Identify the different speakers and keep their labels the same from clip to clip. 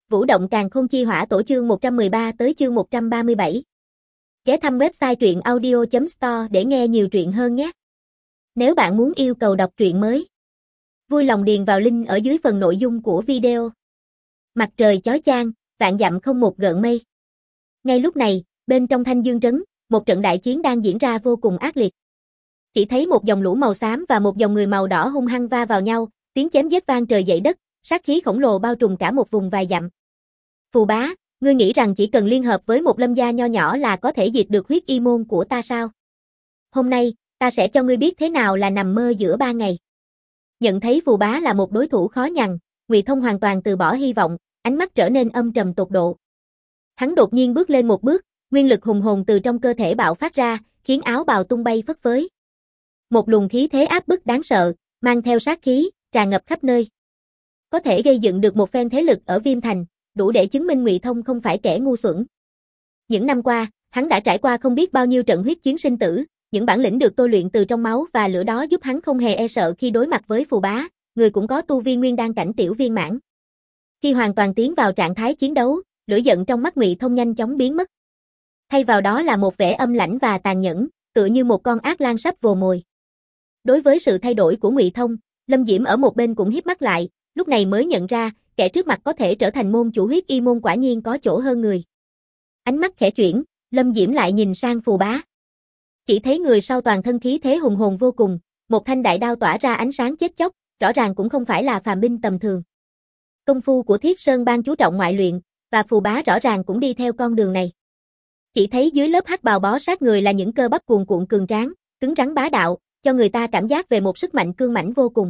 Speaker 1: Vũ động càn khôn chi hỏa tổ chương 113 tới chương 137. Ghé thăm website truyện audio.store để nghe nhiều truyện hơn nhé. Nếu bạn muốn yêu cầu đọc truyện mới, vui lòng điền vào link ở dưới phần nội dung của video. Mặt trời chói chang, vạn dặm không một gợn mây. Ngay lúc này, bên trong Thanh Dương trấn, một trận đại chiến đang diễn ra vô cùng ác liệt. Chỉ thấy một dòng lũ màu xám và một dòng người màu đỏ hung hăng va vào nhau, tiếng chém giết vang trời dậy đất, sát khí khổng lồ bao trùm cả một vùng vài dặm. Phù bá, ngươi nghĩ rằng chỉ cần liên hợp với một Lâm gia nho nhỏ là có thể diệt được huyết y môn của ta sao? Hôm nay, ta sẽ cho ngươi biết thế nào là nằm mơ giữa ba ngày. Nhận thấy Phù bá là một đối thủ khó nhằn, Ngụy Thông hoàn toàn từ bỏ hy vọng, ánh mắt trở nên âm trầm tột độ. Hắn đột nhiên bước lên một bước, nguyên lực hùng hồn từ trong cơ thể bạo phát ra, khiến áo bào tung bay phất phới. Một luồng khí thế áp bức đáng sợ, mang theo sát khí, tràn ngập khắp nơi. Có thể gây dựng được một phen thế lực ở Viêm Thành, đủ để chứng minh Ngụy Thông không phải kẻ ngu xuẩn. Những năm qua, hắn đã trải qua không biết bao nhiêu trận huyết chiến sinh tử, những bản lĩnh được tôi luyện từ trong máu và lửa đó giúp hắn không hề e sợ khi đối mặt với Phù bá, người cũng có tu vi nguyên đan cảnh tiểu viên mãn. Khi hoàn toàn tiến vào trạng thái chiến đấu, lửa giận trong mắt Ngụy Thông nhanh chóng biến mất. Thay vào đó là một vẻ âm lãnh và tàn nhẫn, tựa như một con ác lang sắp vồ mồi. Đối với sự thay đổi của Ngụy Thông, Lâm Diễm ở một bên cũng híp mắt lại, lúc này mới nhận ra, kẻ trước mặt có thể trở thành môn chủ huyết y môn quả nhiên có chỗ hơn người. Ánh mắt khẽ chuyển, Lâm Diễm lại nhìn sang Phù bá. Chỉ thấy người sau toàn thân khí thế hùng hồn vô cùng, một thanh đại đao tỏa ra ánh sáng chết chóc, rõ ràng cũng không phải là phàm binh tầm thường. Công phu của Thiết Sơn Bang chú trọng ngoại luyện, và Phù bá rõ ràng cũng đi theo con đường này. Chỉ thấy dưới lớp hắc bào bó sát người là những cơ bắp cuồn cuộn cường tráng, cứng rắn bá đạo, cho người ta cảm giác về một sức mạnh cương mãnh vô cùng.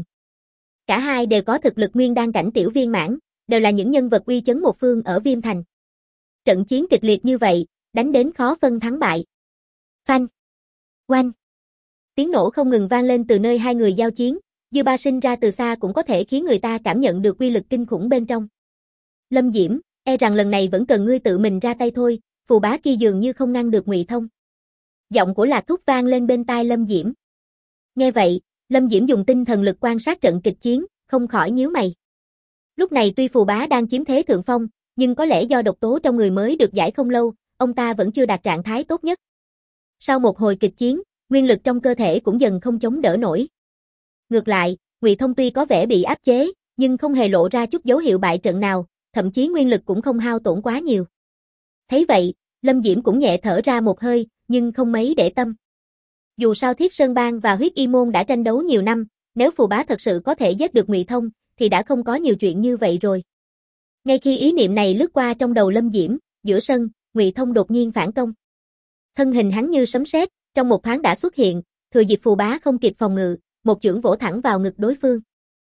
Speaker 1: Cả hai đều có thực lực nguyên đan cảnh tiểu viên mãn, đều là những nhân vật uy chấn một phương ở Viêm Thành. Trận chiến kịch liệt như vậy, đánh đến khó phân thắng bại. Phanh, oanh. Tiếng nổ không ngừng vang lên từ nơi hai người giao chiến, dư ba sinh ra từ xa cũng có thể khiến người ta cảm nhận được uy lực kinh khủng bên trong. Lâm Diễm, e rằng lần này vẫn cần ngươi tự mình ra tay thôi, Phù bá kia dường như không ngăn được Ngụy Thông. Giọng của Lạc Thúc vang lên bên tai Lâm Diễm. Nghe vậy, Lâm Diễm dùng tinh thần lực quan sát trận kịch chiến, không khỏi nhíu mày. Lúc này tuy Phù bá đang chiếm thế thượng phong, nhưng có lẽ do độc tố trong người mới được giải không lâu, ông ta vẫn chưa đạt trạng thái tốt nhất. Sau một hồi kịch chiến, nguyên lực trong cơ thể cũng dần không chống đỡ nổi. Ngược lại, Ngụy Thông tuy có vẻ bị áp chế, nhưng không hề lộ ra chút dấu hiệu bại trận nào, thậm chí nguyên lực cũng không hao tổn quá nhiều. Thấy vậy, Lâm Diễm cũng nhẹ thở ra một hơi, nhưng không mấy để tâm. Dù sao Thiết Sơn Bang và huyết y môn đã tranh đấu nhiều năm, nếu Phù bá thật sự có thể giết được Ngụy Thông, thì đã không có nhiều chuyện như vậy rồi. Ngay khi ý niệm này lướt qua trong đầu Lâm Diễm, giữa sân, Ngụy Thông đột nhiên phản công. Thân hình hắn như sấm sét, trong một thoáng đã xuất hiện, thừa dịp Phù bá không kịp phòng ngự, một chưởng vỗ thẳng vào ngực đối phương.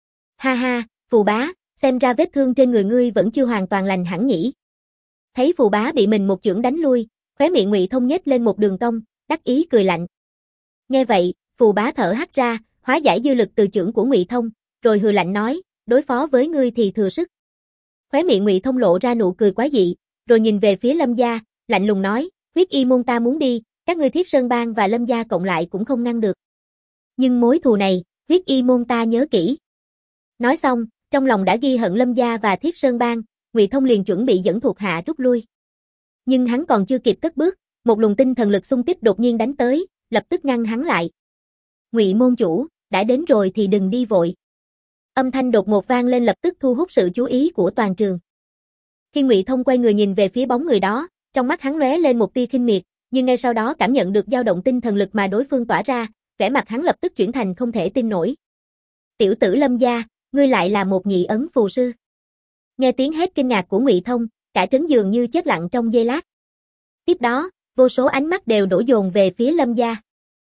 Speaker 1: Ha ha, Phù bá, xem ra vết thương trên người ngươi vẫn chưa hoàn toàn lành hẳn nhỉ. Thấy Phù bá bị mình một chưởng đánh lui, khóe miệng Ngụy Thông nhếch lên một đường cong, đắc ý cười lạnh. Nghe vậy, Phù bá thở hắt ra, hóa giải dư lực từ chưởng của Ngụy Thông, rồi hừ lạnh nói, đối phó với ngươi thì thừa sức. Khóe miệng Ngụy Thông lộ ra nụ cười quái dị, rồi nhìn về phía Lâm gia, lạnh lùng nói, huyết y môn ta muốn đi, các ngươi Thiết Sơn Bang và Lâm gia cộng lại cũng không ngăn được. Nhưng mối thù này, huyết y môn ta nhớ kỹ. Nói xong, trong lòng đã ghi hận Lâm gia và Thiết Sơn Bang, Ngụy Thông liền chuẩn bị dẫn thuộc hạ rút lui. Nhưng hắn còn chưa kịp cất bước, một luồng tinh thần lực xung kích đột nhiên đánh tới, lập tức ngăn hắn lại. Ngụy môn chủ, đã đến rồi thì đừng đi vội. Âm thanh đột ngột vang lên lập tức thu hút sự chú ý của toàn trường. Khi Ngụy Thông quay người nhìn về phía bóng người đó, trong mắt hắn lóe lên một tia khinh miệt, nhưng ngay sau đó cảm nhận được dao động tinh thần lực mà đối phương tỏa ra, vẻ mặt hắn lập tức chuyển thành không thể tin nổi. Tiểu tử Lâm gia, ngươi lại là một nhị ấn phù sư. Nghe tiếng hét kinh ngạc của Ngụy Thông, cả trấn dường như chết lặng trong giây lát. Tiếp đó, vô số ánh mắt đều đổ dồn về phía Lâm gia.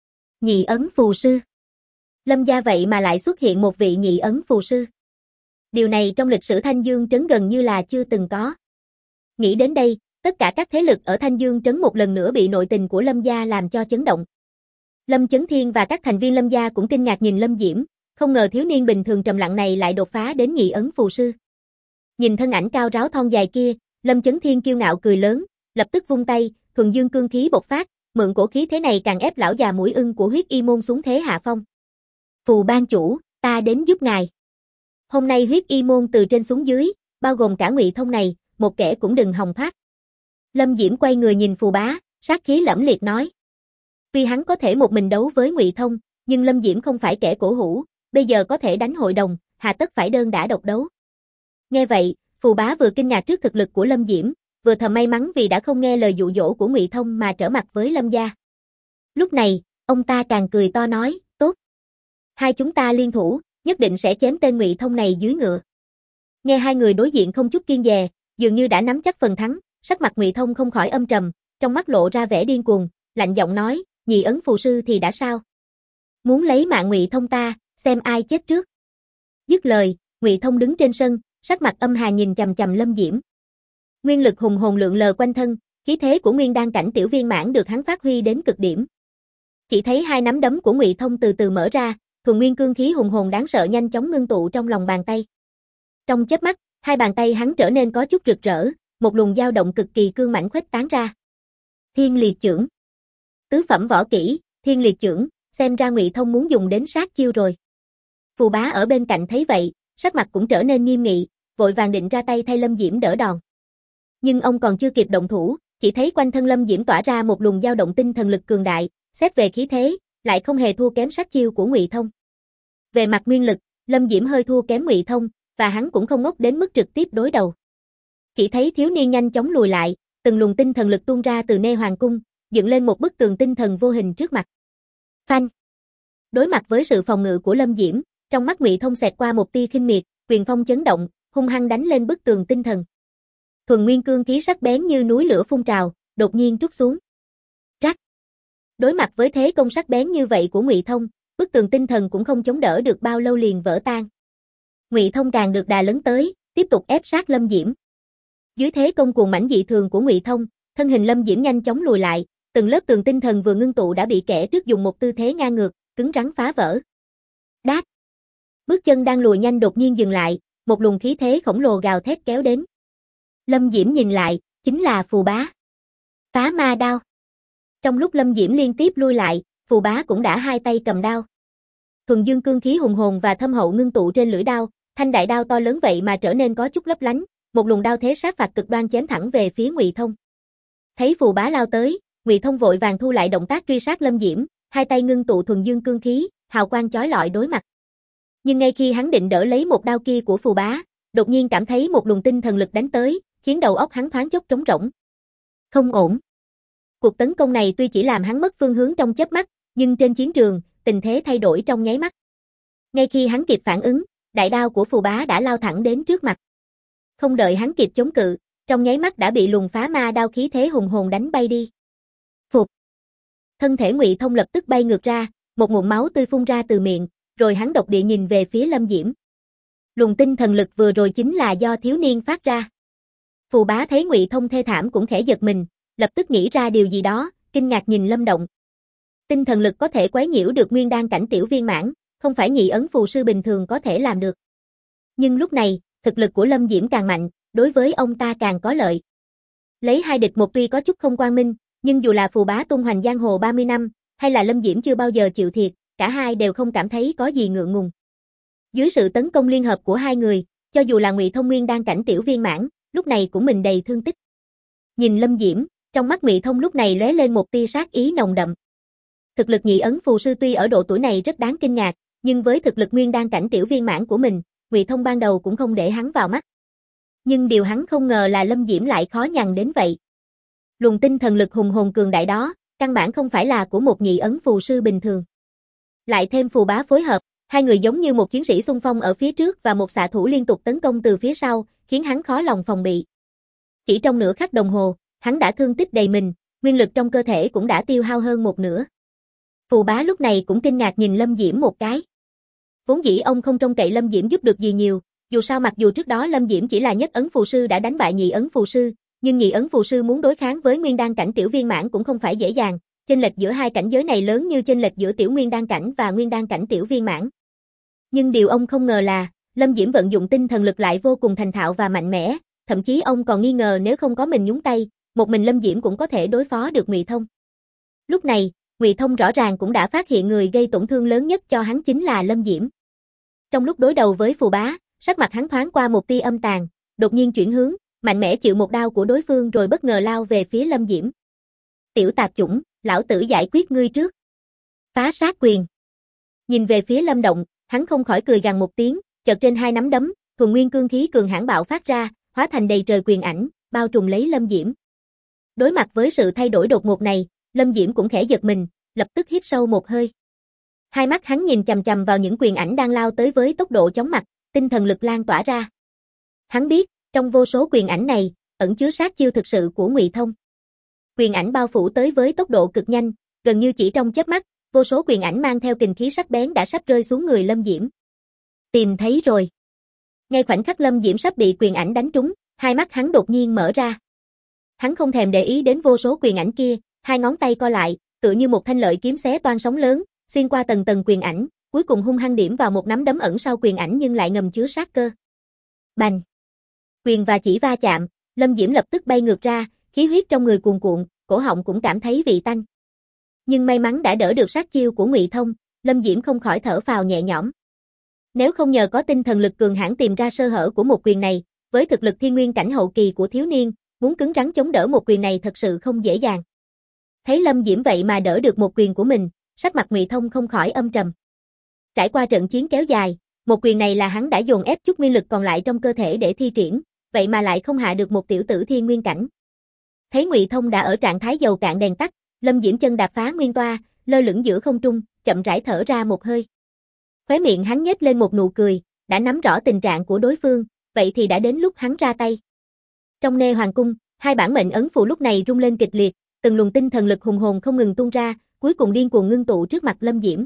Speaker 1: Nhị ấn phù sư. Lâm gia vậy mà lại xuất hiện một vị nhị ấn phù sư. Điều này trong lịch sử Thanh Dương trấn gần như là chưa từng có. Nghĩ đến đây, tất cả các thế lực ở Thanh Dương trấn một lần nữa bị nội tình của Lâm gia làm cho chấn động. Lâm Chấn Thiên và các thành viên Lâm gia cũng kinh ngạc nhìn Lâm Diễm, không ngờ thiếu niên bình thường trầm lặng này lại đột phá đến nhị ấn phù sư. Nhìn thân ảnh cao ráo thon dài kia, Lâm Chấn Thiên kiêu ngạo cười lớn, lập tức vung tay, thuần dương cương khí bộc phát, mượn cổ khí thế này càng ép lão già mũi ưng của huyết y môn xuống thế hạ phong. Phù ban chủ, ta đến giúp ngài. Hôm nay huyết y môn từ trên xuống dưới, bao gồm cả Ngụy Thông này, một kẻ cũng đừng hòng thoát. Lâm Diễm quay người nhìn Phù Bá, sát khí lẫm liệt nói. Tuy hắn có thể một mình đấu với Ngụy Thông, nhưng Lâm Diễm không phải kẻ cổ hủ, bây giờ có thể đánh hội đồng, hà tất phải đơn đả độc đấu. Nghe vậy, Phù Bá vừa kinh ngạc trước thực lực của Lâm Diễm, vừa thầm may mắn vì đã không nghe lời dụ dỗ của Ngụy Thông mà trở mặt với Lâm gia. Lúc này, ông ta càng cười to nói, tốt. Hai chúng ta liên thủ, nhất định sẽ chém tên Ngụy Thông này dưới ngựa. Nghe hai người đối diện không chút kiêng dè, dường như đã nắm chắc phần thắng, sắc mặt Ngụy Thông không khỏi âm trầm, trong mắt lộ ra vẻ điên cuồng, lạnh giọng nói, nhị ấn phù sư thì đã sao? Muốn lấy mạng Ngụy Thông ta, xem ai chết trước. Dứt lời, Ngụy Thông đứng trên sân, sắc mặt âm hàn nhìn chằm chằm Lâm Diễm. Nguyên lực hùng hồn lượn lờ quanh thân, khí thế của nguyên đan cảnh tiểu viên mãn được hắn phát huy đến cực điểm. Chỉ thấy hai nắm đấm của Ngụy Thông từ từ mở ra, thuần nguyên cương khí hùng hồn đáng sợ nhanh chóng ngưng tụ trong lòng bàn tay. Trong chớp mắt, hai bàn tay hắn trở nên có chút rực rỡ, một luồng dao động cực kỳ cương mãnh khuếch tán ra. Thiên liệt chưởng. Tứ phẩm võ kỹ, Thiên liệt chưởng, xem ra Ngụy Thông muốn dùng đến sát chiêu rồi. Phù Bá ở bên cạnh thấy vậy, sắc mặt cũng trở nên nghiêm nghị, vội vàng định ra tay thay Lâm Diễm đỡ đòn. Nhưng ông còn chưa kịp động thủ, chỉ thấy quanh thân Lâm Diễm tỏa ra một luồng dao động tinh thần lực cường đại, xét về khí thế, lại không hề thua kém sát chiêu của Ngụy Thông. Về mặt nguyên lực, Lâm Diễm hơi thua kém Ngụy Thông, và hắn cũng không ngốc đến mức trực tiếp đối đầu. Chỉ thấy thiếu niên nhanh chóng lùi lại, từng luồng tinh thần lực tuôn ra từ Nê Hoàng cung, dựng lên một bức tường tinh thần vô hình trước mặt. Phanh. Đối mặt với sự phòng ngự của Lâm Diễm, trong mắt Ngụy Thông xẹt qua một tia khinh miệt, quyền phong chấn động, hung hăng đánh lên bức tường tinh thần. Thuần nguyên cương khí sắc bén như núi lửa phun trào, đột nhiên trút xuống. Rắc. Đối mặt với thế công sắc bén như vậy của Ngụy Thông, bức tường tinh thần cũng không chống đỡ được bao lâu liền vỡ tan. Ngụy Thông càng được đà lớn tới, tiếp tục ép sát Lâm Diễm. Dưới thế công cuồng mãnh dị thường của Ngụy Thông, thân hình Lâm Diễm nhanh chóng lùi lại, từng lớp tường tinh thần vừa ngưng tụ đã bị kẻ trước dùng một tư thế ngang ngược, cứng rắn phá vỡ. Đát. Bước chân đang lùi nhanh đột nhiên dừng lại, một luồng khí thế khổng lồ gào thét kéo đến. Lâm Diễm nhìn lại, chính là Phù Bá. Phá ma đao. Trong lúc Lâm Diễm liên tiếp lui lại, Phù Bá cũng đã hai tay cầm đao. Thuần dương cương khí hùng hồn và thâm hậu ngưng tụ trên lưỡi đao, thanh đại đao to lớn vậy mà trở nên có chút lấp lánh, một luồng đao thế sát phạt cực đoan chém thẳng về phía Ngụy Thông. Thấy Phù Bá lao tới, Ngụy Thông vội vàng thu lại động tác truy sát Lâm Diễm, hai tay ngưng tụ thuần dương cương khí, hào quang chói lọi đối mặt. Nhưng ngay khi hắn định đỡ lấy một đao kia của Phù Bá, đột nhiên cảm thấy một luồng tinh thần lực đánh tới, khiến đầu óc hắn thoáng chốc trống rỗng. Không ổn. Cuộc tấn công này tuy chỉ làm hắn mất phương hướng trong chớp mắt, nhưng trên chiến trường, tình thế thay đổi trong nháy mắt. Ngay khi hắn kịp phản ứng, đại đao của Phù Bá đã lao thẳng đến trước mặt. Không đợi hắn kịp chống cự, trong nháy mắt đã bị luồng phá ma đao khí thế hùng hồn đánh bay đi. Phụt. Thân thể Ngụy Thông lập tức bay ngược ra, một ngụm máu tươi phun ra từ miệng, rồi hắn độc địa nhìn về phía Lâm Diễm. Luồng tinh thần lực vừa rồi chính là do thiếu niên phát ra. Phù Bá thấy Ngụy Thông thê thảm cũng khẽ giật mình, lập tức nghĩ ra điều gì đó, kinh ngạc nhìn Lâm Động. Tinh thần lực có thể quấy nhiễu được nguyên đan cảnh tiểu viên mãn, không phải nhị ấn phù sư bình thường có thể làm được. Nhưng lúc này, thực lực của Lâm Diễm càng mạnh, đối với ông ta càng có lợi. Lấy hai địch một tuy có chút không quang minh, nhưng dù là Phù Bá tung hoành giang hồ 30 năm, hay là Lâm Diễm chưa bao giờ chịu thiệt, cả hai đều không cảm thấy có gì ngượng ngùng. Dưới sự tấn công liên hợp của hai người, cho dù là Ngụy Thông nguyên đan cảnh tiểu viên mãn, lúc này cũng mình đầy thương tích. Nhìn Lâm Diễm, trong mắt Ngụy Thông lúc này lóe lên một tia sát ý nồng đậm. Thực lực nhị ấn phù sư tuy ở độ tuổi này rất đáng kinh ngạc, nhưng với thực lực nguyên đan cảnh tiểu viên mãn của mình, Ngụy Thông ban đầu cũng không để hắn vào mắt. Nhưng điều hắn không ngờ là Lâm Diễm lại khó nhằn đến vậy. Luồng tinh thần lực hùng hồn cường đại đó, căn bản không phải là của một nhị ấn phù sư bình thường. Lại thêm Phù Bá phối hợp, hai người giống như một chiến sĩ xung phong ở phía trước và một xạ thủ liên tục tấn công từ phía sau, khiến hắn khó lòng phòng bị. Chỉ trong nửa khắc đồng hồ, hắn đã thương tích đầy mình, nguyên lực trong cơ thể cũng đã tiêu hao hơn một nửa. Phù Bá lúc này cũng kinh ngạc nhìn Lâm Diễm một cái. Vốn dĩ ông không trông cậy Lâm Diễm giúp được gì nhiều, dù sao mặc dù trước đó Lâm Diễm chỉ là nhất ấn phù sư đã đánh bại nhị ấn phù sư, nhưng nhị ấn phù sư muốn đối kháng với nguyên đan cảnh tiểu viên mãn cũng không phải dễ dàng, chênh lệch giữa hai cảnh giới này lớn như chênh lệch giữa tiểu nguyên đan cảnh và nguyên đan cảnh tiểu viên mãn. Nhưng điều ông không ngờ là, Lâm Diễm vận dụng tinh thần lực lại vô cùng thành thạo và mạnh mẽ, thậm chí ông còn nghi ngờ nếu không có mình nhúng tay, một mình Lâm Diễm cũng có thể đối phó được Ngụy Thông. Lúc này, Ngụy Thông rõ ràng cũng đã phát hiện người gây tổn thương lớn nhất cho hắn chính là Lâm Diễm. Trong lúc đối đầu với Phù Bá, sắc mặt hắn thoáng qua một tia âm tàn, đột nhiên chuyển hướng, mạnh mẽ chịu một đao của đối phương rồi bất ngờ lao về phía Lâm Diễm. Tiểu tạp chủng, lão tử giải quyết ngươi trước. Phá sát quyền. Nhìn về phía Lâm Động, hắn không khỏi cười gằn một tiếng, chợt trên hai nắm đấm, thuần nguyên cương khí cường hãn bạo phát ra, hóa thành đầy trời quyền ảnh, bao trùm lấy Lâm Diễm. Đối mặt với sự thay đổi đột ngột này, Lâm Diễm cũng khẽ giật mình, lập tức hít sâu một hơi. Hai mắt hắn nhìn chằm chằm vào những quyền ảnh đang lao tới với tốc độ chóng mặt, tinh thần lực lan tỏa ra. Hắn biết, trong vô số quyền ảnh này, ẩn chứa sát chiêu thực sự của Ngụy Thông. Quyền ảnh bao phủ tới với tốc độ cực nhanh, gần như chỉ trong chớp mắt, vô số quyền ảnh mang theo kình khí sắc bén đã sắp rơi xuống người Lâm Diễm. Tìm thấy rồi. Ngay khoảnh khắc Lâm Diễm sắp bị quyền ảnh đánh trúng, hai mắt hắn đột nhiên mở ra. Hắn không thèm để ý đến vô số quyền ảnh kia, hai ngón tay co lại, tựa như một thanh lợi kiếm xé toang sóng lớn, xuyên qua tầng tầng quyền ảnh, cuối cùng hung hăng điểm vào một nắm đấm ẩn sau quyền ảnh nhưng lại ngầm chứa sát cơ. Bành! Quyền và chỉ va chạm, Lâm Diễm lập tức bay ngược ra, khí huyết trong người cuồn cuộn, cổ họng cũng cảm thấy vị tanh. Nhưng may mắn đã đỡ được sát chiêu của Ngụy Thông, Lâm Diễm không khỏi thở phào nhẹ nhõm. Nếu không nhờ có tinh thần lực cường hãn tìm ra sơ hở của một quyền này, với thực lực thiên nguyên cảnh hậu kỳ của thiếu niên, muốn cứng rắn chống đỡ một quyền này thật sự không dễ dàng. Thấy Lâm Diễm vậy mà đỡ được một quyền của mình, sắc mặt Ngụy Thông không khỏi âm trầm. Trải qua trận chiến kéo dài, một quyền này là hắn đã dồn ép chút nguyên lực còn lại trong cơ thể để thi triển, vậy mà lại không hạ được một tiểu tử thiên nguyên cảnh. Thấy Ngụy Thông đã ở trạng thái dầu cạn đèn tắt, Lâm Diễm chân đạp phá nguyên toa, lơ lửng giữa không trung, chậm rãi thở ra một hơi. Khóe miệng hắn nhếch lên một nụ cười, đã nắm rõ tình trạng của đối phương, vậy thì đã đến lúc hắn ra tay. Trong Nê Hoàng cung, hai bản mệnh ấn phù lúc này rung lên kịch liệt, từng luồng tinh thần lực hùng hồn không ngừng tuôn ra, cuối cùng điên cuồng ngưng tụ trước mặt Lâm Diễm.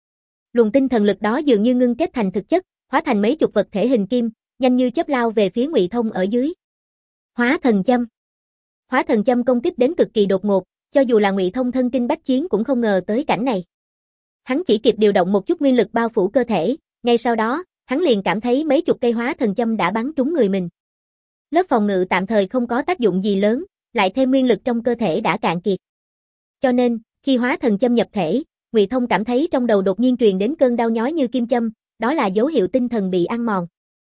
Speaker 1: Luồng tinh thần lực đó dường như ngưng kết thành thực chất, hóa thành mấy chục vật thể hình kim, nhanh như chớp lao về phía Ngụy Thông ở dưới. Hóa thần châm. Hóa thần châm công kích đến cực kỳ đột ngột, cho dù là Ngụy Thông thân kinh bách chiến cũng không ngờ tới cảnh này. Hắn chỉ kịp điều động một chút nguyên lực bao phủ cơ thể, ngay sau đó, hắn liền cảm thấy mấy chục cây hóa thần châm đã bắn trúng người mình. Lớp phòng ngự tạm thời không có tác dụng gì lớn, lại thêm nguyên lực trong cơ thể đã cạn kiệt. Cho nên, khi hóa thần châm nhập thể, Ngụy Thông cảm thấy trong đầu đột nhiên truyền đến cơn đau nhói như kim châm, đó là dấu hiệu tinh thần bị ăn mòn.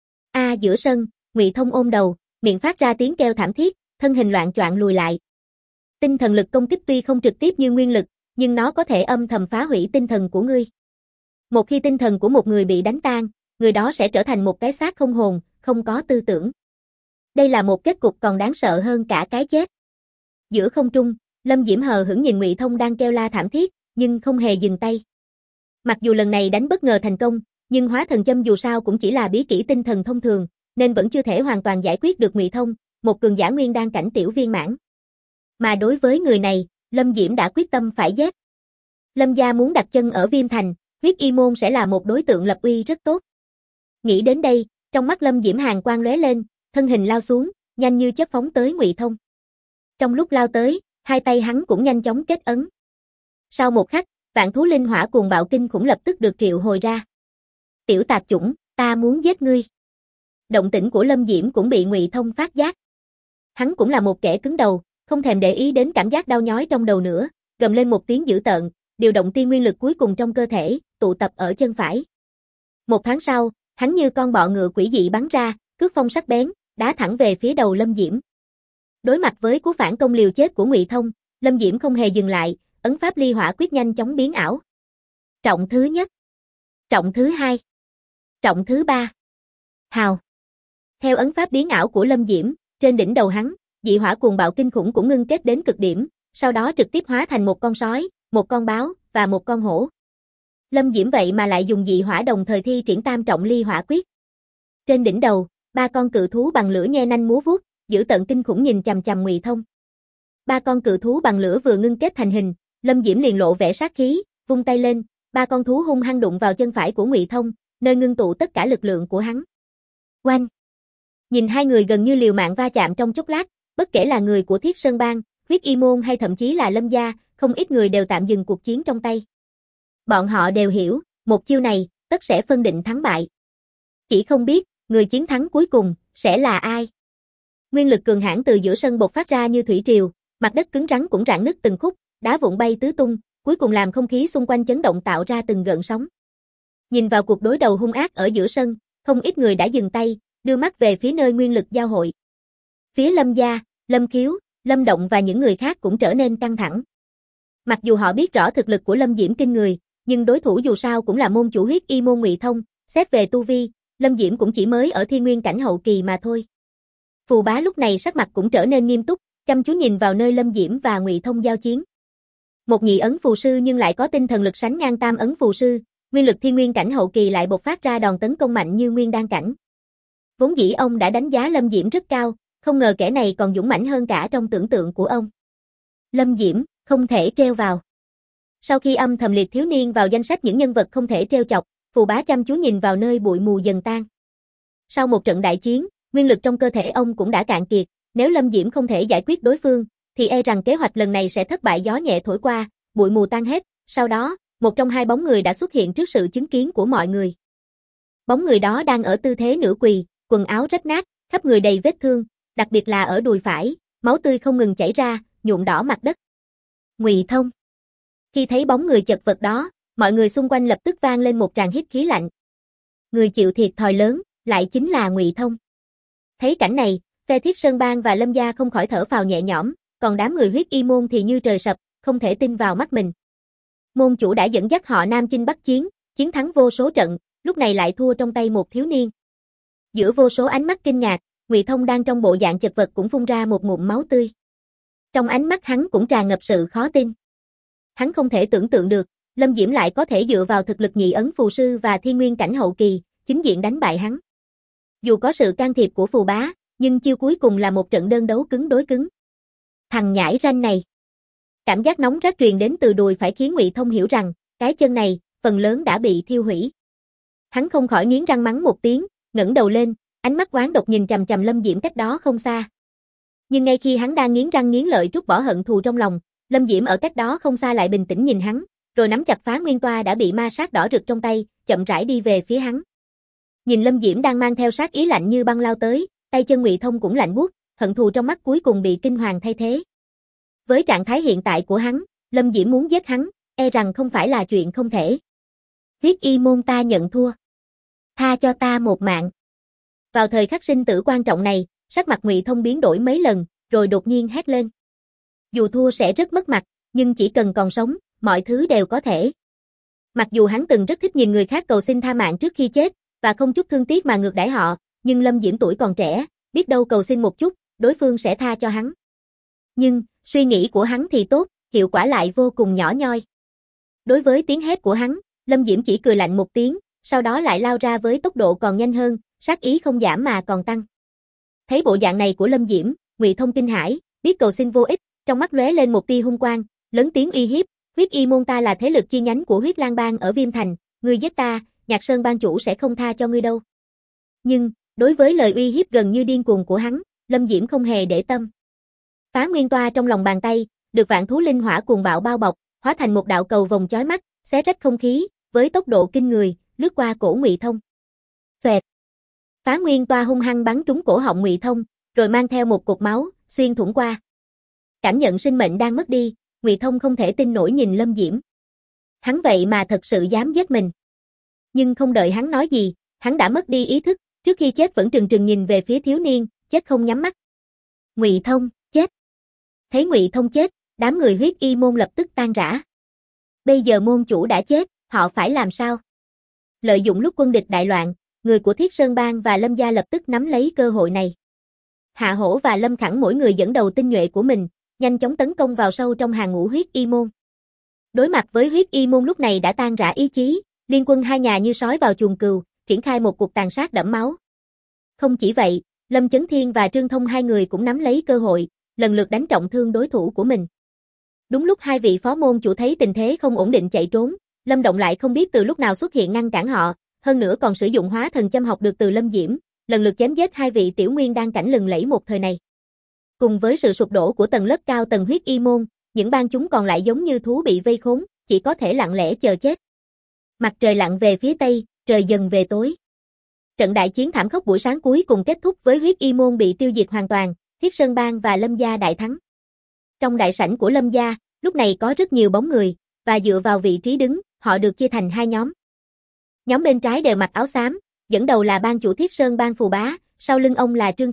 Speaker 1: Giữa sân, Ngụy Thông ôm đầu, miệng phát ra tiếng kêu thảm thiết, thân hình loạng choạng lùi lại. Tinh thần lực công kích tuy không trực tiếp như nguyên lực, nhưng nó có thể âm thầm phá hủy tinh thần của ngươi. Một khi tinh thần của một người bị đánh tan, người đó sẽ trở thành một cái xác không hồn, không có tư tưởng. Đây là một kết cục còn đáng sợ hơn cả cái chết. Giữa không trung, Lâm Diễm hờ hững nhìn Ngụy Thông đang kêu la thảm thiết, nhưng không hề dừng tay. Mặc dù lần này đánh bất ngờ thành công, nhưng hóa thần châm dù sao cũng chỉ là bí kỹ tinh thần thông thường, nên vẫn chưa thể hoàn toàn giải quyết được Ngụy Thông, một cường giả nguyên đan cảnh tiểu viên mãn. Mà đối với người này, Lâm Diễm đã quyết tâm phải giết. Lâm gia muốn đặt chân ở Viêm Thành, Huyết Y môn sẽ là một đối tượng lập uy rất tốt. Nghĩ đến đây, trong mắt Lâm Diễm hàn quang lóe lên, thân hình lao xuống, nhanh như chớp phóng tới Ngụy Thông. Trong lúc lao tới, hai tay hắn cũng nhanh chóng kết ấn. Sau một khắc, vạn thú linh hỏa cuồng bạo kinh khủng lập tức được triệu hồi ra. Tiểu tạp chủng, ta muốn giết ngươi. Động tĩnh của Lâm Diễm cũng bị Ngụy Thông phát giác. Hắn cũng là một kẻ cứng đầu, không thèm để ý đến cảm giác đau nhói trong đầu nữa, gầm lên một tiếng dữ tợn, điều động tiên nguyên lực cuối cùng trong cơ thể, tụ tập ở chân phải. Một tháng sau, hắn như con bọ ngựa quỷ dị bắn ra, cước phong sắc bén, đá thẳng về phía đầu Lâm Diễm. Đối mặt với cú phản công liều chết của Ngụy Thông, Lâm Diễm không hề dừng lại, ấn pháp ly hỏa quyết nhanh chóng biến ảo. Trọng thứ nhất, trọng thứ hai, trọng thứ ba. Hào. Theo ấn pháp biến ảo của Lâm Diễm, trên đỉnh đầu hắn, dị hỏa cuồng bạo kinh khủng cũng ngưng kết đến cực điểm, sau đó trực tiếp hóa thành một con sói, một con báo và một con hổ. Lâm Diễm vậy mà lại dùng dị hỏa đồng thời thi triển tam trọng ly hỏa quyết. Trên đỉnh đầu, ba con cự thú bằng lửa nhe nanh múa vuốt, dữ tợn kinh khủng nhìn chằm chằm Ngụy Thông. Ba con cự thú bằng lửa vừa ngưng kết thành hình, Lâm Diễm liền lộ vẻ sát khí, vung tay lên, ba con thú hung hăng đụng vào chân phải của Ngụy Thông, nơi ngưng tụ tất cả lực lượng của hắn. Oanh! Nhìn hai người gần như liều mạng va chạm trong chốc lát, bất kể là người của Thiết Sơn Bang, Huyết Y môn hay thậm chí là Lâm gia, không ít người đều tạm dừng cuộc chiến trong tay. Bọn họ đều hiểu, một chiêu này, tất sẽ phân định thắng bại. Chỉ không biết, người chiến thắng cuối cùng, sẽ là ai? Nguyên lực cường hãn từ giữa sân bộc phát ra như thủy triều, mặt đất cứng rắn cũng rạn nứt từng khúc, đá vụn bay tứ tung, cuối cùng làm không khí xung quanh chấn động tạo ra từng gợn sóng. Nhìn vào cuộc đối đầu hung ác ở giữa sân, không ít người đã dừng tay, đưa mắt về phía nơi nguyên lực giao hội. Phía Lâm gia, Lâm Khiếu, Lâm Động và những người khác cũng trở nên căng thẳng. Mặc dù họ biết rõ thực lực của Lâm Diễm kinh người, nhưng đối thủ dù sao cũng là môn chủ huyết y môn Ngụy Thông, xét về tu vi, Lâm Diễm cũng chỉ mới ở thiên nguyên cảnh hậu kỳ mà thôi. Phù Bá lúc này sắc mặt cũng trở nên nghiêm túc, chăm chú nhìn vào nơi Lâm Diễm và Ngụy Thông giao chiến. Một nhị ấn phù sư nhưng lại có tinh thần lực sánh ngang tam ấn phù sư, nguyên lực thiên nguyên cảnh hậu kỳ lại bộc phát ra đòn tấn công mạnh như nguyên đan cảnh. Vốn dĩ ông đã đánh giá Lâm Diễm rất cao, không ngờ kẻ này còn dũng mãnh hơn cả trong tưởng tượng của ông. Lâm Diễm, không thể treo vào. Sau khi âm thầm liệt thiếu niên vào danh sách những nhân vật không thể treo chọc, Phù Bá chăm chú nhìn vào nơi bụi mù dần tan. Sau một trận đại chiến, nguyên lực trong cơ thể ông cũng đã cạn kiệt, nếu Lâm Diễm không thể giải quyết đối phương, thì e rằng kế hoạch lần này sẽ thất bại. Gió nhẹ thổi qua, bụi mù tan hết, sau đó, một trong hai bóng người đã xuất hiện trước sự chứng kiến của mọi người. Bóng người đó đang ở tư thế nửa quỳ, quần áo rách nát, khắp người đầy vết thương, đặc biệt là ở đùi phải, máu tươi không ngừng chảy ra, nhuộm đỏ mặt đất. Ngụy Thông. Khi thấy bóng người chật vật đó, mọi người xung quanh lập tức vang lên một tràng hít khí lạnh. Người chịu thiệt thòi lớn, lại chính là Ngụy Thông. Thấy cảnh này, phe Thiết Sơn Bang và Lâm gia không khỏi thở phào nhẹ nhõm, còn đám người huyết y môn thì như trời sập, không thể tin vào mắt mình. Môn chủ đã dẫn dắt họ Nam chinh Bắc chiến, chiến thắng vô số trận, lúc này lại thua trong tay một thiếu niên. Giữa vô số ánh mắt kinh ngạc, Ngụy Thông đang trong bộ dạng chật vật cũng phun ra một ngụm máu tươi. Trong ánh mắt hắn cũng tràn ngập sự khó tin. Hắn không thể tưởng tượng được, Lâm Diễm lại có thể dựa vào thực lực nhị ấn phù sư và thiên nguyên cảnh hậu kỳ, chính diện đánh bại hắn. Dù có sự can thiệp của Phù Bá, nhưng chiêu cuối cùng là một trận đơn đấu cứng đối cứng. Thằng nhãi ranh này. Cảm giác nóng rát truyền đến từ đùi phải khiến Ngụy Thông hiểu rằng, cái chân này, phần lớn đã bị thiêu hủy. Hắn không khỏi nghiến răng mắng một tiếng, ngẩng đầu lên, ánh mắt oán độc nhìn chằm chằm Lâm Diễm cách đó không xa. Nhưng ngay khi hắn đang nghiến răng nghiến lợi trút bỏ hận thù trong lòng, Lâm Diễm ở cách đó không xa lại bình tĩnh nhìn hắn, rồi nắm chặt phá nguyên toa đã bị ma sát đỏ rực trong tay, chậm rãi đi về phía hắn. Nhìn Lâm Diễm đang mang theo sát ý lạnh như băng lao tới, tay chân Ngụy Thông cũng lạnh buốt, hận thù trong mắt cuối cùng bị kinh hoàng thay thế. Với trạng thái hiện tại của hắn, Lâm Diễm muốn giết hắn, e rằng không phải là chuyện không thể. Huyết y môn ta nhận thua. Tha cho ta một mạng. Vào thời khắc sinh tử quan trọng này, sắc mặt Ngụy Thông biến đổi mấy lần, rồi đột nhiên hét lên. Dù thua sẽ rất mất mặt, nhưng chỉ cần còn sống, mọi thứ đều có thể. Mặc dù hắn từng rất thích nhìn người khác cầu xin tha mạng trước khi chết, và không chút thương tiếc mà ngược đãi họ, nhưng Lâm Diễm tuổi còn trẻ, biết đâu cầu xin một chút, đối phương sẽ tha cho hắn. Nhưng, suy nghĩ của hắn thì tốt, hiệu quả lại vô cùng nhỏ nhoi. Đối với tiếng hét của hắn, Lâm Diễm chỉ cười lạnh một tiếng, sau đó lại lao ra với tốc độ còn nhanh hơn, sát ý không giảm mà còn tăng. Thấy bộ dạng này của Lâm Diễm, Ngụy Thông kinh hãi, biết cầu xin vô ích, trong mắt lóe lên một tia hung quang, lớn tiếng uy hiếp, huyết y môn ta là thế lực chi nhánh của Huyết Lang Bang ở Viêm Thành, ngươi giết ta, Nhạc Sơn Bang chủ sẽ không tha cho ngươi đâu. Nhưng, đối với lời uy hiếp gần như điên cuồng của hắn, Lâm Diễm không hề để tâm. Phá nguyên toa trong lòng bàn tay, được vạn thú linh hỏa cuồng bạo bao bọc, hóa thành một đạo cầu vòng chói mắt, xé rách không khí, với tốc độ kinh người, lướt qua cổ Ngụy Thông. Xoẹt. Phá nguyên toa hung hăng bắn trúng cổ họng Ngụy Thông, rồi mang theo một cột máu, xuyên thủng qua. Cảm nhận sinh mệnh đang mất đi, Ngụy Thông không thể tin nổi nhìn Lâm Diễm. Hắn vậy mà thật sự dám giết mình. Nhưng không đợi hắn nói gì, hắn đã mất đi ý thức, trước khi chết vẫn trừng trừng nhìn về phía thiếu niên, chết không nhắm mắt. Ngụy Thông, chết. Thấy Ngụy Thông chết, đám người huyết y môn lập tức tan rã. Bây giờ môn chủ đã chết, họ phải làm sao? Lợi dụng lúc quân địch đại loạn, người của Thiết Sơn Bang và Lâm gia lập tức nắm lấy cơ hội này. Hạ Hổ và Lâm Khẳng mỗi người dẫn đầu tinh nhuệ của mình, nhanh chóng tấn công vào sâu trong hàng ngũ huyết y môn. Đối mặt với huyết y môn lúc này đã tan rã ý chí, liên quân hai nhà như sói vào chuồng cừu, triển khai một cuộc tàn sát đẫm máu. Không chỉ vậy, Lâm Chấn Thiên và Trương Thông hai người cũng nắm lấy cơ hội, lần lượt đánh trọng thương đối thủ của mình. Đúng lúc hai vị phó môn chủ thấy tình thế không ổn định chạy trốn, Lâm Động lại không biết từ lúc nào xuất hiện ngăn cản họ, hơn nữa còn sử dụng hóa thần châm học được từ Lâm Diễm, lần lượt chém giết hai vị tiểu nguyên đan cảnh lừng lẫy một thời này. Cùng với sự sụp đổ của tầng lớp cao tầng huyết y môn, những bang chúng còn lại giống như thú bị vây khốn, chỉ có thể lặng lẽ chờ chết. Mặt trời lặn về phía tây, trời dần về tối. Trận đại chiến thảm khốc buổi sáng cuối cùng kết thúc với huyết y môn bị tiêu diệt hoàn toàn, Thiết Sơn Bang và Lâm gia đại thắng. Trong đại sảnh của Lâm gia, lúc này có rất nhiều bóng người, và dựa vào vị trí đứng, họ được chia thành hai nhóm. Nhóm bên trái đều mặc áo xám, dẫn đầu là bang chủ Thiết Sơn Bang Phù Bá, sau lưng ông là Trương Thông,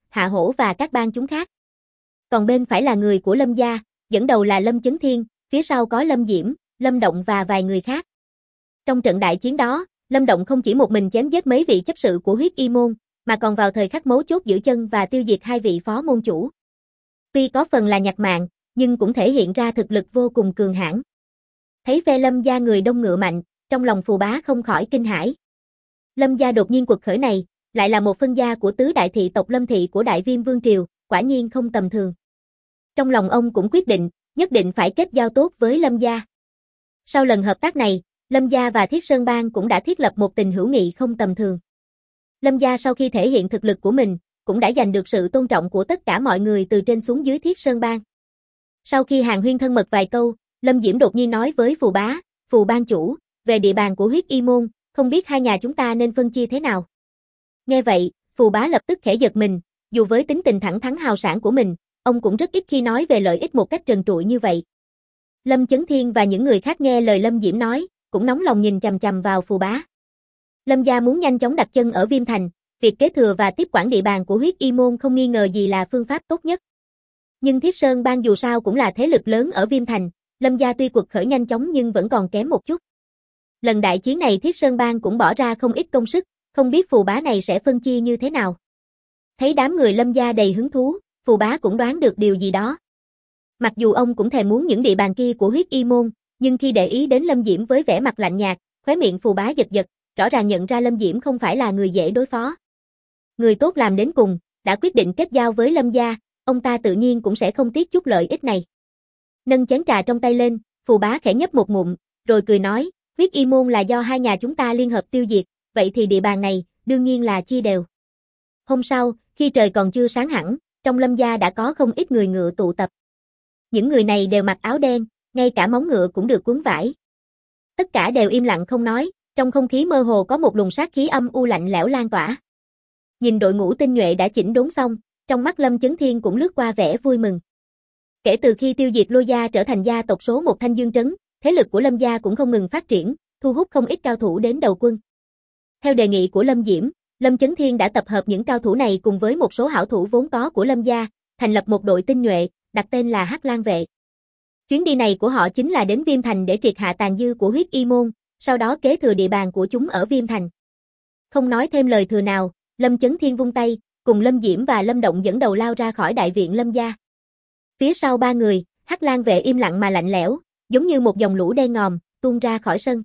Speaker 1: Hạ Hổ và các bang chúng khác. Còn bên phải là người của Lâm gia, dẫn đầu là Lâm Chấn Thiên, phía sau có Lâm Diễm, Lâm Động và vài người khác. Trong trận đại chiến đó, Lâm Động không chỉ một mình chém giết mấy vị chấp sự của Huyết Y môn, mà còn vào thời khắc mấu chốt giữ chân và tiêu diệt hai vị phó môn chủ. Tuy có phần là nhặt mạng, nhưng cũng thể hiện ra thực lực vô cùng cường hãn. Thấy phe Lâm gia người đông ngựa mạnh, trong lòng Phù Bá không khỏi kinh hãi. Lâm gia đột nhiên quật khởi này, lại là một phân gia của tứ đại thị tộc Lâm thị của Đại Viêm Vương triều, quả nhiên không tầm thường. Trong lòng ông cũng quyết định, nhất định phải kết giao tốt với Lâm gia. Sau lần hợp tác này, Lâm gia và Thiết Sơn Bang cũng đã thiết lập một tình hữu nghị không tầm thường. Lâm gia sau khi thể hiện thực lực của mình, cũng đã giành được sự tôn trọng của tất cả mọi người từ trên xuống dưới Thiết Sơn Bang. Sau khi hàn huyên thân mật vài câu, Lâm Diễm đột nhiên nói với Phù Bá, Phù Bang chủ, về địa bàn của Huyết Y môn, không biết hai nhà chúng ta nên phân chia thế nào. Nghe vậy, Phù Bá lập tức khẽ giật mình, dù với tính tình thẳng thắn hào sảng của mình, ông cũng rất ít khi nói về lợi ích một cách trần trụi như vậy. Lâm Chấn Thiên và những người khác nghe lời Lâm Diễm nói, cũng nóng lòng nhìn chằm chằm vào Phù Bá. Lâm gia muốn nhanh chóng đặt chân ở Viêm Thành, việc kế thừa và tiếp quản địa bàn của Huyết Y môn không nghi ngờ gì là phương pháp tốt nhất. Nhưng Thiết Sơn Bang dù sao cũng là thế lực lớn ở Viêm Thành, Lâm gia tuy quật khởi nhanh chóng nhưng vẫn còn kém một chút. Lần đại chiến này Thiết Sơn Bang cũng bỏ ra không ít công sức, không biết Phù Bá này sẽ phân chia như thế nào. Thấy đám người Lâm gia đầy hứng thú, Phù Bá cũng đoán được điều gì đó. Mặc dù ông cũng thèm muốn những địa bàn kia của Huyết Y môn, nhưng khi để ý đến Lâm Diễm với vẻ mặt lạnh nhạt, khóe miệng Phù Bá giật giật, rõ ràng nhận ra Lâm Diễm không phải là người dễ đối phó. Người tốt làm đến cùng, đã quyết định kết giao với Lâm gia, ông ta tự nhiên cũng sẽ không tiếc chút lợi ích này. Nâng chén trà trong tay lên, Phù Bá khẽ nhấp một ngụm, rồi cười nói, Huyết Y môn là do hai nhà chúng ta liên hợp tiêu diệt, vậy thì địa bàn này, đương nhiên là chia đều. Hôm sau, khi trời còn chưa sáng hẳn, trong Lâm gia đã có không ít người ngựa tụ tập. Những người này đều mặc áo đen, ngay cả móng ngựa cũng được quấn vải. Tất cả đều im lặng không nói, trong không khí mơ hồ có một luồng sát khí âm u lạnh lẽo lan tỏa. Nhìn đội ngũ tinh nhuệ đã chỉnh đốn xong, trong mắt Lâm Chấn Thiên cũng lướt qua vẻ vui mừng. Kể từ khi tiêu diệt Lôi gia trở thành gia tộc số 1 Thanh Dương trấn, thế lực của Lâm gia cũng không ngừng phát triển, thu hút không ít cao thủ đến đầu quân. Theo đề nghị của Lâm Diễm, Lâm Chấn Thiên đã tập hợp những cao thủ này cùng với một số hảo thủ vốn có của Lâm gia, thành lập một đội tinh nhuệ, đặt tên là Hắc Lang vệ. Chuyến đi này của họ chính là đến Viêm Thành để triệt hạ tàn dư của Huyết Y môn, sau đó kế thừa địa bàn của chúng ở Viêm Thành. Không nói thêm lời thừa nào, Lâm Chấn Thiên vung tay, cùng Lâm Diễm và Lâm Động dẫn đầu lao ra khỏi đại viện Lâm gia. Phía sau ba người, Hắc Lang vệ im lặng mà lạnh lẽo, giống như một dòng lũ đen ngòm, tuôn ra khỏi sân.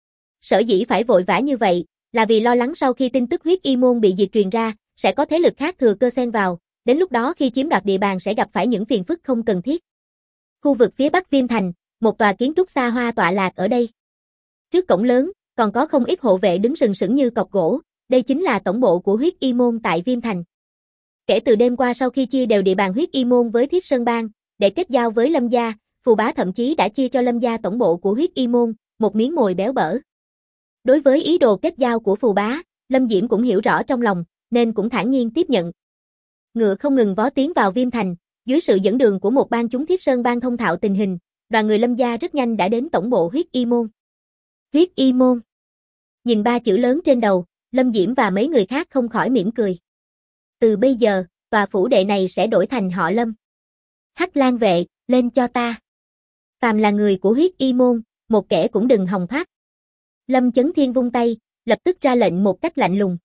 Speaker 1: Sở dĩ phải vội vã như vậy, là vì lo lắng sau khi tin tức Huyết Y môn bị diệt truyền ra, sẽ có thế lực khác thừa cơ xen vào, đến lúc đó khi chiếm đoạt địa bàn sẽ gặp phải những phiền phức không cần thiết. Khu vực phía bắc Viêm Thành, một tòa kiến trúc xa hoa tọa lạc ở đây. Trước cổng lớn, còn có không ít hộ vệ đứng sừng sững như cọc gỗ, đây chính là tổng bộ của Huyết Y môn tại Viêm Thành. Kể từ đêm qua sau khi chia đều địa bàn Huyết Y môn với Thiết Sơn Bang, để kết giao với Lâm gia, Phù Bá thậm chí đã chia cho Lâm gia tổng bộ của Huyết Y môn, một miếng mồi béo bở. Đối với ý đồ kết giao của Phù Bá, Lâm Diễm cũng hiểu rõ trong lòng, nên cũng thản nhiên tiếp nhận. Ngựa không ngừng vó tiến vào Viêm Thành, dưới sự dẫn đường của một bang chúng Thiết Sơn Bang thông thạo tình hình, đoàn người Lâm gia rất nhanh đã đến tổng bộ Huyết Y môn. Huyết Y môn. Nhìn ba chữ lớn trên đầu, Lâm Diễm và mấy người khác không khỏi mỉm cười. Từ bây giờ, tòa phủ đệ này sẽ đổi thành họ Lâm. Hắc Lang vệ, lên cho ta. Phàm là người của Huyết Y môn, một kẻ cũng đừng hòng thoát. Lâm Chấn Thiên vung tay, lập tức ra lệnh một cách lạnh lùng.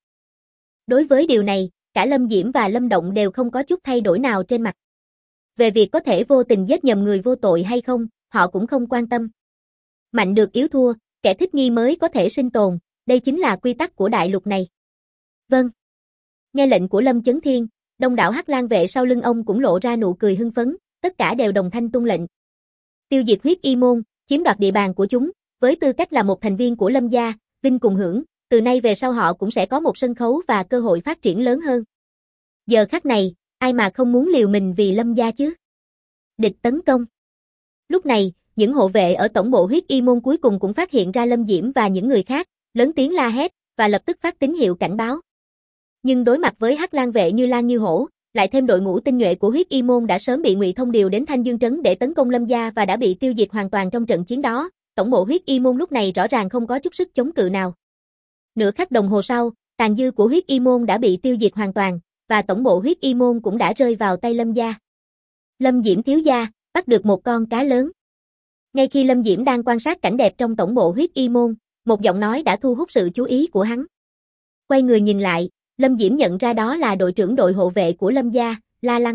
Speaker 1: Đối với điều này, cả Lâm Diễm và Lâm Động đều không có chút thay đổi nào trên mặt. Về việc có thể vô tình giết nhầm người vô tội hay không, họ cũng không quan tâm. Mạnh được yếu thua, kẻ thích nghi mới có thể sinh tồn, đây chính là quy tắc của đại lục này. Vâng. Nghe lệnh của Lâm Chấn Thiên, đông đảo Hắc Lang vệ sau lưng ông cũng lộ ra nụ cười hưng phấn, tất cả đều đồng thanh tuân lệnh. Tiêu diệt Huyết Y môn, chiếm đoạt địa bàn của chúng, với tư cách là một thành viên của Lâm gia, vinh cùng hưởng, từ nay về sau họ cũng sẽ có một sân khấu và cơ hội phát triển lớn hơn. Giờ khắc này, ai mà không muốn liều mình vì Lâm gia chứ? Địch tấn công. Lúc này, những hộ vệ ở tổng bộ Huyết Y môn cuối cùng cũng phát hiện ra Lâm Diễm và những người khác, lớn tiếng la hét, và lập tức phát tín hiệu cảnh báo. Nhưng đối mặt với Hắc Lang vệ như lang như hổ, lại thêm đội ngũ tinh nhuệ của Huyết Y môn đã sớm bị Ngụy Thông điều đến Thanh Dương trấn để tấn công Lâm gia và đã bị tiêu diệt hoàn toàn trong trận chiến đó, tổng bộ Huyết Y môn lúc này rõ ràng không có chút sức chống cự nào. Nửa khắc đồng hồ sau, tàn dư của Huyết Y môn đã bị tiêu diệt hoàn toàn, và tổng bộ huyết y môn cũng đã rơi vào tay Lâm gia. Lâm Diễm thiếu gia, bắt được một con cá lớn. Ngay khi Lâm Diễm đang quan sát cảnh đẹp trong tổng bộ huyết y môn, một giọng nói đã thu hút sự chú ý của hắn. Quay người nhìn lại, Lâm Diễm nhận ra đó là đội trưởng đội hộ vệ của Lâm gia, La Lăng.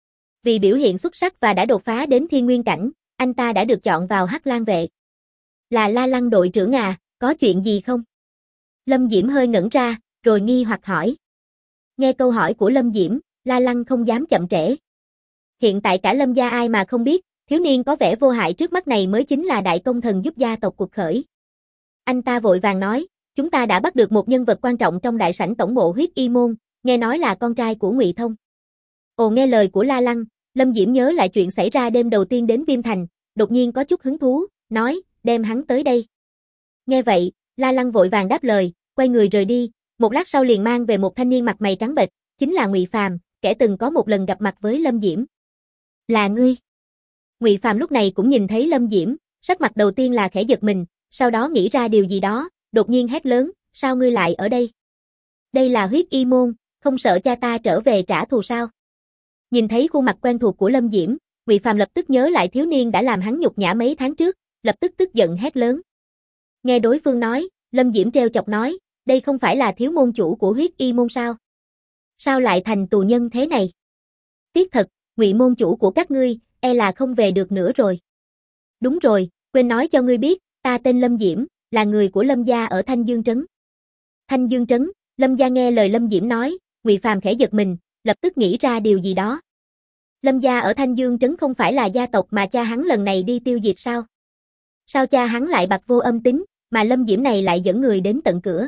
Speaker 1: Vì biểu hiện xuất sắc và đã đột phá đến thiên nguyên cảnh, anh ta đã được chọn vào Hắc Lang vệ. Là La Lăng đội trưởng à, có chuyện gì không? Lâm Diễm hơi ngẩn ra, rồi nghi hoặc hỏi. Nghe câu hỏi của Lâm Diễm, La Lăng không dám chậm trễ. Hiện tại cả Lâm gia ai mà không biết, thiếu niên có vẻ vô hại trước mắt này mới chính là đại công thần giúp gia tộc cuộc khởi. Anh ta vội vàng nói, chúng ta đã bắt được một nhân vật quan trọng trong đại sảnh tổng bộ huyết y môn, nghe nói là con trai của Ngụy Thông. Ồ, nghe lời của La Lăng, Lâm Diễm nhớ lại chuyện xảy ra đêm đầu tiên đến Viêm Thành, đột nhiên có chút hứng thú, nói, đem hắn tới đây. Nghe vậy, La Lăng vội vàng đáp lời, quay người rời đi, một lát sau liền mang về một thanh niên mặt mày trắng bệch, chính là Ngụy Phàm, kẻ từng có một lần gặp mặt với Lâm Diễm. Là ngươi? Ngụy Phàm lúc này cũng nhìn thấy Lâm Diễm, sắc mặt đầu tiên là khẽ giật mình, sau đó nghĩ ra điều gì đó, đột nhiên hét lớn, sao ngươi lại ở đây? Đây là huyết y môn, không sợ cha ta trở về trả thù sao? Nhìn thấy khuôn mặt quen thuộc của Lâm Diễm, Ngụy Phàm lập tức nhớ lại thiếu niên đã làm hắn nhục nhã mấy tháng trước, lập tức tức giận hét lớn. Nghe đối phương nói, Lâm Diễm trêu chọc nói, đây không phải là thiếu môn chủ của huyết y môn sao? Sao lại thành tù nhân thế này? Tiếc thật, Ngụy môn chủ của các ngươi, e là không về được nữa rồi. Đúng rồi, quên nói cho ngươi biết, ta tên Lâm Diễm, là người của Lâm gia ở Thanh Dương Trấn. Thanh Dương Trấn, Lâm gia nghe lời Lâm Diễm nói, Ngụy Phàm khẽ giật mình, lập tức nghĩ ra điều gì đó. Lâm gia ở Thanh Dương Trấn không phải là gia tộc mà cha hắn lần này đi tiêu diệt sao? Sao cha hắn lại bạc vô âm tín, mà Lâm Diễm này lại dẫn người đến tận cửa?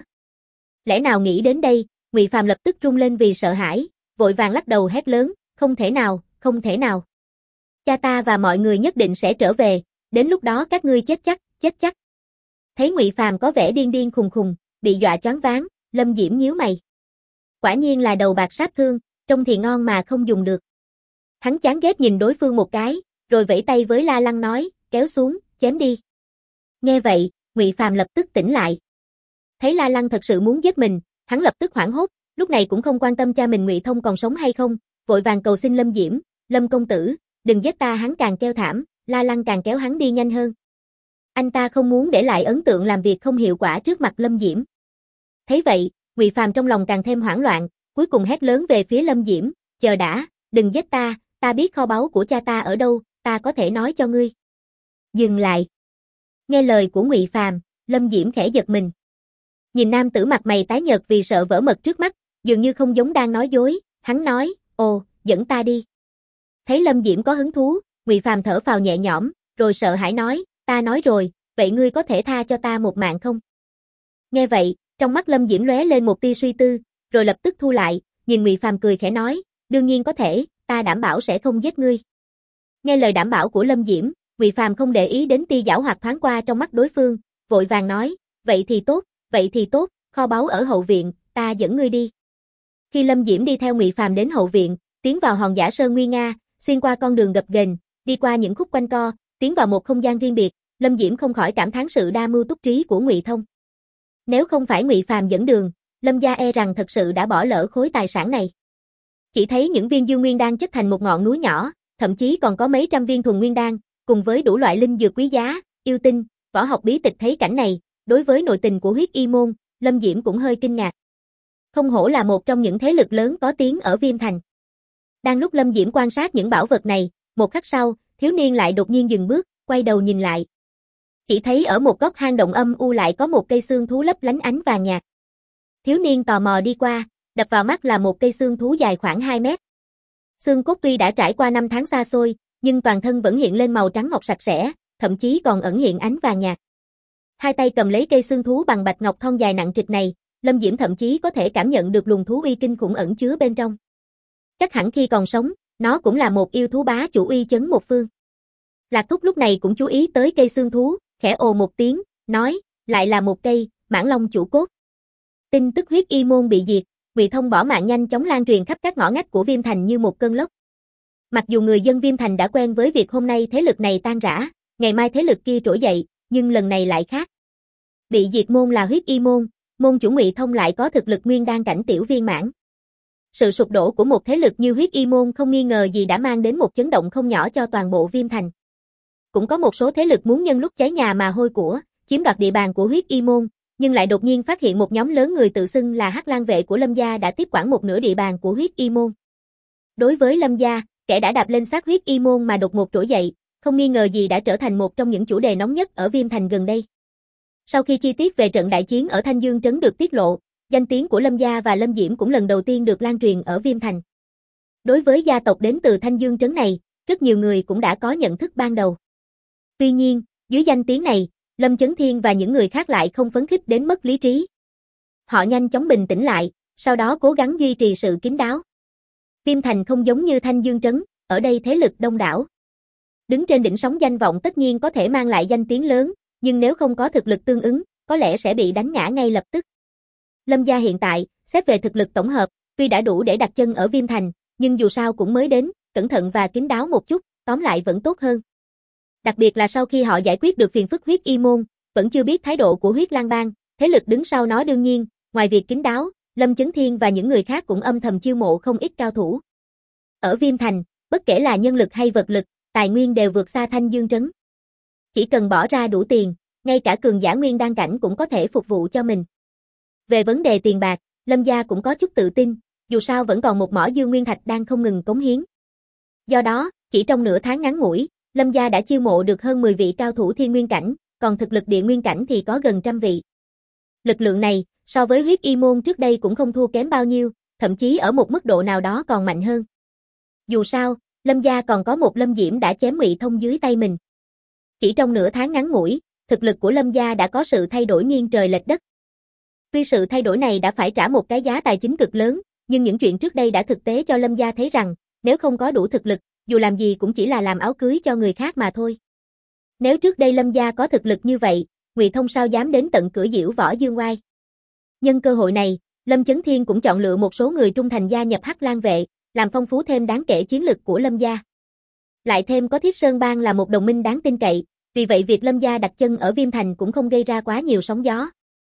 Speaker 1: Lẽ nào nghĩ đến đây, Ngụy Phàm lập tức run lên vì sợ hãi, vội vàng lắc đầu hét lớn, không thể nào, không thể nào. Cha ta và mọi người nhất định sẽ trở về, đến lúc đó các ngươi chết chắc, chết chắc. Thấy Ngụy Phàm có vẻ điên điên khùng khùng, bị dọa choáng váng, Lâm Diễm nhíu mày. Quả nhiên là đầu bạc sát thương, trông thì ngon mà không dùng được. Hắn chán ghét nhìn đối phương một cái, rồi vẫy tay với La Lăng nói, kéo xuống, chém đi. Nghe vậy, Ngụy Phàm lập tức tỉnh lại. Thấy La Lăng thật sự muốn giết mình, hắn lập tức hoảng hốt, lúc này cũng không quan tâm cha mình Ngụy Thông còn sống hay không, vội vàng cầu xin Lâm Diễm, Lâm công tử, đừng giết ta. Hắn càng kêu thảm, La Lăng càng kéo hắn đi nhanh hơn. Anh ta không muốn để lại ấn tượng làm việc không hiệu quả trước mặt Lâm Diễm. Thấy vậy, Ngụy Phàm trong lòng càng thêm hoảng loạn, cuối cùng hét lớn về phía Lâm Diễm, chờ đã, đừng giết ta, ta biết kho báu của cha ta ở đâu, ta có thể nói cho ngươi. Dừng lại. Nghe lời của Ngụy Phàm, Lâm Diễm khẽ giật mình. Nhìn nam tử mặt mày tái nhợt vì sợ vỡ mật trước mắt, dường như không giống đang nói dối, hắn nói, ồ, dẫn ta đi. Thấy Lâm Diễm có hứng thú, Ngụy Phàm thở phào nhẹ nhõm, rồi sợ hãi nói, ta nói rồi, vậy ngươi có thể tha cho ta một mạng không? Nghe vậy, trong mắt Lâm Diễm lóe lên một tia suy tư, rồi lập tức thu lại, nhìn Ngụy Phàm cười khẽ nói, đương nhiên có thể, ta đảm bảo sẽ không giết ngươi. Nghe lời đảm bảo của Lâm Diễm, Ngụy Phàm không để ý đến tia giảo hoạt thoáng qua trong mắt đối phương, vội vàng nói, vậy thì tốt, kho báu ở hậu viện, ta dẫn ngươi đi. Khi Lâm Diễm đi theo Ngụy Phàm đến hậu viện, tiến vào hòn giả sơn nguy nga, xuyên qua con đường gập ghềnh, đi qua những khúc quanh co, tiến vào một không gian riêng biệt, Lâm Diễm không khỏi cảm thán sự đa mưu túc trí của Ngụy Thông. Nếu không phải Ngụy Phàm dẫn đường, Lâm gia e rằng thật sự đã bỏ lỡ khối tài sản này. Chỉ thấy những viên dương nguyên đan chất thành một ngọn núi nhỏ, thậm chí còn có mấy trăm viên thuần nguyên đan, cùng với đủ loại linh dược quý giá, yêu tinh, võ học bí tịch. Thấy cảnh này, đối với nội tình của huyết y môn, Lâm Diễm cũng hơi kinh ngạc. Không hổ là một trong những thế lực lớn có tiếng ở Viêm Thành. Đang lúc Lâm Diễm quan sát những bảo vật này, một khắc sau, thiếu niên lại đột nhiên dừng bước, quay đầu nhìn lại. Chỉ thấy ở một góc hang động âm u lại có một cây xương thú lấp lánh ánh vàng nhạt. Thiếu niên tò mò đi qua, đập vào mắt là một cây xương thú dài khoảng 2 mét. Xương cốt tuy đã trải qua 5 tháng xa xôi, nhưng toàn thân vẫn hiện lên màu trắng ngọc sạch sẽ, thậm chí còn ẩn hiện ánh vàng nhạt. Hai tay cầm lấy cây xương thú bằng bạch ngọc thon dài nặng trịch này, Lâm Diễm thậm chí có thể cảm nhận được luồng thú uy kinh khủng ẩn chứa bên trong. Chắc hẳn khi còn sống, nó cũng là một yêu thú bá chủ uy chấn một phương. Lạc Thúc lúc này cũng chú ý tới cây xương thú, khẽ ồ một tiếng, nói, lại là một cây, Mãng Long chủ cốt. Tin tức huyết y môn bị diệt, Ngụy Thông bỏ mạng nhanh chóng lan truyền khắp các ngõ ngách của Viêm Thành như một cơn lốc. Mặc dù người dân Viêm Thành đã quen với việc hôm nay thế lực này tan rã, ngày mai thế lực kia trỗi dậy, nhưng lần này lại khác. Bị diệt môn là huyết y môn, môn chủ Ngụy Thông lại có thực lực nguyên đan cảnh tiểu viên mãn. Sự sụp đổ của một thế lực như Huyết Y Môn không nghi ngờ gì đã mang đến một chấn động không nhỏ cho toàn bộ Viêm Thành. Cũng có một số thế lực muốn nhân lúc cháy nhà mà hôi của, chiếm đoạt địa bàn của Huyết Y Môn, nhưng lại đột nhiên phát hiện một nhóm lớn người tự xưng là Hắc Lang vệ của Lâm gia đã tiếp quản một nửa địa bàn của Huyết Y Môn. Đối với Lâm gia, kẻ đã đạp lên xác Huyết Y Môn mà đột ngột trỗi dậy, không nghi ngờ gì đã trở thành một trong những chủ đề nóng nhất ở Viêm Thành gần đây. Sau khi chi tiết về trận đại chiến ở Thanh Dương Trấn được tiết lộ, danh tiếng của Lâm gia và Lâm Diễm cũng lần đầu tiên được lan truyền ở Viêm Thành. Đối với gia tộc đến từ Thanh Dương Trấn này, rất nhiều người cũng đã có nhận thức ban đầu. Tuy nhiên, dưới danh tiếng này, Lâm Chấn Thiên và những người khác lại không phấn khích đến mất lý trí. Họ nhanh chóng bình tĩnh lại, sau đó cố gắng duy trì sự kín đáo. Viêm Thành không giống như Thanh Dương Trấn, ở đây thế lực đông đảo. Đứng trên đỉnh sóng danh vọng tất nhiên có thể mang lại danh tiếng lớn, nhưng nếu không có thực lực tương ứng, có lẽ sẽ bị đánh ngã ngay lập tức. Lâm gia hiện tại, xét về thực lực tổng hợp, tuy đã đủ để đặt chân ở Viêm Thành, nhưng dù sao cũng mới đến, cẩn thận và kín đáo một chút, tóm lại vẫn tốt hơn. Đặc biệt là sau khi họ giải quyết được phiền phức Huyết Y Môn, vẫn chưa biết thái độ của Huyết Lang Bang, thế lực đứng sau nó đương nhiên, ngoài việc kín đáo, Lâm Chấn Thiên và những người khác cũng âm thầm chiêu mộ không ít cao thủ. Ở Viêm Thành, bất kể là nhân lực hay vật lực, tài nguyên đều vượt xa Thanh Dương Trấn. Chỉ cần bỏ ra đủ tiền, ngay cả cường giả nguyên đan cảnh cũng có thể phục vụ cho mình. Về vấn đề tiền bạc, Lâm gia cũng có chút tự tin, dù sao vẫn còn một mỏ dương nguyên thạch đang không ngừng cống hiến. Do đó, chỉ trong nửa tháng ngắn ngủi, Lâm gia đã chiêu mộ được hơn 10 vị cao thủ thiên nguyên cảnh, còn thực lực địa nguyên cảnh thì có gần 100 vị. Lực lượng này, so với Huyết Y Môn trước đây cũng không thua kém bao nhiêu, thậm chí ở một mức độ nào đó còn mạnh hơn. Dù sao, Lâm gia còn có một Lâm Diễm đã chém Ngụy Thông dưới tay mình. Chỉ trong nửa tháng ngắn ngủi, thực lực của Lâm gia đã có sự thay đổi nghiêng trời lệch đất. Tuy sự thay đổi này đã phải trả một cái giá tài chính cực lớn, nhưng những chuyện trước đây đã thực tế cho Lâm gia thấy rằng, nếu không có đủ thực lực, dù làm gì cũng chỉ là làm áo cưới cho người khác mà thôi. Nếu trước đây Lâm gia có thực lực như vậy, Ngụy Thông sao dám đến tận cửa diễu võ dương oai. Nhân cơ hội này, Lâm Chấn Thiên cũng chọn lựa một số người trung thành gia nhập Hắc Lang vệ, làm phong phú thêm đáng kể chiến lực của Lâm gia. Lại thêm có Thiết Sơn Bang là một đồng minh đáng tin cậy, vì vậy việc Lâm gia đặt chân ở Viêm Thành cũng không gây ra quá nhiều sóng gió.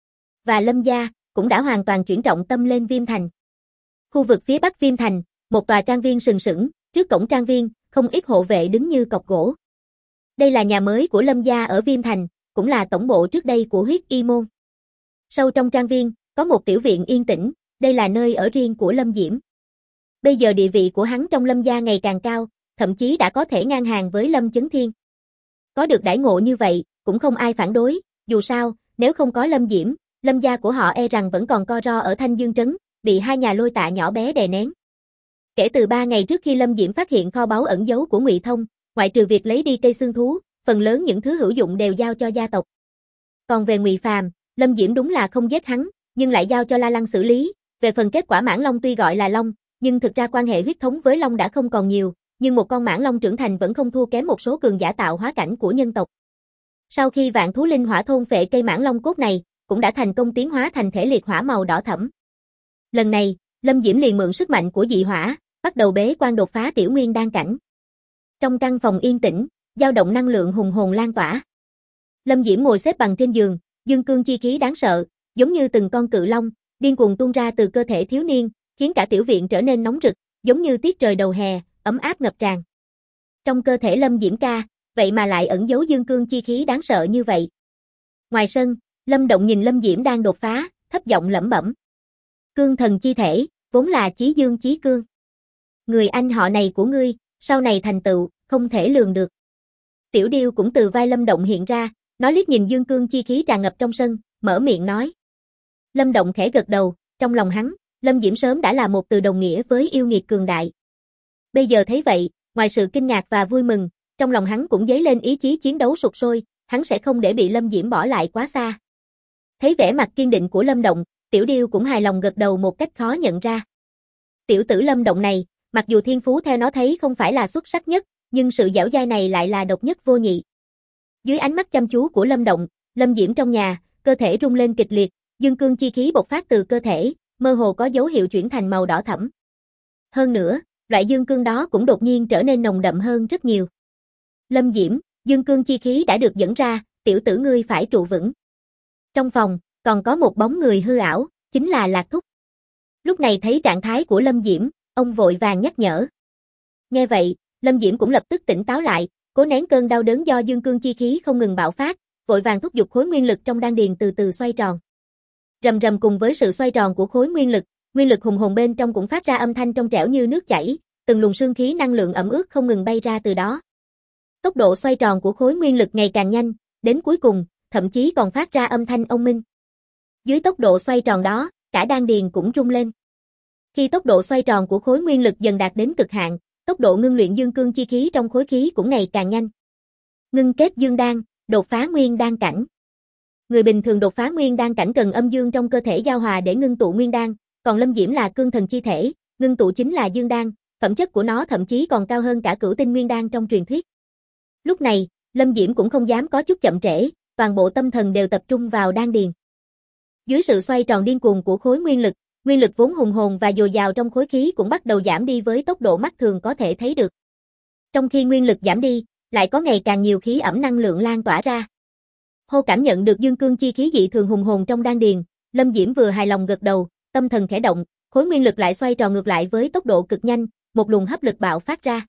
Speaker 1: Và Lâm gia cũng đã hoàn toàn chuyển trọng tâm lên Viêm Thành. Khu vực phía bắc Viêm Thành, một tòa trang viên sừng sững, trước cổng trang viên, không ít hộ vệ đứng như cọc gỗ. Đây là nhà mới của Lâm gia ở Viêm Thành, cũng là tổng bộ trước đây của Huyết Y Môn. Sâu trong trang viên, có một tiểu viện yên tĩnh, đây là nơi ở riêng của Lâm Diễm. Bây giờ địa vị của hắn trong Lâm gia ngày càng cao, thậm chí đã có thể ngang hàng với Lâm Chấn Thiên. Có được đãi ngộ như vậy, cũng không ai phản đối, dù sao, nếu không có Lâm Diễm, Lâm gia của họ e rằng vẫn còn co ro ở Thanh Dương Trấn, bị hai nhà Lôi Tạ nhỏ bé đè nén. Kể từ 3 ngày trước khi Lâm Diễm phát hiện kho báu ẩn giấu của Ngụy Thông, ngoại trừ việc lấy đi cây xương thú, phần lớn những thứ hữu dụng đều giao cho gia tộc. Còn về Ngụy Phàm, Lâm Diễm đúng là không giết hắn, nhưng lại giao cho La Lăng xử lý. Về phần kết quả Mãng Long tuy gọi là Long, nhưng thực ra quan hệ huyết thống với Long đã không còn nhiều, nhưng một con Mãng Long trưởng thành vẫn không thua kém một số cường giả tạo hóa cảnh của nhân tộc. Sau khi vạn thú linh hỏa thôn phệ cây Mãng Long cốt này, cũng đã thành công tiến hóa thành thể liệt hỏa màu đỏ thẫm. Lần này, Lâm Diễm liền mượn sức mạnh của dị hỏa, bắt đầu bế quan đột phá tiểu nguyên đan cảnh. Trong căn phòng yên tĩnh, dao động năng lượng hùng hồn lan tỏa. Lâm Diễm ngồi xếp bằng trên giường, dương cương chi khí đáng sợ, giống như từng con cự long, điên cuồng tuôn ra từ cơ thể thiếu niên, khiến cả tiểu viện trở nên nóng rực, giống như tiết trời đầu hè, ấm áp ngập tràn. Trong cơ thể Lâm Diễm ca, vậy mà lại ẩn giấu dương cương chi khí đáng sợ như vậy. Ngoài sân, Lâm Động nhìn Lâm Diễm đang đột phá, thấp giọng lẩm bẩm. Cương thần chi thể, vốn là chí dương chí cương. Người anh họ này của ngươi, sau này thành tựu, không thể lường được. Tiểu Điêu cũng từ vai Lâm Động hiện ra, nó liếc nhìn dương cương chi khí tràn ngập trong sân, mở miệng nói. Lâm Động khẽ gật đầu, trong lòng hắn, Lâm Diễm sớm đã là một từ đồng nghĩa với yêu nghiệt cường đại. Bây giờ thấy vậy, ngoài sự kinh ngạc và vui mừng, trong lòng hắn cũng dấy lên ý chí chiến đấu sục sôi, hắn sẽ không để bị Lâm Diễm bỏ lại quá xa. Thấy vẻ mặt kiên định của Lâm Động, Tiểu Điêu cũng hài lòng gật đầu một cách khó nhận ra. Tiểu tử Lâm Động này, mặc dù thiên phú theo nó thấy không phải là xuất sắc nhất, nhưng sự dẻo dai này lại là độc nhất vô nhị. Dưới ánh mắt chăm chú của Lâm Động, Lâm Diễm trong nhà, cơ thể rung lên kịch liệt, dương cương chi khí bộc phát từ cơ thể, mơ hồ có dấu hiệu chuyển thành màu đỏ thẫm. Hơn nữa, loại dương cương đó cũng đột nhiên trở nên nồng đậm hơn rất nhiều. Lâm Diễm, dương cương chi khí đã được dẫn ra, tiểu tử ngươi phải trụ vững. Trong phòng, còn có một bóng người hư ảo, chính là Lạc Thúc. Lúc này thấy trạng thái của Lâm Diễm, ông vội vàng nhắc nhở. Nghe vậy, Lâm Diễm cũng lập tức tỉnh táo lại, cố nén cơn đau đớn do dương cương chi khí không ngừng bạo phát, vội vàng thúc giục khối nguyên lực trong đan điền từ từ xoay tròn. Rầm rầm, cùng với sự xoay tròn của khối nguyên lực hùng hồn bên trong cũng phát ra âm thanh trong trẻo như nước chảy, từng luồng sương khí năng lượng ẩm ướt không ngừng bay ra từ đó. Tốc độ xoay tròn của khối nguyên lực ngày càng nhanh, đến cuối cùng, thậm chí còn phát ra âm thanh ông minh. Dưới tốc độ xoay tròn đó, cả đan điền cũng rung lên. Khi tốc độ xoay tròn của khối nguyên lực dần đạt đến cực hạn, tốc độ ngưng luyện dương cương chi khí trong khối khí cũng ngày càng nhanh. Ngưng kết dương đan, đột phá nguyên đan cảnh. Người bình thường đột phá nguyên đan cảnh cần âm dương trong cơ thể giao hòa để ngưng tụ nguyên đan, còn Lâm Diễm là cương thần chi thể, ngưng tụ chính là dương đan, phẩm chất của nó thậm chí còn cao hơn cả cửu tinh nguyên đan trong truyền thuyết. Lúc này, Lâm Diễm cũng không dám có chút chậm trễ, toàn bộ tâm thần đều tập trung vào đan điền. Dưới sự xoay tròn điên cuồng của khối nguyên lực vốn hùng hồn và dồi dào trong khối khí cũng bắt đầu giảm đi với tốc độ mắt thường có thể thấy được. Trong khi nguyên lực giảm đi, lại có ngày càng nhiều khí ẩm năng lượng lan tỏa ra. Hô, cảm nhận được dương cương chi khí dị thường hùng hồn trong đan điền, Lâm Diễm vừa hài lòng gật đầu, tâm thần khẽ động, khối nguyên lực lại xoay tròn ngược lại với tốc độ cực nhanh, một luồng hấp lực bạo phát ra.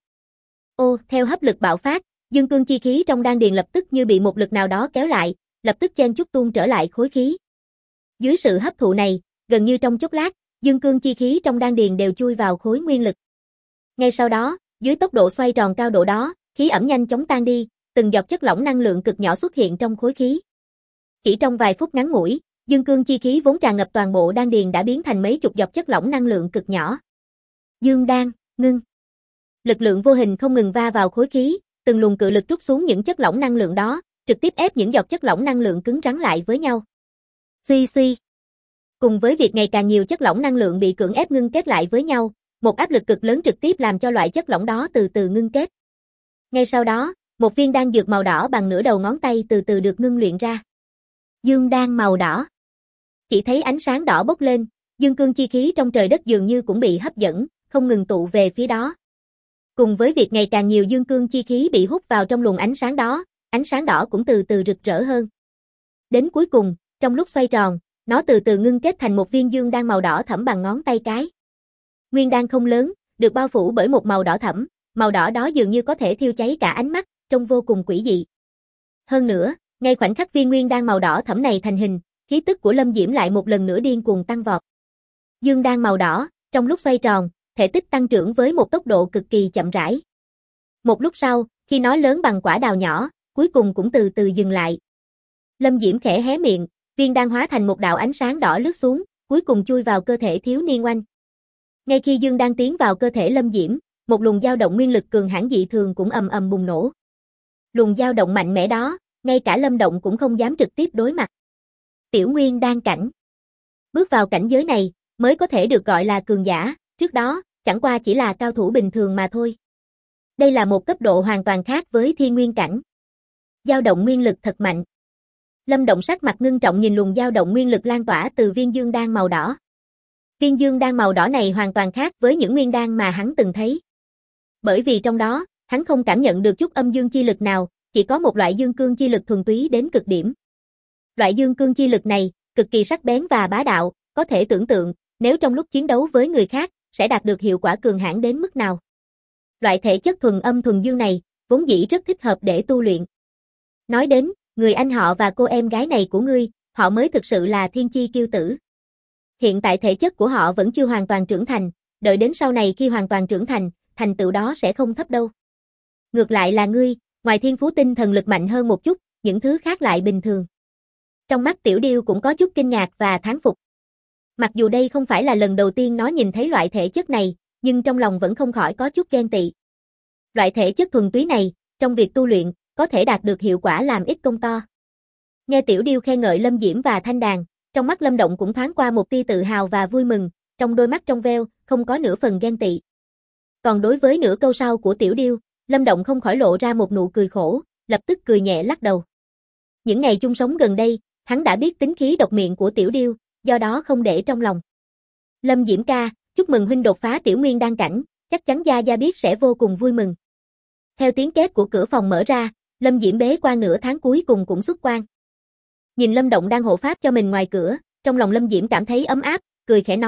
Speaker 1: Theo hấp lực bạo phát, dương cương chi khí trong đan điền lập tức như bị một lực nào đó kéo lại, lập tức chen chúc tuôn trở lại khối khí. Dưới sự hấp thụ này, gần như trong chốc lát, dương cương chi khí trong đan điền đều chui vào khối nguyên lực. Ngay sau đó, dưới tốc độ xoay tròn cao độ đó, khí ẩm nhanh chóng tan đi, từng giọt chất lỏng năng lượng cực nhỏ xuất hiện trong khối khí. Chỉ trong vài phút ngắn ngủi, dương cương chi khí vốn tràn ngập toàn bộ đan điền đã biến thành mấy chục giọt chất lỏng năng lượng cực nhỏ. Dương đan, ngưng. Lực lượng vô hình không ngừng va vào khối khí, từng luồng cự lực trút xuống những chất lỏng năng lượng đó, trực tiếp ép những giọt chất lỏng năng lượng cứng rắn lại với nhau. Suy suy. Cùng với việc ngày càng nhiều chất lỏng năng lượng bị cưỡng ép ngưng kết lại với nhau, một áp lực cực lớn trực tiếp làm cho loại chất lỏng đó từ từ ngưng kết. Ngay sau đó, một viên đan dược màu đỏ bằng nửa đầu ngón tay từ từ được ngưng luyện ra. Dương đan màu đỏ. Chỉ thấy ánh sáng đỏ bốc lên, dương cương chi khí trong trời đất dường như cũng bị hấp dẫn, không ngừng tụ về phía đó. Cùng với việc ngày càng nhiều dương cương chi khí bị hút vào trong luồng ánh sáng đó, ánh sáng đỏ cũng từ từ rực rỡ hơn. Đến cuối cùng, trong lúc xoay tròn, nó từ từ ngưng kết thành một viên dương đan màu đỏ thẫm bằng ngón tay cái. Nguyên đan không lớn, được bao phủ bởi một màu đỏ thẫm, màu đỏ đó dường như có thể thiêu cháy cả ánh mắt, trông vô cùng quỷ dị. Hơn nữa, ngay khoảnh khắc viên nguyên đan màu đỏ thẫm này thành hình, khí tức của Lâm Diễm lại một lần nữa điên cuồng tăng vọt. Dương đan màu đỏ, trong lúc xoay tròn, thể tích tăng trưởng với một tốc độ cực kỳ chậm rãi. Một lúc sau, khi nó lớn bằng quả đào nhỏ, cuối cùng cũng từ từ dừng lại. Lâm Diễm khẽ hé miệng, viên đan hóa thành một đạo ánh sáng đỏ lướt xuống, cuối cùng chui vào cơ thể thiếu niên oanh. Ngay khi dương đan tiến vào cơ thể Lâm Diễm, một luồng dao động nguyên lực cường hãn dị thường cũng ầm ầm bùng nổ. Luồng dao động mạnh mẽ đó, ngay cả Lâm Động cũng không dám trực tiếp đối mặt. Tiểu nguyên đan cảnh. Bước vào cảnh giới này, mới có thể được gọi là cường giả, trước đó, chẳng qua chỉ là cao thủ bình thường mà thôi. Đây là một cấp độ hoàn toàn khác với thiên nguyên cảnh. Dao động nguyên lực thật mạnh. Lâm Động sắc mặt ngưng trọng nhìn luồng dao động nguyên lực lan tỏa từ viên dương đan màu đỏ. Viên dương đan màu đỏ này hoàn toàn khác với những nguyên đan mà hắn từng thấy. Bởi vì trong đó, hắn không cảm nhận được chút âm dương chi lực nào, chỉ có một loại dương cương chi lực thuần túy đến cực điểm. Loại dương cương chi lực này, cực kỳ sắc bén và bá đạo, có thể tưởng tượng, nếu trong lúc chiến đấu với người khác, sẽ đạt được hiệu quả cường hãn đến mức nào. Loại thể chất thuần âm thuần dương này, vốn dĩ rất thích hợp để tu luyện. Nói đến, người anh họ và cô em gái này của ngươi, họ mới thực sự là thiên chi kiêu tử. Hiện tại thể chất của họ vẫn chưa hoàn toàn trưởng thành, đợi đến sau này khi hoàn toàn trưởng thành, thành tựu đó sẽ không thấp đâu. Ngược lại là ngươi, ngoài thiên phú tinh thần lực mạnh hơn một chút, những thứ khác lại bình thường. Trong mắt Tiểu Điêu cũng có chút kinh ngạc và thán phục. Mặc dù đây không phải là lần đầu tiên nó nhìn thấy loại thể chất này, nhưng trong lòng vẫn không khỏi có chút ghen tị. Loại thể chất thuần túy này, trong việc tu luyện, có thể đạt được hiệu quả làm ít công to. Nghe Tiểu Điêu khen ngợi Lâm Diễm và Thanh Đàn, trong mắt Lâm Động cũng thoáng qua một tia tự hào và vui mừng, trong đôi mắt trong veo, không có nửa phần ghen tị. Còn đối với nửa câu sau của Tiểu Điêu, Lâm Động không khỏi lộ ra một nụ cười khổ, lập tức cười nhẹ lắc đầu. Những ngày chung sống gần đây, hắn đã biết tính khí độc miệng của Tiểu Điêu, do đó không để trong lòng. Lâm Diễm ca, chúc mừng huynh đột phá tiểu nguyên đan cảnh, chắc chắn Gia Gia biết sẽ vô cùng vui mừng. Theo tiếng két của cửa phòng mở ra, Lâm Diễm bế quan nửa tháng cuối cùng cũng xuất quan. Nhìn Lâm Động đang hộ pháp cho mình ngoài cửa, trong lòng Lâm Diễm cảm thấy ấm áp, cười khẽ nói,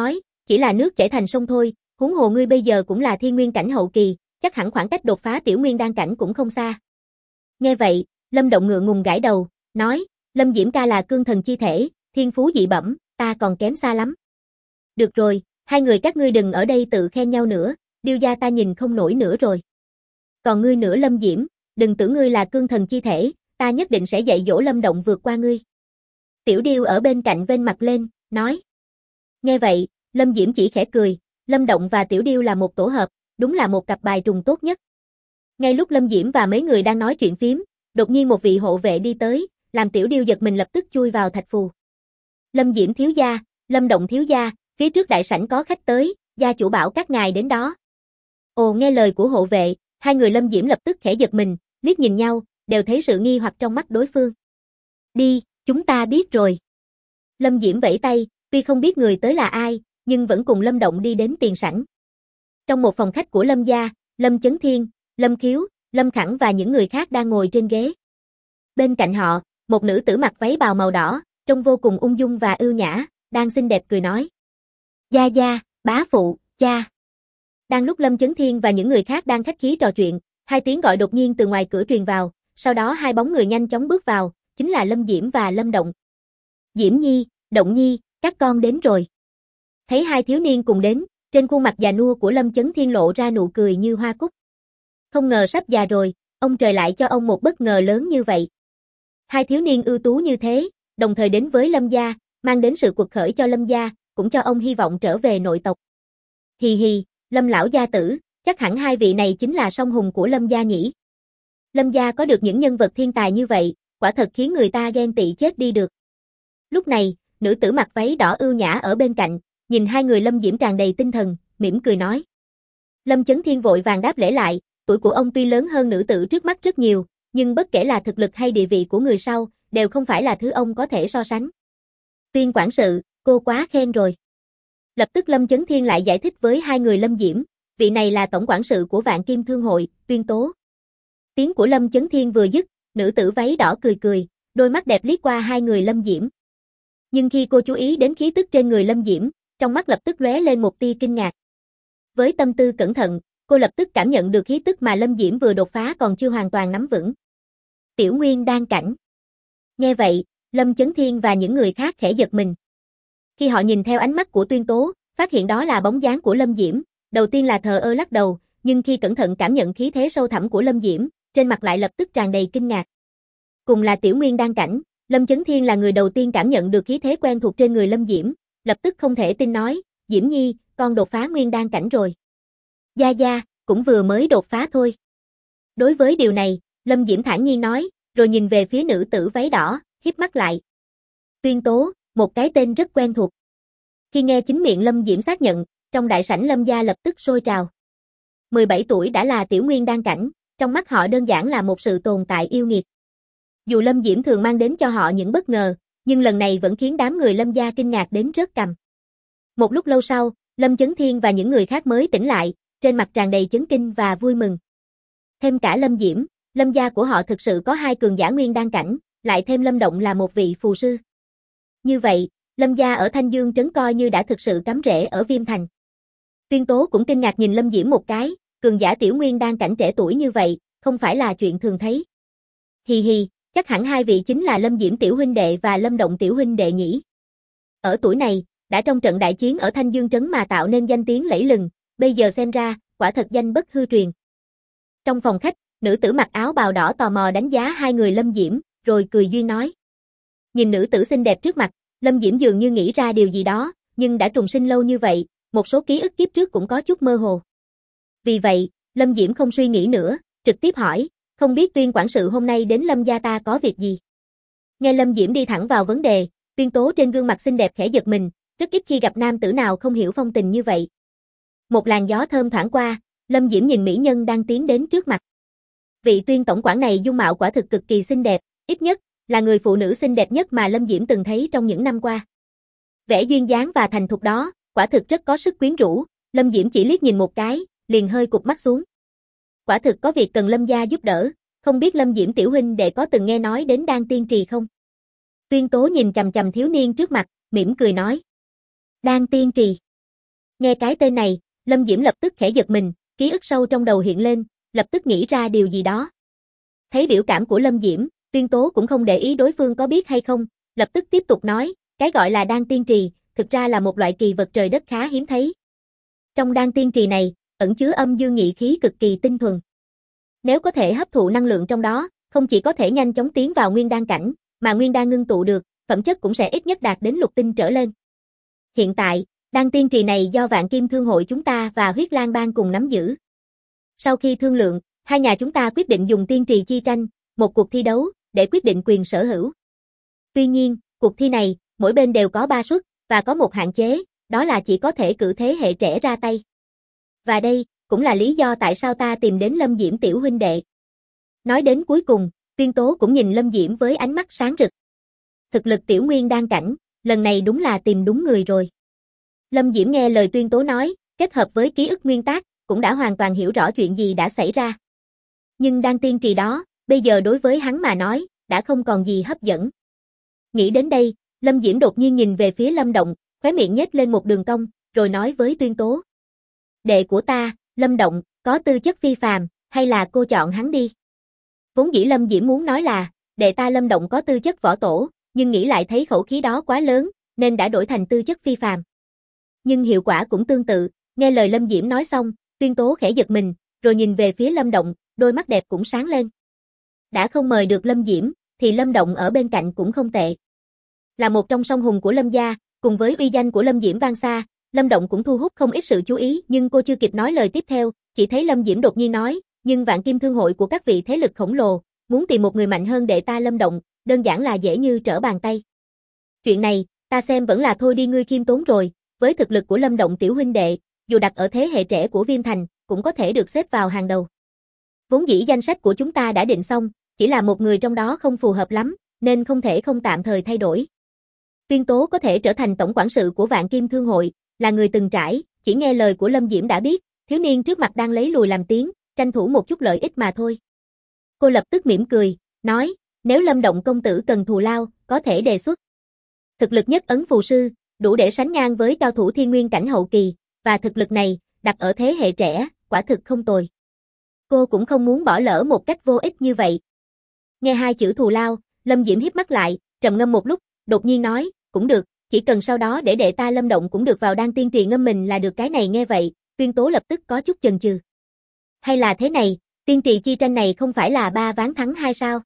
Speaker 1: Chỉ là nước chảy thành sông thôi, huống hồ ngươi bây giờ cũng là thiên nguyên cảnh hậu kỳ, chắc hẳn khoảng cách đột phá tiểu nguyên đan cảnh cũng không xa. Nghe vậy, Lâm Động ngượng ngùng gãi đầu, nói, Lâm Diễm ca là cương thần chi thể, thiên phú dị bẩm, ta còn kém xa lắm. Được rồi, hai người các ngươi đừng ở đây tự khen nhau nữa, Điêu gia ta nhìn không nổi nữa rồi. Còn ngươi nữa Lâm Diễm, đừng tưởng ngươi là cương thần chi thể, ta nhất định sẽ dạy dỗ Lâm Động vượt qua ngươi. Tiểu Điêu ở bên cạnh vênh mặt lên, nói. Nghe vậy, Lâm Diễm chỉ khẽ cười, Lâm Động và Tiểu Điêu là một tổ hợp, đúng là một cặp bài trùng tốt nhất. Ngay lúc Lâm Diễm và mấy người đang nói chuyện phím, đột nhiên một vị hộ vệ đi tới, làm Tiểu Điêu giật mình lập tức chui vào thạch phù. Lâm Diễm thiếu gia, Lâm Động thiếu gia, phía trước đại sảnh có khách tới, gia chủ bảo các ngài đến đó. Ồ, nghe lời của hộ vệ, hai người Lâm Diễm lập tức khẽ giật mình, liếc nhìn nhau, đều thấy sự nghi hoặc trong mắt đối phương. Đi, chúng ta biết rồi. Lâm Diễm vẫy tay, tuy không biết người tới là ai, nhưng vẫn cùng Lâm Động đi đến tiền sảnh. Trong một phòng khách của Lâm gia, Lâm Chấn Thiên, Lâm Khiếu, Lâm Khẳng và những người khác đang ngồi trên ghế. Bên cạnh họ, một nữ tử mặc váy bào màu đỏ, trông vô cùng ung dung và ưu nhã, đang xinh đẹp cười nói. Gia gia, bá phụ, cha. Đang lúc Lâm Chấn Thiên và những người khác đang khách khí trò chuyện, hai tiếng gọi đột nhiên từ ngoài cửa truyền vào, sau đó hai bóng người nhanh chóng bước vào, chính là Lâm Diễm và Lâm Động. Diễm Nhi, Động Nhi, các con đến rồi. Thấy hai thiếu niên cùng đến, trên khuôn mặt già nua của Lâm Chấn Thiên lộ ra nụ cười như hoa cúc. Không ngờ sắp già rồi, ông trời lại cho ông một bất ngờ lớn như vậy. Hai thiếu niên ưu tú như thế, đồng thời đến với Lâm gia, mang đến sự quật khởi cho Lâm gia, cũng cho ông hy vọng trở về nội tộc. Hì hì, Lâm lão gia tử, chắc hẳn hai vị này chính là song hùng của Lâm gia nhỉ. Lâm gia có được những nhân vật thiên tài như vậy, quả thật khiến người ta ghen tị chết đi được. Lúc này, nữ tử mặc váy đỏ ưu nhã ở bên cạnh, nhìn hai người Lâm Diễm tràn đầy tinh thần, mỉm cười nói. Lâm Chấn Thiên vội vàng đáp lễ lại, tuổi của ông tuy lớn hơn nữ tử trước mắt rất nhiều, nhưng bất kể là thực lực hay địa vị của người sau, đều không phải là thứ ông có thể so sánh. Tuyên quản sự, cô quá khen rồi. Lập tức Lâm Chấn Thiên lại giải thích với hai người Lâm Diễm, vị này là tổng quản sự của Vạn Kim Thương hội, Tuyên Tố. Tiếng của Lâm Chấn Thiên vừa dứt, nữ tử váy đỏ cười cười, đôi mắt đẹp liếc qua hai người Lâm Diễm. Nhưng khi cô chú ý đến khí tức trên người Lâm Diễm, trong mắt lập tức lóe lên một tia kinh ngạc. Với tâm tư cẩn thận, cô lập tức cảm nhận được khí tức mà Lâm Diễm vừa đột phá còn chưa hoàn toàn nắm vững. Tiểu Nguyên đan cảnh. Nghe vậy, Lâm Chấn Thiên và những người khác khẽ giật mình. Khi họ nhìn theo ánh mắt của Tuyên Tố, phát hiện đó là bóng dáng của Lâm Diễm, đầu tiên là thờ ơ lắc đầu, nhưng khi cẩn thận cảm nhận khí thế sâu thẳm của Lâm Diễm, trên mặt lại lập tức tràn đầy kinh ngạc. Cùng là tiểu nguyên đan cảnh, Lâm Chấn Thiên là người đầu tiên cảm nhận được khí thế quen thuộc trên người Lâm Diễm, lập tức không thể tin nói, Diễm Nhi, con đột phá nguyên đan cảnh rồi. Gia gia, cũng vừa mới đột phá thôi. Đối với điều này, Lâm Diễm thản nhiên nói, rồi nhìn về phía nữ tử váy đỏ, híp mắt lại. Tuyên Tố, một cái tên rất quen thuộc. Khi nghe chính miệng Lâm Diễm xác nhận, trong đại sảnh Lâm gia lập tức sôi trào. 17 tuổi đã là tiểu nguyên đan cảnh, trong mắt họ đơn giản là một sự tồn tại yêu nghiệt. Dù Lâm Diễm thường mang đến cho họ những bất ngờ, nhưng lần này vẫn khiến đám người Lâm gia kinh ngạc đến rớt cằm. Một lúc lâu sau, Lâm Chấn Thiên và những người khác mới tỉnh lại, trên mặt tràn đầy chấn kinh và vui mừng. Thêm cả Lâm Diễm, Lâm gia của họ thực sự có hai cường giả nguyên đan cảnh, lại thêm Lâm Động là một vị phù sư. Như vậy, Lâm gia ở Thanh Dương trấn coi như đã thực sự cắm rễ ở Viêm Thành. Tuyên Tố cũng kinh ngạc nhìn Lâm Diễm một cái, cường giả tiểu nguyên đan cảnh trẻ tuổi như vậy, không phải là chuyện thường thấy. Hì hì, chắc hẳn hai vị chính là Lâm Diễm tiểu huynh đệ và Lâm Động tiểu huynh đệ nhỉ. Ở tuổi này, đã trong trận đại chiến ở Thanh Dương trấn mà tạo nên danh tiếng lẫy lừng, bây giờ xem ra, quả thật danh bất hư truyền. Trong phòng khách, nữ tử mặc áo bào đỏ tò mò đánh giá hai người Lâm Diễm, rồi cười duyên nói. Nhìn nữ tử xinh đẹp trước mặt, Lâm Diễm dường như nghĩ ra điều gì đó, nhưng đã trùng sinh lâu như vậy, một số ký ức kiếp trước cũng có chút mơ hồ. Vì vậy, Lâm Diễm không suy nghĩ nữa, trực tiếp hỏi, không biết Tuyên quản sự hôm nay đến Lâm gia ta có việc gì? Nghe Lâm Diễm đi thẳng vào vấn đề, Tuyên Tố trên gương mặt xinh đẹp khẽ giật mình, rất ít khi gặp nam tử nào không hiểu phong tình như vậy. Một làn gió thơm thoảng qua, Lâm Diễm nhìn mỹ nhân đang tiến đến trước mặt. Vị Tuyên tổng quản này dung mạo quả thực cực kỳ xinh đẹp, ít nhất là người phụ nữ xinh đẹp nhất mà Lâm Diễm từng thấy trong những năm qua. Vẻ duyên dáng và thành thục đó, quả thực rất có sức quyến rũ, Lâm Diễm chỉ liếc nhìn một cái, liền hơi cụp mắt xuống. Quả thực có việc cần Lâm gia giúp đỡ, không biết Lâm Diễm tiểu huynh đệ có từng nghe nói đến Đan Tiên Trì không? Tuyên Tố nhìn chằm chằm thiếu niên trước mặt, mỉm cười nói. Đan Tiên Trì. Nghe cái tên này, Lâm Diễm lập tức khẽ giật mình, ký ức sâu trong đầu hiện lên, lập tức nghĩ ra điều gì đó. Thấy biểu cảm của Lâm Diễm, Tuyên Tố cũng không để ý đối phương có biết hay không, lập tức tiếp tục nói, cái gọi là đan tiên trì, thực ra là một loại kỳ vật trời đất khá hiếm thấy. Trong đan tiên trì này, ẩn chứa âm dương nhị khí cực kỳ tinh thuần. Nếu có thể hấp thụ năng lượng trong đó, không chỉ có thể nhanh chóng tiến vào nguyên đan cảnh, mà nguyên đan ngưng tụ được, phẩm chất cũng sẽ ít nhất đạt đến lục tinh trở lên. Hiện tại, đan tiên trì này do Vạn Kim Thương hội chúng ta và Huyết Lang Bang cùng nắm giữ. Sau khi thương lượng, hai nhà chúng ta quyết định dùng tiên trì chi tranh, một cuộc thi đấu, để quyết định quyền sở hữu. Tuy nhiên, cuộc thi này, mỗi bên đều có 3 suất, và có một hạn chế, đó là chỉ có thể cử thế hệ trẻ ra tay. Và đây, cũng là lý do tại sao ta tìm đến Lâm Diễm tiểu huynh đệ. Nói đến cuối cùng, Tuyên Tố cũng nhìn Lâm Diễm với ánh mắt sáng rực. Thực lực tiểu nguyên đan cảnh, lần này đúng là tìm đúng người rồi. Lâm Diễm nghe lời Tuyên Tố nói, kết hợp với ký ức nguyên tác, cũng đã hoàn toàn hiểu rõ chuyện gì đã xảy ra. Nhưng đan tiên trì đó, bây giờ đối với hắn mà nói, đã không còn gì hấp dẫn. Nghĩ đến đây, Lâm Diễm đột nhiên nhìn về phía Lâm Động, khóe miệng nhếch lên một đường cong, rồi nói với Tuyên Tố. Đệ của ta, Lâm Động, có tư chất phi phàm, hay là cô chọn hắn đi? Vốn dĩ Lâm Diễm muốn nói là, đệ ta Lâm Động có tư chất võ tổ, nhưng nghĩ lại thấy khẩu khí đó quá lớn, nên đã đổi thành tư chất phi phàm. Nhưng hiệu quả cũng tương tự, nghe lời Lâm Diễm nói xong, Tuyên Tố khẽ giật mình, rồi nhìn về phía Lâm Động, đôi mắt đẹp cũng sáng lên. Đã không mời được Lâm Diễm, thì Lâm Động ở bên cạnh cũng không tệ. Là một trong song hùng của Lâm gia, cùng với uy danh của Lâm Diễm vang xa, Lâm Động cũng thu hút không ít sự chú ý, nhưng cô chưa kịp nói lời tiếp theo, chỉ thấy Lâm Diễm đột nhiên nói, nhưng Vạn Kim Thương hội của các vị thế lực khổng lồ, muốn tìm một người mạnh hơn đệ ta Lâm Động, đơn giản là dễ như trở bàn tay. Chuyện này, ta xem vẫn là thôi đi ngươi khiêm tốn rồi, với thực lực của Lâm Động tiểu huynh đệ, dù đặt ở thế hệ trẻ của Viêm Thành, cũng có thể được xếp vào hàng đầu. Vốn dĩ danh sách của chúng ta đã định xong, chỉ là một người trong đó không phù hợp lắm, nên không thể không tạm thời thay đổi. Tuyên Tố có thể trở thành tổng quản sự của Vạn Kim Thương hội, là người từng trải, chỉ nghe lời của Lâm Diễm đã biết, thiếu niên trước mặt đang lấy lùi làm tiếng, tranh thủ một chút lợi ích mà thôi. Cô lập tức mỉm cười, nói, nếu Lâm Động công tử cần thù lao, có thể đề xuất. Thực lực nhất ấn phù sư, đủ để sánh ngang với cao thủ thiên nguyên cảnh hậu kỳ, và thực lực này, đặt ở thế hệ trẻ, quả thực không tồi. Cô cũng không muốn bỏ lỡ một cách vô ích như vậy. Nghe hai chữ thù lao, Lâm Diễm híp mắt lại, trầm ngâm một lúc, đột nhiên nói, cũng được, chỉ cần sau đó để đệ ta Lâm Động cũng được vào đan tiên trì ngâm mình là được. Cái này nghe vậy, Tuyên Tố lập tức có chút chần chừ. Hay là thế này, tiên trì chi tranh này không phải là 3 ván thắng 2 sao?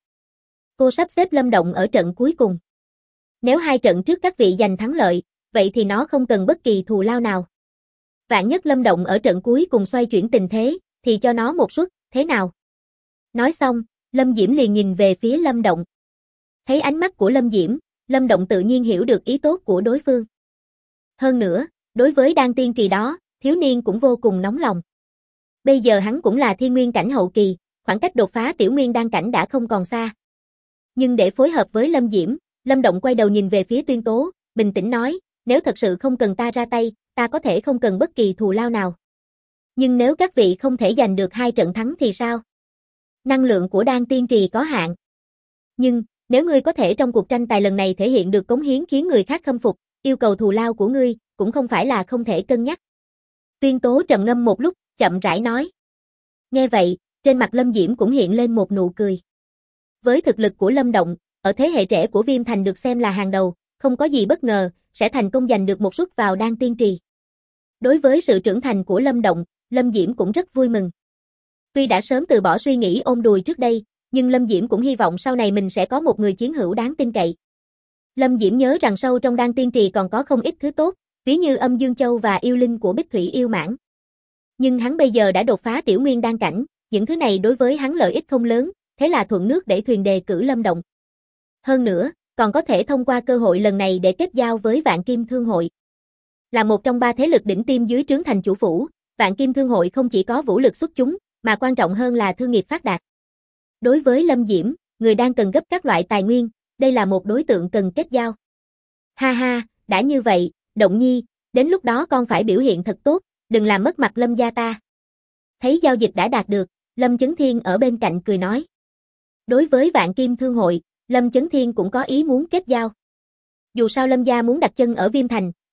Speaker 1: Cô sắp xếp Lâm Động ở trận cuối cùng. Nếu 2 trận trước các vị giành thắng lợi, vậy thì nó không cần bất kỳ thù lao nào. Vạn nhất Lâm Động ở trận cuối cùng xoay chuyển tình thế, thì cho nó một suất, thế nào? Nói xong, Lâm Diễm liền nhìn về phía Lâm Động. Thấy ánh mắt của Lâm Diễm, Lâm Động tự nhiên hiểu được ý tốt của đối phương. Hơn nữa, đối với đan tiên trì đó, thiếu niên cũng vô cùng nóng lòng. Bây giờ hắn cũng là thiên nguyên cảnh hậu kỳ, khoảng cách đột phá tiểu nguyên đan cảnh đã không còn xa. Nhưng để phối hợp với Lâm Diễm, Lâm Động quay đầu nhìn về phía Tuyên Tố, bình tĩnh nói, nếu thật sự không cần ta ra tay, ta có thể không cần bất kỳ thù lao nào. Nhưng nếu các vị không thể giành được 2 trận thắng thì sao? Năng lượng của đan tiên trì có hạn. Nhưng, nếu ngươi có thể trong cuộc tranh tài lần này thể hiện được cống hiến khiến người khác khâm phục, yêu cầu thù lao của ngươi, cũng không phải là không thể cân nhắc. Tuyên Tố trầm ngâm một lúc, chậm rãi nói. Nghe vậy, trên mặt Lâm Diễm cũng hiện lên một nụ cười. Với thực lực của Lâm Động, ở thế hệ trẻ của Viêm Thành được xem là hàng đầu, không có gì bất ngờ, sẽ thành công giành được một suất vào đan tiên trì. Đối với sự trưởng thành của Lâm Động, Lâm Diễm cũng rất vui mừng. Tuy đã sớm từ bỏ suy nghĩ ôm đùi trước đây, nhưng Lâm Diễm cũng hy vọng sau này mình sẽ có một người chiến hữu đáng tin cậy. Lâm Diễm nhớ rằng sâu trong đan tiên trì còn có không ít thứ tốt, ví như Âm Dương Châu và yêu linh của Bích Thủy Yêu Mãng. Nhưng hắn bây giờ đã đột phá tiểu nguyên đan cảnh, những thứ này đối với hắn lợi ích không lớn, thế là thuận nước đẩy thuyền đề cử Lâm Động. Hơn nữa, còn có thể thông qua cơ hội lần này để kết giao với Vạn Kim Thương hội. Là một trong 3 thế lực đỉnh tiêm dưới trướng thành chủ phủ, Vạn Kim Thương hội không chỉ có vũ lực xuất chúng, mà quan trọng hơn là thương nghiệp phát đạt. Đối với Lâm Diễm, người đang cần gấp các loại tài nguyên, đây là một đối tượng cần kết giao. Ha ha, đã như vậy, Động Nhi, đến lúc đó con phải biểu hiện thật tốt, đừng làm mất mặt Lâm gia ta. Thấy giao dịch đã đạt được, Lâm Chấn Thiên ở bên cạnh cười nói. Đối với Vạn Kim Thương hội, Lâm Chấn Thiên cũng có ý muốn kết giao. Dù sao Lâm gia muốn đặt chân ở Viêm Thành,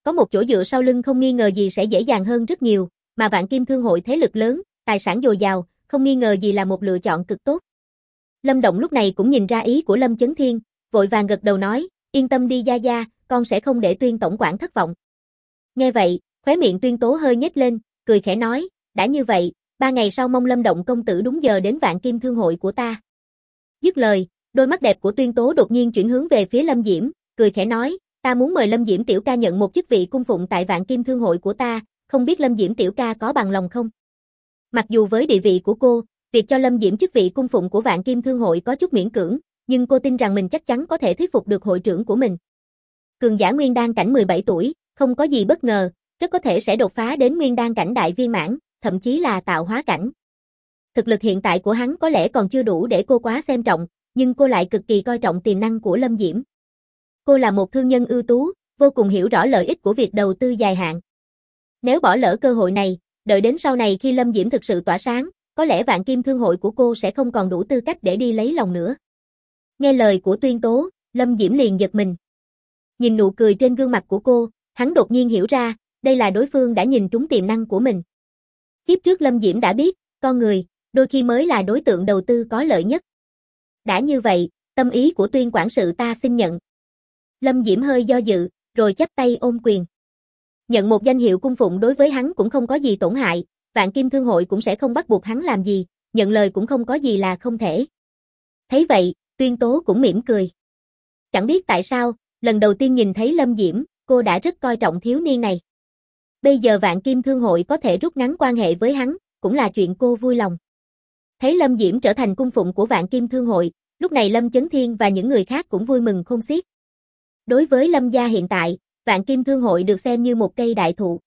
Speaker 1: có một chỗ dựa sau lưng không nghi ngờ gì sẽ dễ dàng hơn rất nhiều, mà Vạn Kim Thương hội thế lực lớn, tài sản dồi dào, không nghi ngờ gì là một lựa chọn cực tốt. Lâm Động lúc này cũng nhìn ra ý của Lâm Chấn Thiên, vội vàng gật đầu nói, yên tâm đi Gia Gia, con sẽ không để Tuyên tổng quản thất vọng. Nghe vậy, khóe miệng Tuyên Tố hơi nhếch lên, cười khẽ nói, đã như vậy, 3 ngày sau mong Lâm Động công tử đúng giờ đến Vạn Kim Thương hội của ta. Dứt lời, đôi mắt đẹp của Tuyên Tố đột nhiên chuyển hướng về phía Lâm Diễm, cười khẽ nói, ta muốn mời Lâm Diễm tiểu ca nhận một chức vị cung phụng tại Vạn Kim Thương hội của ta, không biết Lâm Diễm tiểu ca có bằng lòng không? Mặc dù với địa vị của cô, việc cho Lâm Diễm chức vị cung phụng của Vạn Kim Thương hội có chút miễn cưỡng, nhưng cô tin rằng mình chắc chắn có thể thuyết phục được hội trưởng của mình. Cường giả nguyên đan cảnh 17 tuổi, không có gì bất ngờ, rất có thể sẽ đột phá đến nguyên đan cảnh đại viên mãn, thậm chí là tạo hóa cảnh. Thực lực hiện tại của hắn có lẽ còn chưa đủ để cô quá xem trọng, nhưng cô lại cực kỳ coi trọng tiềm năng của Lâm Diễm. Cô là một thương nhân ưu tú, vô cùng hiểu rõ lợi ích của việc đầu tư dài hạn. Nếu bỏ lỡ cơ hội này, đợi đến sau này khi Lâm Diễm thực sự tỏa sáng, có lẽ Vạn Kim Thương hội của cô sẽ không còn đủ tư cách để đi lấy lòng nữa. Nghe lời của Tuyên Tố, Lâm Diễm liền giật mình. Nhìn nụ cười trên gương mặt của cô, hắn đột nhiên hiểu ra, đây là đối phương đã nhìn trúng tiềm năng của mình. Kiếp trước Lâm Diễm đã biết, con người, đôi khi mới là đối tượng đầu tư có lợi nhất. Đã như vậy, tâm ý của Tuyên quản sự ta xin nhận. Lâm Diễm hơi do dự, rồi chắp tay ôm quyền. Nhận một danh hiệu cung phụng đối với hắn cũng không có gì tổn hại, Vạn Kim Thương hội cũng sẽ không bắt buộc hắn làm gì, nhận lời cũng không có gì là không thể. Thấy vậy, Tuyên Tố cũng mỉm cười. Chẳng biết tại sao, lần đầu tiên nhìn thấy Lâm Diễm, cô đã rất coi trọng thiếu niên này. Bây giờ Vạn Kim Thương hội có thể rút ngắn quan hệ với hắn, cũng là chuyện cô vui lòng. Thấy Lâm Diễm trở thành cung phụng của Vạn Kim Thương hội, lúc này Lâm Chấn Thiên và những người khác cũng vui mừng khôn xiết. Đối với Lâm gia hiện tại, Vạn Kim Thương hội được xem như một cây đại thụ.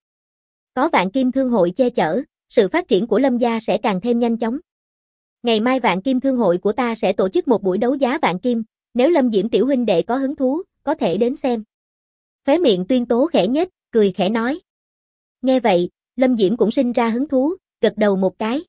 Speaker 1: Có Vạn Kim Thương hội che chở, sự phát triển của Lâm gia sẽ càng thêm nhanh chóng. Ngày mai Vạn Kim Thương hội của ta sẽ tổ chức một buổi đấu giá Vạn Kim, nếu Lâm Diễm tiểu huynh đệ có hứng thú, có thể đến xem. Khóe miệng Tuyên Tố khẽ nhếch, cười khẽ nói. Nghe vậy, Lâm Diễm cũng sinh ra hứng thú, gật đầu một cái.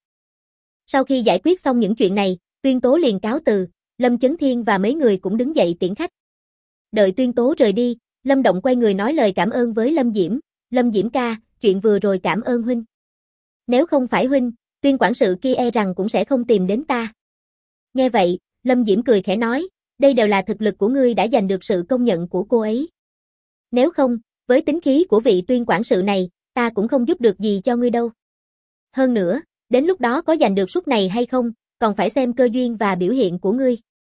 Speaker 1: Sau khi giải quyết xong những chuyện này, Tuyên Tố liền cáo từ, Lâm Chấn Thiên và mấy người cũng đứng dậy tiễn khách. Đợi Tuyên Tố rời đi, Lâm Động quay người nói lời cảm ơn với Lâm Diễm ca, chuyện vừa rồi cảm ơn huynh. Nếu không phải huynh, Tuyên quản sự kia e rằng cũng sẽ không tìm đến ta. Nghe vậy, Lâm Diễm cười khẽ nói, đây đều là thực lực của ngươi đã giành được sự công nhận của cô ấy. Nếu không, với tính khí của vị Tuyên quản sự này, ta cũng không giúp được gì cho ngươi đâu. Hơn nữa, đến lúc đó có giành được suất này hay không, còn phải xem cơ duyên và biểu hiện của ngươi.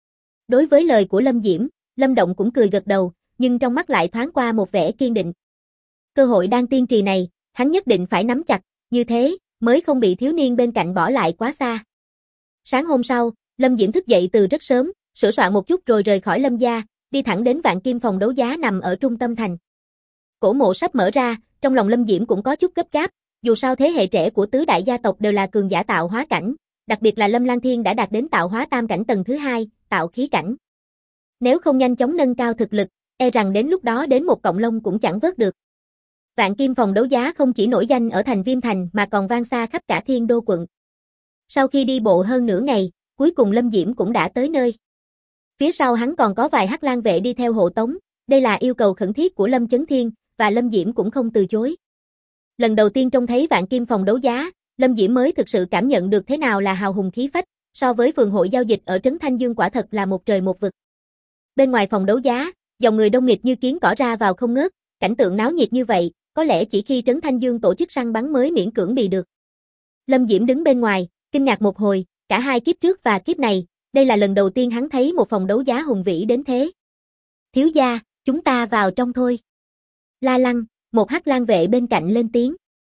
Speaker 1: Đối với lời của Lâm Diễm, Lâm Động cũng cười gật đầu, nhưng trong mắt lại thoáng qua một vẻ kiên định. Cơ hội đang tiên trì này, hắn nhất định phải nắm chặt, như thế, mới không bị thiếu niên bên cạnh bỏ lại quá xa. Sáng hôm sau, Lâm Diễm thức dậy từ rất sớm, sửa soạn một chút rồi rời khỏi Lâm gia, đi thẳng đến Vạn Kim phòng đấu giá nằm ở trung tâm thành. Cổ mộ sắp mở ra, trong lòng Lâm Diễm cũng có chút gấp gáp, dù sao thế hệ trẻ của tứ đại gia tộc đều là cường giả tạo hóa cảnh, đặc biệt là Lâm Lang Thiên đã đạt đến tạo hóa tam cảnh tầng thứ 2, tạo khí cảnh. Nếu không nhanh chóng nâng cao thực lực, e rằng đến lúc đó đến một cọng lông cũng chẳng vớt được. Vạn Kim phòng đấu giá không chỉ nổi danh ở thành Viêm Thành mà còn vang xa khắp cả Thiên Đô quận. Sau khi đi bộ hơn nửa ngày, cuối cùng Lâm Diễm cũng đã tới nơi. Phía sau hắn còn có vài hắc lang vệ đi theo hộ tống, đây là yêu cầu khẩn thiết của Lâm Chấn Thiên, và Lâm Diễm cũng không từ chối. Lần đầu tiên trông thấy Vạn Kim phòng đấu giá, Lâm Diễm mới thực sự cảm nhận được thế nào là hào hùng khí phách, so với phường hội giao dịch ở trấn Thanh Dương quả thật là một trời một vực. Bên ngoài phòng đấu giá, dòng người đông nghịt như kiến cỏ ra vào không ngớt, cảnh tượng náo nhiệt như vậy, có lẽ chỉ khi trấn Thanh Dương tổ chức săn bắn mới miễn cưỡng bì được. Lâm Diễm đứng bên ngoài, kinh ngạc một hồi, cả hai kiếp trước và kiếp này, đây là lần đầu tiên hắn thấy một phòng đấu giá hùng vĩ đến thế. Thiếu gia, chúng ta vào trong thôi. La Lăng, một hắc lang vệ bên cạnh lên tiếng.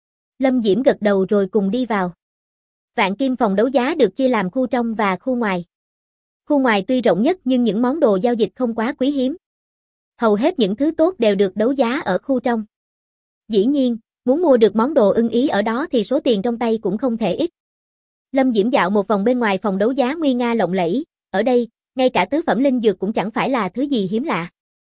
Speaker 1: Lâm Diễm gật đầu rồi cùng đi vào. Vạn Kim phòng đấu giá được chia làm khu trong và khu ngoài. Khu ngoài tuy rộng nhất nhưng những món đồ giao dịch không quá quý hiếm. Hầu hết những thứ tốt đều được đấu giá ở khu trong. Dĩ nhiên, muốn mua được món đồ ưng ý ở đó thì số tiền trong tay cũng không thể ít. Lâm Diễm dạo một vòng bên ngoài phòng đấu giá nguy nga lộng lẫy, ở đây, ngay cả tứ phẩm linh dược cũng chẳng phải là thứ gì hiếm lạ.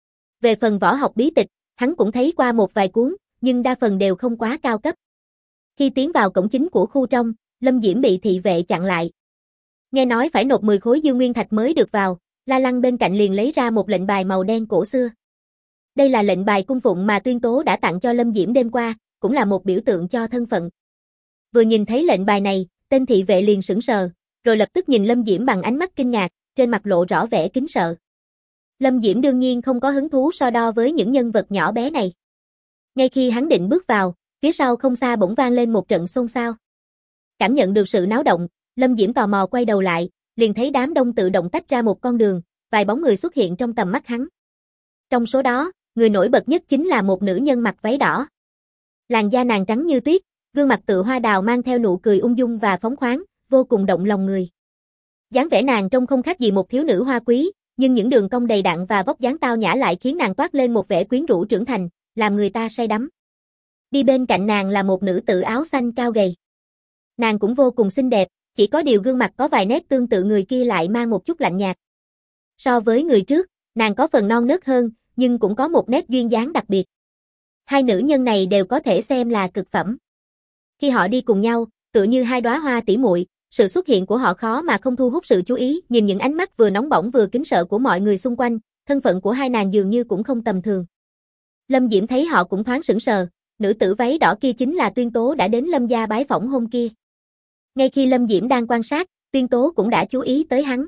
Speaker 1: Về phần võ học bí tịch, hắn cũng thấy qua một vài cuốn, nhưng đa phần đều không quá cao cấp. Khi tiến vào cổng chính của khu trong, Lâm Diễm bị thị vệ chặn lại. Nghe nói phải nộp 10 khối dương nguyên thạch mới được vào, La Lăng bên cạnh liền lấy ra một lệnh bài màu đen cổ xưa. Đây là lệnh bài cung phụng mà Tuyên Tố đã tặng cho Lâm Diễm đêm qua, cũng là một biểu tượng cho thân phận. Vừa nhìn thấy lệnh bài này, tên thị vệ liền sững sờ, rồi lập tức nhìn Lâm Diễm bằng ánh mắt kinh ngạc, trên mặt lộ rõ vẻ kính sợ. Lâm Diễm đương nhiên không có hứng thú so đo với những nhân vật nhỏ bé này. Ngay khi hắn định bước vào, phía sau không xa bỗng vang lên một trận xôn xao. Cảm nhận được sự náo động, Lâm Diễm tò mò quay đầu lại, liền thấy đám đông tự động tách ra một con đường, vài bóng người xuất hiện trong tầm mắt hắn. Trong số đó, người nổi bật nhất chính là một nữ nhân mặc váy đỏ. Làn da nàng trắng như tuyết, gương mặt tựa hoa đào mang theo nụ cười ung dung và phóng khoáng, vô cùng động lòng người. Dáng vẻ nàng trông không khác gì một thiếu nữ hoa quý, nhưng những đường cong đầy đặn và vóc dáng tao nhã lại khiến nàng toát lên một vẻ quyến rũ trưởng thành, làm người ta say đắm. Đi bên cạnh nàng là một nữ tử áo xanh cao gầy. Nàng cũng vô cùng xinh đẹp, chỉ có điều gương mặt có vài nét tương tự người kia lại mang một chút lạnh nhạt. So với người trước, nàng có phần non nớt hơn, nhưng cũng có một nét duyên dáng đặc biệt. Hai nữ nhân này đều có thể xem là cực phẩm. Khi họ đi cùng nhau, tựa như hai đóa hoa tỉ muội, sự xuất hiện của họ khó mà không thu hút sự chú ý, nhìn những ánh mắt vừa nóng bỏng vừa kính sợ của mọi người xung quanh, thân phận của hai nàng dường như cũng không tầm thường. Lâm Diễm thấy họ cũng thoáng sững sờ, nữ tử váy đỏ kia chính là Tuyên Tố đã đến Lâm gia bái phỏng hôm kia. Ngay khi Lâm Diễm đang quan sát, Tuyên Tố cũng đã chú ý tới hắn.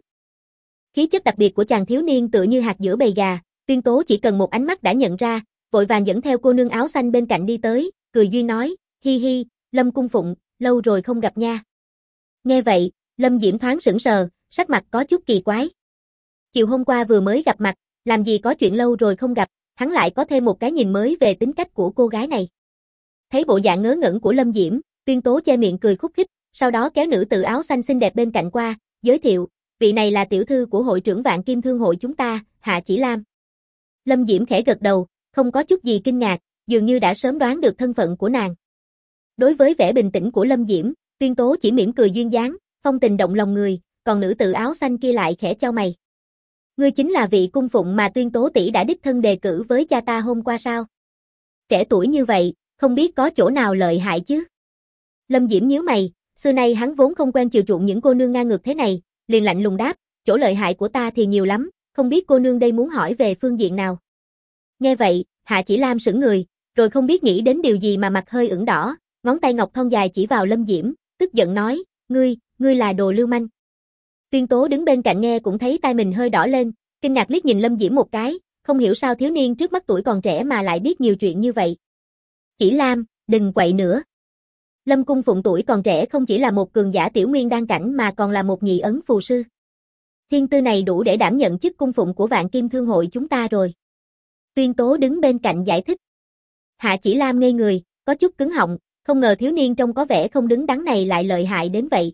Speaker 1: Khí chất đặc biệt của chàng thiếu niên tựa như hạt giữa bầy gà, Tuyên Tố chỉ cần một ánh mắt đã nhận ra, vội vàng dẫn theo cô nương áo xanh bên cạnh đi tới, cười duyên nói, hi hi, Lâm cung phụng, lâu rồi không gặp nha. Nghe vậy, Lâm Diễm thoáng sững sờ, sắc mặt có chút kỳ quái. Chiều hôm qua vừa mới gặp mặt, làm gì có chuyện lâu rồi không gặp, hắn lại có thêm một cái nhìn mới về tính cách của cô gái này. Thấy bộ dạng ngớ ngẩn của Lâm Diễm, Tuyên Tố che miệng cười khúc khích, sau đó kéo nữ tử áo xanh xinh đẹp bên cạnh qua, giới thiệu, vị này là tiểu thư của hội trưởng Vạn Kim Thương hội chúng ta, Hạ Chỉ Lam. Lâm Diễm khẽ gật đầu, không có chút gì kinh ngạc, dường như đã sớm đoán được thân phận của nàng. Đối với vẻ bình tĩnh của Lâm Diễm, Tuyên Tố chỉ mỉm cười duyên dáng, phong tình động lòng người, còn nữ tử áo xanh kia lại khẽ chau mày. Ngươi chính là vị cung phụng mà Tuyên Tố tỷ đã đích thân đề cử với cha ta hôm qua sao? Trẻ tuổi như vậy, không biết có chỗ nào lợi hại chứ? Lâm Diễm nhíu mày, xưa nay hắn vốn không quen chiều chuộng những cô nương ngang ngược thế này, liền lạnh lùng đáp, chỗ lợi hại của ta thì nhiều lắm, không biết cô nương đây muốn hỏi về phương diện nào. Nghe vậy, Hạ Chỉ Lam sững người, rồi không biết nghĩ đến điều gì mà mặt hơi ửng đỏ, ngón tay ngọc thon dài chỉ vào Lâm Diễm, tức giận nói, ngươi là đồ lưu manh. Tuyên Tố đứng bên cạnh nghe cũng thấy tai mình hơi đỏ lên, kinh ngạc liếc nhìn Lâm Diễm một cái, không hiểu sao thiếu niên trước mắt tuổi còn trẻ mà lại biết nhiều chuyện như vậy. Chỉ Lam, đừng quậy nữa. Lâm cung phụng tuổi còn trẻ không chỉ là một cường giả tiểu nguyên đan cảnh mà còn là một nhị ấn phù sư. Thiên tư này đủ để đảm nhận chức cung phụng của Vạn Kim Thương hội chúng ta rồi. Tuyên Tố đứng bên cạnh giải thích. Hạ Chỉ Lam ngây người, có chút cứng họng, không ngờ thiếu niên trông có vẻ không đứng đắn này lại lợi hại đến vậy.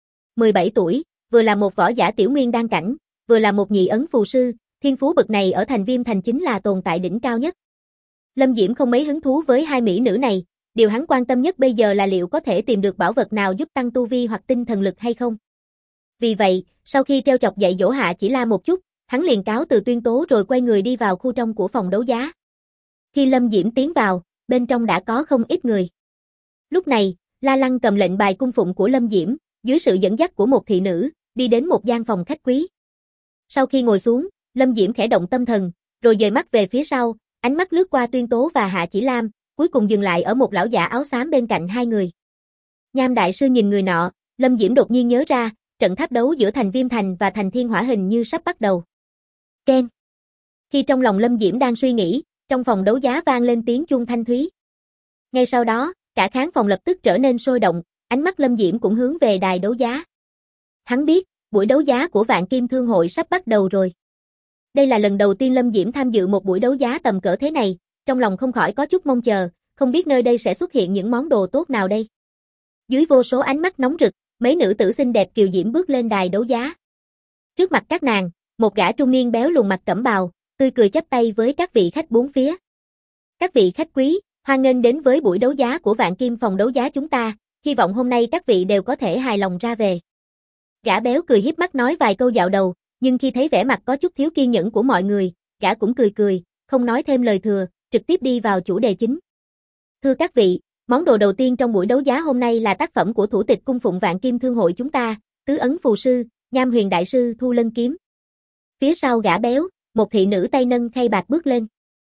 Speaker 1: 17 tuổi, vừa là một võ giả tiểu nguyên đan cảnh, vừa là một nhị ấn phù sư, thiên phú bậc này ở thành Viêm thành chính là tồn tại đỉnh cao nhất. Lâm Diễm không mấy hứng thú với hai mỹ nữ này, điều hắn quan tâm nhất bây giờ là liệu có thể tìm được bảo vật nào giúp tăng tu vi hoặc tinh thần lực hay không. Vì vậy, sau khi trêu chọc dạy dỗ Hạ Chỉ Lam một chút, hắn liền cáo từ Tuyên Tố rồi quay người đi vào khu trong của phòng đấu giá. Khi Lâm Diễm tiến vào, bên trong đã có không ít người. Lúc này, La Lăng cầm lệnh bài cung phụng của Lâm Diễm, dưới sự dẫn dắt của một thị nữ, đi đến một gian phòng khách quý. Sau khi ngồi xuống, Lâm Diễm khẽ động tâm thần, rồi dời mắt về phía sau, ánh mắt lướt qua Tuyên Tố và Hạ Chỉ Lam, cuối cùng dừng lại ở một lão giả áo xám bên cạnh hai người. Nham đại sư nhìn người nọ, Lâm Diễm đột nhiên nhớ ra, trận tháp đấu giữa thành Viêm thành và thành Thiên Hỏa hình như sắp bắt đầu. Keng. Khi trong lòng Lâm Diễm đang suy nghĩ, trong phòng đấu giá vang lên tiếng chuông thanh thúy. Ngay sau đó, cả khán phòng lập tức trở nên sôi động, ánh mắt Lâm Diễm cũng hướng về đài đấu giá. Hắn biết, buổi đấu giá của Vạn Kim Thương hội sắp bắt đầu rồi. Đây là lần đầu tiên Lâm Diễm tham dự một buổi đấu giá tầm cỡ thế này, trong lòng không khỏi có chút mong chờ, không biết nơi đây sẽ xuất hiện những món đồ tốt nào đây. Dưới vô số ánh mắt nóng rực, mấy nữ tử xinh đẹp kiều diễm bước lên đài đấu giá. Trước mặt các nàng, một gã trung niên béo lùn mặc cẩm bào, tươi cười chắp tay với các vị khách bốn phía. Các vị khách quý, hoan nghênh đến với buổi đấu giá của Vạn Kim phòng đấu giá chúng ta, hy vọng hôm nay các vị đều có thể hài lòng ra về. Gã béo cười hiếp mắt nói vài câu dạo đầu, nhưng khi thấy vẻ mặt có chút thiếu kiên nhẫn của mọi người, gã cũng cười cười, không nói thêm lời thừa, trực tiếp đi vào chủ đề chính. Thưa các vị, món đồ đầu tiên trong buổi đấu giá hôm nay là tác phẩm của thủ tịch cung phụng Vạn Kim Thương hội chúng ta, tứ ấn phù sư, Nham Huyền đại sư Thu Lân kiếm. Phía sau gã béo, một thị nữ tay nâng khay bạc bước lên.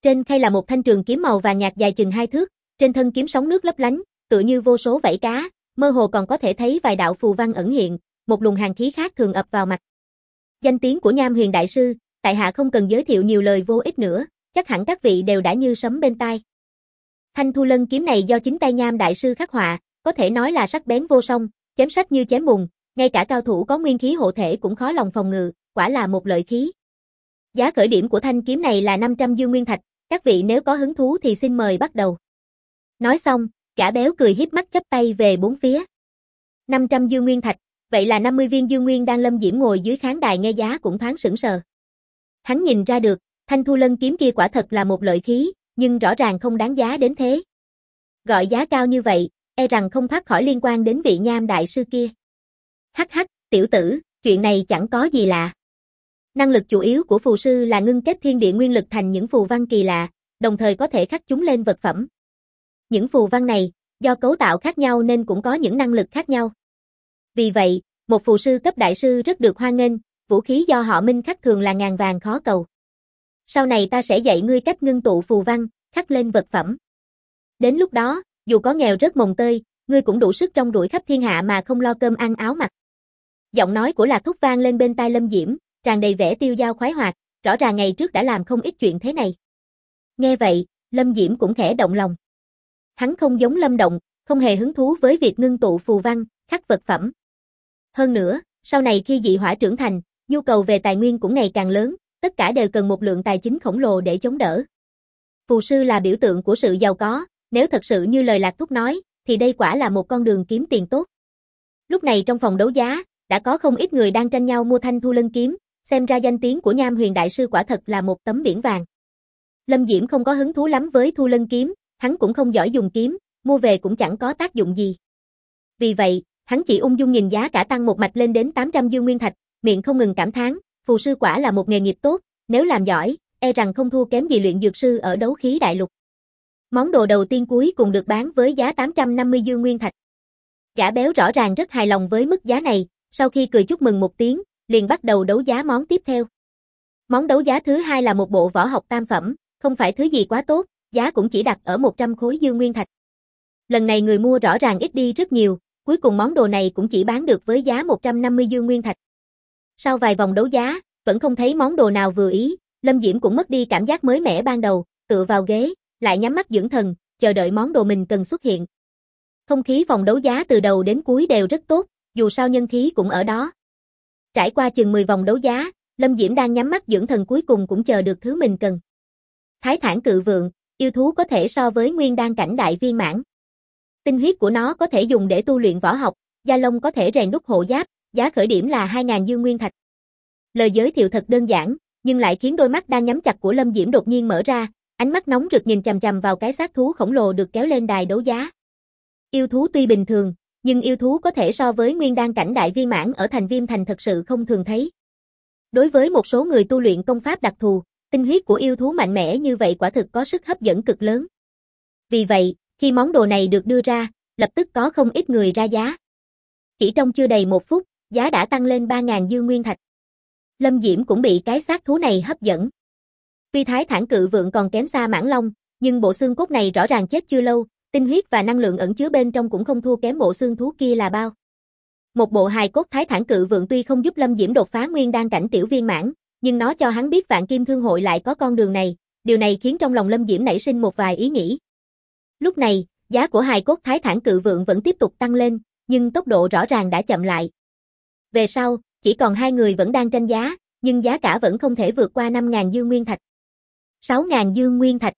Speaker 1: Trên khay là một thanh trường kiếm màu vàng nhạt dài chừng 2 thước, trên thân kiếm sóng nước lấp lánh, tựa như vô số vảy cá, mơ hồ còn có thể thấy vài đạo phù văn ẩn hiện, một luồng hàn khí khác thường ập vào mặt. Danh tiếng của Nham Huyền đại sư, tại hạ không cần giới thiệu nhiều lời vô ích nữa, chắc hẳn các vị đều đã như sấm bên tai. Thanh Thu Lân kiếm này do chính tay Nham đại sư khắc họa, có thể nói là sắc bén vô song, chém sắc như chém bùn, ngay cả cao thủ có nguyên khí hộ thể cũng khó lòng phòng ngự, quả là một lợi khí. Giá khởi điểm của thanh kiếm này là 500 dương nguyên thạch, các vị nếu có hứng thú thì xin mời bắt đầu. Nói xong, gã béo cười híp mắt chắp tay về bốn phía. 500 dương nguyên thạch, vậy là 50 viên dương nguyên đang Lâm Diễm ngồi dưới khán đài nghe giá cũng thoáng sững sờ. Hắn nhìn ra được, Thanh Thu Lân kiếm kia quả thật là một lợi khí, nhưng rõ ràng không đáng giá đến thế. Gọi giá cao như vậy, e rằng không thoát khỏi liên quan đến vị Nham đại sư kia. Hắc hắc, tiểu tử, chuyện này chẳng có gì lạ. Năng lực chủ yếu của phù sư là ngưng kết thiên địa nguyên lực thành những phù văn kỳ lạ, đồng thời có thể khắc chúng lên vật phẩm. Những phù văn này, do cấu tạo khác nhau nên cũng có những năng lực khác nhau. Vì vậy, một phù sư cấp đại sư rất được hoan nghênh, vũ khí do họ Minh khắc thường là ngàn vàng khó cầu. Sau này ta sẽ dạy ngươi cách ngưng tụ phù văn, khắc lên vật phẩm. Đến lúc đó, dù có nghèo rớt mồng tơi, ngươi cũng đủ sức rong ruổi khắp thiên hạ mà không lo cơm ăn áo mặc. Giọng nói của Lạc Thúc vang lên bên tai Lâm Diễm, tràn đầy vẻ tiêu dao khoái hoạt, rõ ràng ngày trước đã làm không ít chuyện thế này. Nghe vậy, Lâm Diễm cũng khẽ động lòng. Hắn không giống Lâm Động, không hề hứng thú với việc ngưng tụ phù văn, khắc vật phẩm. Hơn nữa, sau này khi dị hỏa trưởng thành, nhu cầu về tài nguyên cũng ngày càng lớn, tất cả đều cần một lượng tài chính khổng lồ để chống đỡ. Phù sư là biểu tượng của sự giàu có, nếu thật sự như lời Lạc Thúc nói, thì đây quả là một con đường kiếm tiền tốt. Lúc này trong phòng đấu giá, đã có không ít người đang tranh nhau mua Thanh Thu Lân kiếm, xem ra danh tiếng của Nham Huyền đại sư quả thật là một tấm biển vàng. Lâm Diễm không có hứng thú lắm với Thu Lân kiếm, hắn cũng không giỏi dùng kiếm, mua về cũng chẳng có tác dụng gì. Vì vậy, hắn chỉ ung dung nhìn giá cả tăng một mạch lên đến 800 dương nguyên thạch, miệng không ngừng cảm thán, phù sư quả là một nghề nghiệp tốt, nếu làm giỏi, e rằng không thua kém gì luyện dược sư ở đấu khí đại lục. Món đồ đầu tiên cuối cùng được bán với giá 850 dương nguyên thạch. Gã béo rõ ràng rất hài lòng với mức giá này, sau khi cười chúc mừng một tiếng, liền bắt đầu đấu giá món tiếp theo. Món đấu giá thứ hai là một bộ võ học tam phẩm, không phải thứ gì quá tốt, giá cũng chỉ đặt ở 100 khối dương nguyên thạch. Lần này người mua rõ ràng ít đi rất nhiều, cuối cùng món đồ này cũng chỉ bán được với giá 150 dương nguyên thạch. Sau vài vòng đấu giá, vẫn không thấy món đồ nào vừa ý, Lâm Diễm cũng mất đi cảm giác mới mẻ ban đầu, tựa vào ghế, lại nhắm mắt dưỡng thần, chờ đợi món đồ mình cần xuất hiện. Không khí phòng đấu giá từ đầu đến cuối đều rất tốt, dù sao nhân khí cũng ở đó. Trải qua chừng 10 vòng đấu giá, Lâm Diễm đang nhắm mắt dưỡng thần cuối cùng cũng chờ được thứ mình cần. Thái Thản Cự Vượn, yêu thú có thể so với nguyên đan cảnh đại viên mãn. Tinh huyết của nó có thể dùng để tu luyện võ học, da lông có thể rèn đúc hộ giáp, giá khởi điểm là 2.000 dương nguyên thạch. Lời giới thiệu thật đơn giản, nhưng lại khiến đôi mắt đang nhắm chặt của Lâm Diễm đột nhiên mở ra, ánh mắt nóng rực nhìn chằm chằm vào cái xác thú khổng lồ được kéo lên đài đấu giá. Yêu thú tuy bình thường, nhưng yêu thú có thể so với nguyên đan cảnh đại viên mãn ở thành Viêm Thành thật sự không thường thấy. Đối với một số người tu luyện công pháp đặc thù, tinh huyết của yêu thú mạnh mẽ như vậy quả thực có sức hấp dẫn cực lớn. Vì vậy, khi món đồ này được đưa ra, lập tức có không ít người ra giá. Chỉ trong chưa đầy 1 phút, giá đã tăng lên 3.000 dương nguyên thạch. Lâm Diễm cũng bị cái xác thú này hấp dẫn. Tuy Thái Thản Cự Vượn còn kém xa Mãng Long, nhưng bộ xương cốt này rõ ràng chết chưa lâu, tinh huyết và năng lượng ẩn chứa bên trong cũng không thua kém bộ xương thú kia là bao. Một bộ hài cốt Thái Thản Cự Vượn tuy không giúp Lâm Diễm đột phá nguyên đan cảnh tiểu viên mãn, nhưng nó cho hắn biết Vạn Kim Thương Hội lại có con đường này, điều này khiến trong lòng Lâm Diễm nảy sinh một vài ý nghĩ. Lúc này, giá của hài cốt Thái Thản Cự Vượn vẫn tiếp tục tăng lên, nhưng tốc độ rõ ràng đã chậm lại. Về sau, chỉ còn hai người vẫn đang tranh giá, nhưng giá cả vẫn không thể vượt qua 5.000 dương nguyên thạch. 6.000 dương nguyên thạch.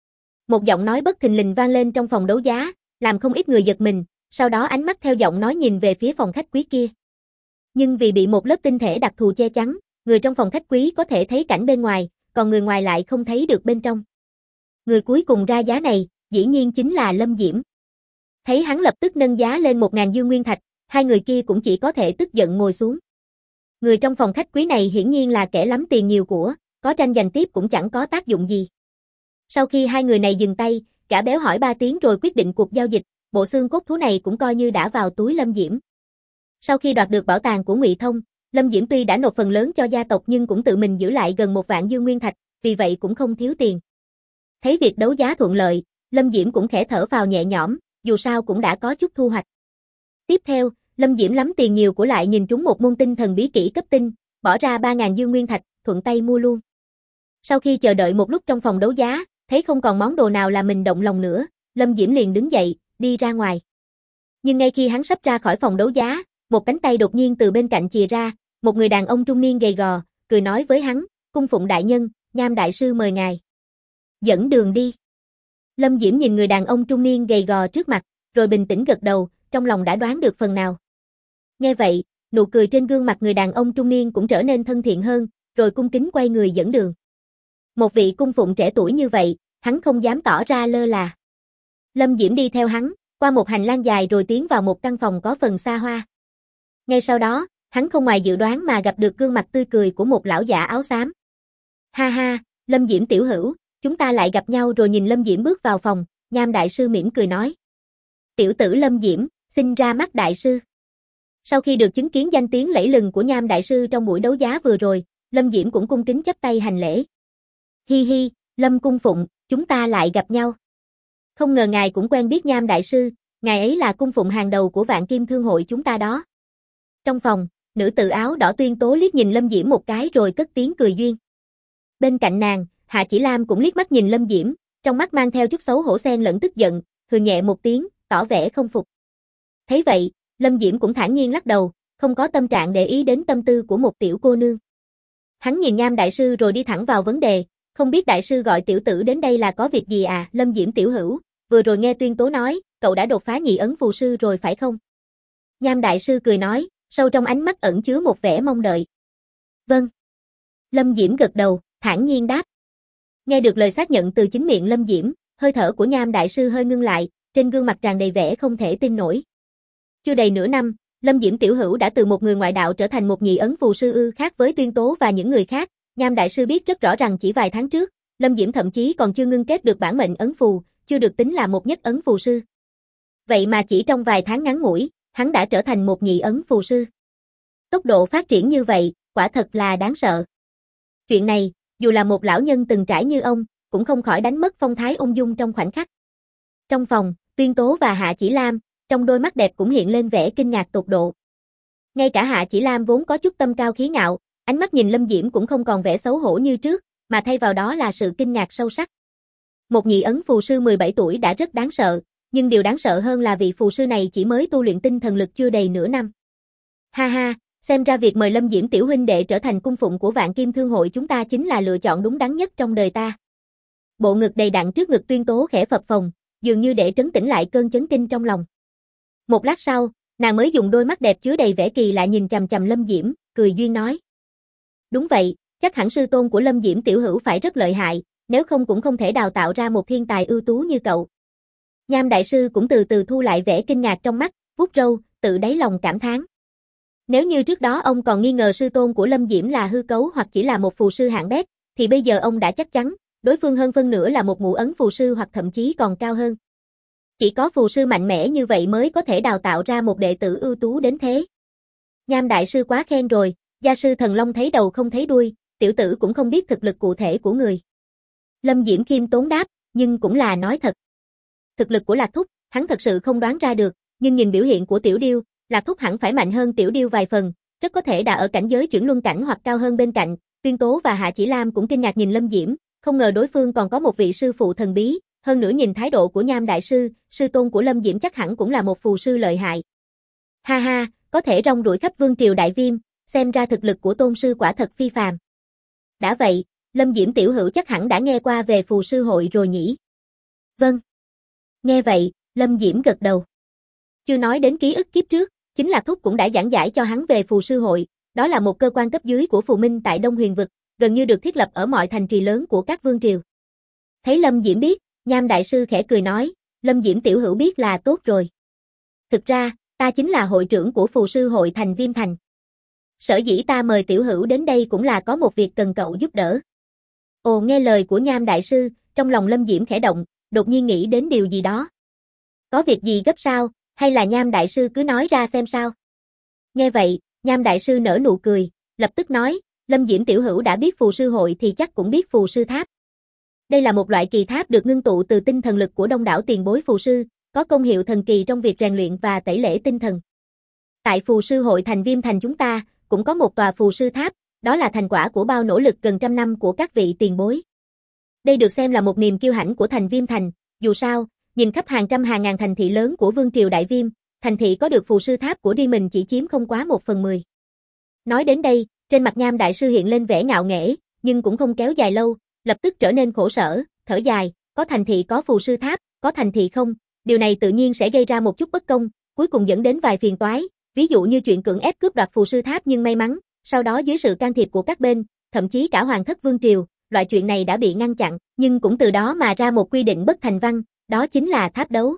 Speaker 1: Một giọng nói bất thình lình vang lên trong phòng đấu giá, làm không ít người giật mình, sau đó ánh mắt theo giọng nói nhìn về phía phòng khách quý kia. Nhưng vì bị một lớp tinh thể đặc thù che chắn, người trong phòng khách quý có thể thấy cảnh bên ngoài, còn người ngoài lại không thấy được bên trong. Người cuối cùng ra giá này, dĩ nhiên chính là Lâm Diễm. Thấy hắn lập tức nâng giá lên 1.000 dương nguyên thạch, hai người kia cũng chỉ có thể tức giận ngồi xuống. Người trong phòng khách quý này hiển nhiên là kẻ lắm tiền nhiều của, có tranh giành tiếp cũng chẳng có tác dụng gì. Sau khi hai người này dừng tay, gã béo hỏi 3 tiếng rồi quyết định cuộc giao dịch, bộ xương cốt thú này cũng coi như đã vào túi Lâm Diễm. Sau khi đoạt được bảo tàng của Ngụy Thông, Lâm Diễm tuy đã nộp phần lớn cho gia tộc nhưng cũng tự mình giữ lại gần 1 vạn dương nguyên thạch, vì vậy cũng không thiếu tiền. Thấy việc đấu giá thuận lợi, Lâm Diễm cũng khẽ thở phào nhẹ nhõm, dù sao cũng đã có chút thu hoạch. Tiếp theo, Lâm Diễm lắm tiền nhiều của lại nhìn trúng một môn tinh thần bí kỹ cấp tinh, bỏ ra 3.000 dương nguyên thạch, thuận tay mua luôn. Sau khi chờ đợi một lúc trong phòng đấu giá, thấy không còn món đồ nào làm mình động lòng nữa, Lâm Diễm liền đứng dậy, đi ra ngoài. Nhưng ngay khi hắn sắp ra khỏi phòng đấu giá, một cánh tay đột nhiên từ bên cạnh chìa ra, một người đàn ông trung niên gầy gò, cười nói với hắn, cung phụng đại nhân, Nham đại sư mời ngài. Dẫn đường đi. Lâm Diễm nhìn người đàn ông trung niên gầy gò trước mặt, rồi bình tĩnh gật đầu, trong lòng đã đoán được phần nào. Nghe vậy, nụ cười trên gương mặt người đàn ông trung niên cũng trở nên thân thiện hơn, rồi cung kính quay người dẫn đường. Một vị cung phụng trẻ tuổi như vậy, hắn không dám tỏ ra lơ là. Lâm Diễm đi theo hắn, qua một hành lang dài rồi tiến vào một căn phòng có phần xa hoa. Ngay sau đó, hắn không ngoài dự đoán mà gặp được gương mặt tươi cười của một lão giả áo xám. Ha ha, Lâm Diễm tiểu hữu, chúng ta lại gặp nhau rồi. Nhìn Lâm Diễm bước vào phòng, Nham đại sư mỉm cười nói. Tiểu tử Lâm Diễm, xin ra mắt đại sư. Sau khi được chứng kiến danh tiếng lẫy lừng của Nham đại sư trong buổi đấu giá vừa rồi, Lâm Diễm cũng cung kính chắp tay hành lễ. Hi hi, Lâm cung phụng, chúng ta lại gặp nhau. Không ngờ ngài cũng quen biết Nham đại sư, ngài ấy là cung phụng hàng đầu của Vạn Kim Thương hội chúng ta đó. Trong phòng, nữ tử áo đỏ Tuyên Tố liếc nhìn Lâm Diễm một cái rồi cất tiếng cười duyên. Bên cạnh nàng, Hạ Chỉ Lam cũng liếc mắt nhìn Lâm Diễm, trong mắt mang theo chút xấu hổ xen lẫn tức giận, hừ nhẹ một tiếng, tỏ vẻ không phục. Thấy vậy, Lâm Diễm cũng thản nhiên lắc đầu, không có tâm trạng để ý đến tâm tư của một tiểu cô nương. Hắn nhìn Nham đại sư rồi đi thẳng vào vấn đề, không biết đại sư gọi tiểu tử đến đây là có việc gì à? Lâm Diễm tiểu hữu, vừa rồi nghe Tuyên Tố nói, cậu đã đột phá nhị ấn phù sư rồi phải không? Nham đại sư cười nói, sâu trong ánh mắt ẩn chứa một vẻ mong đợi. Vâng. Lâm Diễm gật đầu, thản nhiên đáp. Nghe được lời xác nhận từ chính miệng Lâm Diễm, hơi thở của Nham đại sư hơi ngưng lại, trên gương mặt tràn đầy vẻ không thể tin nổi. Chưa đầy nửa năm, Lâm Diễm tiểu hữu đã từ một người ngoại đạo trở thành một nhị ấn phù sư ư? Khác với Tuyên Tố và những người khác, Nham đại sư biết rất rõ rằng chỉ vài tháng trước, Lâm Diễm thậm chí còn chưa ngưng kết được bản mệnh ấn phù, chưa được tính là một nhất ấn phù sư. Vậy mà chỉ trong vài tháng ngắn ngủi, hắn đã trở thành một nhị ấn phù sư. Tốc độ phát triển như vậy, quả thật là đáng sợ. Chuyện này, dù là một lão nhân từng trải như ông, cũng không khỏi đánh mất phong thái ung dung trong khoảnh khắc. Trong phòng, Tuyên Tố và Hạ Chỉ Lam, trong đôi mắt đẹp cũng hiện lên vẻ kinh ngạc tột độ. Ngay cả Hạ Chỉ Lam vốn có chút tâm cao khí ngạo, ánh mắt nhìn Lâm Diễm cũng không còn vẻ xấu hổ như trước, mà thay vào đó là sự kinh ngạc sâu sắc. Một nhị ấn phù sư 17 tuổi đã rất đáng sợ, nhưng điều đáng sợ hơn là vị phù sư này chỉ mới tu luyện tinh thần lực chưa đầy nửa năm. Ha ha, xem ra việc mời Lâm Diễm tiểu huynh đệ trở thành cung phụng của Vạn Kim Thương hội chúng ta chính là lựa chọn đúng đắn nhất trong đời ta. Bộ ngực đầy đặn trước ngực Tuyên Tố khẽ phập phồng, dường như để trấn tĩnh lại cơn chấn kinh trong lòng. Một lát sau, nàng mới dùng đôi mắt đẹp chứa đầy vẻ kỳ lạ nhìn chằm chằm Lâm Diễm, cười duyên nói. Đúng vậy, chắc hẳn sư tôn của Lâm Diễm tiểu hữu phải rất lợi hại, nếu không cũng không thể đào tạo ra một thiên tài ưu tú như cậu. Nham đại sư cũng từ từ thu lại vẻ kinh ngạc trong mắt, vuốt râu, tự đáy lòng cảm thán. Nếu như trước đó ông còn nghi ngờ sư tôn của Lâm Diễm là hư cấu hoặc chỉ là một phù sư hạng bét, thì bây giờ ông đã chắc chắn, đối phương hơn phân nửa là một ngũ ấn phù sư hoặc thậm chí còn cao hơn. Chỉ có phù sư mạnh mẽ như vậy mới có thể đào tạo ra một đệ tử ưu tú đến thế. Nham đại sư quá khen rồi, gia sư thần long thấy đầu không thấy đuôi, tiểu tử cũng không biết thực lực cụ thể của người. Lâm Diễm khiêm tốn đáp, nhưng cũng là nói thật. Thực lực của Lạc Thúc, hắn thật sự không đoán ra được, nhưng nhìn biểu hiện của Tiểu Điêu, Lạc Thúc hẳn phải mạnh hơn Tiểu Điêu vài phần, rất có thể đã ở cảnh giới chuyển luân cảnh hoặc cao hơn. Bên cạnh, Tuyên Tố và Hạ Chỉ Lam cũng kinh ngạc nhìn Lâm Diễm, không ngờ đối phương còn có một vị sư phụ thần bí, hơn nữa nhìn thái độ của Nham đại sư, sư tôn của Lâm Diễm chắc hẳn cũng là một phù sư lợi hại. Ha ha, có thể rong ruổi khắp vương triều Đại Viêm, xem ra thực lực của tôn sư quả thật phi phàm. Đã vậy, Lâm Diễm tiểu hữu chắc hẳn đã nghe qua về phù sư hội rồi nhỉ? Vâng. Nghe vậy, Lâm Diễm gật đầu. Chưa nói đến ký ức kiếp trước, chính Lạc Thúc cũng đã giảng giải cho hắn về phù sư hội, đó là một cơ quan cấp dưới của phù minh tại Đông Huyền vực, gần như được thiết lập ở mọi thành trì lớn của các vương triều. Thấy Lâm Diễm biết, Nham đại sư khẽ cười nói, Lâm Diễm tiểu hữu biết là tốt rồi. Thực ra, ta chính là hội trưởng của phù sư hội thành Viêm Thành. Sở dĩ ta mời tiểu hữu đến đây cũng là có một việc cần cậu giúp đỡ. Ồ, nghe lời của Nham đại sư, trong lòng Lâm Diễm khẽ động, đột nhiên nghĩ đến điều gì đó. Có việc gì gấp sao, hay là Nham đại sư cứ nói ra xem sao? Nghe vậy, Nham đại sư nở nụ cười, lập tức nói, Lâm Diễm tiểu hữu đã biết phù sư hội thì chắc cũng biết phù sư tháp. Đây là một loại kỳ tháp được ngưng tụ từ tinh thần lực của đông đảo tiền bối phù sư, có công hiệu thần kỳ trong việc rèn luyện và tẩy lễ tinh thần. Tại phù sư hội thành Viêm Thành chúng ta, cũng có một tòa phù sư tháp, đó là thành quả của bao nỗ lực gần trăm năm của các vị tiền bối. Đây được xem là một niềm kiêu hãnh của thành Viêm Thành, dù sao, nhìn khắp hàng trăm hàng ngàn thành thị lớn của Vương triều Đại Viêm, thành thị có được phù sư tháp của riêng mình chỉ chiếm không quá 1/10. Nói đến đây, trên mặt Nham đại sư hiện lên vẻ ngạo nghễ, nhưng cũng không kéo dài lâu, lập tức trở nên khổ sở, thở dài, có thành thị có phù sư tháp, có thành thị không, điều này tự nhiên sẽ gây ra một chút bất công, cuối cùng dẫn đến vài phiền toái, ví dụ như chuyện cưỡng ép cướp đoạt phù sư tháp nhưng may mắn, sau đó dưới sự can thiệp của các bên, thậm chí cả hoàng thất vương triều, loại chuyện này đã bị ngăn chặn, nhưng cũng từ đó mà ra một quy định bất thành văn, đó chính là tháp đấu.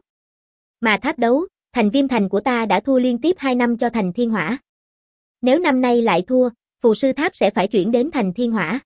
Speaker 1: Mà tháp đấu, thành Viêm Thành của ta đã thua liên tiếp 2 năm cho thành Thiên Hỏa. Nếu năm nay lại thua, phù sư tháp sẽ phải chuyển đến thành Thiên Hỏa.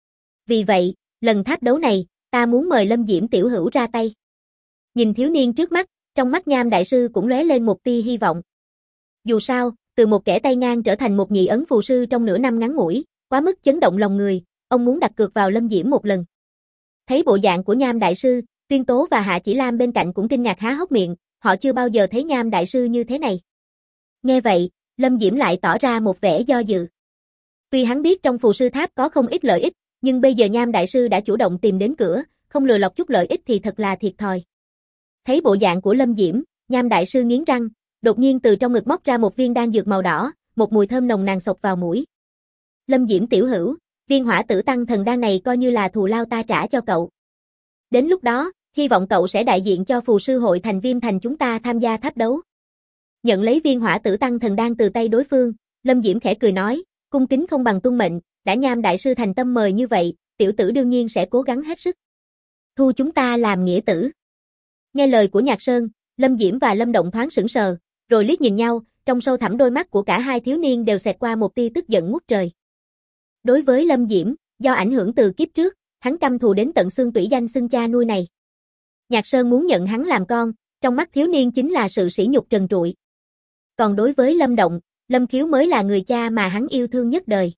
Speaker 1: Vì vậy, lần tháp đấu này, ta muốn mời Lâm Diễm tiểu hữu ra tay. Nhìn thiếu niên trước mắt, trong mắt Nham đại sư cũng lóe lên một tia hy vọng. Dù sao, từ một kẻ tay ngang trở thành một nhị ấn phù sư trong nửa năm ngắn ngủi, quá mức chấn động lòng người, ông muốn đặt cược vào Lâm Diễm một lần. Thấy bộ dạng của Nham đại sư, Tuyên Tố và Hạ Chỉ Lam bên cạnh cũng kinh ngạc há hốc miệng, họ chưa bao giờ thấy Nham đại sư như thế này. Nghe vậy, Lâm Diễm lại tỏ ra một vẻ do dự. Tuy hắn biết trong phù sư tháp có không ít lợi ích, nhưng bây giờ Nham đại sư đã chủ động tìm đến cửa, không lừa lọc chút lợi ích thì thật là thiệt thòi. Thấy bộ dạng của Lâm Diễm, Nham đại sư nghiến răng, đột nhiên từ trong ngực móc ra một viên đan dược màu đỏ, một mùi thơm nồng nàn xộc vào mũi. Lâm Diễm tiểu hữu, viên hỏa tử tăng thần đan này coi như là thù lao ta trả cho cậu. Đến lúc đó, hy vọng cậu sẽ đại diện cho phù sư hội thành Viêm Thành chúng ta tham gia tháp đấu. Nhận lấy viên hỏa tử tăng thần đan từ tay đối phương, Lâm Diễm khẽ cười nói, cung kính không bằng tuân mệnh, đã Nham đại sư thành tâm mời như vậy, tiểu tử đương nhiên sẽ cố gắng hết sức. Thu chúng ta làm nghĩa tử. Nghe lời của Nhạc Sơn, Lâm Diễm và Lâm Động thoáng sững sờ, rồi liếc nhìn nhau, trong sâu thẳm đôi mắt của cả hai thiếu niên đều xẹt qua một tia tức giận ngút trời. Đối với Lâm Diễm, do ảnh hưởng từ kiếp trước, hắn căm thù đến tận xương tủy danh xưng cha nuôi này. Nhạc Sơn muốn nhận hắn làm con, trong mắt thiếu niên chính là sự sỉ nhục trần trụi. Còn đối với Lâm Động, Lâm Khiếu mới là người cha mà hắn yêu thương nhất đời.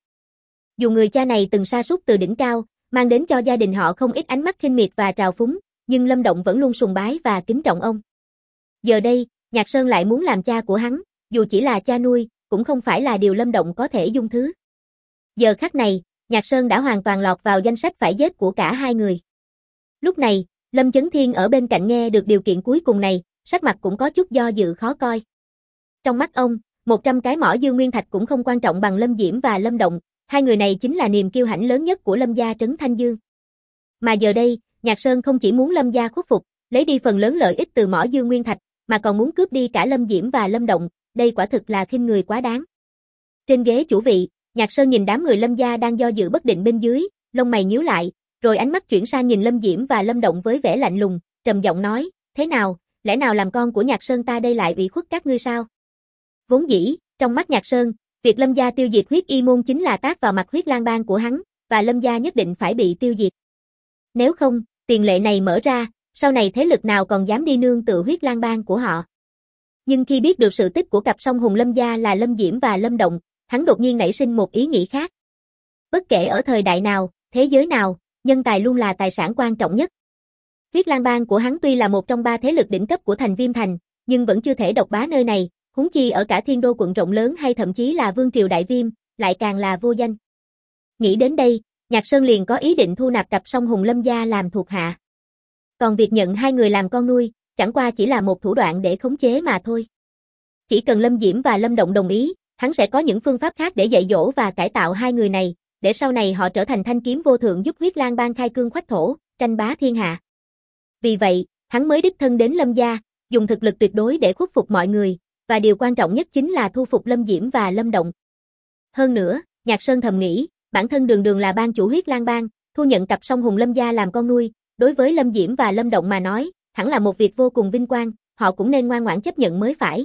Speaker 1: Dù người cha này từng sa sút từ đỉnh cao, mang đến cho gia đình họ không ít ánh mắt khinh miệt và trào phúng, nhưng Lâm Động vẫn luôn sùng bái và kính trọng ông. Giờ đây, Nhạc Sơn lại muốn làm cha của hắn, dù chỉ là cha nuôi, cũng không phải là điều Lâm Động có thể dung thứ. Giờ khắc này, Nhạc Sơn đã hoàn toàn lọt vào danh sách phải giết của cả hai người. Lúc này, Lâm Chấn Thiên ở bên cạnh nghe được điều kiện cuối cùng này, sắc mặt cũng có chút do dự khó coi. Trong mắt ông, 100 cái mỏ dương nguyên thạch cũng không quan trọng bằng Lâm Diễm và Lâm Động, hai người này chính là niềm kiêu hãnh lớn nhất của Lâm gia trấn Thanh Dương. Mà giờ đây, Nhạc Sơn không chỉ muốn Lâm gia khuất phục, lấy đi phần lớn lợi ích từ mỏ dương nguyên thạch, mà còn muốn cướp đi cả Lâm Diễm và Lâm Động, đây quả thực là khinh người quá đáng. Trên ghế chủ vị, Nhạc Sơn nhìn đám người Lâm gia đang do dự bất định bên dưới, lông mày nhíu lại, rồi ánh mắt chuyển sang nhìn Lâm Diễm và Lâm Động với vẻ lạnh lùng, trầm giọng nói, thế nào, lẽ nào làm con của Nhạc Sơn ta đây lại ủy khuất các ngươi sao? Vốn dĩ, trong mắt Nhạc Sơn, việc Lâm gia tiêu diệt huyết y môn chính là tát vào mặt huyết lang bang của hắn, và Lâm gia nhất định phải bị tiêu diệt. Nếu không, tiền lệ này mở ra, sau này thế lực nào còn dám đi nương tựa huyết lang bang của họ. Nhưng khi biết được sự tích của cặp song hùng Lâm gia là Lâm Diễm và Lâm Động, hắn đột nhiên nảy sinh một ý nghĩ khác. Bất kể ở thời đại nào, thế giới nào, nhân tài luôn là tài sản quan trọng nhất. Huyết lang bang của hắn tuy là một trong 3 thế lực đỉnh cấp của thành Viêm Thành, nhưng vẫn chưa thể độc bá nơi này, huống chi ở cả Thiên Đô quận rộng lớn hay thậm chí là Vương triều Đại Viêm, lại càng là vô danh. Nghĩ đến đây, Nhạc Sơn liền có ý định thu nạp cặp song hùng Lâm gia làm thuộc hạ. Còn việc nhận hai người làm con nuôi, chẳng qua chỉ là một thủ đoạn để khống chế mà thôi. Chỉ cần Lâm Diễm và Lâm Động đồng ý, hắn sẽ có những phương pháp khác để dạy dỗ và cải tạo hai người này, để sau này họ trở thành thanh kiếm vô thượng giúp huyết lang bang khai cương khoách thổ, tranh bá thiên hạ. Vì vậy, hắn mới đích thân đến Lâm gia, dùng thực lực tuyệt đối để khuất phục mọi người, và điều quan trọng nhất chính là thu phục Lâm Diễm và Lâm Động. Hơn nữa, Nhạc Sơn thầm nghĩ, bản thân đường đường là bang chủ huyết lang bang, thu nhận cặp song hùng Lâm gia làm con nuôi, đối với Lâm Diễm và Lâm Động mà nói, hẳn là một việc vô cùng vinh quang, họ cũng nên ngoan ngoãn chấp nhận mới phải.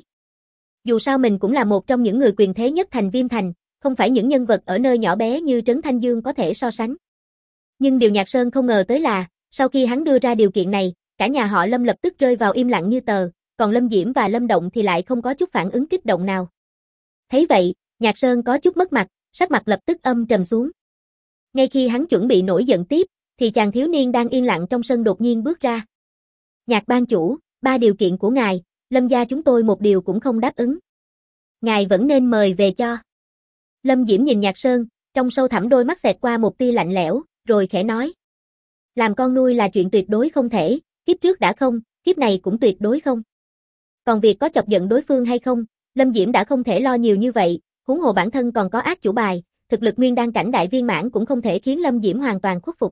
Speaker 1: Dù sao mình cũng là một trong những người quyền thế nhất thành Viêm Thành, không phải những nhân vật ở nơi nhỏ bé như Trấn Thanh Dương có thể so sánh. Nhưng điều Nhạc Sơn không ngờ tới là, sau khi hắn đưa ra điều kiện này, cả nhà họ Lâm lập tức rơi vào im lặng như tờ, còn Lâm Diễm và Lâm Động thì lại không có chút phản ứng kích động nào. Thấy vậy, Nhạc Sơn có chút mất mặt, sắc mặt lập tức âm trầm xuống. Ngay khi hắn chuẩn bị nổi giận tiếp, thì chàng thiếu niên đang yên lặng trong sân đột nhiên bước ra. Nhạc ban chủ, 3 điều kiện của ngài, Lâm gia chúng tôi một điều cũng không đáp ứng. Ngài vẫn nên mời về cho. Lâm Diễm nhìn Nhạc Sơn, trong sâu thẳm đôi mắt xẹt qua một tia lạnh lẽo, rồi khẽ nói. Làm con nuôi là chuyện tuyệt đối không thể, kiếp trước đã không, kiếp này cũng tuyệt đối không. Còn việc có chọc giận đối phương hay không, Lâm Diễm đã không thể lo nhiều như vậy, huống hồ bản thân còn có ác chủ bài, thực lực nguyên đan cảnh đại viên mãn cũng không thể khiến Lâm Diễm hoàn toàn khuất phục.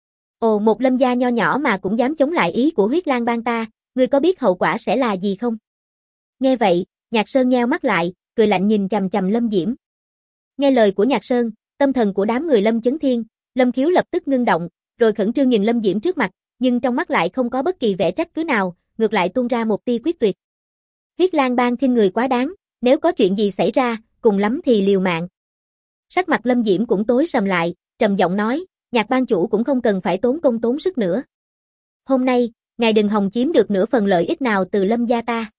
Speaker 1: Ồ, một Lâm gia nho nhỏ mà cũng dám chống lại ý của Huyết Lang Bang ta, ngươi có biết hậu quả sẽ là gì không? Nghe vậy, Nhạc Sơn nheo mắt lại, cười lạnh nhìn chằm chằm Lâm Diễm. Nghe lời của Nhạc Sơn, tâm thần của đám người Lâm Chấn Thiên, Lâm Khiếu lập tức ngưng động, rồi khẩn trương nhìn Lâm Diễm trước mặt, nhưng trong mắt lại không có bất kỳ vẻ trách cứ nào, ngược lại tuôn ra một tia quyết tuyệt. Huyết Lang Bang khinh người quá đáng, nếu có chuyện gì xảy ra, cùng lắm thì liều mạng. Sắc mặt Lâm Diễm cũng tối sầm lại, trầm giọng nói, Nhạc ban chủ cũng không cần phải tốn công tốn sức nữa. Hôm nay, ngài đừng hòng chiếm được nửa phần lợi ích nào từ Lâm gia ta.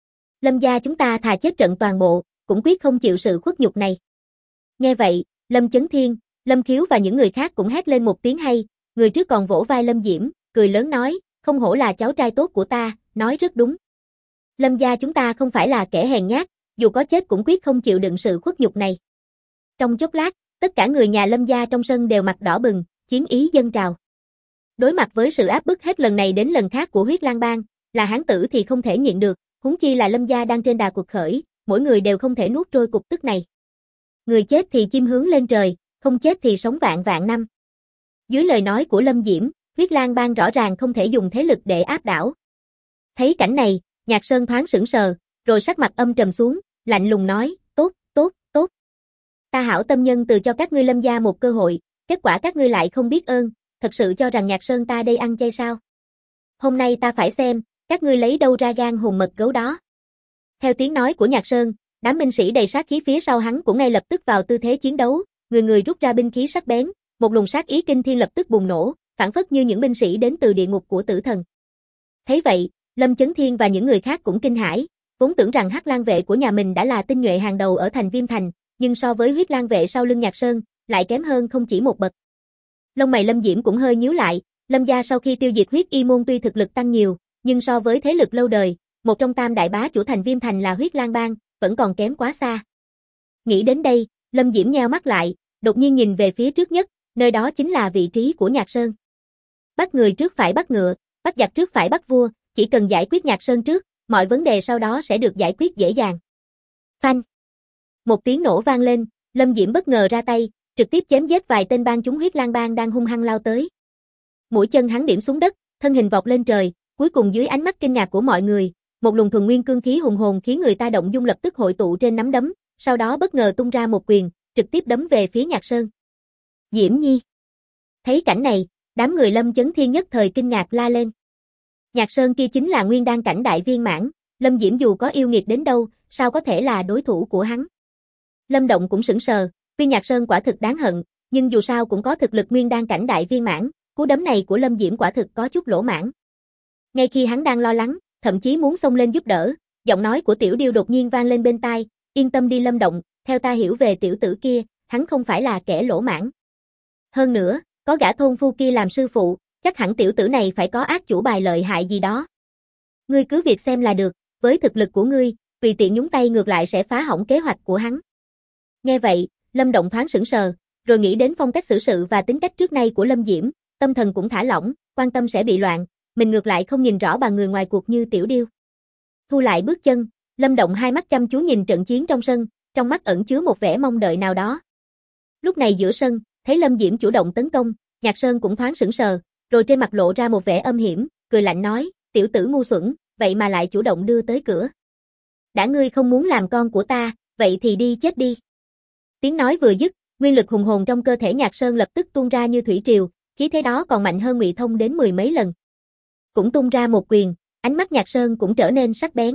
Speaker 1: Lâm gia chúng ta thà chết trận toàn bộ, cũng quyết không chịu sự khuất nhục này. Nghe vậy, Lâm Chấn Thiên, Lâm Khiếu và những người khác cũng hét lên một tiếng hay, người trước còn vỗ vai Lâm Diễm, cười lớn nói, không hổ là cháu trai tốt của ta, nói rất đúng. Lâm gia chúng ta không phải là kẻ hèn nhát, dù có chết cũng quyết không chịu đựng sự khuất nhục này. Trong chốc lát, tất cả người nhà Lâm gia trong sân đều mặt đỏ bừng, chiến ý dâng trào. Đối mặt với sự áp bức hết lần này đến lần khác của Huyết Lang Bang, là hán tử thì không thể nhịn được, huống chi là Lâm gia đang trên đà cuộc khởi, mỗi người đều không thể nuốt trôi cục tức này. Người chết thì chim hướng lên trời, không chết thì sống vạn vạn năm. Dưới lời nói của Lâm Diễm, Huyết Lang Bang rõ ràng không thể dùng thế lực để áp đảo. Thấy cảnh này, Nhạc Sơn thoáng sững sờ, rồi sắc mặt âm trầm xuống, lạnh lùng nói, tốt, tốt, tốt. Ta hảo tâm nhân từ cho các ngươi Lâm gia một cơ hội, kết quả các ngươi lại không biết ơn, thật sự cho rằng Nhạc Sơn ta đây ăn chay sao? Hôm nay ta phải xem, các ngươi lấy đâu ra gan hùn mật gấu đó. Theo tiếng nói của Nhạc Sơn, đám binh sĩ đầy sát khí phía sau hắn cũng ngay lập tức vào tư thế chiến đấu, người người rút ra binh khí sắc bén, một luồng sát ý kinh thiên lập tức bùng nổ, phảng phất như những binh sĩ đến từ địa ngục của tử thần. Thấy vậy, Lâm Chấn Thiên và những người khác cũng kinh hãi, vốn tưởng rằng Hắc Lang vệ của nhà mình đã là tinh nhuệ hàng đầu ở thành Viêm Thành, nhưng so với Huyết Lang vệ sau lưng Nhạc Sơn, lại kém hơn không chỉ một bậc. Lông mày Lâm Diễm cũng hơi nhíu lại, Lâm gia sau khi tiêu diệt Huyết Y môn tuy thực lực tăng nhiều, nhưng so với thế lực lâu đời, một trong tam đại bá chủ thành Viêm Thành là Huyết Lang Bang, vẫn còn kém quá xa. Nghĩ đến đây, Lâm Diễm nheo mắt lại, đột nhiên nhìn về phía trước nhất, nơi đó chính là vị trí của Nhạc Sơn. Bắt người trước phải bắt ngựa, bắt giặc trước phải bắt vua, chỉ cần giải quyết Nhạc Sơn trước, mọi vấn đề sau đó sẽ được giải quyết dễ dàng. Phanh. Một tiếng nổ vang lên, Lâm Diễm bất ngờ ra tay, trực tiếp chém giết vài tên bang chúng Huyết Lang Bang đang hung hăng lao tới. Mũi chân hắn điểm xuống đất, thân hình vọt lên trời, cuối cùng dưới ánh mắt kinh ngạc của mọi người, một luồng thuần nguyên cương khí hùng hồn khiến người ta động dung lập tức hội tụ trên nắm đấm, sau đó bất ngờ tung ra một quyền, trực tiếp đấm về phía Nhạc Sơn. Diễm Nhi. Thấy cảnh này, đám người Lâm Chấn Thiên nhất thời kinh ngạc la lên. Nhạc Sơn kia chính là nguyên đan cảnh đại viên mãn, Lâm Diễm dù có yêu nghiệt đến đâu, sao có thể là đối thủ của hắn. Lâm Động cũng sững sờ, tuy Nhạc Sơn quả thực đáng hận, nhưng dù sao cũng có thực lực nguyên đan cảnh đại viên mãn, cú đấm này của Lâm Diễm quả thực có chút lỗ mãng. Ngay khi hắn đang lo lắng, thậm chí muốn xông lên giúp đỡ, giọng nói của Tiểu Điêu đột nhiên vang lên bên tai, yên tâm đi Lâm Động, theo ta hiểu về tiểu tử kia, hắn không phải là kẻ lỗ mãng. Hơn nữa, có gã thôn phu kia làm sư phụ, chắc hẳn tiểu tử này phải có ác chủ bài lợi hại gì đó. Ngươi cứ việc xem là được, với thực lực của ngươi, tùy tiện nhúng tay ngược lại sẽ phá hỏng kế hoạch của hắn. Nghe vậy, Lâm Động thoáng sững sờ, rồi nghĩ đến phong cách xử sự và tính cách trước nay của Lâm Diễm, tâm thần cũng thả lỏng, quan tâm sẽ bị loạn, mình ngược lại không nhìn rõ bằng người ngoài cuộc như Tiểu Điêu. Thu lại bước chân, Lâm Động hai mắt chăm chú nhìn trận chiến trong sân, trong mắt ẩn chứa một vẻ mong đợi nào đó. Lúc này giữa sân, thấy Lâm Diễm chủ động tấn công, Nhạc Sơn cũng thoáng sững sờ, rồi trên mặt lộ ra một vẻ âm hiểm, cười lạnh nói, tiểu tử ngu xuẩn, vậy mà lại chủ động đưa tới cửa. Đã ngươi không muốn làm con của ta, vậy thì đi chết đi. Tiếng nói vừa dứt, nguyên lực hùng hồn trong cơ thể Nhạc Sơn lập tức tuôn ra như thủy triều, khí thế đó còn mạnh hơn Ngụy Thông đến 10 mấy lần. Cũng tung ra một quyền, ánh mắt Nhạc Sơn cũng trở nên sắc bén.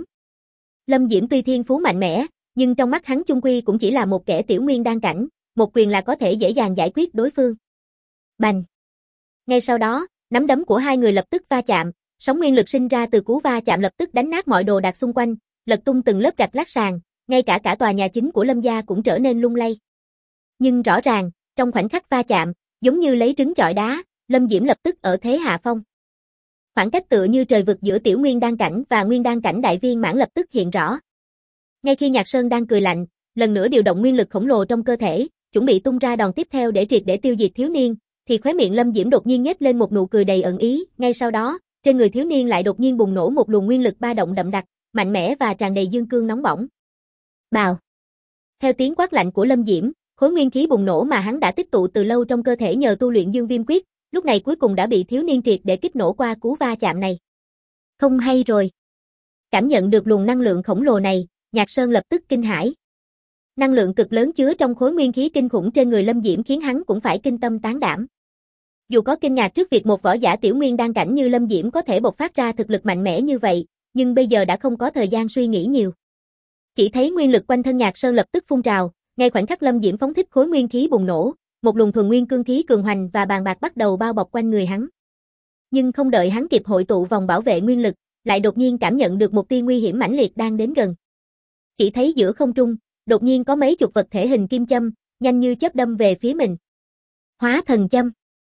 Speaker 1: Lâm Diễm tuy thiên phú mạnh mẽ, nhưng trong mắt hắn chung quy cũng chỉ là một kẻ tiểu nguyên đan cảnh, một quyền là có thể dễ dàng giải quyết đối phương. Bành! Ngay sau đó, nắm đấm của hai người lập tức va chạm, sóng nguyên lực sinh ra từ cú va chạm lập tức đánh nát mọi đồ đạc xung quanh, lật tung từng lớp gạch lát sàn, ngay cả tòa nhà chính của Lâm gia cũng trở nên lung lay. Nhưng rõ ràng, trong khoảnh khắc va chạm, giống như lấy trứng chọi đá, Lâm Diễm lập tức ở thế hạ phong. Khoảng cách tựa như trời vực giữa tiểu nguyên đan cảnh và nguyên đan cảnh đại viên mãn lập tức hiện rõ. Ngay khi Nhạc Sơn đang cười lạnh, lần nữa điều động nguyên lực khổng lồ trong cơ thể, chuẩn bị tung ra đòn tiếp theo để triệt để tiêu diệt thiếu niên, thì khóe miệng Lâm Diễm đột nhiên nhếch lên một nụ cười đầy ẩn ý, ngay sau đó, trên người thiếu niên lại đột nhiên bùng nổ một luồng nguyên lực ba động đậm đặc, mạnh mẽ và tràn đầy dương cương nóng bỏng. Bào. Theo tiếng quát lạnh của Lâm Diễm, khối nguyên khí bùng nổ mà hắn đã tích tụ từ lâu trong cơ thể nhờ tu luyện Dương Viêm Quyết, lúc này cuối cùng đã bị thiếu niên triệt để kích nổ qua cú va chạm này. Không hay rồi. Cảm nhận được luồng năng lượng khổng lồ này, Nhạc Sơn lập tức kinh hãi. Năng lượng cực lớn chứa trong khối nguyên khí kinh khủng trên người Lâm Diễm khiến hắn cũng phải kinh tâm tán đảm. Dù có kinh ngạc trước việc một võ giả tiểu nguyên đan cảnh như Lâm Diễm có thể bộc phát ra thực lực mạnh mẽ như vậy, nhưng bây giờ đã không có thời gian suy nghĩ nhiều. Chỉ thấy nguyên lực quanh thân Nhạc Sơn lập tức phun trào, ngay khoảnh khắc Lâm Diễm phóng thích khối nguyên khí bùng nổ, một luồng thuần nguyên cương khí cường hoành và bàn bạc bắt đầu bao bọc quanh người hắn. Nhưng không đợi hắn kịp hội tụ vòng bảo vệ nguyên lực, lại đột nhiên cảm nhận được một tia nguy hiểm mãnh liệt đang đến gần. Chỉ thấy giữa không trung, đột nhiên có mấy chục vật thể hình kim châm, nhanh như chớp đâm về phía mình. Hóa thần châm.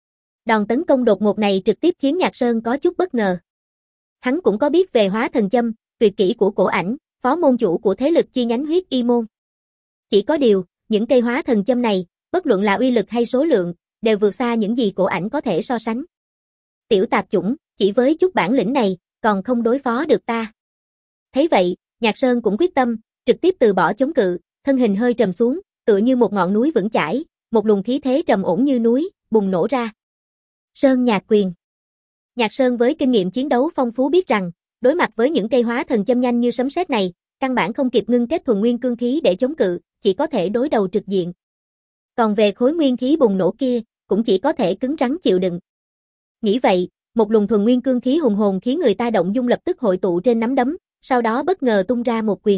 Speaker 1: Đòn tấn công đột ngột này trực tiếp khiến Nhạc Sơn có chút bất ngờ. Hắn cũng có biết về hóa thần châm, tuyệt kỹ của Cổ Ảnh, phó môn chủ của thế lực chi nhánh Huyết Y môn. Chỉ có điều, những cây hóa thần châm này, bất luận là uy lực hay số lượng, đều vượt xa những gì Cổ Ảnh có thể so sánh. Tiểu tạp chủng, chỉ với chút bản lĩnh này, còn không đối phó được ta. Thấy vậy, Nhạc Sơn cũng quyết tâm, trực tiếp từ bỏ chống cự, thân hình hơi trầm xuống, tựa như một ngọn núi vững chãi, một luồng khí thế trầm ổn như núi, bùng nổ ra. Sơn Nhạc Quyền. Nhạc Sơn với kinh nghiệm chiến đấu phong phú biết rằng, đối mặt với những cây hóa thần châm nhanh như sấm sét này, căn bản không kịp ngưng kết thuần nguyên cương khí để chống cự, chỉ có thể đối đầu trực diện. Còn về khối nguyên khí bùng nổ kia, cũng chỉ có thể cứng rắn chịu đựng. Nghĩ vậy, một luồng thuần nguyên cương khí hùng hồn khiến người ta động dung lập tức hội tụ trên nắm đấm, sau đó bất ngờ tung ra một quyền.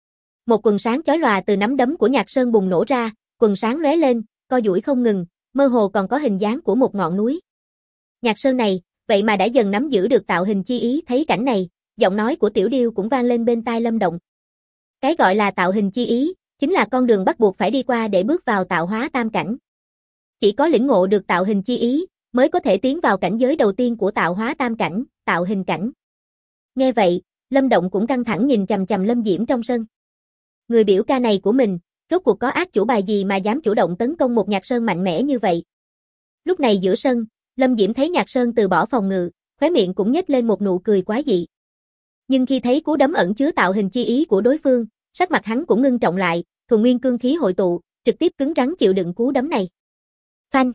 Speaker 1: Một quần sáng chói lòa từ nắm đấm của Nhạc Sơn bùng nổ ra, quần sáng lóe lên, co duỗi không ngừng, mơ hồ còn có hình dáng của một ngọn núi. Nhạc Sơn này, vậy mà đã dần nắm giữ được tạo hình chi ý, thấy cảnh này, giọng nói của Tiểu Điêu cũng vang lên bên tai Lâm Động. Cái gọi là tạo hình chi ý, chính là con đường bắt buộc phải đi qua để bước vào tạo hóa tam cảnh. Chỉ có lĩnh ngộ được tạo hình chi ý, mới có thể tiến vào cảnh giới đầu tiên của tạo hóa tam cảnh, tạo hình cảnh. Nghe vậy, Lâm Động cũng căng thẳng nhìn chằm chằm Lâm Diễm trong sân. Người biểu ca này của mình, rốt cuộc có ác chủ bài gì mà dám chủ động tấn công một Nhạc Sơn mạnh mẽ như vậy. Lúc này giữa sân, Lâm Diễm thấy Nhạc Sơn từ bỏ phòng ngự, khóe miệng cũng nhếch lên một nụ cười quái dị. Nhưng khi thấy cú đấm ẩn chứa tạo hình chi ý của đối phương, sắc mặt hắn cũng ngưng trọng lại, thuần nguyên cương khí hội tụ, trực tiếp cứng rắn chịu đựng cú đấm này. Phanh!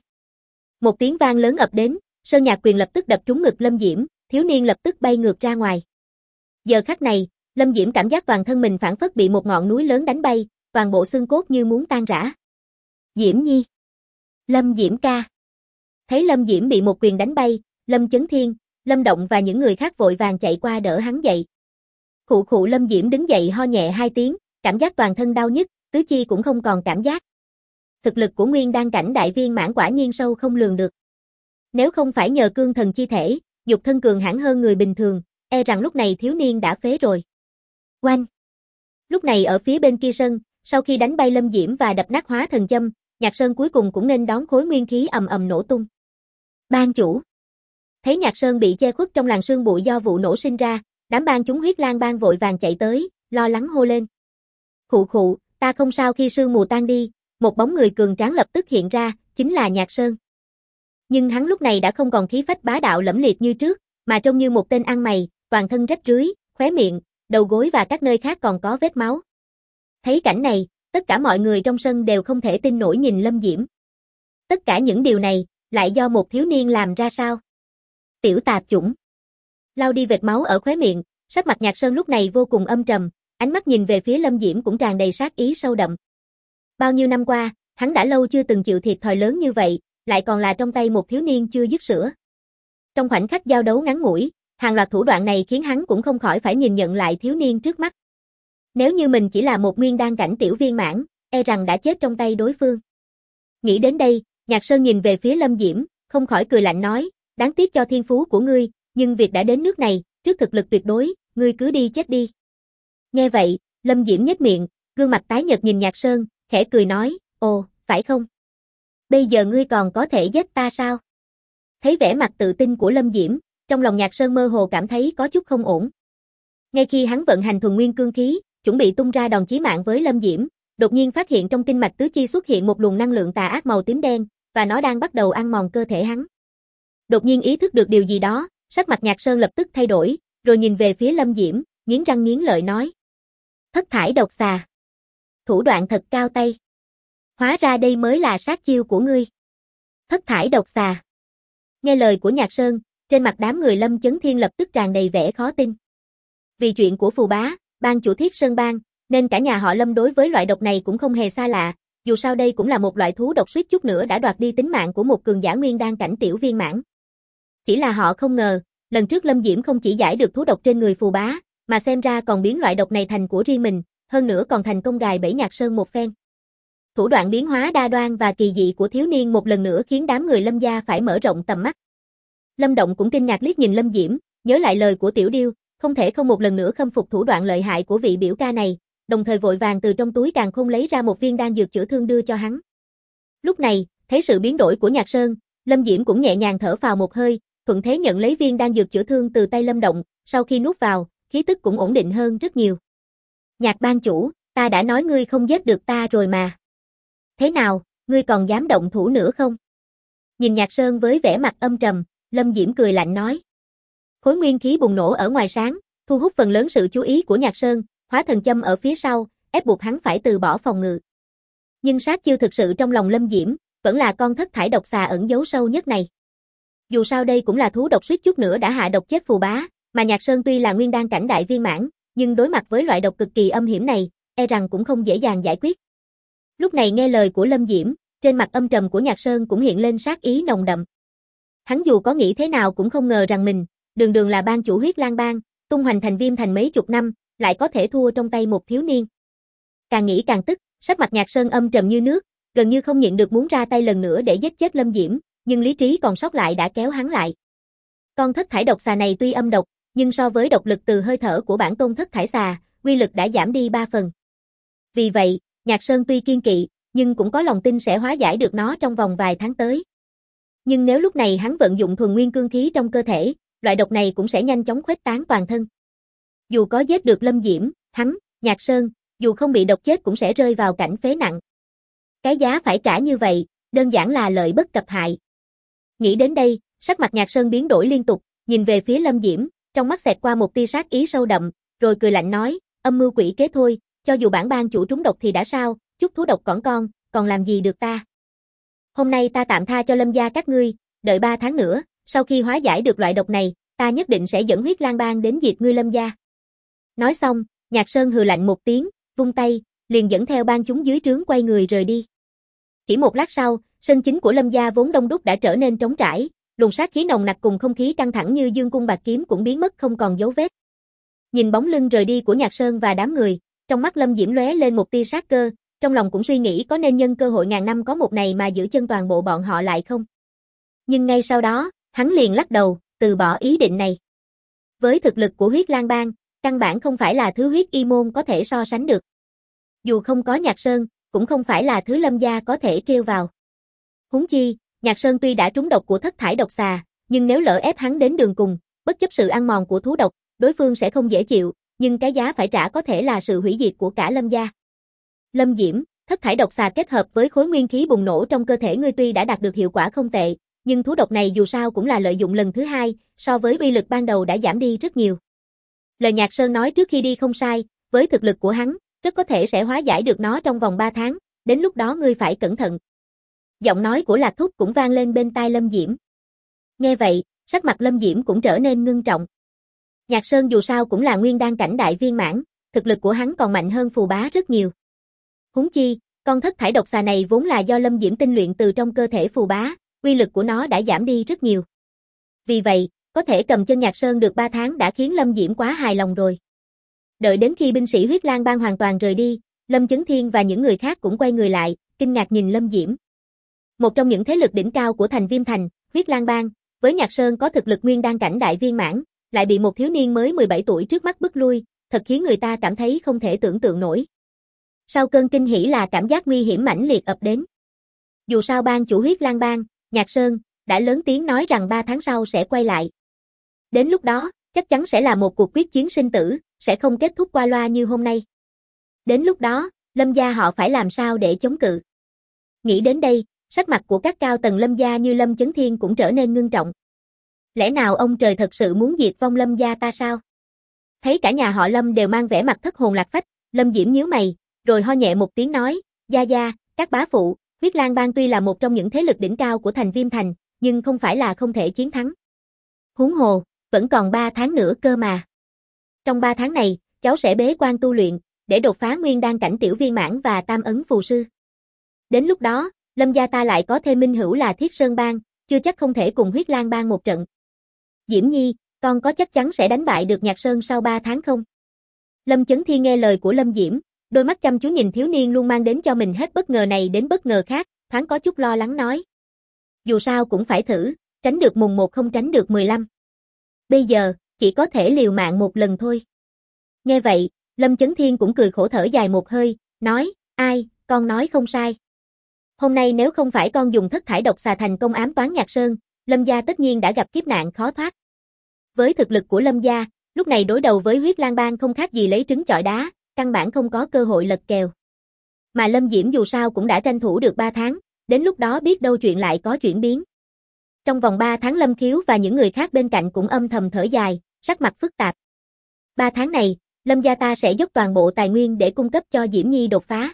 Speaker 1: Một tiếng vang lớn ập đến, Sơn Nhạc Quyền lập tức đập trúng ngực Lâm Diễm, thiếu niên lập tức bay ngược ra ngoài. Giờ khắc này, Lâm Diễm cảm giác toàn thân mình phảng phất bị một ngọn núi lớn đánh bay, toàn bộ xương cốt như muốn tan rã. Diễm Nhi! Lâm Diễm ca! Thấy Lâm Diễm bị một quyền đánh bay, Lâm Chấn Thiên, Lâm Động và những người khác vội vàng chạy qua đỡ hắn dậy. Khụ khụ, Lâm Diễm đứng dậy ho nhẹ hai tiếng, cảm giác toàn thân đau nhức, tứ chi cũng không còn cảm giác. Thực lực của nguyên đan cảnh đại viên mãn quả nhiên sâu không lường được. Nếu không phải nhờ cương thần chi thể, nhục thân cường hãn hơn người bình thường, e rằng lúc này thiếu niên đã phế rồi. Oanh! Lúc này ở phía bên kia sân, sau khi đánh bay Lâm Diễm và đập nát hóa thần châm, Nhạc Sơn cuối cùng cũng nên đón khối nguyên khí ầm ầm nổ tung. Ban chủ! Thấy Nhạc Sơn bị che khuất trong làn sương bụi do vụ nổ sinh ra, đám ban chúng Huyết Lang Bang vội vàng chạy tới, lo lắng hô lên. Khụ khụ, ta không sao. Khi sương mù tan đi, một bóng người cường tráng lập tức hiện ra, chính là Nhạc Sơn. Nhưng hắn lúc này đã không còn khí phách bá đạo lẫm liệt như trước, mà trông như một tên ăn mày, toàn thân rách rưới, khóe miệng, đầu gối và các nơi khác còn có vết máu. Thấy cảnh này, tất cả mọi người trong sân đều không thể tin nổi nhìn Lâm Diễm. Tất cả những điều này, lại do một thiếu niên làm ra sao? Tiểu tạp chủng. Lau đi vệt máu ở khóe miệng, sắc mặt Nhạc Sơn lúc này vô cùng âm trầm, ánh mắt nhìn về phía Lâm Diễm cũng tràn đầy sát ý sâu đậm. Bao nhiêu năm qua, hắn đã lâu chưa từng chịu thiệt thòi lớn như vậy, lại còn là trong tay một thiếu niên chưa dứt sữa. Trong khoảnh khắc giao đấu ngắn ngủi, hàng loạt thủ đoạn này khiến hắn cũng không khỏi phải nhìn nhận lại thiếu niên trước mắt. Nếu như mình chỉ là một nguyên đan cảnh tiểu viên mãn, e rằng đã chết trong tay đối phương. Nghĩ đến đây, Nhạc Sơn nhìn về phía Lâm Diễm, không khỏi cười lạnh nói, đáng tiếc cho thiên phú của ngươi, nhưng việc đã đến nước này, trước thực lực tuyệt đối, ngươi cứ đi chết đi. Nghe vậy, Lâm Diễm nhếch miệng, gương mặt tái nhợt nhìn Nhạc Sơn, khẽ cười nói, ồ, phải không? Bây giờ ngươi còn có thể giết ta sao? Thấy vẻ mặt tự tin của Lâm Diễm, trong lòng Nhạc Sơn mơ hồ cảm thấy có chút không ổn. Ngay khi hắn vận hành thuần nguyên cương khí, chuẩn bị tung ra đòn chí mạng với Lâm Diễm, đột nhiên phát hiện trong kinh mạch tứ chi xuất hiện một luồng năng lượng tà ác màu tím đen, và nó đang bắt đầu ăn mòn cơ thể hắn. Đột nhiên ý thức được điều gì đó, sắc mặt Nhạc Sơn lập tức thay đổi, rồi nhìn về phía Lâm Diễm, nghiến răng nghiến lợi nói: "Thất thải độc xà, thủ đoạn thật cao tay. Hóa ra đây mới là sát chiêu của ngươi." Thất thải độc xà. Nghe lời của Nhạc Sơn, trên mặt đám người Lâm Chấn Thiên lập tức tràn đầy vẻ khó tin. Vì chuyện của Phù Bá, bang chủ Thiết Sơn bang, nên cả nhà họ Lâm đối với loại độc này cũng không hề xa lạ, dù sao đây cũng là một loại thú độc suýt chút nữa đã đoạt đi tính mạng của một cường giả nguyên đan cảnh tiểu viên mãn. Chỉ là họ không ngờ, lần trước Lâm Diễm không chỉ giải được thú độc trên người Phù Bá, mà xem ra còn biến loại độc này thành của riêng mình, hơn nữa còn thành công gài bẫy Nhạc Sơn một phen. Thủ đoạn biến hóa đa đoan và kỳ dị của thiếu niên một lần nữa khiến đám người Lâm gia phải mở rộng tầm mắt. Lâm Động cũng kinh ngạc liếc nhìn Lâm Diễm, nhớ lại lời của Tiểu Điêu, không thể không một lần nữa khâm phục thủ đoạn lợi hại của vị biểu ca này, đồng thời vội vàng từ trong túi càn khôn lấy ra một viên đan dược chữa thương đưa cho hắn. Lúc này, thấy sự biến đổi của Nhạc Sơn, Lâm Diễm cũng nhẹ nhàng thở phào một hơi, thuận thế nhận lấy viên đan dược chữa thương từ tay Lâm Động, sau khi nuốt vào, khí tức cũng ổn định hơn rất nhiều. "Nhạc ban chủ, ta đã nói ngươi không giết được ta rồi mà. Thế nào, ngươi còn dám động thủ nữa không?" Nhìn Nhạc Sơn với vẻ mặt âm trầm, Lâm Diễm cười lạnh nói. Khối nguyên khí bùng nổ ở ngoài sáng, thu hút phần lớn sự chú ý của Nhạc Sơn, hóa thần châm ở phía sau, ép buộc hắn phải từ bỏ phòng ngự. Nhưng sát chiêu thực sự trong lòng Lâm Diễm, vẫn là con thất thải độc xà ẩn giấu sâu nhất này. Dù sao đây cũng là thú độc suýt chút nữa đã hạ độc chết Phù Bá, mà Nhạc Sơn tuy là nguyên đan cảnh đại viên mãn, nhưng đối mặt với loại độc cực kỳ âm hiểm này, e rằng cũng không dễ dàng giải quyết. Lúc này nghe lời của Lâm Diễm, trên mặt âm trầm của Nhạc Sơn cũng hiện lên sát ý nồng đậm. Hắn dù có nghĩ thế nào cũng không ngờ rằng mình, đường đường là bang chủ Huyết Lang bang, tung hoành thành Viêm thành mấy chục năm, lại có thể thua trong tay một thiếu niên. Càng nghĩ càng tức, sắc mặt Nhạc Sơn âm trầm như nước, gần như không nhịn được muốn ra tay lần nữa để giết chết Lâm Diễm, nhưng lý trí còn sót lại đã kéo hắn lại. Con thất thải độc xà này tuy âm độc, nhưng so với độc lực từ hơi thở của bản tôn thất thải xà, uy lực đã giảm đi 3 phần. Vì vậy, Nhạc Sơn tuy kiên kỵ, nhưng cũng có lòng tin sẽ hóa giải được nó trong vòng vài tháng tới. Nhưng nếu lúc này hắn vận dụng thuần nguyên cương khí trong cơ thể, loại độc này cũng sẽ nhanh chóng khuếch tán toàn thân. Dù có giết được Lâm Diễm, hắn, Nhạc Sơn, dù không bị độc chết cũng sẽ rơi vào cảnh phế nặng. Cái giá phải trả như vậy, đơn giản là lợi bất cập hại. Nghĩ đến đây, sắc mặt Nhạc Sơn biến đổi liên tục, nhìn về phía Lâm Diễm, trong mắt xẹt qua một tia sát ý sâu đậm, rồi cười lạnh nói, âm mưu quỷ kế thôi, cho dù bản bang chủ trúng độc thì đã sao, chút thú độc còn làm gì được ta. Hôm nay ta tạm tha cho Lâm gia các ngươi, đợi 3 tháng nữa, sau khi hóa giải được loại độc này, ta nhất định sẽ dẫn Huyết Lang bang đến diệt ngươi Lâm gia. Nói xong, Nhạc Sơn hừ lạnh một tiếng, vung tay, liền dẫn theo bang chúng dưới trướng quay người rời đi. Chỉ một lát sau, sân chính của Lâm gia vốn đông đúc đã trở nên trống trải, luồng sát khí nồng nặc cùng không khí căng thẳng như dương cung bạc kiếm cũng biến mất không còn dấu vết. Nhìn bóng lưng rời đi của Nhạc Sơn và đám người, trong mắt Lâm Diễm lóe lên một tia sát cơ, trong lòng cũng suy nghĩ có nên nhân cơ hội ngàn năm có một này mà giữ chân toàn bộ bọn họ lại không. Nhưng ngay sau đó, hắn liền lắc đầu, từ bỏ ý định này. Với thực lực của Huyết Lang bang, căn bản không phải là thứ Huyết Y môn có thể so sánh được. Dù không có Nhạc Sơn, cũng không phải là thứ Lâm gia có thể trêu vào. Huống chi, Nhạc Sơn tuy đã trúng độc của thất thải độc xà, nhưng nếu lỡ ép hắn đến đường cùng, bất chấp sự ăn mòn của thú độc, đối phương sẽ không dễ chịu, nhưng cái giá phải trả có thể là sự hủy diệt của cả Lâm gia. Lâm Diễm, thất thải độc xà kết hợp với khối nguyên khí bùng nổ trong cơ thể ngươi tuy đã đạt được hiệu quả không tệ, nhưng thú độc này dù sao cũng là lợi dụng lần thứ hai, so với uy lực ban đầu đã giảm đi rất nhiều. Lời Nhạc Sơn nói trước khi đi không sai, với thực lực của hắn, rất có thể sẽ hóa giải được nó trong vòng 3 tháng, đến lúc đó ngươi phải cẩn thận. Giọng nói của Lạc Thúc cũng vang lên bên tai Lâm Diễm. Nghe vậy, sắc mặt Lâm Diễm cũng trở nên ngưng trọng. Nhạc Sơn dù sao cũng là nguyên đan cảnh đại viên mãn, thực lực của hắn còn mạnh hơn Phù Bá rất nhiều. Huống chi, con thất thải độc xà này vốn là do Lâm Diễm tinh luyện từ trong cơ thể Phù Bá, uy lực của nó đã giảm đi rất nhiều. Vì vậy, có thể cầm chân Nhạc Sơn được 3 tháng đã khiến Lâm Diễm quá hài lòng rồi. Đợi đến khi binh sĩ Huyết Lang bang hoàn toàn rời đi, Lâm Chấn Thiên và những người khác cũng quay người lại, kinh ngạc nhìn Lâm Diễm. Một trong những thế lực đỉnh cao của thành Viêm thành, Huyết Lang bang, với Nhạc Sơn có thực lực nguyên đan cảnh đại viên mãn, lại bị một thiếu niên mới 17 tuổi trước mắt bức lui, thật khiến người ta cảm thấy không thể tưởng tượng nổi. Sau cơn kinh hỉ là cảm giác nguy hiểm mãnh liệt ập đến. Dù sao bang chủ Huyết Lang bang, Nhạc Sơn, đã lớn tiếng nói rằng 3 tháng sau sẽ quay lại. Đến lúc đó, chắc chắn sẽ là một cuộc quyết chiến sinh tử, sẽ không kết thúc qua loa như hôm nay. Đến lúc đó, Lâm gia họ phải làm sao để chống cự? Nghĩ đến đây, sắc mặt của các cao tầng Lâm gia như Lâm Chấn Thiên cũng trở nên ngưng trọng. Lẽ nào ông trời thật sự muốn diệt vong Lâm gia ta sao? Thấy cả nhà họ Lâm đều mang vẻ mặt thất hồn lạc phách, Lâm Diễm nhíu mày, rồi ho nhẹ một tiếng nói, gia, các bá phụ, Huyết Lang Bang tuy là một trong những thế lực đỉnh cao của thành Viêm Thành, nhưng không phải là không thể chiến thắng. Huống hồ, vẫn còn 3 tháng nữa cơ mà. Trong 3 tháng này, cháu sẽ bế quan tu luyện, để đột phá nguyên đan cảnh tiểu viên mãn và tam ấn phù sư. Đến lúc đó, Lâm gia ta lại có thêm minh hữu là Thiết Sơn Bang, chưa chắc không thể cùng Huyết Lang Bang một trận. Diễm Nhi, con có chắc chắn sẽ đánh bại được Nhạc Sơn sau 3 tháng không? Lâm Chấn Thiên nghe lời của Lâm Diễm, đôi mắt chăm chú nhìn thiếu niên luôn mang đến cho mình hết bất ngờ này đến bất ngờ khác, thoáng có chút lo lắng nói. Dù sao cũng phải thử, tránh được mùng 1 không tránh được 15. Bây giờ, chỉ có thể liều mạng một lần thôi. Nghe vậy, Lâm Chấn Thiên cũng cười khổ thở dài một hơi, nói, ai, con nói không sai. Hôm nay nếu không phải con dùng thất thải độc xà thành công ám toán Nhạc Sơn, Lâm gia tất nhiên đã gặp kiếp nạn khó thoát. Với thực lực của Lâm gia, lúc này đối đầu với Huyết Lang Bang không khác gì lấy trứng chọi đá, căn bản không có cơ hội lật kèo. Mà Lâm Diễm dù sao cũng đã tranh thủ được 3 tháng, đến lúc đó biết đâu chuyện lại có chuyển biến. Trong vòng 3 tháng Lâm Khiếu và những người khác bên cạnh cũng âm thầm thở dài, sắc mặt phức tạp. 3 tháng này, Lâm gia ta sẽ dốc toàn bộ tài nguyên để cung cấp cho Diễm Nhi đột phá.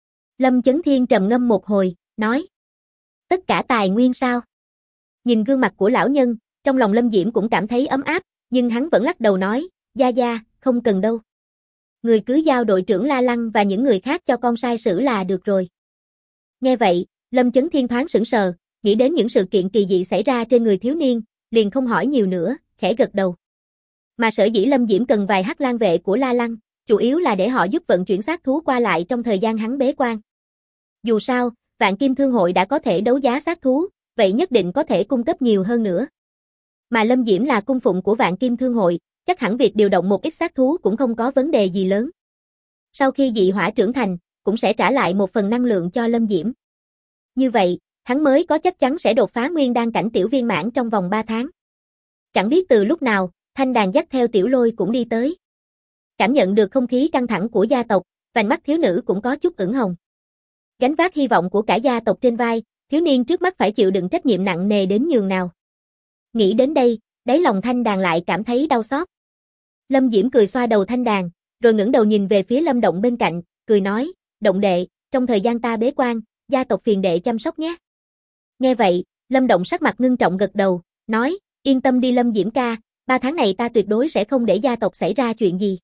Speaker 1: Lâm Chấn Thiên trầm ngâm một hồi, nói. Tất cả tài nguyên sao? Nhìn gương mặt của lão nhân, trong lòng Lâm Diễm cũng cảm thấy ấm áp, nhưng hắn vẫn lắc đầu nói, gia, không cần đâu. Người cứ giao đội trưởng La Lăng và những người khác cho con sai sử là được rồi. Nghe vậy, Lâm Chấn Thiên thoáng sững sờ, nghĩ đến những sự kiện kỳ dị xảy ra trên người thiếu niên, liền không hỏi nhiều nữa, khẽ gật đầu. Mà sở dĩ Lâm Diễm cần vài hắc lang vệ của La Lăng, chủ yếu là để họ giúp vận chuyển xác thú qua lại trong thời gian hắn bế quan. Dù sao, Vạn Kim Thương hội đã có thể đấu giá xác thú, vậy nhất định có thể cung cấp nhiều hơn nữa. Mà Lâm Diễm là cung phụng của Vạn Kim Thương hội, chắc hẳn việc điều động một ít xác thú cũng không có vấn đề gì lớn. Sau khi dị hỏa trưởng thành, cũng sẽ trả lại một phần năng lượng cho Lâm Diễm. Như vậy, hắn mới có chắc chắn sẽ đột phá nguyên đan cảnh tiểu viên mãn trong vòng 3 tháng. Chẳng biết từ lúc nào, Thanh Đàn dắt theo Tiểu Lôi cũng đi tới. Cảm nhận được không khí căng thẳng của gia tộc, vành mắt thiếu nữ cũng có chút ửng hồng. Gánh vác hy vọng của cả gia tộc trên vai, thiếu niên trước mắt phải chịu đựng trách nhiệm nặng nề đến nhường nào. Nghĩ đến đây, đáy lòng Thanh Đàn lại cảm thấy đau xót. Lâm Diễm cười xoa đầu Thanh Đàn, rồi ngẩng đầu nhìn về phía Lâm Động bên cạnh, cười nói, Động đệ, trong thời gian ta bế quan, gia tộc phiền đệ chăm sóc nhé. Nghe vậy, Lâm Động sắc mặt ngưng trọng gật đầu, nói, yên tâm đi Lâm Diễm ca, 3 tháng này ta tuyệt đối sẽ không để gia tộc xảy ra chuyện gì.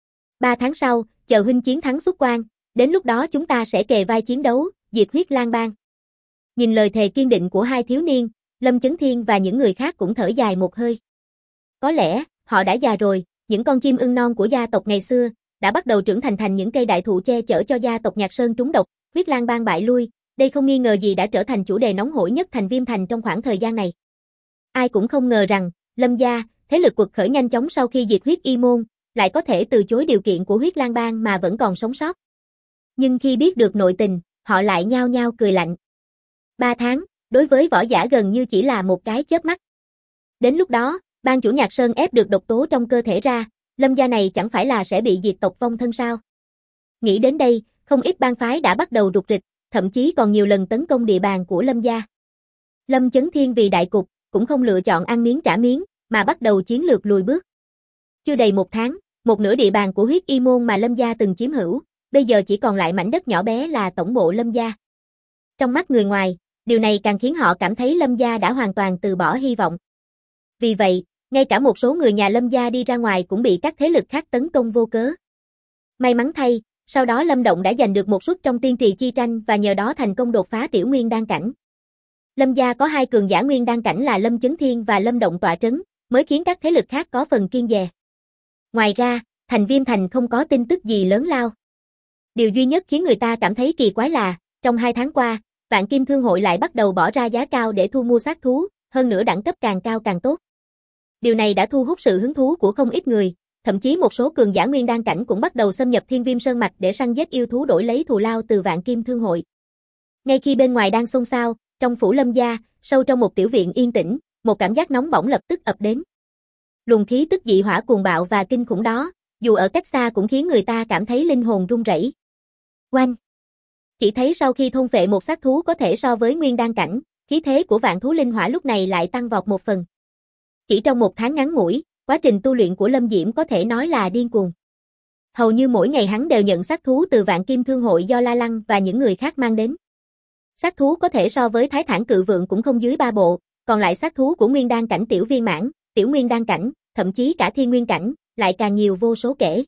Speaker 1: 3 tháng sau, chờ huynh chiến thắng xuất quan, đến lúc đó chúng ta sẽ kề vai chiến đấu, diệt Huyết Lang Bang. Nhìn lời thề kiên định của hai thiếu niên, Lâm Chấn Thiên và những người khác cũng thở dài một hơi. Có lẽ, họ đã già rồi, những con chim ưng non của gia tộc ngày xưa, đã bắt đầu trưởng thành những cây đại thụ che chở cho gia tộc Nhạc Sơn trúng độc, Huyết Lang Bang bại lui, đây không nghi ngờ gì đã trở thành chủ đề nóng hổi nhất thành Viêm Thành trong khoảng thời gian này. Ai cũng không ngờ rằng, Lâm gia, thế lực quật khởi nhanh chóng sau khi diệt Huyết Y Môn, lại có thể từ chối điều kiện của Huyết Lang Bang mà vẫn còn sống sót. Nhưng khi biết được nội tình, họ lại nhao nhao cười lạnh. 3 tháng, đối với võ giả gần như chỉ là một cái chớp mắt. Đến lúc đó, bang chủ Nhạc Sơn ép được độc tố trong cơ thể ra, Lâm gia này chẳng phải là sẽ bị diệt tộc vong thân sao? Nghĩ đến đây, không ít bang phái đã bắt đầu rục rịch, thậm chí còn nhiều lần tấn công địa bàn của Lâm gia. Lâm Chấn Thiên vì đại cục, cũng không lựa chọn ăn miếng trả miếng, mà bắt đầu chiến lược lùi bước. Chưa đầy 1 tháng, một nửa địa bàn của Huyết Y Môn mà Lâm gia từng chiếm hữu, bây giờ chỉ còn lại mảnh đất nhỏ bé là tổng bộ Lâm gia. Trong mắt người ngoài, điều này càng khiến họ cảm thấy Lâm gia đã hoàn toàn từ bỏ hy vọng. Vì vậy, ngay cả một số người nhà Lâm gia đi ra ngoài cũng bị các thế lực khác tấn công vô cớ. May mắn thay, sau đó Lâm Động đã giành được một suất trong tiên trì chi tranh và nhờ đó thành công đột phá tiểu nguyên đan cảnh. Lâm gia có 2 cường giả nguyên đan cảnh là Lâm Chấn Thiên và Lâm Động tọa trấn, mới khiến các thế lực khác có phần kiêng dè. Ngoài ra, thành Viêm Thành không có tin tức gì lớn lao. Điều duy nhất khiến người ta cảm thấy kỳ quái là, trong 2 tháng qua, Vạn Kim Thương hội lại bắt đầu bỏ ra giá cao để thu mua xác thú, hơn nữa đẳng cấp càng cao càng tốt. Điều này đã thu hút sự hứng thú của không ít người, thậm chí một số cường giả nguyên đan cảnh cũng bắt đầu xâm nhập Thiên Viêm Sơn mạch để săn giết yêu thú đổi lấy thù lao từ Vạn Kim Thương hội. Ngay khi bên ngoài đang xôn xao, Trong phủ Lâm gia, sâu trong một tiểu viện yên tĩnh, một cảm giác nóng bỏng lập tức ập đến. Luồng khí tức dị hỏa cuồng bạo và kinh khủng đó, dù ở cách xa cũng khiến người ta cảm thấy linh hồn run rẩy. Oanh! Chỉ thấy sau khi thôn phệ một xác thú có thể so với nguyên đan cảnh, khí thế của vạn thú linh hỏa lúc này lại tăng vọt một phần. Chỉ trong một tháng ngắn ngủi, quá trình tu luyện của Lâm Diễm có thể nói là điên cuồng. Hầu như mỗi ngày hắn đều nhận xác thú từ Vạn Kim Thương hội do La Lăng và những người khác mang đến. Xác thú có thể so với Thái Thản Cự Vượng cũng không dưới 3 bộ, còn lại xác thú của nguyên đan cảnh tiểu viên mãn, tiểu nguyên đan cảnh, thậm chí cả thiên nguyên cảnh, lại càng nhiều vô số kể.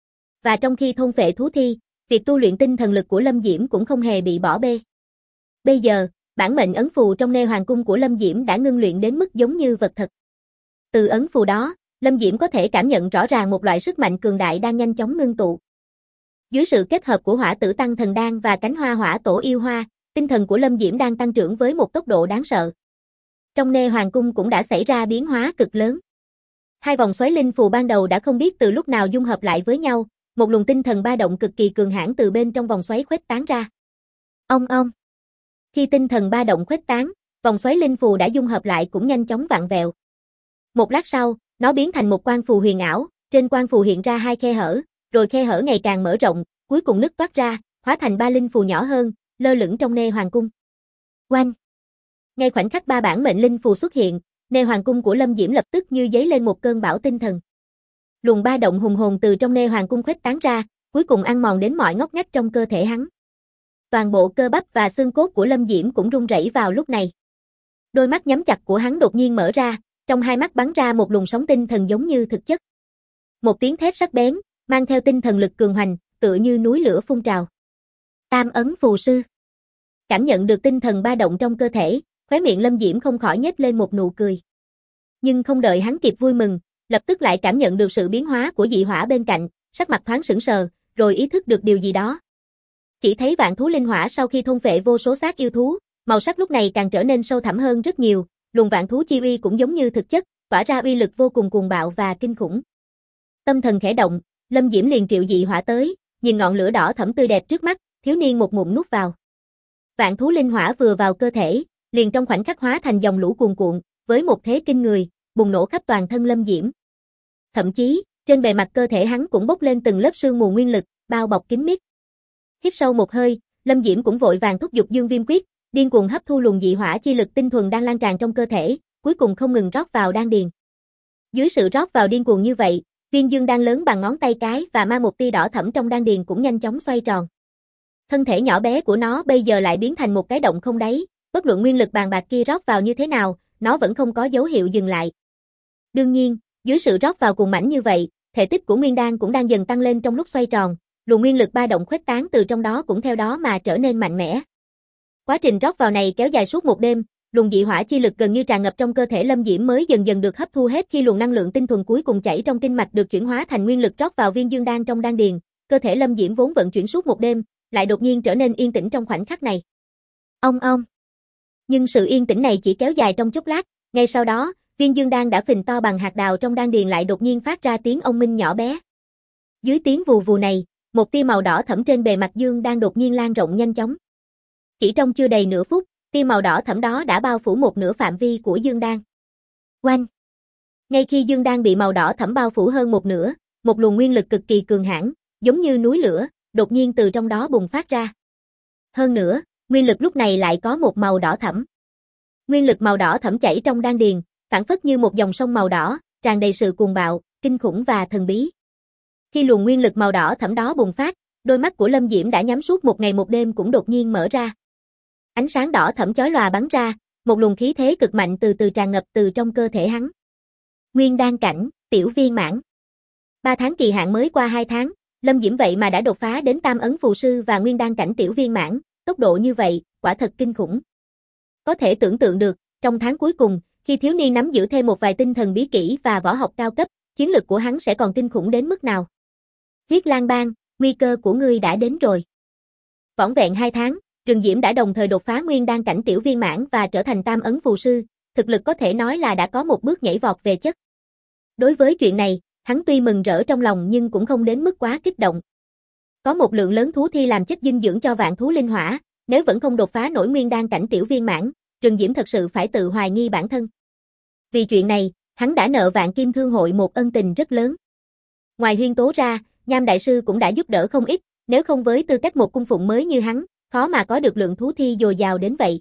Speaker 1: Và trong khi thôn phệ thú thi, việc tu luyện tinh thần lực của Lâm Diễm cũng không hề bị bỏ bê. Bây giờ, bản mệnh ấn phù trong Nê Hoàng cung của Lâm Diễm đã ngưng luyện đến mức giống như vật thật. Từ ấn phù đó, Lâm Diễm có thể cảm nhận rõ ràng một loại sức mạnh cường đại đang nhanh chóng ngưng tụ. Dưới sự kết hợp của Hỏa Tử Tăng Thần Đan và cánh hoa Hỏa Tổ Yêu Hoa, tinh thần của Lâm Diễm đang tăng trưởng với một tốc độ đáng sợ. Trong Nê Hoàng cung cũng đã xảy ra biến hóa cực lớn. Hai vòng xoáy linh phù ban đầu đã không biết từ lúc nào dung hợp lại với nhau, một luồng tinh thần ba động cực kỳ cường hãn từ bên trong vòng xoáy khuếch tán ra. Ong ong. Khi tinh thần ba động khuếch tán, vòng xoáy linh phù đã dung hợp lại cũng nhanh chóng vặn vẹo. Một lát sau, nó biến thành một quang phù huyền ảo, trên quang phù hiện ra hai khe hở, rồi khe hở ngày càng mở rộng, cuối cùng nứt toát ra, hóa thành ba linh phù nhỏ hơn, lơ lửng trong Nê Hoàng cung. Oanh! Ngay khoảnh khắc ba bản mệnh linh phù xuất hiện, Nê Hoàng cung của Lâm Diễm lập tức như dấy lên một cơn bão tinh thần. Luồng ba động hùng hồn từ trong Nê Hoàng cung khuếch tán ra, cuối cùng ăn mòn đến mọi ngóc ngách trong cơ thể hắn. Toàn bộ cơ bắp và xương cốt của Lâm Diễm cũng rung rẩy vào lúc này. Đôi mắt nhắm chặt của hắn đột nhiên mở ra, trong hai mắt bắn ra một luồng sóng tinh thần giống như thực chất. Một tiếng thét sắc bén, mang theo tinh thần lực cường hoành, tựa như núi lửa phun trào. Tam ấn phù sư. Cảm nhận được tinh thần ba động trong cơ thể, khóe miệng Lâm Diễm không khỏi nhếch lên một nụ cười. Nhưng không đợi hắn kịp vui mừng, lập tức lại cảm nhận được sự biến hóa của dị hỏa bên cạnh, sắc mặt thoáng sững sờ, rồi ý thức được điều gì đó. Chỉ thấy vạn thú linh hỏa sau khi thôn phệ vô số xác yêu thú, màu sắc lúc này càng trở nên sâu thẳm hơn rất nhiều, luồng vạn thú chi uy cũng giống như thực chất, tỏa ra uy lực vô cùng cuồng bạo và kinh khủng. Tâm thần khẽ động, Lâm Diễm liền triệu dị hỏa tới, nhìn ngọn lửa đỏ thẫm tươi đẹp trước mắt, thiếu niên một ngụm nuốt vào. Vạn thú linh hỏa vừa vào cơ thể, liền trong khoảnh khắc hóa thành dòng lũ cuồn cuộn, với một thế kinh người, bùng nổ khắp toàn thân Lâm Diễm. Thậm chí, trên bề mặt cơ thể hắn cũng bốc lên từng lớp sương mù nguyên lực, bao bọc kín mít. Hít sâu một hơi, Lâm Diễm cũng vội vàng thúc giục Dương Viêm Quyết, điên cuồng hấp thu luồng dị hỏa chi lực tinh thuần đang lan tràn trong cơ thể, cuối cùng không ngừng rót vào đan điền. Dưới sự rót vào điên cuồng như vậy, viên dương đan lớn bằng ngón tay cái và mang một tia đỏ thẫm trong đan điền cũng nhanh chóng xoay tròn. Thân thể nhỏ bé của nó bây giờ lại biến thành một cái động không đáy, bất luận nguyên lực bàn bạc kia rót vào như thế nào, nó vẫn không có dấu hiệu dừng lại. Đương nhiên, dưới sự rót vào cuồng mãnh như vậy, thể tích của nguyên đan cũng đang dần tăng lên trong lúc xoay tròn, luồng nguyên lực ba động khuếch tán từ trong đó cũng theo đó mà trở nên mạnh mẽ. Quá trình rót vào này kéo dài suốt một đêm, luồng dị hỏa chi lực gần như tràn ngập trong cơ thể Lâm Diễm mới dần dần được hấp thu hết khi luồng năng lượng tinh thuần cuối cùng chảy trong kinh mạch được chuyển hóa thành nguyên lực rót vào viên dương đan trong đan điền, cơ thể Lâm Diễm vốn vận chuyển suốt một đêm, lại đột nhiên trở nên yên tĩnh trong khoảnh khắc này. Ong ong. Nhưng sự yên tĩnh này chỉ kéo dài trong chốc lát, ngay sau đó, viên dương đan đã phình to bằng hạt đào trong đan điền lại đột nhiên phát ra tiếng ông minh nhỏ bé. Dưới tiếng vù vù này, một tia màu đỏ thẫm trên bề mặt dương đan đột nhiên lan rộng nhanh chóng. Chỉ trong chưa đầy nửa phút, tia màu đỏ thẫm đó đã bao phủ một nửa phạm vi của dương đan. Oanh! Ngay khi dương đan bị màu đỏ thẫm bao phủ hơn một nửa, một luồng nguyên lực cực kỳ cường hãn, giống như núi lửa, đột nhiên từ trong đó bùng phát ra. Hơn nữa, nguyên lực lúc này lại có một màu đỏ thẫm. Nguyên lực màu đỏ thẫm chảy trong đan điền, phảng phất như một dòng sông màu đỏ, tràn đầy sự cuồng bạo, kinh khủng và thần bí. Khi luồng nguyên lực màu đỏ thẫm đó bùng phát, đôi mắt của Lâm Diễm đã nhắm suốt một ngày một đêm cũng đột nhiên mở ra. Ánh sáng đỏ thẫm chói lòa bắn ra, một luồng khí thế cực mạnh từ từ tràn ngập từ trong cơ thể hắn. Nguyên đan cảnh, tiểu viên mãn. 3 tháng kỳ hạn mới qua 2 tháng, Lâm Diễm vậy mà đã đột phá đến tam ấn phù sư và nguyên đan cảnh tiểu viên mãn, tốc độ như vậy, quả thật kinh khủng. Có thể tưởng tượng được, trong tháng cuối cùng, khi thiếu niên nắm giữ thêm một vài tinh thần bí kỹ và võ học cao cấp, chiến lực của hắn sẽ còn kinh khủng đến mức nào. Huyết Lang Bang, nguy cơ của ngươi đã đến rồi. Vỏn vẹn 2 tháng, Rừng Diễm đã đồng thời đột phá nguyên đan cảnh tiểu viên mãn và trở thành tam ấn phù sư, thực lực có thể nói là đã có một bước nhảy vọt về chất. Đối với chuyện này, hắn tuy mừng rỡ trong lòng nhưng cũng không đến mức quá kích động. Có một lượng lớn thú thi làm chất dinh dưỡng cho vạn thú linh hỏa, nếu vẫn không đột phá nổi nguyên đan cảnh tiểu viên mãn, Rừng Diễm thật sự phải tự hoài nghi bản thân. Vì chuyện này, hắn đã nợ Vạn Kim Thương hội một ân tình rất lớn. Ngoài Huyên Tố ra, Nham Đại Sư cũng đã giúp đỡ không ít, nếu không với tư cách một cung phụng mới như hắn, khó mà có được lượng thú thi dồi dào đến vậy.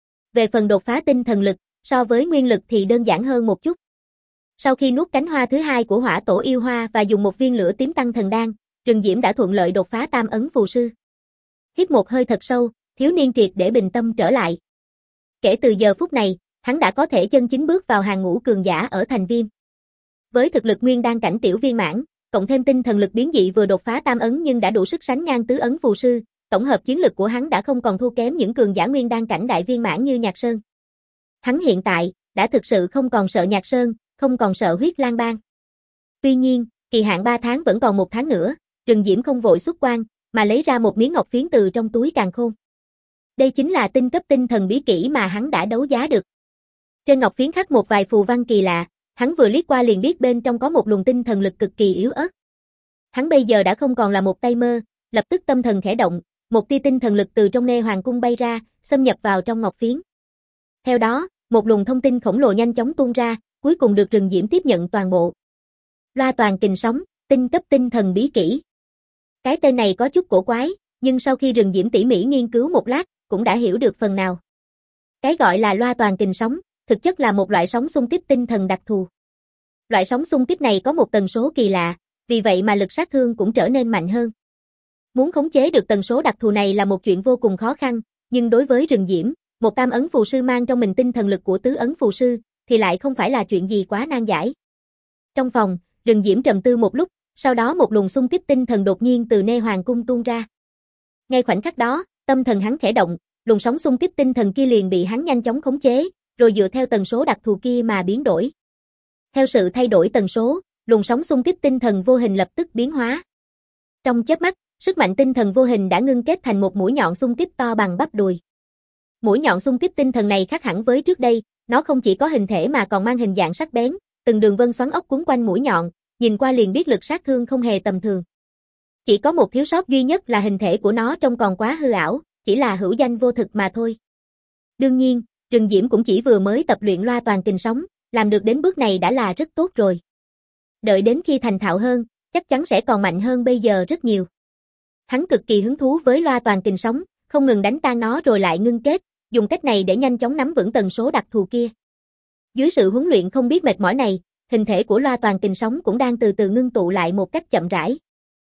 Speaker 1: Về phần đột phá tinh thần lực, so với nguyên lực thì đơn giản hơn một chút. Sau khi nuốt cánh hoa thứ hai của Hỏa Tổ Yêu Hoa và dùng một viên lửa tím tăng thần đan, Rừng Diễm đã thuận lợi đột phá tam ấn phù sư. Hít một hơi thật sâu, thiếu niên triệt để bình tâm trở lại. Kể từ giờ phút này, hắn đã có thể chân chính bước vào hàng ngũ cường giả ở thành Viêm. Với thực lực nguyên đan cảnh tiểu viên mãn, cộng thêm tinh thần lực biến dị vừa đột phá tam ấn nhưng đã đủ sức sánh ngang tứ ấn phù sư, tổng hợp chiến lực của hắn đã không còn thua kém những cường giả nguyên đan cảnh đại viên mãn như Nhạc Sơn. Hắn hiện tại đã thực sự không còn sợ Nhạc Sơn, không còn sợ Huyết Lang Bang. Tuy nhiên, kỳ hạn 3 tháng vẫn còn 1 tháng nữa, Rừng Diễm không vội xuất quan, mà lấy ra một miếng ngọc phiến từ trong túi càn khôn. Đây chính là tinh cấp tinh thần bí kỹ mà hắn đã đấu giá được. Trên ngọc phiến khắc một vài phù văn kỳ lạ, hắn vừa liếc qua liền biết bên trong có một luồng tinh thần lực cực kỳ yếu ớt. Hắn bây giờ đã không còn là một tay mơ, lập tức tâm thần khẽ động, một tia tinh thần lực từ trong Nê Hoàng cung bay ra, xâm nhập vào trong ngọc phiến. Theo đó, một luồng thông tin khổng lồ nhanh chóng tuôn ra, cuối cùng được Rừng Diễm tiếp nhận toàn bộ. Loa toàn kình sóng, tinh cấp tinh thần bí kỹ. Cái tên này có chút cổ quái, nhưng sau khi Rừng Diễm tỉ mỉ nghiên cứu một lát, cũng đã hiểu được phần nào. Cái gọi là loa toàn kình sóng, thực chất là một loại sóng xung kích tinh thần đặc thù. Loại sóng xung kích này có một tần số kỳ lạ, vì vậy mà lực sát thương cũng trở nên mạnh hơn. Muốn khống chế được tần số đặc thù này là một chuyện vô cùng khó khăn, nhưng đối với Rừng Diễm, một tam ấn phù sư mang trong mình tinh thần lực của tứ ấn phù sư, thì lại không phải là chuyện gì quá nan giải. Trong phòng, Rừng Diễm trầm tư một lúc, sau đó một luồng xung kích tinh thần đột nhiên từ Nê Hoàng cung tuôn ra. Ngay khoảnh khắc đó, tâm thần hắn khẽ động, luồng sóng xung kích tinh thần kia liền bị hắn nhanh chóng khống chế, rồi dựa theo tần số đặc thù kia mà biến đổi. Theo sự thay đổi tần số, luồng sóng xung kích tinh thần vô hình lập tức biến hóa. Trong chớp mắt, sức mạnh tinh thần vô hình đã ngưng kết thành một mũi nhọn xung kích to bằng bắp đùi. Mũi nhọn xung kích tinh thần này khác hẳn với trước đây, nó không chỉ có hình thể mà còn mang hình dạng sắc bén, từng đường vân xoắn ốc quấn quanh mũi nhọn, nhìn qua liền biết lực sát thương không hề tầm thường. Chỉ có một thiếu sót duy nhất là hình thể của nó trông còn quá hư ảo, chỉ là hữu danh vô thực mà thôi. Đương nhiên, Rừng Diễm cũng chỉ vừa mới tập luyện loa toàn kình sóng, làm được đến bước này đã là rất tốt rồi. Đợi đến khi thành thạo hơn, chắc chắn sẽ còn mạnh hơn bây giờ rất nhiều. Hắn cực kỳ hứng thú với loa toàn kình sóng, không ngừng đánh tan nó rồi lại ngưng kết, dùng cách này để nhanh chóng nắm vững tần số đặc thù kia. Dưới sự huấn luyện không biết mệt mỏi này, hình thể của loa toàn kình sóng cũng đang từ từ ngưng tụ lại một cách chậm rãi.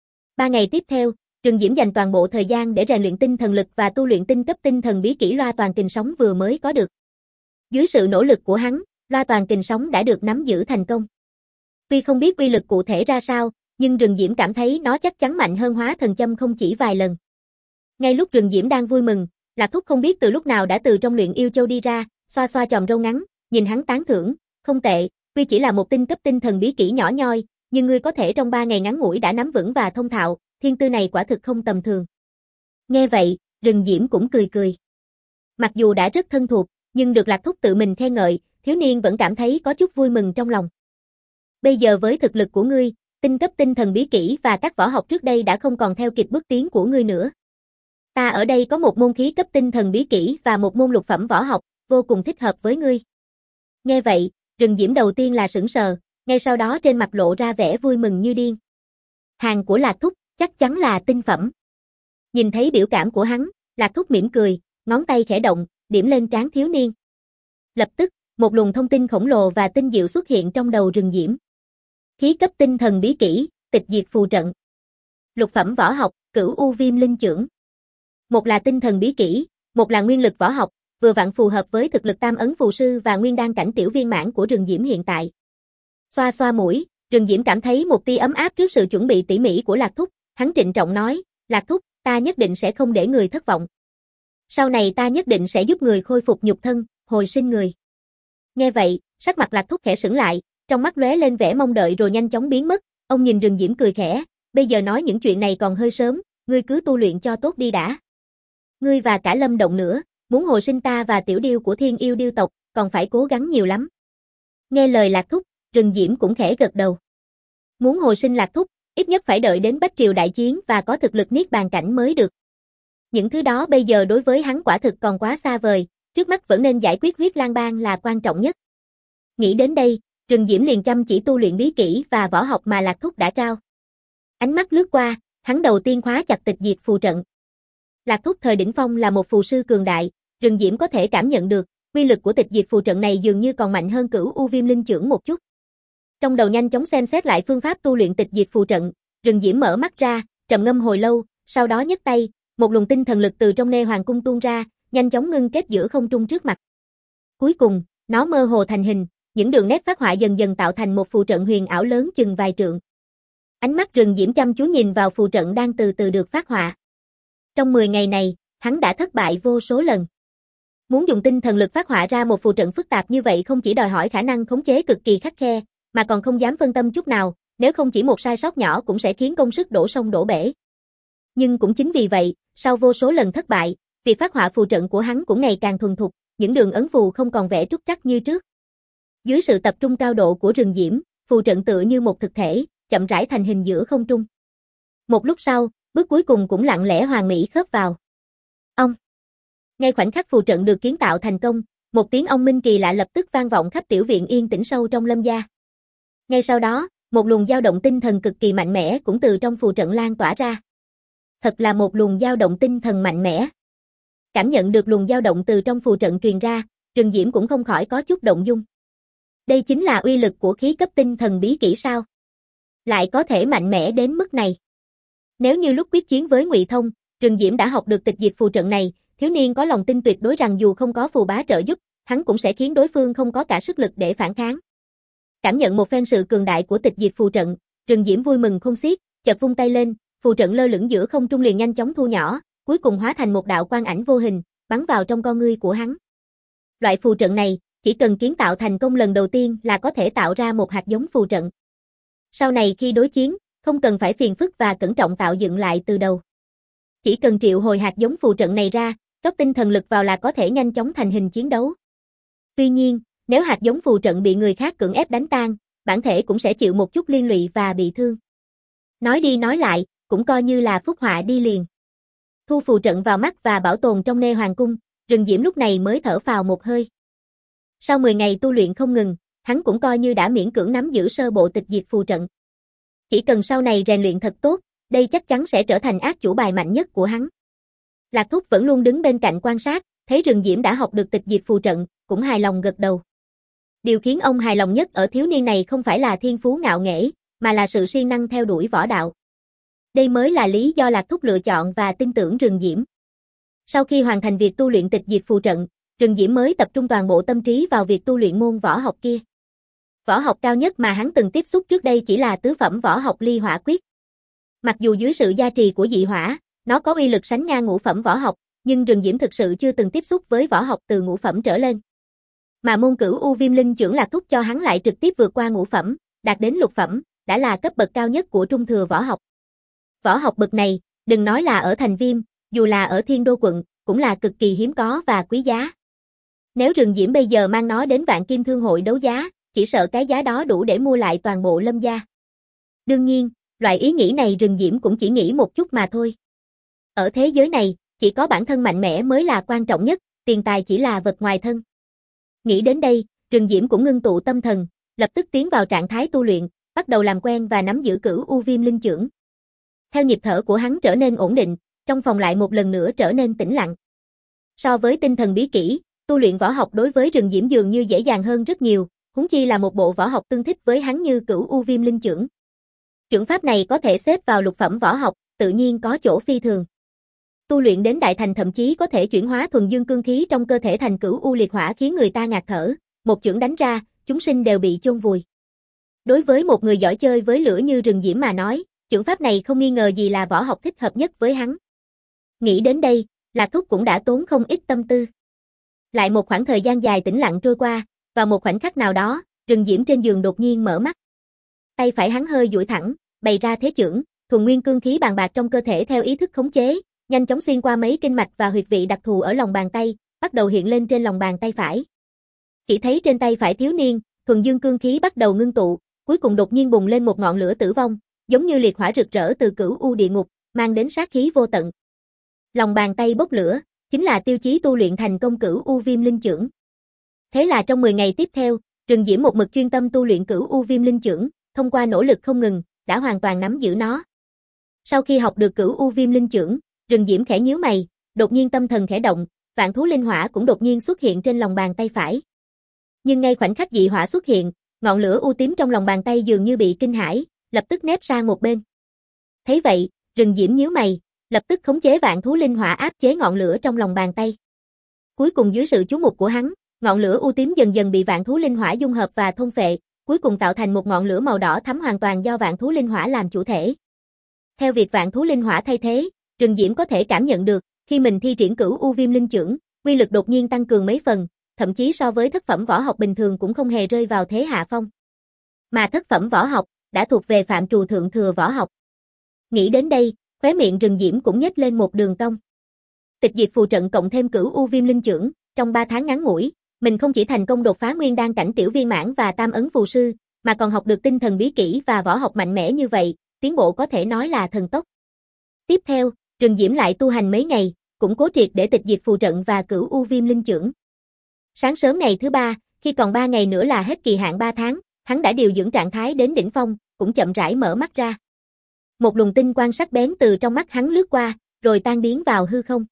Speaker 1: 3 ngày tiếp theo, Rừng Diễm dành toàn bộ thời gian để rèn luyện tinh thần lực và tu luyện tinh cấp tinh thần bí kỹ loa toàn kình sóng vừa mới có được. Dưới sự nỗ lực của hắn, loa toàn kình sóng đã được nắm giữ thành công. Tuy không biết uy lực cụ thể ra sao, nhưng Rừng Diễm cảm thấy nó chắc chắn mạnh hơn Hóa Thần Châm không chỉ vài lần. Ngay lúc Rừng Diễm đang vui mừng, Lạc Thúc không biết từ lúc nào đã từ trong Luyện Yêu Châu đi ra, xoa xoa chòm râu ngắn, nhìn hắn tán thưởng, không tệ, tuy chỉ là một tinh cấp tinh thần bí kỹ nhỏ nhoi, nhưng ngươi có thể trong 3 ngày ngắn ngủi đã nắm vững và thông thạo, thiên tư này quả thực không tầm thường. Nghe vậy, Rừng Diễm cũng cười cười. Mặc dù đã rất thân thuộc, nhưng được Lạc Thúc tự mình khen ngợi, thiếu niên vẫn cảm thấy có chút vui mừng trong lòng. Bây giờ với thực lực của ngươi, tinh cấp tinh thần bí kỹ và các võ học trước đây đã không còn theo kịp bước tiến của ngươi nữa. Ta ở đây có một môn khí cấp tinh thần bí kỹ và một môn lục phẩm võ học, vô cùng thích hợp với ngươi. Nghe vậy, Rừng Diễm đầu tiên là sững sờ, ngay sau đó trên mặt lộ ra vẻ vui mừng như điên. Hàng của Lạc Thúc, chắc chắn là tinh phẩm. Nhìn thấy biểu cảm của hắn, Lạc Thúc mỉm cười, ngón tay khẽ động, điểm lên trán thiếu niên. Lập tức, một luồng thông tin khổng lồ và tinh diệu xuất hiện trong đầu Rừng Diễm. Khí cấp tinh thần bí kỹ, tịch diệt phù trận. Lục phẩm võ học, Cửu U Viêm Linh Chưởng. Một là tinh thần bí kỹ, một là nguyên lực võ học, vừa vặn phù hợp với thực lực tam ấn phù sư và nguyên đan cảnh tiểu viên mãn của Rừng Diễm hiện tại. Xoa xoa mũi, Rừng Diễm cảm thấy một tia ấm áp trước sự chuẩn bị tỉ mỉ của Lạc Thúc, hắn trịnh trọng nói, Lạc Thúc, ta nhất định sẽ không để người thất vọng. Sau này ta nhất định sẽ giúp người khôi phục nhục thân, hồi sinh người. Nghe vậy, sắc mặt Lạc Thúc khẽ sững lại, trong mắt lóe lên vẻ mong đợi rồi nhanh chóng biến mất, ông nhìn Rừng Diễm cười khẽ, bây giờ nói những chuyện này còn hơi sớm, ngươi cứ tu luyện cho tốt đi đã. Ngươi và cả Lâm Động nữa, muốn hồi sinh ta và tiểu điêu của Thiên Yêu điêu tộc, còn phải cố gắng nhiều lắm. Nghe lời Lạc Thúc, Rừng Diễm cũng khẽ gật đầu. Muốn hồi sinh Lạc Thúc, ít nhất phải đợi đến Bách Triều đại chiến và có thực lực niết bàn cảnh mới được. Những thứ đó bây giờ đối với hắn quả thực còn quá xa vời, Trước mắt vẫn nên giải quyết huyết lang bang là quan trọng nhất. Nghĩ đến đây, Rừng Diễm liền chăm chỉ tu luyện bí kỹ và võ học mà Lạc Thúc đã trao. Ánh mắt lướt qua, hắn đầu tiên khóa chặt tịch diệt phù trận. Lạc Thúc thời đỉnh phong là một phù sư cường đại, Rừng Diễm có thể cảm nhận được, uy lực của tịch diệt phù trận này dường như còn mạnh hơn Cửu U Viêm Linh Chưởng một chút. Trong đầu nhanh chóng xem xét lại phương pháp tu luyện tịch diệt phù trận, Rừng Diễm mở mắt ra, trầm ngâm hồi lâu, sau đó nhấc tay, một luồng tinh thần lực từ trong nê hoàng cung tuôn ra, nhanh chóng ngưng kết giữa không trung trước mặt. Cuối cùng, nó mơ hồ thành hình, những đường nét phác họa dần dần tạo thành một phù trận huyền ảo lớn chừng vài trượng. Ánh mắt Rừng Diễm chăm chú nhìn vào phù trận đang từ từ được phác họa. Trong 10 ngày này, hắn đã thất bại vô số lần. Muốn dùng tinh thần lực phác họa ra một phù trận phức tạp như vậy không chỉ đòi hỏi khả năng khống chế cực kỳ khắt khe, mà còn không dám phân tâm chút nào, nếu không chỉ một sai sót nhỏ cũng sẽ khiến công sức đổ sông đổ bể. Nhưng cũng chính vì vậy, sau vô số lần thất bại, việc phác họa phù trận của hắn cũng ngày càng thuần thục, những đường ấn phù không còn vẽ trúc trắc như trước. Dưới sự tập trung cao độ của Rừng Diễm, phù trận tựa như một thực thể, chậm rãi thành hình giữa không trung. Một lúc sau, bước cuối cùng cũng lặng lẽ hoàn mỹ khớp vào. Ông. Ngay khoảnh khắc phù trận được kiến tạo thành công, một tiếng ông minh kỳ lạ lập tức vang vọng khắp tiểu viện yên tĩnh sâu trong Lâm gia. Ngay sau đó, một luồng dao động tinh thần cực kỳ mạnh mẽ cũng từ trong phù trận lan tỏa ra. Thật là một luồng dao động tinh thần mạnh mẽ. Cảm nhận được luồng dao động từ trong phù trận truyền ra, Rừng Diễm cũng không khỏi có chút động dung. Đây chính là uy lực của khí cấp tinh thần bí kỹ sao? Lại có thể mạnh mẽ đến mức này. Nếu như lúc quyết chiến với Ngụy Thông, Rừng Diễm đã học được tịch diệt phù trận này, thiếu niên có lòng tin tuyệt đối rằng dù không có phù bá trợ giúp, hắn cũng sẽ khiến đối phương không có cả sức lực để phản kháng. Cảm nhận một phen sự cường đại của tịch diệt phù trận, Rừng Diễm vui mừng không xiết, chợt vung tay lên, phù trận lơ lửng giữa không trung liền nhanh chóng thu nhỏ, cuối cùng hóa thành một đạo quang ảnh vô hình, bắn vào trong con ngươi của hắn. Loại phù trận này, chỉ cần kiến tạo thành công lần đầu tiên là có thể tạo ra một hạt giống phù trận. Sau này khi đối chiến, không cần phải phiền phức và cẩn trọng tạo dựng lại từ đầu. Chỉ cần triệu hồi hạt giống phù trận này ra, rót tinh thần lực vào là có thể nhanh chóng thành hình chiến đấu. Tuy nhiên, nếu hạt giống phù trận bị người khác cưỡng ép đánh tan, bản thể cũng sẽ chịu một chút liên lụy và bị thương. Nói đi nói lại, cũng coi như là phúc họa đi liền. Thu phù trận vào mắt và bảo tồn trong nê hoàng cung, Rừng Diễm lúc này mới thở phào một hơi. Sau 10 ngày tu luyện không ngừng, hắn cũng coi như đã miễn cưỡng nắm giữ sơ bộ tịch diệt phù trận. Chỉ cần sau này rèn luyện thật tốt, đây chắc chắn sẽ trở thành ác chủ bài mạnh nhất của hắn. Lạc Thúc vẫn luôn đứng bên cạnh quan sát, thấy Rừng Diễm đã học được tịch diệt phù trận, cũng hài lòng gật đầu. Điều khiến ông hài lòng nhất ở thiếu niên này không phải là thiên phú ngạo nghễ, mà là sự siêng năng theo đuổi võ đạo. Đây mới là lý do Lạc Thúc lựa chọn và tin tưởng Rừng Diễm. Sau khi hoàn thành việc tu luyện tịch diệt phù trận, Rừng Diễm mới tập trung toàn bộ tâm trí vào việc tu luyện môn võ học kia. Võ học cao nhất mà hắn từng tiếp xúc trước đây chỉ là tứ phẩm võ học Ly Hỏa Quyết. Mặc dù dưới sự gia trì của dị hỏa, nó có uy lực sánh ngang ngũ phẩm võ học, nhưng Rừng Diễm thực sự chưa từng tiếp xúc với võ học từ ngũ phẩm trở lên. Mà môn Cửu U Viêm Linh Chưởng Lạc Thúc cho hắn lại trực tiếp vượt qua ngũ phẩm, đạt đến lục phẩm, đã là cấp bậc cao nhất của trung thừa võ học. Võ học bậc này, đừng nói là ở thành Viêm, dù là ở Thiên Đô quận, cũng là cực kỳ hiếm có và quý giá. Nếu Rừng Diễm bây giờ mang nó đến Vạn Kim Thương hội đấu giá, chỉ sợ cái giá đó đủ để mua lại toàn bộ Lâm gia. Đương nhiên, loại ý nghĩ này Rừng Diễm cũng chỉ nghĩ một chút mà thôi. Ở thế giới này, chỉ có bản thân mạnh mẽ mới là quan trọng nhất, tiền tài chỉ là vật ngoài thân. Nghĩ đến đây, Rừng Diễm cũng ngưng tụ tâm thần, lập tức tiến vào trạng thái tu luyện, bắt đầu làm quen và nắm giữ Cửu U Viêm Linh Chưởng. Theo nhịp thở của hắn trở nên ổn định, trong phòng lại một lần nữa trở nên tĩnh lặng. So với tinh thần bí kỹ, tu luyện võ học đối với Rừng Diễm dường như dễ dàng hơn rất nhiều, huống chi là một bộ võ học tương thích với hắn như Cửu U Viêm Linh Chưởng. Chưởng pháp này có thể xếp vào lục phẩm võ học, tự nhiên có chỗ phi thường. Tu luyện đến đại thành thậm chí có thể chuyển hóa thuần dương cương khí trong cơ thể thành Cửu U liệt hỏa khiến người ta ngạt thở, một chưởng đánh ra, chúng sinh đều bị chôn vùi. Đối với một người giỏi chơi với lửa như Rừng Diễm mà nói, chưởng pháp này không nghi ngờ gì là võ học thích hợp nhất với hắn. Nghĩ đến đây, Lạc Thúc cũng đã tốn không ít tâm tư. Lại một khoảng thời gian dài tĩnh lặng trôi qua, vào một khoảnh khắc nào đó, Rừng Diễm trên giường đột nhiên mở mắt. Tay phải hắn hơi duỗi thẳng, bày ra thế chưởng, thuần nguyên cương khí bàn bạc trong cơ thể theo ý thức khống chế, nhanh chóng xuyên qua mấy kinh mạch và huyệt vị đặc thù ở lòng bàn tay, bắt đầu hiện lên trên lòng bàn tay phải. Chỉ thấy trên tay phải thiếu niên, thuần dương cương khí bắt đầu ngưng tụ, cuối cùng đột nhiên bùng lên một ngọn lửa tử vong, giống như liệt hỏa rực rỡ từ Cửu U địa ngục, mang đến sát khí vô tận. Lòng bàn tay bốc lửa, chính là tiêu chí tu luyện thành công Cửu U Viêm Linh Chưởng. Thế là trong 10 ngày tiếp theo, Rừng Diễm một mực chuyên tâm tu luyện Cửu U Viêm Linh Chưởng, thông qua nỗ lực không ngừng, đã hoàn toàn nắm giữ nó. Sau khi học được Cửu U Viêm Linh Chưởng, Rừng Diễm khẽ nhíu mày, đột nhiên tâm thần khẽ động, vạn thú linh hỏa cũng đột nhiên xuất hiện trên lòng bàn tay phải. Nhưng ngay khoảnh khắc dị hỏa xuất hiện, ngọn lửa u tím trong lòng bàn tay dường như bị kinh hãi, lập tức nép sang một bên. Thấy vậy, Rừng Diễm nhíu mày, lập tức khống chế vạn thú linh hỏa áp chế ngọn lửa trong lòng bàn tay. Cuối cùng dưới sự chú mục của hắn, ngọn lửa u tím dần dần bị vạn thú linh hỏa dung hợp và thôn phệ, cuối cùng tạo thành một ngọn lửa màu đỏ thắm hoàn toàn do vạn thú linh hỏa làm chủ thể. Theo việc vạn thú linh hỏa thay thế, Rừng Diễm có thể cảm nhận được, khi mình thi triển Cửu U Viêm Linh Chưởng, uy lực đột nhiên tăng cường mấy phần, thậm chí so với thất phẩm võ học bình thường cũng không hề rơi vào thế hạ phong. Mà thất phẩm võ học đã thuộc về phạm trù thượng thừa võ học. Nghĩ đến đây, khóe miệng Rừng Diễm cũng nhếch lên một đường cong. Tịch diệt phù trận cộng thêm Cửu U Viêm Linh Chưởng, trong 3 tháng ngắn ngủi, mình không chỉ thành công đột phá nguyên đan cảnh tiểu viên mãn và tam ấn phù sư, mà còn học được tinh thần bí kỹ và võ học mạnh mẽ như vậy, tiến bộ có thể nói là thần tốc. Tiếp theo, Rừng Diễm lại tu hành mấy ngày, củng cố triệt để tịch diệt phù trận và Cửu U Viêm Linh Chưởng. Sáng sớm ngày thứ 3, khi còn 3 ngày nữa là hết kỳ hạn 3 tháng, hắn đã điều dưỡng trạng thái đến đỉnh phong, cũng chậm rãi mở mắt ra. Một luồng tinh quang sắc bén từ trong mắt hắn lướt qua, rồi tan biến vào hư không.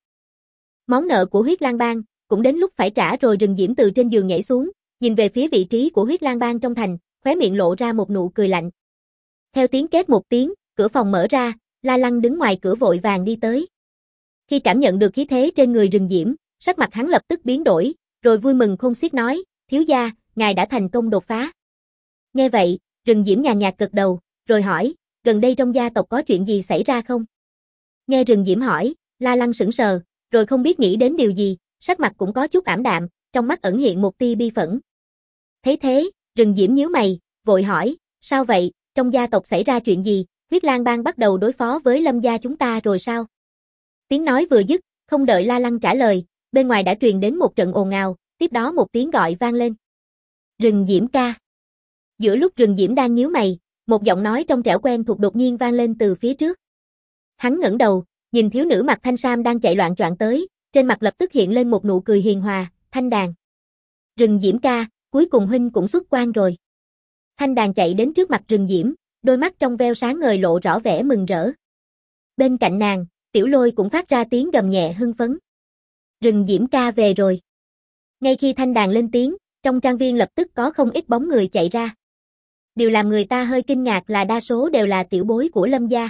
Speaker 1: Món nợ của Huyết Lang Bang cũng đến lúc phải trả rồi. Rừng Diễm từ trên giường nhảy xuống, nhìn về phía vị trí của Huyết Lang Bang trong thành, khóe miệng lộ ra một nụ cười lạnh. Theo tiếng két một tiếng, cửa phòng mở ra, La Lăng đứng ngoài cửa vội vàng đi tới. Khi cảm nhận được khí thế trên người Rừng Diễm, sắc mặt hắn lập tức biến đổi, rồi vui mừng khôn xiết nói, thiếu gia, ngài đã thành công đột phá. Nghe vậy, Rừng Diễm nhàn nhạt gật đầu, rồi hỏi, gần đây trong gia tộc có chuyện gì xảy ra không? Nghe Rừng Diễm hỏi, La Lăng sững sờ, rồi không biết nghĩ đến điều gì, sắc mặt cũng có chút ảm đạm, trong mắt ẩn hiện một tia bi phẫn. Thấy thế, Rừng Diễm nhíu mày, vội hỏi, sao vậy, trong gia tộc xảy ra chuyện gì, Huyết Lang Bang bắt đầu đối phó với Lâm gia chúng ta rồi sao? Tiếng nói vừa dứt, không đợi La Lăng trả lời, bên ngoài đã truyền đến một trận ồn ào, tiếp đó một tiếng gọi vang lên. Rừng Diễm ca. Giữa lúc Rừng Diễm đang nhíu mày, một giọng nói trong trẻo quen thuộc đột nhiên vang lên từ phía trước. Hắn ngẩng đầu, nhìn thiếu nữ mặc thanh sam đang chạy loạn choạng tới, trên mặt lập tức hiện lên một nụ cười hiền hòa, Thanh Đàn. Rừng Diễm ca, cuối cùng huynh cũng xuất quan rồi. Thanh Đàn chạy đến trước mặt Rừng Diễm, đôi mắt trong veo sáng ngời lộ rõ vẻ mừng rỡ. Bên cạnh nàng, Tiểu Lôi cũng phát ra tiếng gầm nhẹ hưng phấn. Rừng Diễm ca về rồi. Ngay khi Thanh Đàn lên tiếng, trong trang viên lập tức có không ít bóng người chạy ra. Điều làm người ta hơi kinh ngạc là đa số đều là tiểu bối của Lâm gia.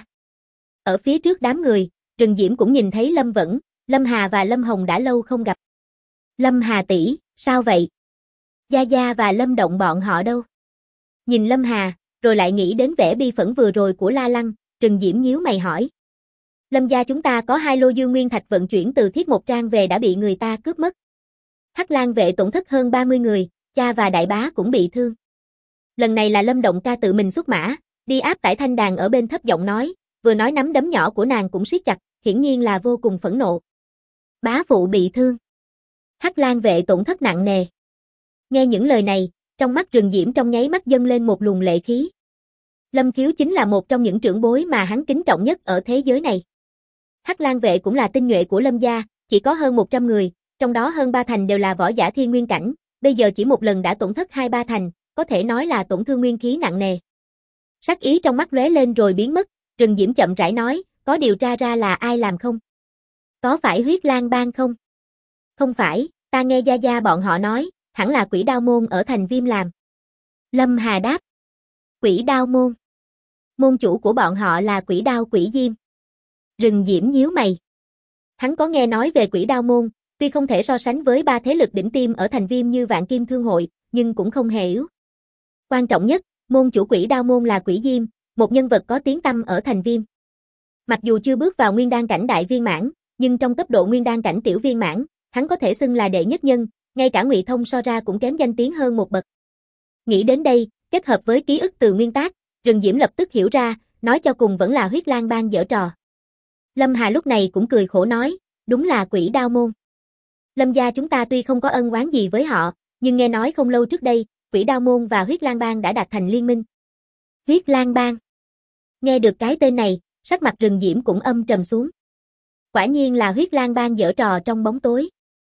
Speaker 1: Ở phía trước đám người, Rừng Diễm cũng nhìn thấy Lâm Vẫn, Lâm Hà và Lâm Hồng đã lâu không gặp. Lâm Hà tỷ, sao vậy? Gia Gia và Lâm Động bọn họ đâu? Nhìn Lâm Hà, rồi lại nghĩ đến vẻ bi phẫn vừa rồi của La Lăng, Rừng Diễm nhíu mày hỏi. Lâm gia chúng ta có 2 lô dương nguyên thạch vận chuyển từ Thiết Một Trang về đã bị người ta cướp mất. Hắc Lang vệ tổn thất hơn 30 người, cha và đại bá cũng bị thương. Lần này là Lâm Động ca tự mình xuất mã, đi áp tải Thanh Đàn ở bên thấp giọng nói, vừa nói nắm đấm nhỏ của nàng cũng siết chặt, hiển nhiên là vô cùng phẫn nộ. Bá phụ bị thương. Hắc Lang vệ tổn thất nặng nề. Nghe những lời này, trong mắt Rừng Diễm trong nháy mắt dâng lên một luồng lệ khí. Lâm Khiếu chính là một trong những trưởng bối mà hắn kính trọng nhất ở thế giới này. Hắc Lang vệ cũng là tinh nhuệ của Lâm gia, chỉ có hơn 100 người, trong đó hơn 3 thành đều là võ giả thiên nguyên cảnh, bây giờ chỉ một lần đã tổn thất 2-3 thành, có thể nói là tổn thương nguyên khí nặng nề. Sắc ý trong mắt lóe lên rồi biến mất, Rừng Diễm chậm rãi nói, có điều tra ra là ai làm không? Có phải Huyết Lang Bang không? Không phải, ta nghe Gia Gia bọn họ nói, hẳn là Quỷ Đao môn ở thành Viêm làm. Lâm Hà đáp. Quỷ Đao môn. Môn chủ của bọn họ là Quỷ Đao Quỷ Diêm. Rừng Diễm nhíu mày. Hắn có nghe nói về Quỷ Đao môn, tuy không thể so sánh với 3 thế lực đỉnh tiêm ở thành Viêm như Vạn Kim Thương hội, nhưng cũng không hề yếu. Quan trọng nhất, môn chủ Quỷ Đao môn là Quỷ Diêm, một nhân vật có tiếng tăm ở thành Viêm. Mặc dù chưa bước vào nguyên đan cảnh đại viên mãn, nhưng trong cấp độ nguyên đan cảnh tiểu viên mãn, hắn có thể xưng là đệ nhất nhân, ngay cả Ngụy Thông so ra cũng kém danh tiếng hơn một bậc. Nghĩ đến đây, kết hợp với ký ức từ nguyên tác, Rừng Diễm lập tức hiểu ra, nói cho cùng vẫn là Huyết Lang Bang giở trò. Lâm Hà lúc này cũng cười khổ nói, đúng là Quỷ Đao môn. Lâm gia chúng ta tuy không có ân oán gì với họ, nhưng nghe nói không lâu trước đây, Quỷ Đao môn và Huyết Lang Bang đã đạt thành liên minh. Huyết Lang Bang. Nghe được cái tên này, sắc mặt Rừng Diễm cũng âm trầm xuống. Quả nhiên là huyết lang bang giở trò trong bóng tối.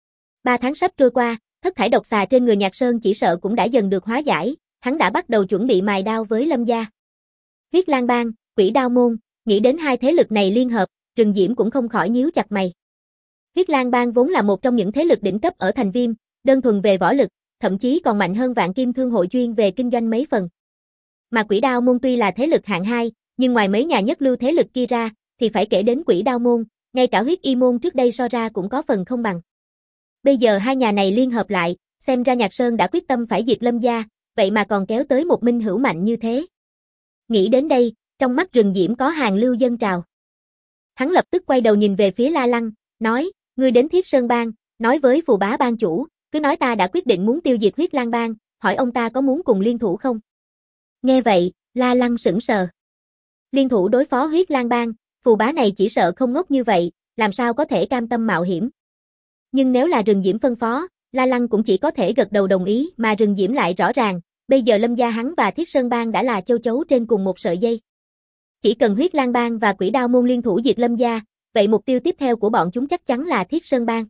Speaker 1: 3 tháng sắp trôi qua, thất thải độc xà trên người Nhạc Sơn chỉ sợ cũng đã dần được hóa giải, hắn đã bắt đầu chuẩn bị mài đao với Lâm gia. Huyết lang bang, Quỷ Đao môn, nghĩ đến hai thế lực này liên hợp, Rừng Diễm cũng không khỏi nhíu chặt mày. Huyết lang bang vốn là một trong những thế lực đỉnh cấp ở thành Viêm, đơn thuần về võ lực, thậm chí còn mạnh hơn Vạn Kim Thương hội chuyên về kinh doanh mấy phần. Mà Quỷ Đao môn tuy là thế lực hạng 2, nhưng ngoài mấy nhà nhất lưu thế lực kia ra, thì phải kể đến Quỷ Đao môn, ngay cả Huyết Y môn trước đây so ra cũng có phần không bằng. Bây giờ hai nhà này liên hợp lại, xem ra Nhạc Sơn đã quyết tâm phải diệt Lâm gia, vậy mà còn kéo tới một minh hữu mạnh như thế. Nghĩ đến đây, trong mắt Rừng Diễm có hàng lưu dâng trào. Hắn lập tức quay đầu nhìn về phía La Lăng, nói, ngươi đến Thiết Sơn bang, nói với Phù Bá bang chủ, cứ nói ta đã quyết định muốn tiêu diệt Huyết Lang bang, hỏi ông ta có muốn cùng liên thủ không? Nghe vậy, La Lăng sững sờ. Liên thủ đối phó Huyết Lang bang, Phù Bá này chỉ sợ không ngốc như vậy, làm sao có thể cam tâm mạo hiểm. Nhưng nếu là Rừng Diễm phân phó, La Lăng cũng chỉ có thể gật đầu đồng ý, mà Rừng Diễm lại rõ ràng, bây giờ Lâm gia hắn và Thiết Sơn bang đã là châu chấu trên cùng một sợi dây. Chỉ cần Huyết Lang bang và Quỷ Đao môn liên thủ diệt Lâm gia, vậy mục tiêu tiếp theo của bọn chúng chắc chắn là Thiết Sơn bang.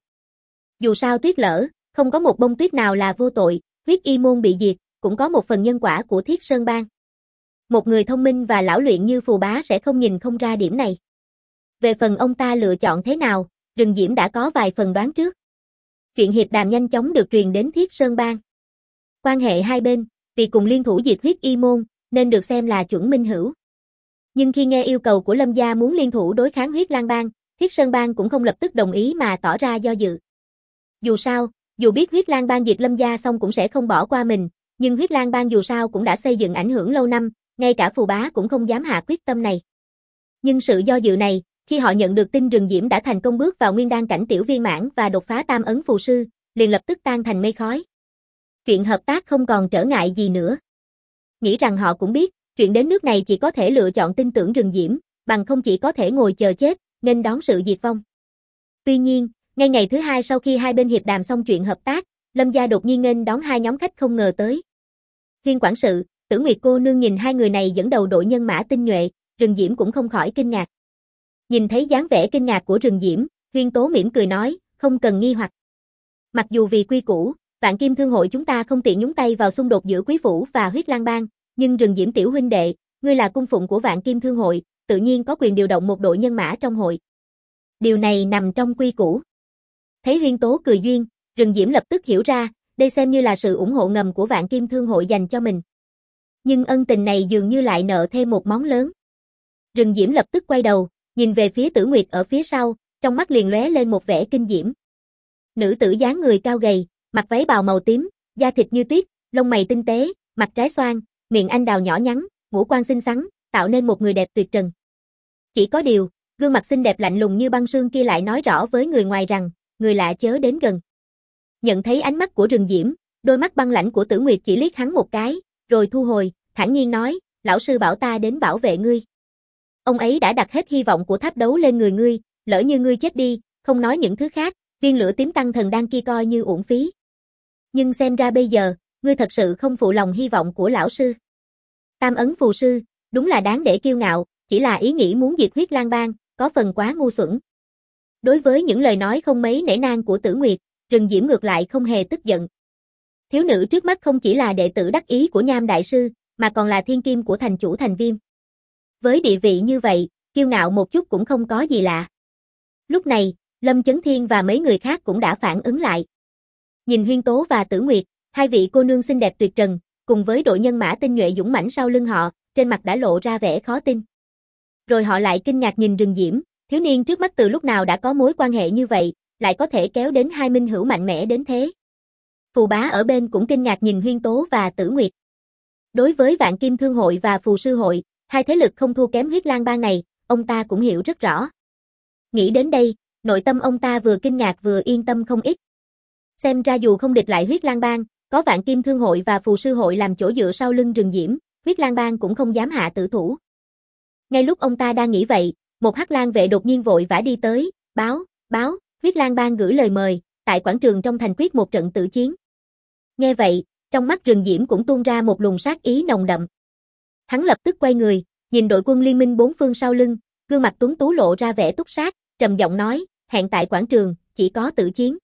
Speaker 1: Dù sao tuyết lở, không có một bông tuyết nào là vô tội, Huyết Y môn bị diệt, cũng có một phần nhân quả của Thiết Sơn bang. Một người thông minh và lão luyện như Phù Bá sẽ không nhìn không ra điểm này. Về phần ông ta lựa chọn thế nào, Rừng Diễm đã có vài phần đoán trước. Chuyện hiệp đàm nhanh chóng được truyền đến Thiết Sơn bang. Quan hệ hai bên, vì cùng liên thủ diệt Huyết Y môn, nên được xem là chuẩn minh hữu. Nhưng khi nghe yêu cầu của Lâm gia muốn liên thủ đối kháng Huyết Lang bang, Thiết Sơn bang cũng không lập tức đồng ý mà tỏ ra do dự. Dù sao, dù biết Huyết Lang bang diệt Lâm gia xong cũng sẽ không bỏ qua mình, nhưng Huyết Lang bang dù sao cũng đã xây dựng ảnh hưởng lâu năm, ngay cả Phù Bá cũng không dám hạ quyết tâm này. Nhưng sự do dự này, khi họ nhận được tin Rừng Diễm đã thành công bước vào nguyên đan cảnh tiểu viên mãn và đột phá tam ấn phù sư, liền lập tức tan thành mây khói. Chuyện hợp tác không còn trở ngại gì nữa. Nghĩ rằng họ cũng biết, chuyện đến nước này chỉ có thể lựa chọn tin tưởng Rừng Diễm, bằng không chỉ có thể ngồi chờ chết, nên đón sự diệt vong. Tuy nhiên, ngay ngày thứ hai sau khi hai bên hiệp đàm xong chuyện hợp tác, Lâm gia đột nhiên nghênh đón hai nhóm khách không ngờ tới. Huyên quản sự, Tử Nguyệt cô nương nhìn hai người này dẫn đầu đội nhân mã tinh nhuệ, Rừng Diễm cũng không khỏi kinh ngạc. Nhìn thấy dáng vẻ kinh ngạc của Rừng Diễm, Huyên Tố mỉm cười nói, không cần nghi hoặc. Mặc dù vì quy củ, Vạn Kim Thương hội chúng ta không tiện nhúng tay vào xung đột giữa Quý phủ và Huyết Lang bang, nhưng Rừng Diễm tiểu huynh đệ, ngươi là cung phụng của Vạn Kim Thương hội, tự nhiên có quyền điều động một đội nhân mã trong hội. Điều này nằm trong quy củ. Thấy Huyên Tố cười duyên, Rừng Diễm lập tức hiểu ra, đây xem như là sự ủng hộ ngầm của Vạn Kim Thương hội dành cho mình. Nhưng ân tình này dường như lại nợ thêm một món lớn. Rừng Diễm lập tức quay đầu, nhìn về phía Tử Nguyệt ở phía sau, trong mắt liền lóe lên một vẻ kinh diễm. Nữ tử dáng người cao gầy, mặc váy bào màu tím, da thịt như tuyết, lông mày tinh tế, mặt trái xoan, miệng anh đào nhỏ nhắn, ngũ quan xinh xắn, tạo nên một người đẹp tuyệt trần. Chỉ có điều, gương mặt xinh đẹp lạnh lùng như băng sương kia lại nói rõ với người ngoài rằng, người lạ chớ đến gần. Nhận thấy ánh mắt của Rừng Diễm, đôi mắt băng lãnh của Tử Nguyệt chỉ liếc hắn một cái, rồi thu hồi, thản nhiên nói, lão sư bảo ta đến bảo vệ ngươi. Ông ấy đã đặt hết hy vọng của tháp đấu lên người ngươi, lỡ như ngươi chết đi, không nói những thứ khác, viên lửa tím tăng thần đan kia coi như uổng phí. Nhưng xem ra bây giờ, ngươi thật sự không phụ lòng hy vọng của lão sư. Tam ấn phù sư, đúng là đáng để kiêu ngạo, chỉ là ý nghĩ muốn diệt Huyết Lang bang, có phần quá ngu xuẩn. Đối với những lời nói không mấy nể nang của Tử Nguyệt, Rừng Diễm ngược lại không hề tức giận. Thiếu nữ trước mắt không chỉ là đệ tử đắc ý của Nham đại sư, mà còn là thiên kim của thành chủ thành Viêm. Với địa vị như vậy, kiêu ngạo một chút cũng không có gì lạ. Lúc này, Lâm Chấn Thiên và mấy người khác cũng đã phản ứng lại. Nhìn Huyên Tố và Tử Nguyệt, hai vị cô nương xinh đẹp tuyệt trần, cùng với đội nhân mã tinh nhuệ dũng mãnh sau lưng họ, trên mặt đã lộ ra vẻ khó tin. Rồi họ lại kinh ngạc nhìn Rừng Diễm, thiếu niên trước mắt từ lúc nào đã có mối quan hệ như vậy, lại có thể kéo đến hai minh hữu mạnh mẽ đến thế. Phù Bá ở bên cũng kinh ngạc nhìn Huyên Tố và Tử Nguyệt. Đối với Vạn Kim Thương hội và Phù sư hội, hai thế lực không thua kém Huyết Lang bang này, ông ta cũng hiểu rất rõ. Nghĩ đến đây, nội tâm ông ta vừa kinh ngạc vừa yên tâm không ít. Xem ra dù không địch lại Huyết Lang bang, có Vạn Kim Thương hội và Phù sư hội làm chỗ dựa sau lưng Rừng Diễm, Huyết Lang bang cũng không dám hạ tử thủ. Ngay lúc ông ta đang nghĩ vậy, một hắc lang vệ đột nhiên vội vã đi tới, báo, Huyết Lang bang gửi lời mời, tại quảng trường trong thành quyết một trận tử chiến. Nghe vậy, trong mắt Rừng Diễm cũng tuôn ra một luồng sát ý nồng đậm. Hắn lập tức quay người, nhìn đội quân liên minh bốn phương sau lưng, gương mặt tuấn tú lộ ra vẻ túc sát, trầm giọng nói, hẹn tại quảng trường, chỉ có tử chiến.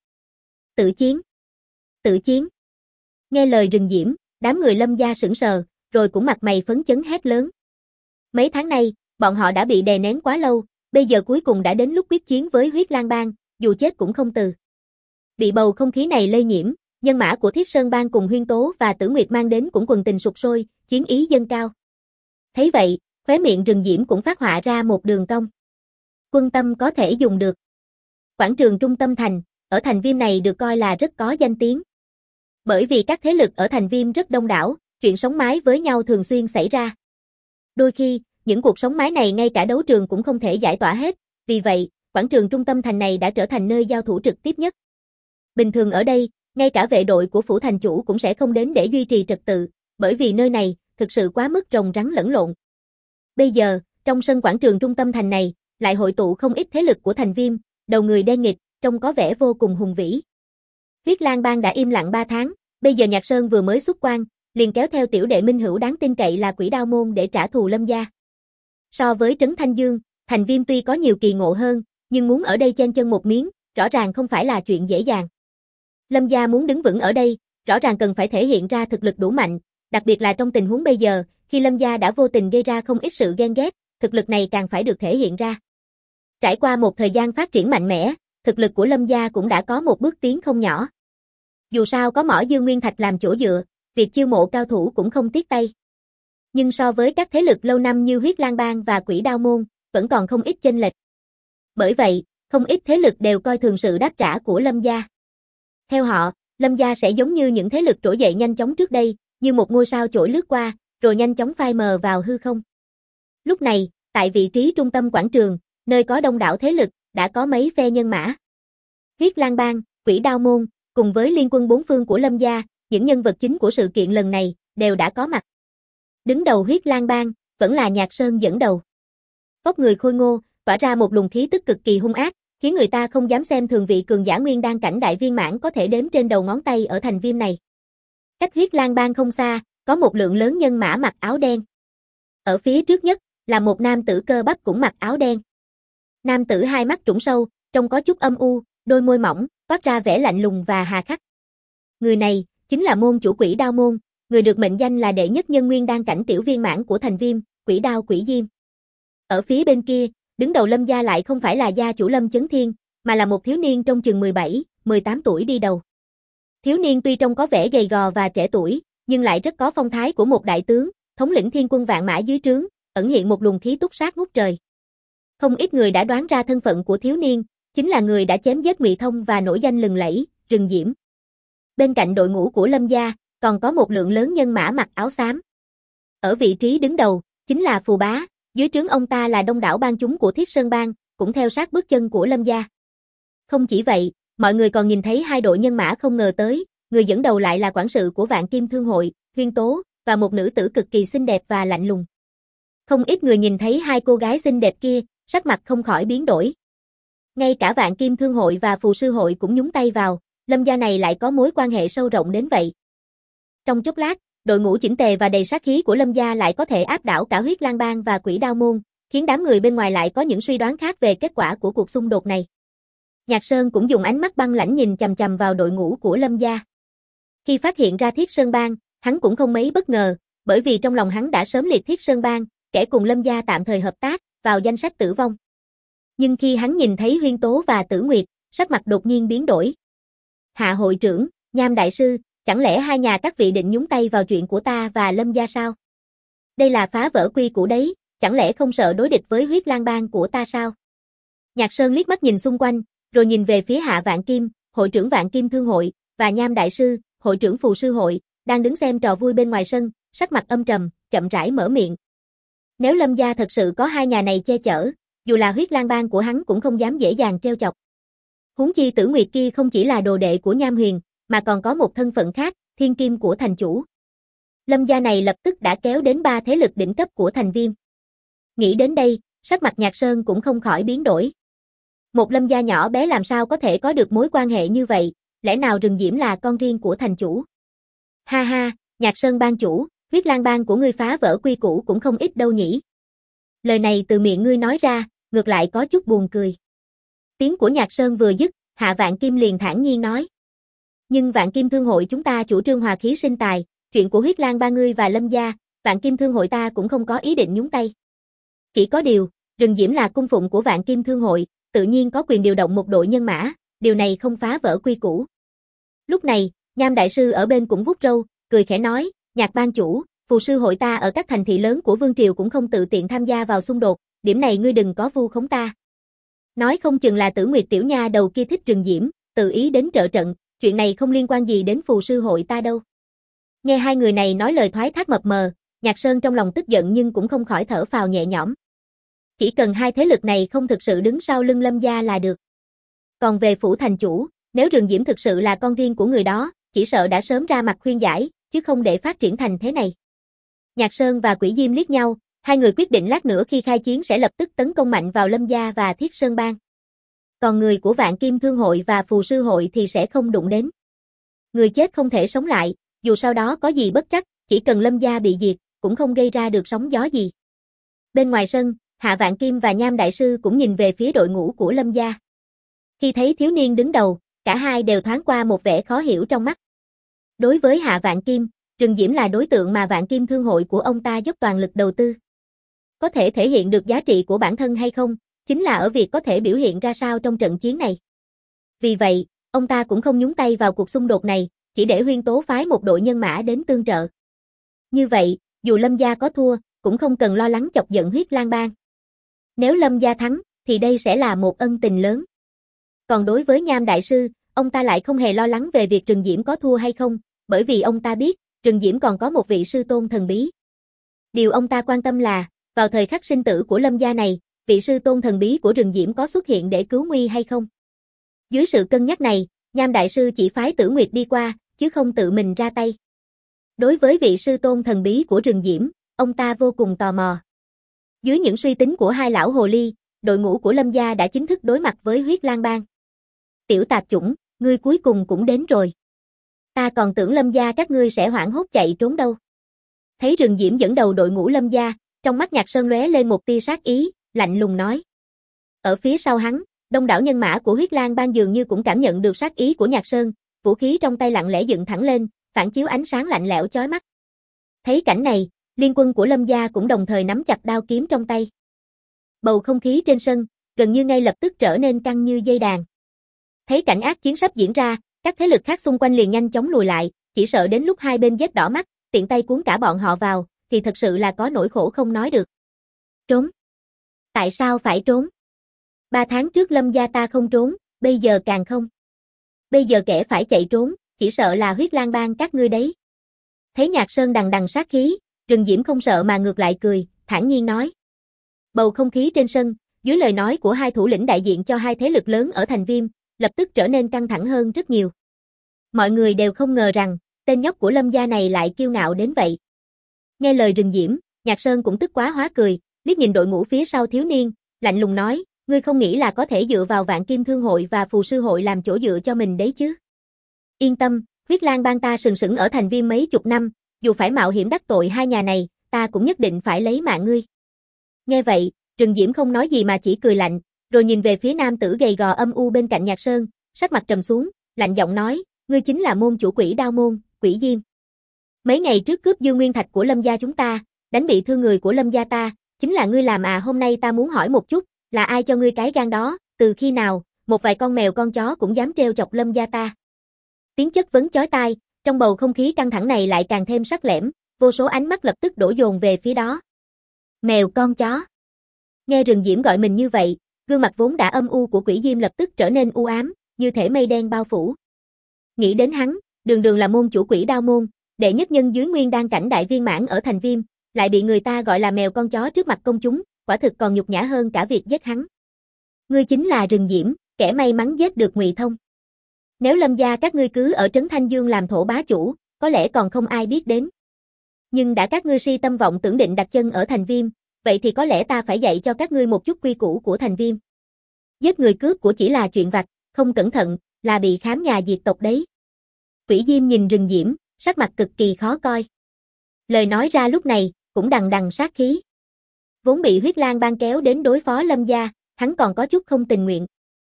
Speaker 1: Tử chiến. Tử chiến. Nghe lời Rừng Diễm, đám người Lâm gia sững sờ, rồi cũng mặt mày phấn chấn hét lớn. Mấy tháng nay, bọn họ đã bị đè nén quá lâu, bây giờ cuối cùng đã đến lúc quyết chiến với Huyết Lang Bang, dù chết cũng không từ. Bị bầu không khí này lây nhiễm, nhân mã của Thiết Sơn Bang cùng Huyên Tố và Tử Nguyệt mang đến cũng quần tình sục sôi, chiến ý dâng cao. Thấy vậy, khóe miệng Rừng Diễm cũng phát họa ra một đường cong. Quân tâm có thể dùng được. Quảng trường trung tâm thành, ở thành Viêm này được coi là rất có danh tiếng. Bởi vì các thế lực ở thành Viêm rất đông đảo, chuyện sống mái với nhau thường xuyên xảy ra. Đôi khi, những cuộc sống mái này ngay cả đấu trường cũng không thể giải tỏa hết, vì vậy, quảng trường trung tâm thành này đã trở thành nơi giao thủ trực tiếp nhất. Bình thường ở đây, ngay cả vệ đội của phủ thành chủ cũng sẽ không đến để duy trì trật tự, bởi vì nơi này thực sự quá mức rồng rắn lẫn lộn. Bây giờ, trong sân quảng trường trung tâm thành này, lại hội tụ không ít thế lực của thành Viêm, đầu người đen nghịt, trông có vẻ vô cùng hùng vĩ. Huyết Lang Bang đã im lặng 3 tháng, bây giờ Nhạc Sơn vừa mới xuất quan, liền kéo theo tiểu đệ minh hữu đáng tin cậy là Quỷ Đao môn để trả thù Lâm gia. So với Trấn Thanh Dương, thành Viêm tuy có nhiều kỳ ngộ hơn, nhưng muốn ở đây chen chân một miếng, rõ ràng không phải là chuyện dễ dàng. Lâm gia muốn đứng vững ở đây, rõ ràng cần phải thể hiện ra thực lực đủ mạnh, đặc biệt là trong tình huống bây giờ, khi Lâm gia đã vô tình gây ra không ít sự ghen ghét, thực lực này càng phải được thể hiện ra. Trải qua một thời gian phát triển mạnh mẽ, thực lực của Lâm gia cũng đã có một bước tiến không nhỏ. Dù sao có mỏ Dương Nguyên Thạch làm chỗ dựa, việc chiêu mộ cao thủ cũng không tiếc tay. Nhưng so với các thế lực lâu năm như Huyết Lang Bang và Quỷ Đao môn, vẫn còn không ít chênh lệch. Bởi vậy, không ít thế lực đều coi thường sự đáp trả của Lâm gia. Theo họ, Lâm gia sẽ giống như những thế lực trỗi dậy nhanh chóng trước đây, như một ngôi sao chổi lướt qua, rồi nhanh chóng phai mờ vào hư không. Lúc này, tại vị trí trung tâm quảng trường, nơi có đông đảo thế lực, đã có mấy phe nhân mã. Huyết Lang Bang, Quỷ Đao môn, cùng với liên quân bốn phương của Lâm gia, những nhân vật chính của sự kiện lần này, đều đã có mặt. Đứng đầu Huyết Lang Bang, vẫn là Nhạc Sơn dẫn đầu. Vóc người khôi ngô, tỏa ra một luồng khí tức cực kỳ hung ác, khiến người ta không dám xem thường vị cường giả nguyên đan cảnh đại viên mãn có thể đếm trên đầu ngón tay ở thành Viêm này. Cách Huyết Lang Bang không xa, có một lượng lớn nhân mã mặc áo đen. Ở phía trước nhất, là một nam tử cơ bắp cũng mặc áo đen. Nam tử hai mắt trũng sâu, trông có chút âm u, đôi môi mỏng, toát ra vẻ lạnh lùng và hà khắc. Người này, chính là môn chủ Quỷ Đao môn, người được mệnh danh là đệ nhất nhân nguyên đan cảnh tiểu viên mãn của thành Viêm, Quỷ Đao Quỷ Diêm. Ở phía bên kia, đứng đầu Lâm gia lại không phải là gia chủ Lâm Chấn Thiên, mà là một thiếu niên trong chừng 17, 18 tuổi đi đầu. Thiếu niên tuy trông có vẻ gầy gò và trẻ tuổi, nhưng lại rất có phong thái của một đại tướng, thống lĩnh thiên quân vạn mã dưới trướng, ẩn hiện một luồng khí túc sát ngút trời. Không ít người đã đoán ra thân phận của thiếu niên, chính là người đã chém giết Ngụy Thông và nổi danh lừng lẫy, Rừng Diễm. Bên cạnh đội ngũ của Lâm gia, còn có một lượng lớn nhân mã mặc áo xám. Ở vị trí đứng đầu, chính là Phù Bá, dưới trướng ông ta là đông đảo bang chúng của Thiết Sơn Bang, cũng theo sát bước chân của Lâm gia. Không chỉ vậy, mọi người còn nhìn thấy hai đội nhân mã không ngờ tới, người dẫn đầu lại là quản sự của Vạn Kim Thương hội, Huyên Tố, và một nữ tử cực kỳ xinh đẹp và lạnh lùng. Không ít người nhìn thấy hai cô gái xinh đẹp kia, sắc mặt không khỏi biến đổi. Ngay cả Vạn Kim Thương hội và Phù Sư hội cũng nhúng tay vào, Lâm gia này lại có mối quan hệ sâu rộng đến vậy. Trong chốc lát, đội ngũ chỉnh tề và đầy sát khí của Lâm gia lại có thể áp đảo cả Huyết Lang Bang và Quỷ Đao môn, khiến đám người bên ngoài lại có những suy đoán khác về kết quả của cuộc xung đột này. Nhạc Sơn cũng dùng ánh mắt băng lãnh nhìn chằm chằm vào đội ngũ của Lâm gia. Khi phát hiện ra Thiết Sơn Bang, hắn cũng không mấy bất ngờ, bởi vì trong lòng hắn đã sớm liệt Thiết Sơn Bang, kẻ cùng Lâm gia tạm thời hợp tác, vào danh sách tử vong. Nhưng khi hắn nhìn thấy Huyên Tố và Tử Nguyệt, sắc mặt đột nhiên biến đổi. Hạ hội trưởng, Nham đại sư, chẳng lẽ hai nhà các vị định nhúng tay vào chuyện của ta và Lâm gia sao? Đây là phá vỡ quy củ đấy, chẳng lẽ không sợ đối địch với Huyết Lang Bang của ta sao? Nhạc Sơn liếc mắt nhìn xung quanh, rồi nhìn về phía Hạ Vạn Kim, hội trưởng Vạn Kim Thương hội, và Nham đại sư, hội trưởng Phù Sư hội, đang đứng xem trò vui bên ngoài sân, sắc mặt âm trầm, chậm rãi mở miệng. Nếu Lâm gia thật sự có hai nhà này che chở, dù là Huyết Lang Bang của hắn cũng không dám dễ dàng trêu chọc. Huống chi Tử Nguyệt kia không chỉ là đồ đệ của Nham Huyền, mà còn có một thân phận khác, thiên kim của thành chủ. Lâm gia này lập tức đã kéo đến 3 thế lực đỉnh cấp của thành Viêm. Nghĩ đến đây, sắc mặt Nhạc Sơn cũng không khỏi biến đổi. Một Lâm gia nhỏ bé làm sao có thể có được mối quan hệ như vậy, lẽ nào Rừng Diễm là con riêng của thành chủ? Ha ha, Nhạc Sơn bang chủ, Huyết Lang Bang của ngươi phá vỡ quy củ cũng không ít đâu nhỉ. Lời này từ miệng ngươi nói ra, ngược lại có chút buồn cười. Tiếng của Nhạc Sơn vừa dứt, Hạ Vạn Kim liền thản nhiên nói. Nhưng Vạn Kim Thương hội chúng ta chủ trương hòa khí sinh tài, chuyện của Huyết Lang ba ngươi và Lâm gia, Vạn Kim Thương hội ta cũng không có ý định nhúng tay. Chỉ có điều, Rừng Diễm là cung phụng của Vạn Kim Thương hội, tự nhiên có quyền điều động một đội nhân mã, điều này không phá vỡ quy củ. Lúc này, Nham đại sư ở bên cũng vuốt râu, cười khẽ nói, Nhạc ban chủ, phù sư hội ta ở các thành thị lớn của vương triều cũng không tự tiện tham gia vào xung đột, điểm này ngươi đừng có vu khống ta. Nói không chừng là Tử Nguyệt tiểu nha đầu kia thích Rừng Diễm, tự ý đến trợ trận, chuyện này không liên quan gì đến phù sư hội ta đâu. Nghe hai người này nói lời thoái thác mập mờ, Nhạc Sơn trong lòng tức giận nhưng cũng không khỏi thở phào nhẹ nhõm. Chỉ cần hai thế lực này không thực sự đứng sau lưng Lâm gia là được. Còn về phủ thành chủ, nếu Rừng Diễm thực sự là con riêng của người đó, chỉ sợ đã sớm ra mặt khuyên giải, chứ không để phát triển thành thế này. Nhạc Sơn và Quỷ Diêm liếc nhau, hai người quyết định lát nữa khi khai chiến sẽ lập tức tấn công mạnh vào Lâm gia và Thiết Sơn bang. Còn người của Vạn Kim Thương hội và phù sư hội thì sẽ không đụng đến. Người chết không thể sống lại, dù sau đó có gì bất trắc, chỉ cần Lâm gia bị diệt, cũng không gây ra được sóng gió gì. Bên ngoài sân, Hạ Vạn Kim và Nham đại sư cũng nhìn về phía đội ngũ của Lâm gia. Khi thấy thiếu niên đứng đầu, cả hai đều thoáng qua một vẻ khó hiểu trong mắt. Đối với Hạ Vạn Kim, Rừng Diễm là đối tượng mà Vạn Kim Thương hội của ông ta dốc toàn lực đầu tư. Có thể thể hiện được giá trị của bản thân hay không, chính là ở việc có thể biểu hiện ra sao trong trận chiến này. Vì vậy, ông ta cũng không nhúng tay vào cuộc xung đột này, chỉ để Huyên Tố phái một đội nhân mã đến tương trợ. Như vậy, dù Lâm gia có thua, cũng không cần lo lắng chọc giận Huyết Lang bang. Nếu Lâm gia thắng, thì đây sẽ là một ân tình lớn. Còn đối với Nham đại sư, ông ta lại không hề lo lắng về việc Rừng Diễm có thua hay không, bởi vì ông ta biết, Rừng Diễm còn có một vị sư tôn thần bí. Điều ông ta quan tâm là, vào thời khắc sinh tử của Lâm gia này, vị sư tôn thần bí của Rừng Diễm có xuất hiện để cứu nguy hay không? Dưới sự cân nhắc này, Nham đại sư chỉ phái Tử Nguyệt đi qua, chứ không tự mình ra tay. Đối với vị sư tôn thần bí của Rừng Diễm, ông ta vô cùng tò mò. Dưới những suy tính của hai lão hồ ly, đội ngũ của Lâm gia đã chính thức đối mặt với Huyết Lang bang. Tiểu tạp chủng, ngươi cuối cùng cũng đến rồi. Ta còn tưởng Lâm gia các ngươi sẽ hoảng hốt chạy trốn đâu. Thấy Rừng Diễm dẫn đầu đội ngũ Lâm gia, trong mắt Nhạc Sơn lóe lên một tia sát ý, lạnh lùng nói. Ở phía sau hắn, đông đảo nhân mã của Huyết Lang bang dường như cũng cảm nhận được sát ý của Nhạc Sơn, vũ khí trong tay lặng lẽ dựng thẳng lên, phản chiếu ánh sáng lạnh lẽo chói mắt. Thấy cảnh này, liên quân của Lâm gia cũng đồng thời nắm chặt đao kiếm trong tay. Bầu không khí trên sân, gần như ngay lập tức trở nên căng như dây đàn. Thấy cảnh ác chiến sắp diễn ra, các thế lực khác xung quanh liền nhanh chóng lùi lại, chỉ sợ đến lúc hai bên giết đỏ mắt, tiện tay cuốn cả bọn họ vào, thì thật sự là có nỗi khổ không nói được. Trốn? Tại sao phải trốn? 3 tháng trước Lâm gia ta không trốn, bây giờ càng không. Bây giờ kẻ phải chạy trốn, chỉ sợ là Huyết Lang bang các ngươi đấy. Thấy Nhạc Sơn đằng đằng sát khí, Rừng Diễm không sợ mà ngược lại cười, thản nhiên nói. Bầu không khí trên sân, dưới lời nói của hai thủ lĩnh đại diện cho hai thế lực lớn ở thành Viêm, lập tức trở nên căng thẳng hơn rất nhiều. Mọi người đều không ngờ rằng, tên nhóc của Lâm gia này lại kiêu ngạo đến vậy. Nghe lời Rừng Diễm, Nhạc Sơn cũng tức quá hóa cười, liếc nhìn đội ngũ phía sau thiếu niên, lạnh lùng nói, ngươi không nghĩ là có thể dựa vào Vạn Kim Thương hội và phù sư hội làm chỗ dựa cho mình đấy chứ. Yên tâm, Huyết Lang bang ta sừng sững ở thành Viêm mấy chục năm, dù phải mạo hiểm đắc tội hai nhà này, ta cũng nhất định phải lấy mạng ngươi. Nghe vậy, Rừng Diễm không nói gì mà chỉ cười lạnh, rồi nhìn về phía nam tử gầy gò âm u bên cạnh Nhạc Sơn, sắc mặt trầm xuống, lạnh giọng nói, ngươi chính là môn chủ Quỷ Đao môn, Quỷ Diêm. Mấy ngày trước cướp Dương Nguyên Thạch của Lâm gia chúng ta, đánh bị thương người của Lâm gia ta, chính là ngươi làm à? Hôm nay ta muốn hỏi một chút, là ai cho ngươi cái gan đó, từ khi nào, một vài con mèo con chó cũng dám trêu chọc Lâm gia ta. Tiếng chất vấn chói tai, trong bầu không khí căng thẳng này lại càng thêm sắc lẻm, vô số ánh mắt lập tức đổ dồn về phía đó. Mèo con chó. Nghe Rừng Diễm gọi mình như vậy, gương mặt vốn đã âm u của Quỷ Diêm lập tức trở nên u ám, như thể mây đen bao phủ. Nghĩ đến hắn, đường đường là môn chủ Quỷ Đao môn, đệ nhất nhân dưới nguyên đan cảnh đại viên mãn ở thành Viêm, lại bị người ta gọi là mèo con chó trước mặt công chúng, quả thực còn nhục nhã hơn cả việc giết hắn. Ngươi chính là Rừng Diễm, kẻ may mắn giết được Ngụy Thông. Nếu Lâm gia các ngươi cứ ở trấn Thanh Dương làm thổ bá chủ, có lẽ còn không ai biết đến. Nhưng đã các ngươi si tâm vọng tưởng định đặt chân ở thành Viêm, vậy thì có lẽ ta phải dạy cho các ngươi một chút quy củ của thành Viêm. Giết người cướp của chỉ là chuyện vặt, không cẩn thận, là bị khám nhà diệt tộc đấy. Quỷ Diêm nhìn Rừng Diễm, sắc mặt cực kỳ khó coi. Lời nói ra lúc này, cũng đằng đằng sát khí. Vốn bị Huyết Lang bang kéo đến đối phó Lâm gia, hắn còn có chút không tình nguyện.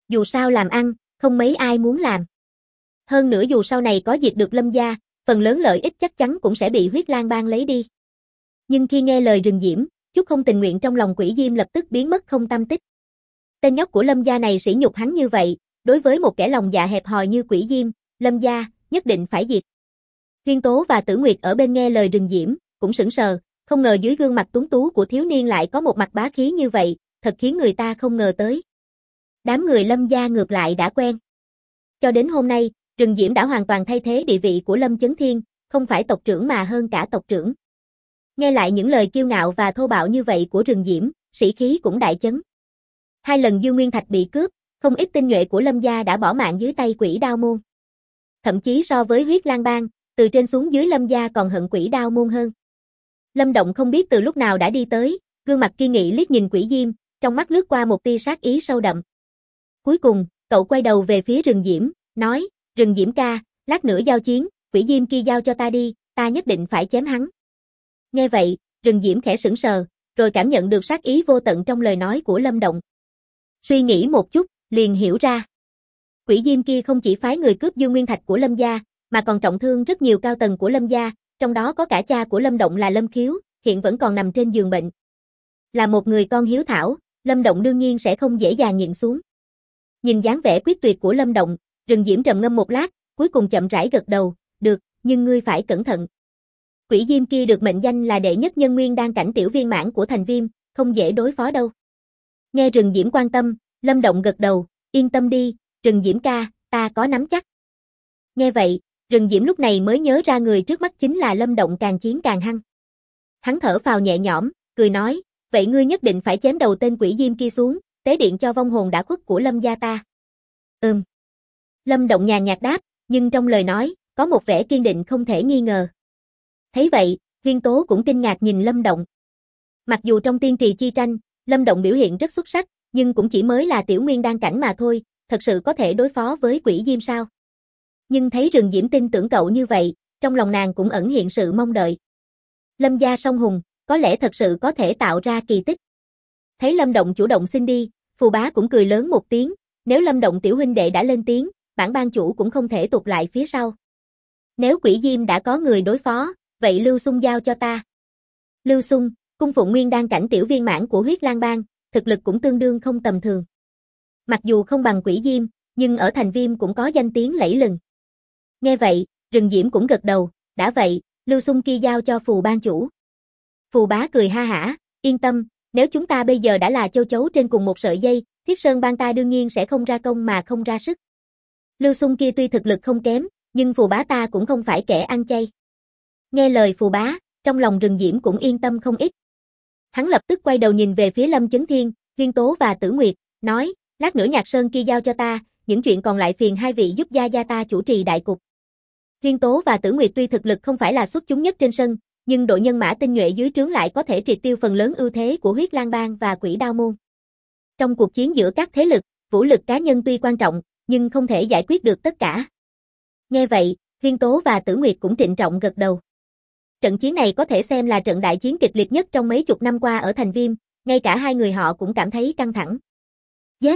Speaker 1: Dù sao làm ăn, không mấy ai muốn làm. Hơn nữa dù sau này có diệt được Lâm gia, phần lớn lợi ích chắc chắn cũng sẽ bị Huyết Lang Bang lấy đi. Nhưng khi nghe lời Rừng Diễm, chút không tình nguyện trong lòng Quỷ Diêm lập tức biến mất không tăm tích. Tên nhóc của Lâm gia này sỉ nhục hắn như vậy, đối với một kẻ lòng dạ hẹp hòi như Quỷ Diêm, Lâm gia nhất định phải diệt. Huyên Tố và Tử Nguyệt ở bên nghe lời Rừng Diễm, cũng sững sờ, không ngờ dưới gương mặt tuấn tú của thiếu niên lại có một mặt bá khí như vậy, thật khiến người ta không ngờ tới. Đám người Lâm gia ngược lại đã quen. Cho đến hôm nay, Rừng Diễm đã hoàn toàn thay thế địa vị của Lâm Chấn Thiên, không phải tộc trưởng mà hơn cả tộc trưởng. Nghe lại những lời kiêu ngạo và thô bạo như vậy của Rừng Diễm, sĩ khí cũng đại chấn. 2 lần Dương Nguyên Thạch bị cướp, không ít tinh nhuệ của Lâm gia đã bỏ mạng dưới tay Quỷ Đao môn. Thậm chí so với Huyết Lang Bang, từ trên xuống dưới Lâm gia còn hận Quỷ Đao môn hơn. Lâm Động không biết từ lúc nào đã đi tới, gương mặt kiên nghị liếc nhìn Quỷ Diêm, trong mắt lướt qua một tia sát ý sâu đậm. Cuối cùng, cậu quay đầu về phía Rừng Diễm, nói, Rừng Diễm ca, lát nữa giao chiến, Quỷ Diêm kia giao cho ta đi, ta nhất định phải chém hắn. Nghe vậy, Rừng Diễm khẽ sững sờ, rồi cảm nhận được sát ý vô tận trong lời nói của Lâm Động. Suy nghĩ một chút, liền hiểu ra. Quỷ Diêm kia không chỉ phái người cướp Dương Nguyên Thạch của Lâm gia, mà còn trọng thương rất nhiều cao tầng của Lâm gia, trong đó có cả cha của Lâm Động là Lâm Khiếu, hiện vẫn còn nằm trên giường bệnh. Là một người con hiếu thảo, Lâm Động đương nhiên sẽ không dễ dàng nhịn xuống. Nhìn dáng vẻ quyết tuyệt của Lâm Động, Rừng Diễm trầm ngâm một lát, cuối cùng chậm rãi gật đầu, được, nhưng ngươi phải cẩn thận. Quỷ Diêm kia được mệnh danh là đệ nhất nhân nguyên đan cảnh tiểu viên mãn của Thành Viêm, không dễ đối phó đâu. Nghe Rừng Diễm quan tâm, Lâm Động gật đầu, yên tâm đi, Rừng Diễm ca, ta có nắm chắc. Nghe vậy, Rừng Diễm lúc này mới nhớ ra người trước mắt chính là Lâm Động càng chiến càng hăng. Hắn thở phào nhẹ nhõm, cười nói, vậy ngươi nhất định phải chém đầu tên Quỷ Diêm kia xuống, tế điện cho vong hồn đã khuất của Lâm gia ta. Lâm Động nhàn nhạt đáp, nhưng trong lời nói, có một vẻ kiên định không thể nghi ngờ. Thấy vậy, Huyên Tố cũng kinh ngạc nhìn Lâm Động. Mặc dù trong tiên trì chi tranh, Lâm Động biểu hiện rất xuất sắc, nhưng cũng chỉ mới là tiểu nguyên đan cảnh mà thôi, thật sự có thể đối phó với Quỷ Diêm sao? Nhưng thấy Rừng Diễm tin tưởng cậu như vậy, trong lòng nàng cũng ẩn hiện sự mong đợi. Lâm gia song hùng, có lẽ thật sự có thể tạo ra kỳ tích. Thấy Lâm Động chủ động xin đi, Phù Bá cũng cười lớn một tiếng, nếu Lâm Động tiểu huynh đệ đã lên tiếng, bản ban chủ cũng không thể tụt lại phía sau. Nếu Quỷ Diêm đã có người đối phó, vậy Lưu Xung giao cho ta. Lưu Xung, cung phụng nguyên đan cảnh tiểu viên mãn của Huyết Lang Bang, thực lực cũng tương đương không tầm thường. Mặc dù không bằng Quỷ Diêm, nhưng ở Thành Viêm cũng có danh tiếng lẫy lừng. Nghe vậy, Rừng Diễm cũng gật đầu, đã vậy, Lưu Xung kia giao cho Phù ban chủ. Phù Bá cười ha hả, yên tâm, nếu chúng ta bây giờ đã là châu chấu trên cùng một sợi dây, Thiết Sơn Bang ta đương nhiên sẽ không ra công mà không ra sức. Lưu Xung kia tuy thực lực không kém, nhưng Phù Bá ta cũng không phải kẻ ăn chay. Nghe lời Phù Bá, trong lòng Rừng Diễm cũng yên tâm không ít. Hắn lập tức quay đầu nhìn về phía Lâm Chấn Thiên, Huyên Tố và Tử Nguyệt, nói, lát nữa Nhạc Sơn kia giao cho ta, những chuyện còn lại phiền hai vị giúp gia gia ta chủ trì đại cục. Huyên Tố và Tử Nguyệt tuy thực lực không phải là xuất chúng nhất trên sân, nhưng đội nhân mã tinh nhuệ dưới trướng lại có thể triệt tiêu phần lớn ưu thế của Huyết Lang Bang và Quỷ Đao môn. Trong cuộc chiến giữa các thế lực, vũ lực cá nhân tuy quan trọng, nhưng không thể giải quyết được tất cả. Nghe vậy, Huyên Tố và Tử Nguyệt cũng trịnh trọng gật đầu. Trận chiến này có thể xem là trận đại chiến kịch liệt nhất trong mấy chục năm qua ở Thành Viêm, ngay cả hai người họ cũng cảm thấy căng thẳng. Giết!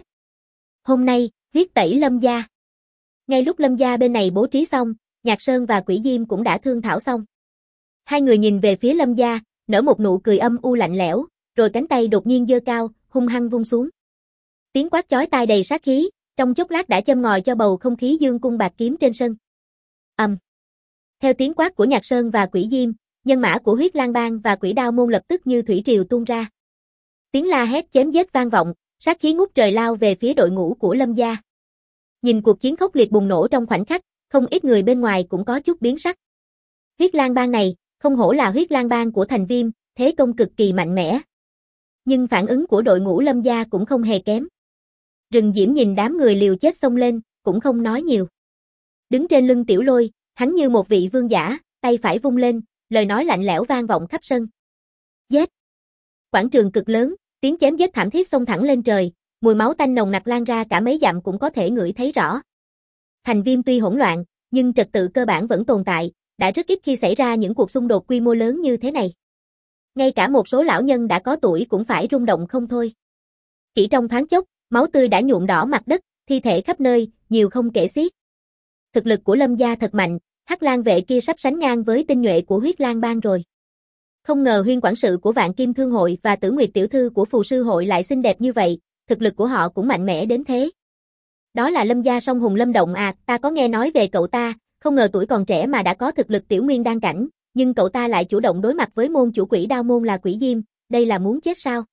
Speaker 1: Hôm nay, huyết tẩy Lâm gia. Ngay lúc Lâm gia bên này bố trí xong, Nhạc Sơn và Quỷ Diêm cũng đã thương thảo xong. Hai người nhìn về phía Lâm gia, nở một nụ cười âm u lạnh lẽo, rồi cánh tay đột nhiên giơ cao, hung hăng vung xuống. Tiếng quát chói tai đầy sát khí, trong chốc lát đã châm ngòi cho bầu không khí dương cung bạc kiếm trên sân. Theo tiếng quát của Nhạc Sơn và Quỷ Diêm, nhân mã của Huyết Lang Bang và Quỷ Đao môn lập tức như thủy triều tuôn ra. Tiếng la hét chém giết vang vọng, sát khí ngút trời lao về phía đội ngũ của Lâm gia. Nhìn cuộc chiến khốc liệt bùng nổ trong khoảnh khắc, không ít người bên ngoài cũng có chút biến sắc. Huyết Lang Bang này, không hổ là Huyết Lang Bang của Thành Viêm, thế công cực kỳ mạnh mẽ. Nhưng phản ứng của đội ngũ Lâm gia cũng không hề kém. Rừng Diễm nhìn đám người liều chết xông lên, cũng không nói nhiều. Đứng trên lưng Tiểu Lôi, hắn như một vị vương giả, tay phải vung lên, lời nói lạnh lẽo vang vọng khắp sân. Giết! Quảng trường cực lớn, tiếng chém giết thảm thiết xông thẳng lên trời, mùi máu tanh nồng nặc lan ra cả mấy dặm cũng có thể ngửi thấy rõ. Thành Viêm tuy hỗn loạn, nhưng trật tự cơ bản vẫn tồn tại, đã rất ít khi xảy ra những cuộc xung đột quy mô lớn như thế này. Ngay cả một số lão nhân đã có tuổi cũng phải rung động không thôi. Chỉ trong thoáng chốc, máu tươi đã nhuộm đỏ mặt đất, thi thể khắp nơi, nhiều không kể xiết. Thực lực của Lâm gia thật mạnh, Hắc Lang vệ kia sắp sánh ngang với tinh nhuệ của Huyết Lang bang rồi. Không ngờ Huyên quản sự của Vạn Kim Thương hội và Tử Nguyệt tiểu thư của Phù sư hội lại xinh đẹp như vậy, thực lực của họ cũng mạnh mẽ đến thế. Đó là Lâm gia Song Hùng Lâm Động à, ta có nghe nói về cậu ta, không ngờ tuổi còn trẻ mà đã có thực lực tiểu nguyên đan cảnh, nhưng cậu ta lại chủ động đối mặt với môn chủ Quỷ Đao môn là Quỷ Diêm, đây là muốn chết sao?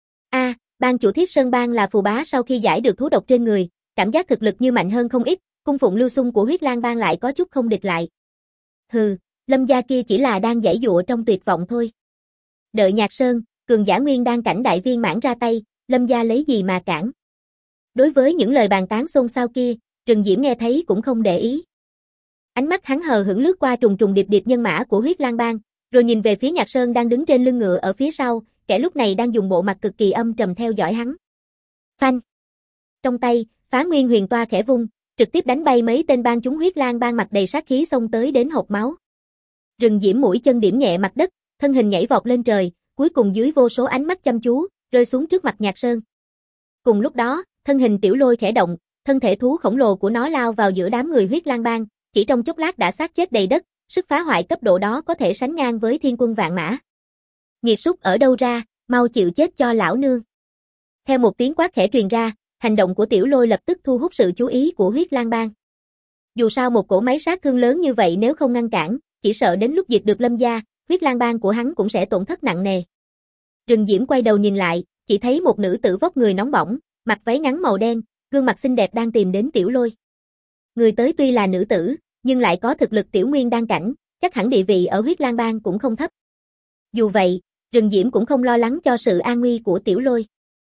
Speaker 1: A, bang chủ Thiết Sơn bang là phù bá sau khi giải được thú độc trên người, cảm giác thực lực như mạnh hơn không ít, cung phụng Lưu Xung của Huyết Lang bang lại có chút không địch lại. Hừ, Lâm gia kia chỉ là đang giãy giụa trong tuyệt vọng thôi. Đợi Nhạc Sơn, cường giả nguyên đan cảnh đại viên mãn ra tay, Lâm gia lấy gì mà cản? Đối với những lời bàn tán xôn xao kia, Rừng Diễm nghe thấy cũng không để ý. Ánh mắt hắn hờ hững lướt qua trùng trùng điệp điệp nhân mã của Huyết Lang bang, rồi nhìn về phía Nhạc Sơn đang đứng trên lưng ngựa ở phía sau, kẻ lúc này đang dùng bộ mặt cực kỳ âm trầm theo dõi hắn. Phanh. Trong tay, Phá Nguyên Huyền Toa khẽ vung, trực tiếp đánh bay mấy tên bang chúng Huyết Lang bang mặt đầy sát khí xông tới đến hộc máu. Rừng Diễm mũi chân điểm nhẹ mặt đất, thân hình nhảy vọt lên trời, cuối cùng dưới vô số ánh mắt chăm chú, rơi xuống trước mặt Nhạc Sơn. Cùng lúc đó, thân hình Tiểu Lôi khẽ động, thân thể thú khổng lồ của nó lao vào giữa đám người Huyết Lang bang, chỉ trong chốc lát đã xác chết đầy đất, sức phá hoại cấp độ đó có thể sánh ngang với thiên quân vạn mã. Nghiệt súc ở đâu ra, mau chịu chết cho lão nương. Theo một tiếng quát khẽ truyền ra, hành động của Tiểu Lôi lập tức thu hút sự chú ý của Huyết Lang bang. Dù sao một cỗ máy sát thương lớn như vậy nếu không ngăn cản, chỉ sợ đến lúc diệt được Lâm gia, Huyết Lang bang của hắn cũng sẽ tổn thất nặng nề. Rừng Diễm quay đầu nhìn lại, chỉ thấy một nữ tử vóc người nóng bỏng, mặc váy ngắn màu đen, gương mặt xinh đẹp đang tìm đến Tiểu Lôi. Người tới tuy là nữ tử, nhưng lại có thực lực tiểu nguyên đan cảnh, chắc hẳn địa vị ở Huyết Lang bang cũng không thấp. Dù vậy, Rừng Diễm cũng không lo lắng cho sự an nguy của Tiểu Lôi.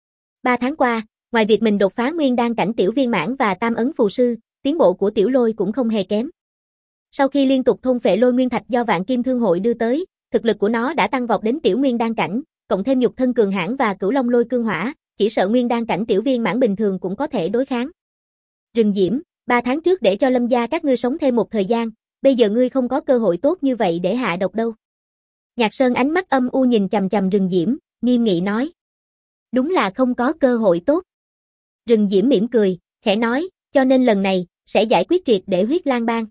Speaker 1: 3 tháng qua, ngoài việc mình đột phá nguyên đan cảnh tiểu viên mãn và tam ấn phù sư, tiến bộ của Tiểu Lôi cũng không hề kém. Sau khi liên tục thôn phệ lôi nguyên thạch do Vạn Kim Thương hội đưa tới, thực lực của nó đã tăng vọt đến tiểu nguyên đan cảnh, cộng thêm nhục thân cường hãn và Cửu Long lôi cương hỏa, chỉ sợ nguyên đan cảnh tiểu viên mãn bình thường cũng có thể đối kháng. Rừng Diễm, 3 tháng trước để cho Lâm gia các ngươi sống thêm một thời gian, bây giờ ngươi không có cơ hội tốt như vậy để hạ độc đâu. Nhạc Sơn ánh mắt âm u nhìn chằm chằm Rừng Diễm, nghiêm nghị nói. Đúng là không có cơ hội tốt. Rừng Diễm mỉm cười, khẽ nói, cho nên lần này, sẽ giải quyết triệt để Huyết Lang bang.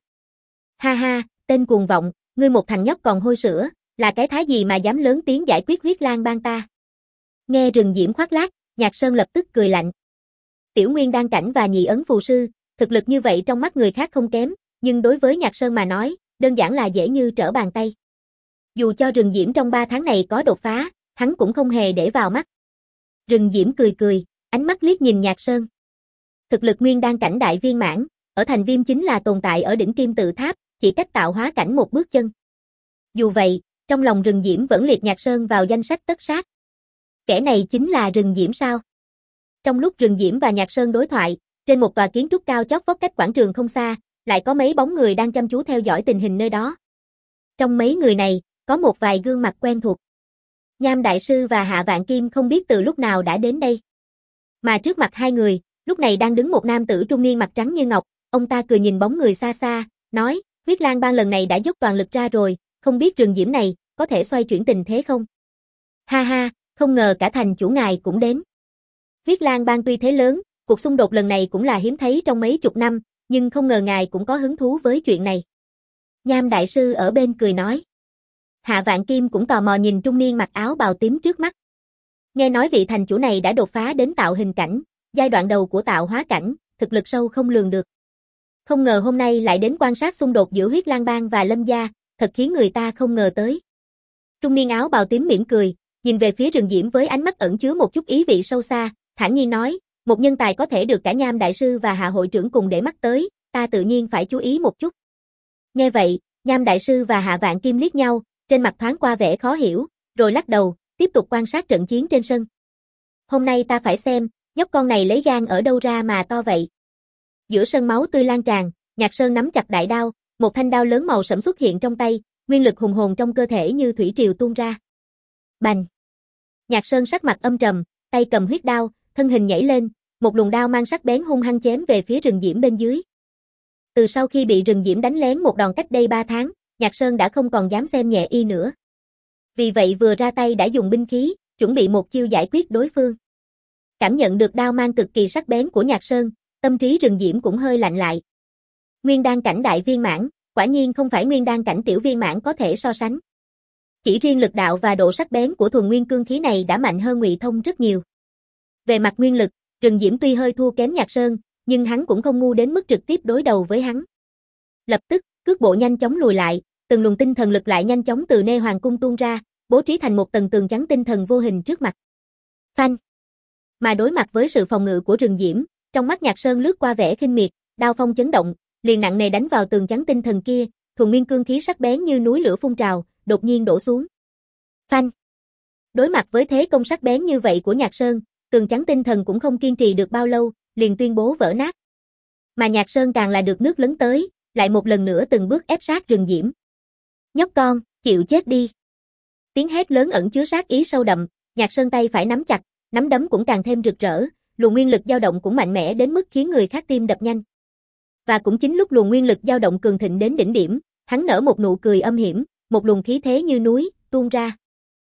Speaker 1: Ha ha, tên cuồng vọng, ngươi một thằng nhóc còn hôi sữa, là cái thái gì mà dám lớn tiếng giải quyết Huyết Lang bang ta. Nghe Rừng Diễm khoác lác, Nhạc Sơn lập tức cười lạnh. Tiểu nguyên đan cảnh và nhị ấn phù sư, thực lực như vậy trong mắt người khác không kém, nhưng đối với Nhạc Sơn mà nói, đơn giản là dễ như trở bàn tay. Dù cho Rừng Diễm trong 3 tháng này có đột phá, hắn cũng không hề để vào mắt. Rừng Diễm cười cười, ánh mắt liếc nhìn Nhạc Sơn. Thực lực nguyên đan cảnh đại viên mãn, ở thành Viêm chính là tồn tại ở đỉnh Kim Tự Tháp, chỉ cách tạo hóa cảnh một bước chân. Dù vậy, trong lòng Rừng Diễm vẫn liệt Nhạc Sơn vào danh sách tất sát. Kẻ này chính là Rừng Diễm sao? Trong lúc Rừng Diễm và Nhạc Sơn đối thoại, trên một tòa kiến trúc cao chót vót cách quảng trường không xa, lại có mấy bóng người đang chăm chú theo dõi tình hình nơi đó. Trong mấy người này, có một vài gương mặt quen thuộc. Nham Đại Sư và Hạ Vạn Kim không biết từ lúc nào đã đến đây. Mà trước mặt hai người, lúc này đang đứng một nam tử trung niên mặt trắng như ngọc, ông ta cười nhìn bóng người xa xa, nói, Huyết Lang bang lần này đã dốc toàn lực ra rồi, không biết Rừng Diễm này, có thể xoay chuyển tình thế không? Ha ha, không ngờ cả thành chủ ngài cũng đến. Huyết Lang bang tuy thế lớn, cuộc xung đột lần này cũng là hiếm thấy trong mấy chục năm, nhưng không ngờ ngài cũng có hứng thú với chuyện này. Nham Đại Sư ở bên cười nói. Hạ Vạn Kim cũng tò mò nhìn trung niên mặc áo bào tím trước mắt. Nghe nói vị thành chủ này đã đột phá đến tạo hình cảnh, giai đoạn đầu của tạo hóa cảnh, thực lực sâu không lường được. Không ngờ hôm nay lại đến quan sát xung đột giữa Huyết Lang bang và Lâm gia, thật khiến người ta không ngờ tới. Trung niên áo bào tím mỉm cười, nhìn về phía Rừng Diễm với ánh mắt ẩn chứa một chút ý vị sâu xa, thản nhiên nói, một nhân tài có thể được cả Nham Đại Sư và Hạ hội trưởng cùng để mắt tới, ta tự nhiên phải chú ý một chút. Nghe vậy, Nham Đại Sư và Hạ Vạn Kim liếc nhau, trên mặt thoáng qua vẻ khó hiểu, rồi lắc đầu, tiếp tục quan sát trận chiến trên sân. Hôm nay ta phải xem, nhóc con này lấy gan ở đâu ra mà to vậy. Giữa sân máu tươi lan tràn, Nhạc Sơn nắm chặt đại đao, một thanh đao lớn màu sẫm xuất hiện trong tay, nguyên lực hùng hồn trong cơ thể như thủy triều tuôn ra. Bành! Nhạc Sơn sắc mặt âm trầm, tay cầm huyết đao, thân hình nhảy lên, một luồng đao mang sắc bén hung hăng chém về phía Rừng Diễm bên dưới. Từ sau khi bị Rừng Diễm đánh lén một đòn cách đây 3 tháng, Nhạc Sơn đã không còn dám xem nhẹ y nữa. Vì vậy vừa ra tay đã dùng binh khí, chuẩn bị một chiêu giải quyết đối phương. Cảm nhận được đao mang cực kỳ sắc bén của Nhạc Sơn, tâm trí Rừng Diễm cũng hơi lạnh lại. Nguyên đan cảnh đại viên mãn, quả nhiên không phải nguyên đan cảnh tiểu viên mãn có thể so sánh. Chỉ riêng lực đạo và độ sắc bén của thuần nguyên cương khí này đã mạnh hơn Ngụy Thông rất nhiều. Về mặt nguyên lực, Rừng Diễm tuy hơi thua kém Nhạc Sơn, nhưng hắn cũng không ngu đến mức trực tiếp đối đầu với hắn. Lập tức, cước bộ nhanh chóng lùi lại, từng luồng tinh thần lực lại nhanh chóng từ Nê Hoàng cung tuôn ra, bố trí thành một tầng tường chắn tinh thần vô hình trước mặt. Phanh. Mà đối mặt với sự phòng ngự của Rừng Diễm, trong mắt Nhạc Sơn lướt qua vẻ khinh miệt, đao phong chấn động, liền nặng nề đánh vào tường chắn tinh thần kia, thuần nguyên cương khí sắc bén như núi lửa phun trào, đột nhiên đổ xuống. Phanh. Đối mặt với thế công sắc bén như vậy của Nhạc Sơn, tường chắn tinh thần cũng không kiên trì được bao lâu, liền tuyên bố vỡ nát. Mà Nhạc Sơn càng là được nước lấn tới, lại một lần nữa từng bước ép sát Rừng Diễm. Nhóc con, chịu chết đi. Tiếng hét lớn ẩn chứa sát ý sâu đậm, Nhạc Sơn tay phải nắm chặt, nắm đấm cũng càng thêm rực rỡ, luồng nguyên lực dao động cũng mạnh mẽ đến mức khiến người khác tim đập nhanh. Và cũng chính lúc luồng nguyên lực dao động cường thịnh đến đỉnh điểm, hắn nở một nụ cười âm hiểm, một luồng khí thế như núi tuôn ra.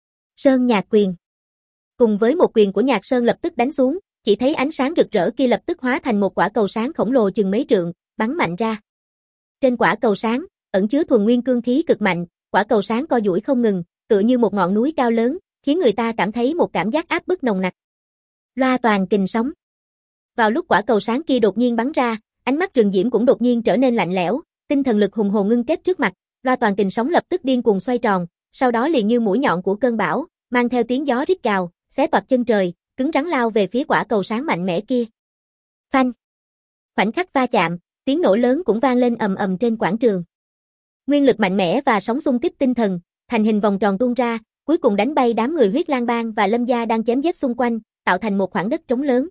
Speaker 1: Sơn Nhạc quyền. Cùng với một quyền của Nhạc Sơn lập tức đánh xuống, chỉ thấy ánh sáng rực rỡ kia lập tức hóa thành một quả cầu sáng khổng lồ chừng mấy trượng, bắn mạnh ra. Trên quả cầu sáng ẩn chứa thuần nguyên cương khí cực mạnh, quả cầu sáng co duỗi không ngừng, tựa như một ngọn núi cao lớn, khiến người ta cảm thấy một cảm giác áp bức nồng nặc. Loa toàn kình sóng. Vào lúc quả cầu sáng kia đột nhiên bắn ra, ánh mắt Rừng Diễm cũng đột nhiên trở nên lạnh lẽo, tinh thần lực hùng hồn ngưng kết trước mặt, loa toàn kình sóng lập tức điên cuồng xoay tròn, sau đó liền như mũi nhọn của cơn bão, mang theo tiếng gió rít gào, xé toạc chân trời, cứng rắn lao về phía quả cầu sáng mạnh mẽ kia. Phanh. Khoảnh khắc va chạm, tiếng nổ lớn cũng vang lên ầm ầm trên quảng trường. Nguyên lực mạnh mẽ và sóng xung kích tinh thần, thành hình vòng tròn tuôn ra, cuối cùng đánh bay đám người Huyết Lang Bang và Lâm gia đang chém giết xung quanh, tạo thành một khoảng đất trống lớn.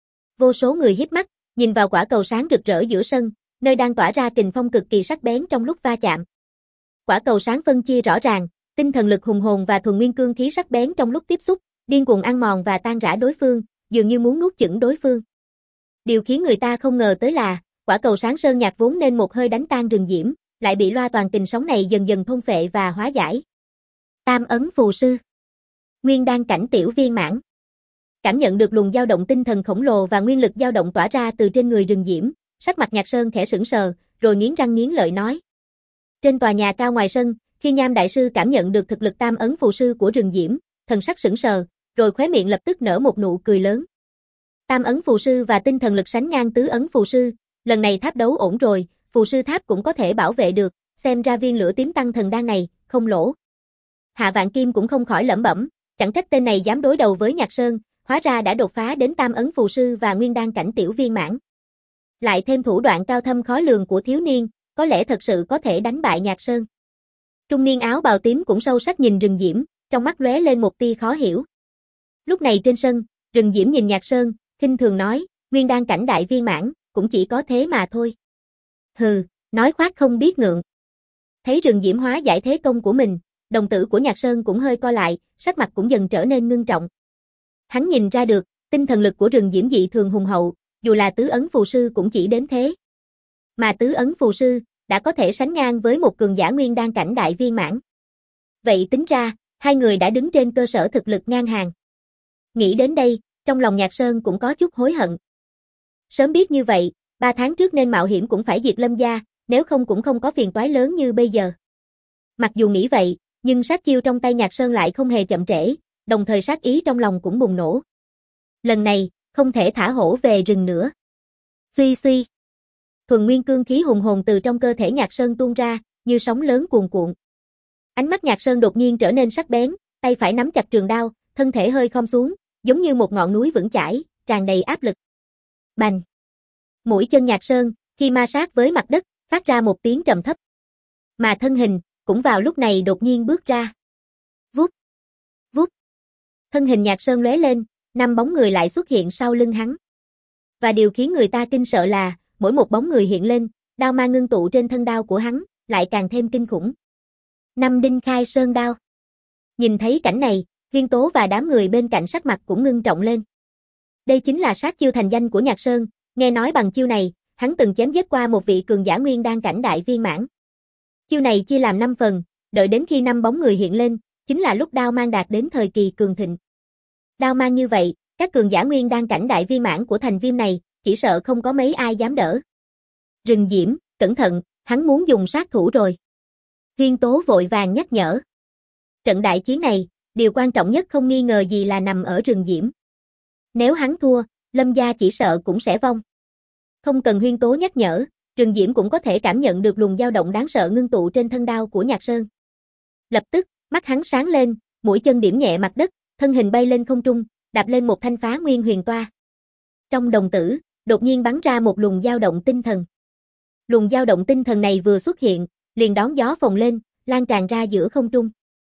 Speaker 1: Vô số người híp mắt, nhìn vào quả cầu sáng rực rỡ giữa sân, nơi đang tỏa ra kình phong cực kỳ sắc bén trong lúc va chạm. Quả cầu sáng phân chia rõ ràng, tinh thần lực hùng hồn và thuần nguyên cương khí sắc bén trong lúc tiếp xúc, điên cuồng ăn mòn và tan rã đối phương, dường như muốn nuốt chửng đối phương. Điều khiến người ta không ngờ tới là, quả cầu sáng Sơn Nhạc vốn nên một hơi đánh tan Rừng Diễm, lại bị loa toàn kình sóng này dần dần thôn phệ và hóa giải. Tam ấn phù sư. Nguyên đan cảnh tiểu viên mãn. Cảm nhận được luồng dao động tinh thần khổng lồ và nguyên lực dao động tỏa ra từ trên người Rừng Diễm, sắc mặt Nhạc Sơn khẽ sững sờ, rồi nghiến răng nghiến lợi nói. Trên tòa nhà cao ngoài sân, khi Nham đại sư cảm nhận được thực lực tam ấn phù sư của Rừng Diễm, thần sắc sững sờ, rồi khóe miệng lập tức nở một nụ cười lớn. Tam ấn phù sư và tinh thần lực sánh ngang tứ ấn phù sư, lần này tháp đấu ổn rồi, phù sư tháp cũng có thể bảo vệ được, xem ra viên lửa tím tăng thần đan này, không lỗ. Hạ Vạn Kim cũng không khỏi lẩm bẩm, chẳng trách tên này dám đối đầu với Nhạc Sơn, hóa ra đã đột phá đến tam ấn phù sư và nguyên đan cảnh tiểu viên mãn. Lại thêm thủ đoạn cao thâm khó lường của thiếu niên, có lẽ thật sự có thể đánh bại Nhạc Sơn. Trung niên áo bào tím cũng sâu sắc nhìn Rừng Diễm, trong mắt lóe lên một tia khó hiểu. Lúc này trên sân, Rừng Diễm nhìn Nhạc Sơn, khinh thường nói, nguyên đan cảnh đại viên mãn, cũng chỉ có thế mà thôi. Hừ, nói khoác không biết ngượng. Thấy Rừng Diễm hóa giải thế công của mình, đồng tử của Nhạc Sơn cũng hơi co lại, sắc mặt cũng dần trở nên ngưng trọng. Hắn nhìn ra được, tinh thần lực của Rừng Diễm dị thường hùng hậu, dù là tứ ấn phù sư cũng chỉ đến thế. Mà tứ ấn phù sư, đã có thể sánh ngang với một cường giả nguyên đan cảnh đại viên mãn. Vậy tính ra, hai người đã đứng trên cơ sở thực lực ngang hàng. Nghĩ đến đây, trong lòng Nhạc Sơn cũng có chút hối hận. Sớm biết như vậy, 3 tháng trước nên mạo hiểm cũng phải diệt Lâm gia, nếu không cũng không có phiền toái lớn như bây giờ. Mặc dù nghĩ vậy, nhưng sát chiêu trong tay Nhạc Sơn lại không hề chậm trễ, đồng thời sát ý trong lòng cũng bùng nổ. Lần này, không thể thả hổ về rừng nữa. Suy suy. Thuần nguyên cương khí hùng hồn từ trong cơ thể Nhạc Sơn tuôn ra, như sóng lớn cuồn cuộn. Ánh mắt Nhạc Sơn đột nhiên trở nên sắc bén, tay phải nắm chặt trường đao, thân thể hơi khom xuống, giống như một ngọn núi vững chãi, tràn đầy áp lực. Bành. Mũi chân Nhạc Sơn, khi ma sát với mặt đất, phát ra một tiếng trầm thấp. Mà thân hình, cũng vào lúc này đột nhiên bước ra. Vút. Vút. Thân hình Nhạc Sơn lóe lên, 5 bóng người lại xuất hiện sau lưng hắn. Và điều khiến người ta kinh sợ là, mỗi một bóng người hiện lên, đao ma ngưng tụ trên thân đao của hắn, lại càng thêm kinh khủng. 5 đinh khai sơn đao. Nhìn thấy cảnh này, Huyên Tố và đám người bên cạnh sắc mặt cũng ngưng trọng lên. Đây chính là sát chiêu thành danh của Nhạc Sơn, nghe nói bằng chiêu này, hắn từng chém giết qua một vị cường giả nguyên đan cảnh đại viên mãn. Chiêu này chia làm 5 phần, đợi đến khi 5 bóng người hiện lên, chính là lúc đao mang đạt đến thời kỳ cường thịnh. Đao mang như vậy, các cường giả nguyên đan cảnh đại viên mãn của thành Viêm này, chỉ sợ không có mấy ai dám đỡ. Rừng Diễm, cẩn thận, hắn muốn dùng sát thủ rồi. Huyên Tố vội vàng nhắc nhở. Trận đại chiến này, điều quan trọng nhất không nghi ngờ gì là nằm ở Rừng Diễm. Nếu hắn thua, Lâm gia chỉ sợ cũng sẽ vong. Không cần Huyên Tố nhắc nhở, Rừng Diễm cũng có thể cảm nhận được luồng dao động đáng sợ ngưng tụ trên thân đao của Nhạc Sơn. Lập tức, mắt hắn sáng lên, mũi chân điểm nhẹ mặt đất, thân hình bay lên không trung, đạp lên một thanh Phá Nguyên Huyền Toa. Trong đồng tử, đột nhiên bắn ra một luồng dao động tinh thần. Luồng dao động tinh thần này vừa xuất hiện, liền đón gió phồng lên, lan tràn ra giữa không trung.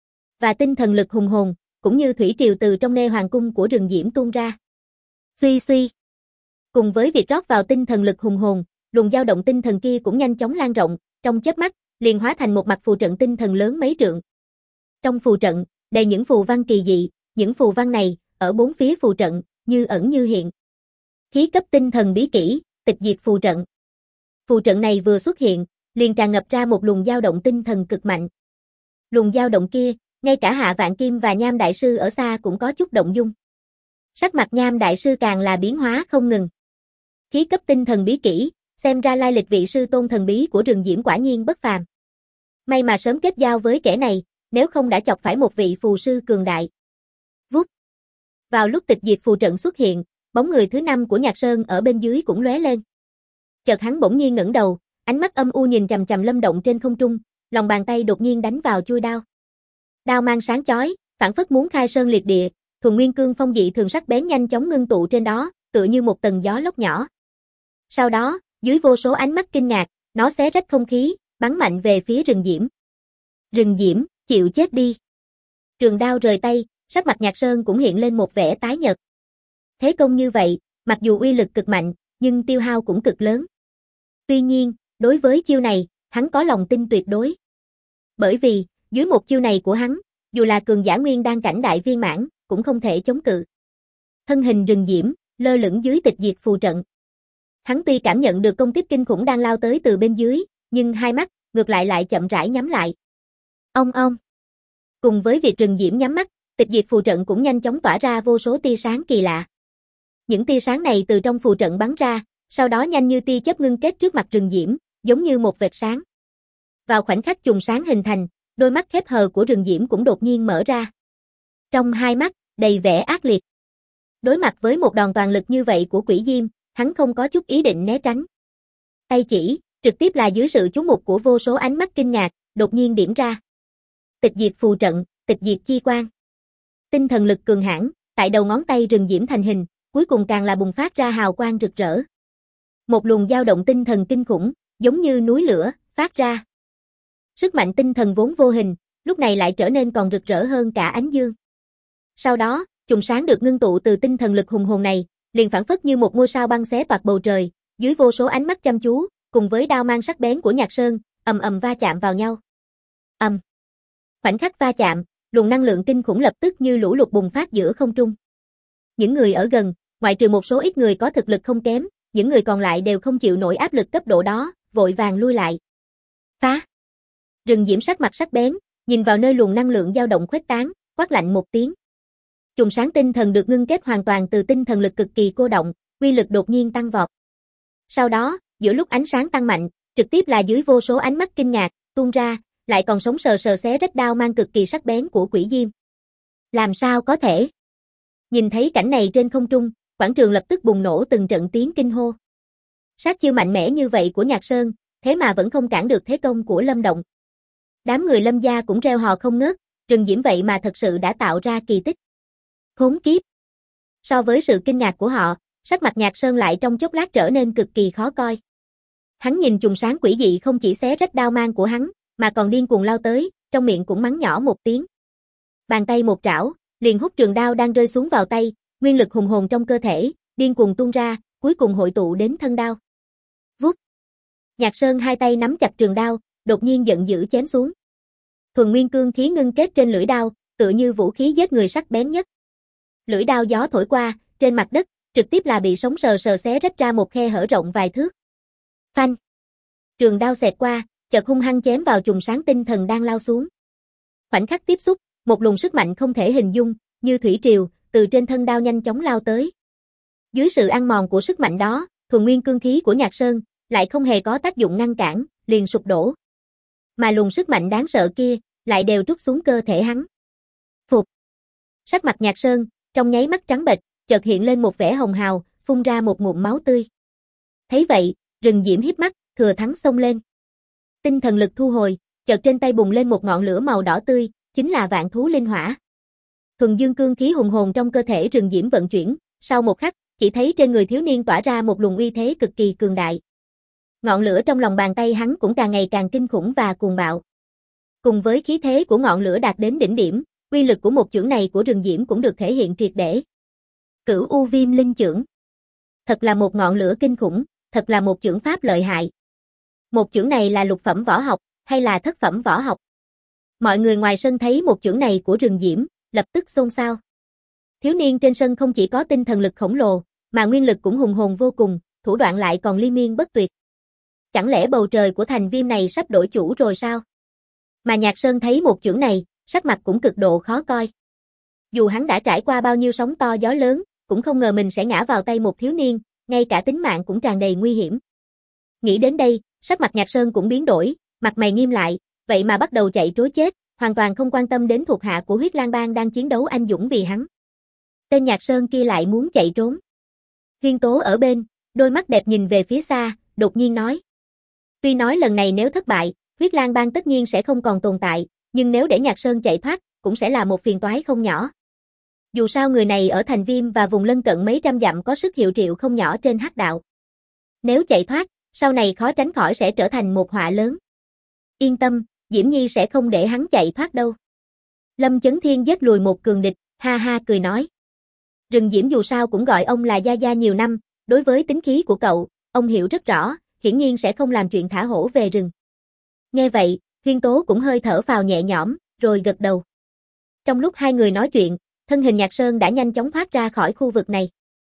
Speaker 1: Và tinh thần lực hùng hồn, cũng như thủy triều từ trong nê hoàng cung của Rừng Diễm tuôn ra. Suy suy. Cùng với việc rót vào tinh thần lực hùng hồn, luồng dao động tinh thần kia cũng nhanh chóng lan rộng, trong chớp mắt, liền hóa thành một mặt phù trận tinh thần lớn mấy trượng. Trong phù trận, đầy những phù văn kỳ dị, những phù văn này, ở bốn phía phù trận, như ẩn như hiện. Khí cấp tinh thần bí kỹ, tịch diệt phù trận. Phù trận này vừa xuất hiện, liền tràn ngập ra một luồng dao động tinh thần cực mạnh. Luồng dao động kia, ngay cả Hạ Vạn Kim và Nham Đại Sư ở xa cũng có chút động dung. Sắc mặt Nham Đại Sư càng là biến hóa không ngừng. Khí cấp tinh thần bí kỹ, xem ra lai lịch vị sư tôn thần bí của Rừng Diễm quả nhiên bất phàm. May mà sớm kết giao với kẻ này, nếu không đã chọc phải một vị phù sư cường đại. Vút. Vào lúc tịch diệt phù trận xuất hiện, bóng người thứ 5 của Nhạc Sơn ở bên dưới cũng lóe lên. Chợt hắn bỗng nhiên ngẩng đầu, ánh mắt âm u nhìn chằm chằm Lâm Động trên không trung, lòng bàn tay đột nhiên đánh vào chuôi đao. Đao mang sáng chói, phảng phất muốn khai sơn liệt địa, thuần nguyên cương phong dị thường sắc bén nhanh chóng ngưng tụ trên đó, tựa như một tầng gió lốc nhỏ. Sau đó, dưới vô số ánh mắt kinh ngạc, nó xé rách không khí, bắn mạnh về phía Rừng Diễm. Rừng Diễm, chịu chết đi. Trường đao rời tay, sắc mặt Nhạc Sơn cũng hiện lên một vẻ tái nhợt. Thế công như vậy, mặc dù uy lực cực mạnh, nhưng tiêu hao cũng cực lớn. Tuy nhiên, đối với chiêu này, hắn có lòng tin tuyệt đối. Bởi vì, dưới một chiêu này của hắn, dù là cường giả nguyên đan cảnh đại viên mãn, cũng không thể chống cự. Thân hình Rừng Diễm, lơ lửng dưới tịch diệt phù trận. Hắn tuy cảm nhận được công kích kinh khủng đang lao tới từ bên dưới, nhưng hai mắt, ngược lại chậm rãi nhắm lại. Ong ong. Cùng với việc Rừng Diễm nhắm mắt, tịch diệt phù trận cũng nhanh chóng tỏa ra vô số tia sáng kỳ lạ. Những tia sáng này từ trong phù trận bắn ra, sau đó nhanh như tia chớp ngưng kết trước mặt Rừng Diễm, giống như một vệt sáng. Vào khoảnh khắc chùm sáng hình thành, đôi mắt khép hờ của Rừng Diễm cũng đột nhiên mở ra. Trong hai mắt, đầy vẻ ác liệt. Đối mặt với một đòn toàn lực như vậy của Quỷ Diêm, hắn không có chút ý định né tránh. Tay chỉ, trực tiếp là dưới sự chú mục của vô số ánh mắt kinh ngạc, đột nhiên điểm ra. Tịch diệt phù trận, tịch diệt chi quang. Tinh thần lực cường hãn, tại đầu ngón tay Rừng Diễm thành hình, cuối cùng càng là bùng phát ra hào quang rực rỡ. Một luồng dao động tinh thần kinh khủng, giống như núi lửa, phát ra. Sức mạnh tinh thần vốn vô hình, lúc này lại trở nên còn rực rỡ hơn cả ánh dương. Sau đó, chùm sáng được ngưng tụ từ tinh thần lực hùng hồn này, liền phảng phất như một ngôi sao băng xé toạc bầu trời, dưới vô số ánh mắt chăm chú, cùng với đao mang sắc bén của Nhạc Sơn, ầm ầm va chạm vào nhau. Ầm. Khoảnh khắc va chạm, luồng năng lượng kinh khủng lập tức như lũ lụt bùng phát giữa không trung. Những người ở gần, ngoại trừ một số ít người có thực lực không kém, những người còn lại đều không chịu nổi áp lực cấp độ đó, vội vàng lui lại. Phá! Rừng Diễm sắc mặt sắc bén, nhìn vào nơi luồng năng lượng dao động khuếch tán, quát lạnh một tiếng. Chùm sáng tinh thần được ngưng kết hoàn toàn từ tinh thần lực cực kỳ cô động, uy lực đột nhiên tăng vọt. Sau đó, giữa lúc ánh sáng tăng mạnh, trực tiếp là dưới vô số ánh mắt kinh ngạc, tuôn ra, lại còn sống sờ sờ xé rách đao mang cực kỳ sắc bén của Quỷ Diêm. Làm sao có thể? Nhìn thấy cảnh này trên không trung, quảng trường lập tức bùng nổ từng trận tiếng kinh hô. Sát chiêu mạnh mẽ như vậy của Nhạc Sơn, thế mà vẫn không cản được thế công của Lâm Động. Đám người Lâm gia cũng reo hò không ngớt, Rừng Diễm vậy mà thật sự đã tạo ra kỳ tích. Khốn kiếp! So với sự kinh ngạc của họ, sắc mặt Nhạc Sơn lại trong chốc lát trở nên cực kỳ khó coi. Hắn nhìn chùm sáng quỷ dị không chỉ xé rách đao mang của hắn, mà còn điên cuồng lao tới, trong miệng cũng mắng nhỏ một tiếng. Bàn tay một trảo, liền hút trường đao đang rơi xuống vào tay, nguyên lực hùng hồn trong cơ thể, điên cuồng tuôn ra, cuối cùng hội tụ đến thân đao. Vút! Nhạc Sơn hai tay nắm chặt trường đao, đột nhiên giận dữ chém xuống. Thuần nguyên cương khí ngưng kết trên lưỡi đao, tựa như vũ khí giết người sắc bén nhất. Lưỡi đao gió thổi qua, trên mặt đất, trực tiếp là bị sống sờ sờ xé rách ra một khe hở rộng vài thước. Phanh! Trường đao xẹt qua, chợt hung hăng chém vào chùm sáng tinh thần đang lao xuống. Khoảnh khắc tiếp xúc, một luồng sức mạnh không thể hình dung, như thủy triều, từ trên thân đao nhanh chóng lao tới. Dưới sự ăn mòn của sức mạnh đó, thuần nguyên cương khí của Nhạc Sơn lại không hề có tác dụng ngăn cản, liền sụp đổ. Mà luồng sức mạnh đáng sợ kia lại đều trút xuống cơ thể hắn. Phụt. Sắc mặt Nhạc Sơn trong nháy mắt trắng bệch, chợt hiện lên một vẻ hồng hào, phun ra một ngụm máu tươi. Thấy vậy, Rừng Diễm híp mắt, thừa thắng xông lên. Tinh thần lực thu hồi, chợt trên tay bùng lên một ngọn lửa màu đỏ tươi, chính là vạn thú linh hỏa. Thuần dương cương khí hùng hồn trong cơ thể Rừng Diễm vận chuyển, sau một khắc, chỉ thấy trên người thiếu niên tỏa ra một luồng uy thế cực kỳ cường đại. Ngọn lửa trong lòng bàn tay hắn cũng càng ngày càng kinh khủng và cuồng bạo. Cùng với khí thế của ngọn lửa đạt đến đỉnh điểm, uy lực của một chưởng này của Rừng Diễm cũng được thể hiện triệt để. Cửu U Viêm Linh Chưởng. Thật là một ngọn lửa kinh khủng, thật là một chưởng pháp lợi hại. Một chưởng này là lục phẩm võ học, hay là thất phẩm võ học? Mọi người ngoài sân thấy một chưởng này của Rừng Diễm, lập tức xôn xao. Thiếu niên trên sân không chỉ có tinh thần lực khổng lồ, mà nguyên lực cũng hùng hồn vô cùng, thủ đoạn lại còn liên miên bất tuyệt. Chẳng lẽ bầu trời của thành Viêm này sắp đổi chủ rồi sao? Mà Nhạc Sơn thấy một chưởng này, sắc mặt cũng cực độ khó coi. Dù hắn đã trải qua bao nhiêu sóng to gió lớn, cũng không ngờ mình sẽ ngã vào tay một thiếu niên, ngay cả tính mạng cũng tràn đầy nguy hiểm. Nghĩ đến đây, sắc mặt Nhạc Sơn cũng biến đổi, mặt mày nghiêm lại, vậy mà bắt đầu chạy trối chết, hoàn toàn không quan tâm đến thuộc hạ của Huyết Lang Bang đang chiến đấu anh dũng vì hắn. Tên Nhạc Sơn kia lại muốn chạy trốn. Huyên Tố ở bên, đôi mắt đẹp nhìn về phía xa, đột nhiên nói. Tuy nói lần này nếu thất bại, Huyết Lang Bang tất nhiên sẽ không còn tồn tại, nhưng nếu để Nhạc Sơn chạy thoát, cũng sẽ là một phiền toái không nhỏ. Dù sao người này ở thành Viêm và vùng lân cận mấy trăm dặm có sức hiệu triệu không nhỏ trên hắc đạo. Nếu chạy thoát, sau này khó tránh khỏi sẽ trở thành một họa lớn. Yên tâm, Diễm Nhi sẽ không để hắn chạy thoát đâu. Lâm Chấn Thiên giết lùi một cường địch, ha ha cười nói. Rừng Diễm dù sao cũng gọi ông là Gia Gia nhiều năm, đối với tính khí của cậu, ông hiểu rất rõ, hiển nhiên sẽ không làm chuyện thả hổ về rừng. Nghe vậy, Huyên Tố cũng hơi thở phào nhẹ nhõm, rồi gật đầu. Trong lúc hai người nói chuyện, thân hình Nhạc Sơn đã nhanh chóng thoát ra khỏi khu vực này.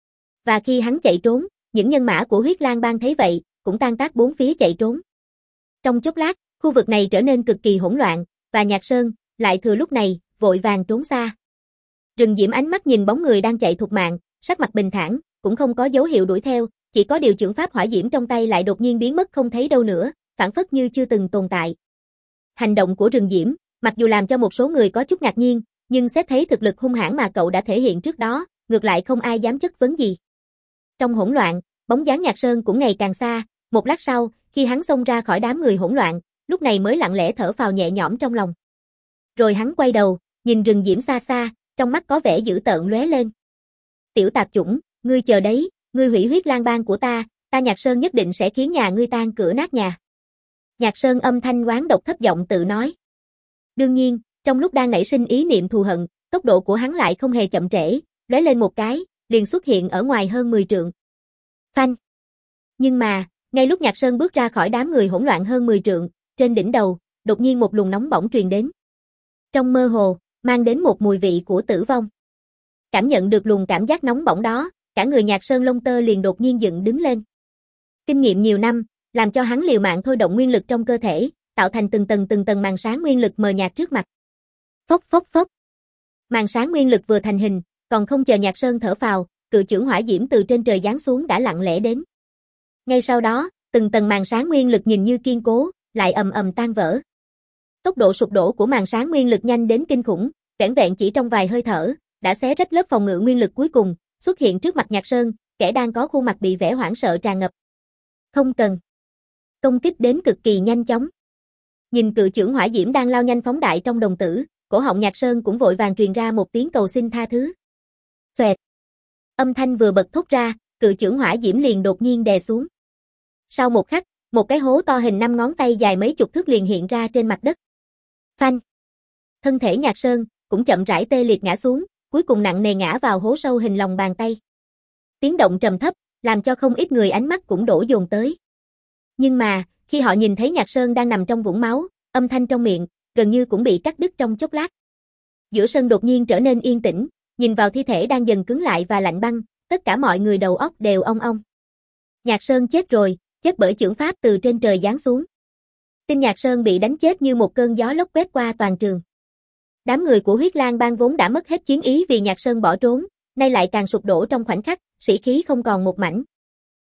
Speaker 1: Và khi hắn chạy trốn, những nhân mã của Huyết Lang Bang thấy vậy, cũng tan tác bốn phía chạy trốn. Trong chốc lát, khu vực này trở nên cực kỳ hỗn loạn, và Nhạc Sơn lại thừa lúc này, vội vàng trốn xa. Rừng Diễm ánh mắt nhìn bóng người đang chạy thục mạng, sắc mặt bình thản, cũng không có dấu hiệu đuổi theo, chỉ có điều chưởng pháp hỏa diễm trong tay lại đột nhiên biến mất không thấy đâu nữa, phảng phất như chưa từng tồn tại. Hành động của Rừng Diễm, mặc dù làm cho một số người có chút ngạc nhiên, nhưng xét thấy thực lực hung hãn mà cậu đã thể hiện trước đó, ngược lại không ai dám chất vấn gì. Trong hỗn loạn, bóng dáng Nhạc Sơn cũng ngày càng xa, một lát sau, khi hắn xông ra khỏi đám người hỗn loạn, lúc này mới lặng lẽ thở phào nhẹ nhõm trong lòng. Rồi hắn quay đầu, nhìn Rừng Diễm xa xa, trong mắt có vẻ dữ tợn lóe lên. Tiểu tạp chủng, ngươi chờ đấy, ngươi hủy Huyết Lang Bang của ta Nhạc Sơn nhất định sẽ khiến nhà ngươi tan cửa nát nhà. Nhạc Sơn âm thanh oán độc thấp giọng tự nói. Đương nhiên, trong lúc đang nảy sinh ý niệm thù hận, tốc độ của hắn lại không hề chậm trễ, lóe lên một cái, liền xuất hiện ở ngoài hơn 10 trượng. Phanh. Nhưng mà, ngay lúc Nhạc Sơn bước ra khỏi đám người hỗn loạn hơn 10 trượng, trên đỉnh đầu, đột nhiên một luồng nóng bỏng truyền đến. Trong mơ hồ, mang đến một mùi vị của tử vong. Cảm nhận được luồng cảm giác nóng bỏng đó, cả người Nhạc Sơn lông tơ liền đột nhiên dựng đứng lên. Kinh nghiệm nhiều năm, làm cho hắn liều mạng thôi động nguyên lực trong cơ thể, tạo thành từng tầng màn sáng nguyên lực mờ nhạt trước mặt. Phốc phốc phốc. Màn sáng nguyên lực vừa thành hình, còn không chờ Nhạc Sơn thở phào, cự chưởng hỏa diễm từ trên trời giáng xuống đã lặng lẽ đến. Ngay sau đó, từng tầng màn sáng nguyên lực nhìn như kiên cố, lại ầm ầm tan vỡ. Tốc độ sụp đổ của màn sáng nguyên lực nhanh đến kinh khủng, vẻn vẹn chỉ trong vài hơi thở, đã xé rách lớp phòng ngự nguyên lực cuối cùng, xuất hiện trước mặt Nhạc Sơn, kẻ đang có khuôn mặt bị vẻ hoảng sợ tràn ngập. Không cần. Công kích đến cực kỳ nhanh chóng. Nhìn cự chưởng hỏa diễm đang lao nhanh phóng đại trong đồng tử, cổ họng Nhạc Sơn cũng vội vàng truyền ra một tiếng cầu xin tha thứ. Xoẹt. Âm thanh vừa bật thốt ra, cự chưởng hỏa diễm liền đột nhiên đè xuống. Sau một khắc, một cái hố to hình 5 ngón tay dài mấy chục thước liền hiện ra trên mặt đất. Phanh. Thân thể Nhạc Sơn cũng chậm rãi tê liệt ngã xuống, cuối cùng nặng nề ngã vào hố sâu hình lòng bàn tay. Tiếng động trầm thấp, làm cho không ít người ánh mắt cũng đổ dồn tới. Nhưng mà, khi họ nhìn thấy Nhạc Sơn đang nằm trong vũng máu, âm thanh trong miệng gần như cũng bị cắt đứt trong chốc lát. Giữa sân đột nhiên trở nên yên tĩnh, nhìn vào thi thể đang dần cứng lại và lạnh băng, tất cả mọi người đầu óc đều ong ong. Nhạc Sơn chết rồi, chết bởi chưởng pháp từ trên trời giáng xuống. Tin Nhạc Sơn bị đánh chết như một cơn gió lốc quét qua toàn trường. Đám người của Huyết Lang Bang vốn đã mất hết chiến ý vì Nhạc Sơn bỏ trốn, nay lại càng sụp đổ trong khoảnh khắc, sĩ khí không còn một mảnh.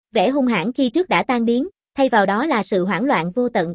Speaker 1: Vẻ hung hãn khi trước đã tan biến, thay vào đó là sự hoảng loạn vô tận.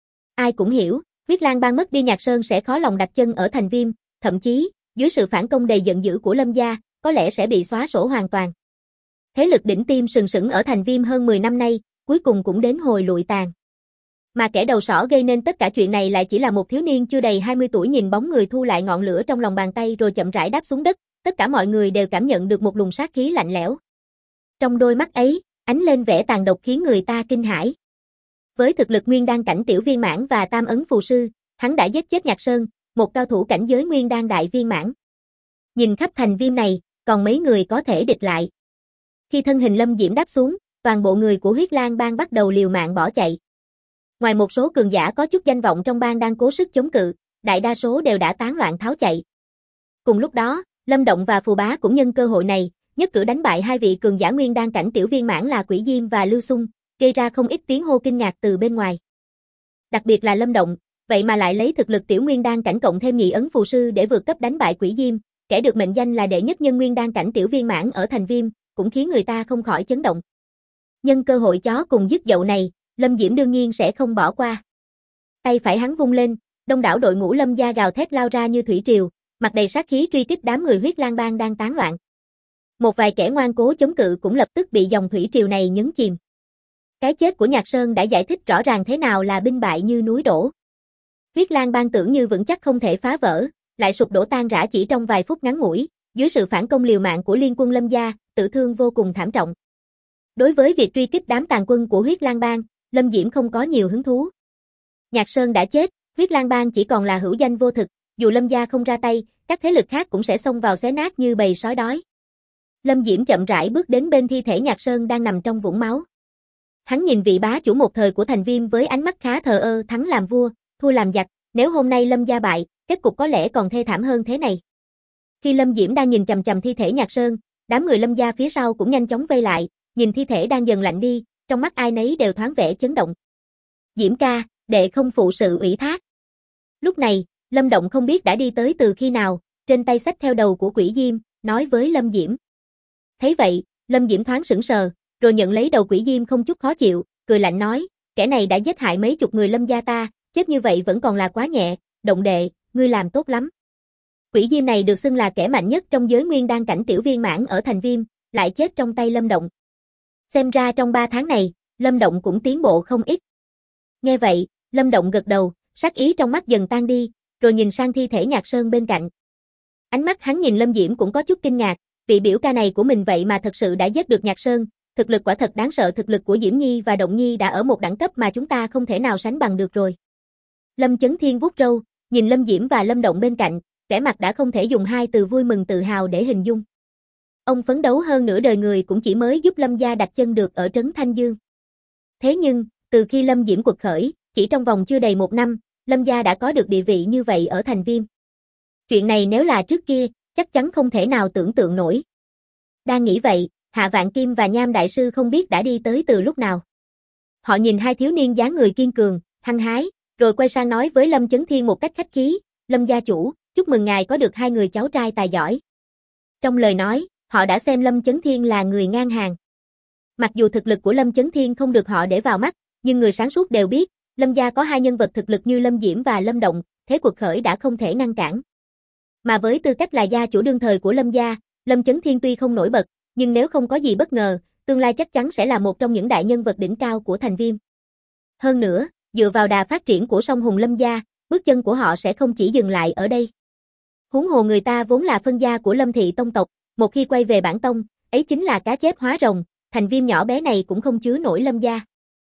Speaker 1: Ai cũng hiểu, Huyết Lang Bang mất đi Nhạc Sơn sẽ khó lòng đặt chân ở thành Viêm, thậm chí, dưới sự phản công đầy giận dữ của Lâm gia, có lẽ sẽ bị xóa sổ hoàn toàn. Thế lực đỉnh tiêm sừng sững ở thành Viêm hơn 10 năm nay, cuối cùng cũng đến hồi lụi tàn. Mà kẻ đầu sỏ gây nên tất cả chuyện này lại chỉ là một thiếu niên chưa đầy 20 tuổi nhìn bóng người thu lại ngọn lửa trong lòng bàn tay rồi chậm rãi đáp xuống đất, tất cả mọi người đều cảm nhận được một luồng sát khí lạnh lẽo. Trong đôi mắt ấy, ánh lên vẻ tàn độc khiến người ta kinh hãi. Với thực lực nguyên đan cảnh tiểu viên mãn và tam ấn phù sư, hắn đã giết chết Nhạc Sơn, một cao thủ cảnh giới nguyên đan đại viên mãn. Nhìn khắp thành Viêm này, còn mấy người có thể địch lại. Khi thân hình Lâm Diễm đáp xuống, toàn bộ người của Huyết Lang Bang bắt đầu liều mạng bỏ chạy. Ngoài một số cường giả có chút danh vọng trong bang đang cố sức chống cự, đại đa số đều đã tán loạn tháo chạy. Cùng lúc đó, Lâm Động và Phù Bá cũng nhân cơ hội này, nhất cử đánh bại hai vị cường giả nguyên đan cảnh tiểu viên mãn là Quỷ Diêm và Lưu Xung, gây ra không ít tiếng hô kinh ngạc từ bên ngoài. Đặc biệt là Lâm Động, vậy mà lại lấy thực lực tiểu nguyên đan cảnh cộng thêm nhị ấn phù sư để vượt cấp đánh bại Quỷ Diêm, kẻ được mệnh danh là đệ nhất nhân nguyên đan cảnh tiểu viên mãn ở thành Viêm, cũng khiến người ta không khỏi chấn động. Nhân cơ hội chó cùng dứt dậu này, Lâm Diễm đương nhiên sẽ không bỏ qua. Tay phải hắn vung lên, đông đảo đội ngũ Lâm gia gào thét lao ra như thủy triều, mặt đầy sát khí truy kích đám người Huyết Lang Bang đang tán loạn. Một vài kẻ ngoan cố chống cự cũng lập tức bị dòng thủy triều này nhấn chìm. Cái chết của Nhạc Sơn đã giải thích rõ ràng thế nào là binh bại như núi đổ. Huyết Lang Bang tưởng như vững chắc không thể phá vỡ, lại sụp đổ tan rã chỉ trong vài phút ngắn ngủi, dưới sự phản công liều mạng của liên quân Lâm gia, tử thương vô cùng thảm trọng. Đối với việc truy kích đám tàn quân của Huyết Lang Bang, Lâm Diễm không có nhiều hứng thú. Nhạc Sơn đã chết, Huyết Lang Bang chỉ còn là hữu danh vô thực, dù Lâm gia không ra tay, các thế lực khác cũng sẽ xông vào xé nát như bầy sói đói. Lâm Diễm chậm rãi bước đến bên thi thể Nhạc Sơn đang nằm trong vũng máu. Hắn nhìn vị bá chủ một thời của thành Viêm với ánh mắt khá thờ ơ, thắng làm vua, thua làm giặc, nếu hôm nay Lâm gia bại, kết cục có lẽ còn thê thảm hơn thế này. Khi Lâm Diễm đang nhìn chằm chằm thi thể Nhạc Sơn, đám người Lâm gia phía sau cũng nhanh chóng vây lại, nhìn thi thể đang dần lạnh đi, trong mắt ai nấy đều thoáng vẻ chấn động. Diễm ca, đệ không phụ sự ủy thác. Lúc này, Lâm Động không biết đã đi tới từ khi nào, trên tay xách theo đầu của Quỷ Diêm, nói với Lâm Diễm. Thấy vậy, Lâm Diễm thoáng sững sờ, rồi nhận lấy đầu Quỷ Diêm không chút khó chịu, cười lạnh nói, kẻ này đã giết hại mấy chục người Lâm gia ta, chết như vậy vẫn còn là quá nhẹ, Động đệ, ngươi làm tốt lắm. Quỷ Diêm này được xưng là kẻ mạnh nhất trong giới nguyên đan cảnh tiểu viên mãn ở thành Viêm, lại chết trong tay Lâm Động. Xem ra trong 3 tháng này, Lâm Động cũng tiến bộ không ít. Nghe vậy, Lâm Động gật đầu, sát ý trong mắt dần tan đi, rồi nhìn sang thi thể Nhạc Sơn bên cạnh. Ánh mắt hắn nhìn Lâm Diễm cũng có chút kinh ngạc, vị biểu ca này của mình vậy mà thật sự đã giết được Nhạc Sơn, thực lực quả thật đáng sợ, thực lực của Diễm Nhi và Động Nhi đã ở một đẳng cấp mà chúng ta không thể nào sánh bằng được rồi. Lâm Chấn Thiên vuốt râu, nhìn Lâm Diễm và Lâm Động bên cạnh, vẻ mặt đã không thể dùng hai từ vui mừng tự hào để hình dung. Ông phấn đấu hơn nửa đời người cũng chỉ mới giúp Lâm gia đặt chân được ở trấn Thanh Dương. Thế nhưng, từ khi Lâm Diễm quật khởi, chỉ trong vòng chưa đầy 1 năm, Lâm gia đã có được địa vị như vậy ở thành Viêm. Chuyện này nếu là trước kia, chắc chắn không thể nào tưởng tượng nổi. Đang nghĩ vậy, Hạ Vạn Kim và Nham Đại Sư không biết đã đi tới từ lúc nào. Họ nhìn hai thiếu niên dáng người kiên cường, hăng hái, rồi quay sang nói với Lâm Chấn Thiên một cách khách khí, Lâm gia chủ, chúc mừng ngài có được 2 người cháu trai tài giỏi. Trong lời nói, họ đã xem Lâm Chấn Thiên là người ngang hàng. Mặc dù thực lực của Lâm Chấn Thiên không được họ để vào mắt, nhưng người sáng suốt đều biết, Lâm gia có 2 nhân vật thực lực như Lâm Diễm và Lâm Động, thế cuộc khởi đã không thể ngăn cản. Mà với tư cách là gia chủ đương thời của Lâm gia, Lâm Chấn Thiên tuy không nổi bật, nhưng nếu không có gì bất ngờ, tương lai chắc chắn sẽ là một trong những đại nhân vật đỉnh cao của thành Viêm. Hơn nữa, dựa vào đà phát triển của song hùng Lâm gia, bước chân của họ sẽ không chỉ dừng lại ở đây. Huống hồ người ta vốn là phân gia của Lâm thị tông tộc, một khi quay về bản tông, ấy chính là cá chép hóa rồng, thành Viêm nhỏ bé này cũng không chứa nổi Lâm gia.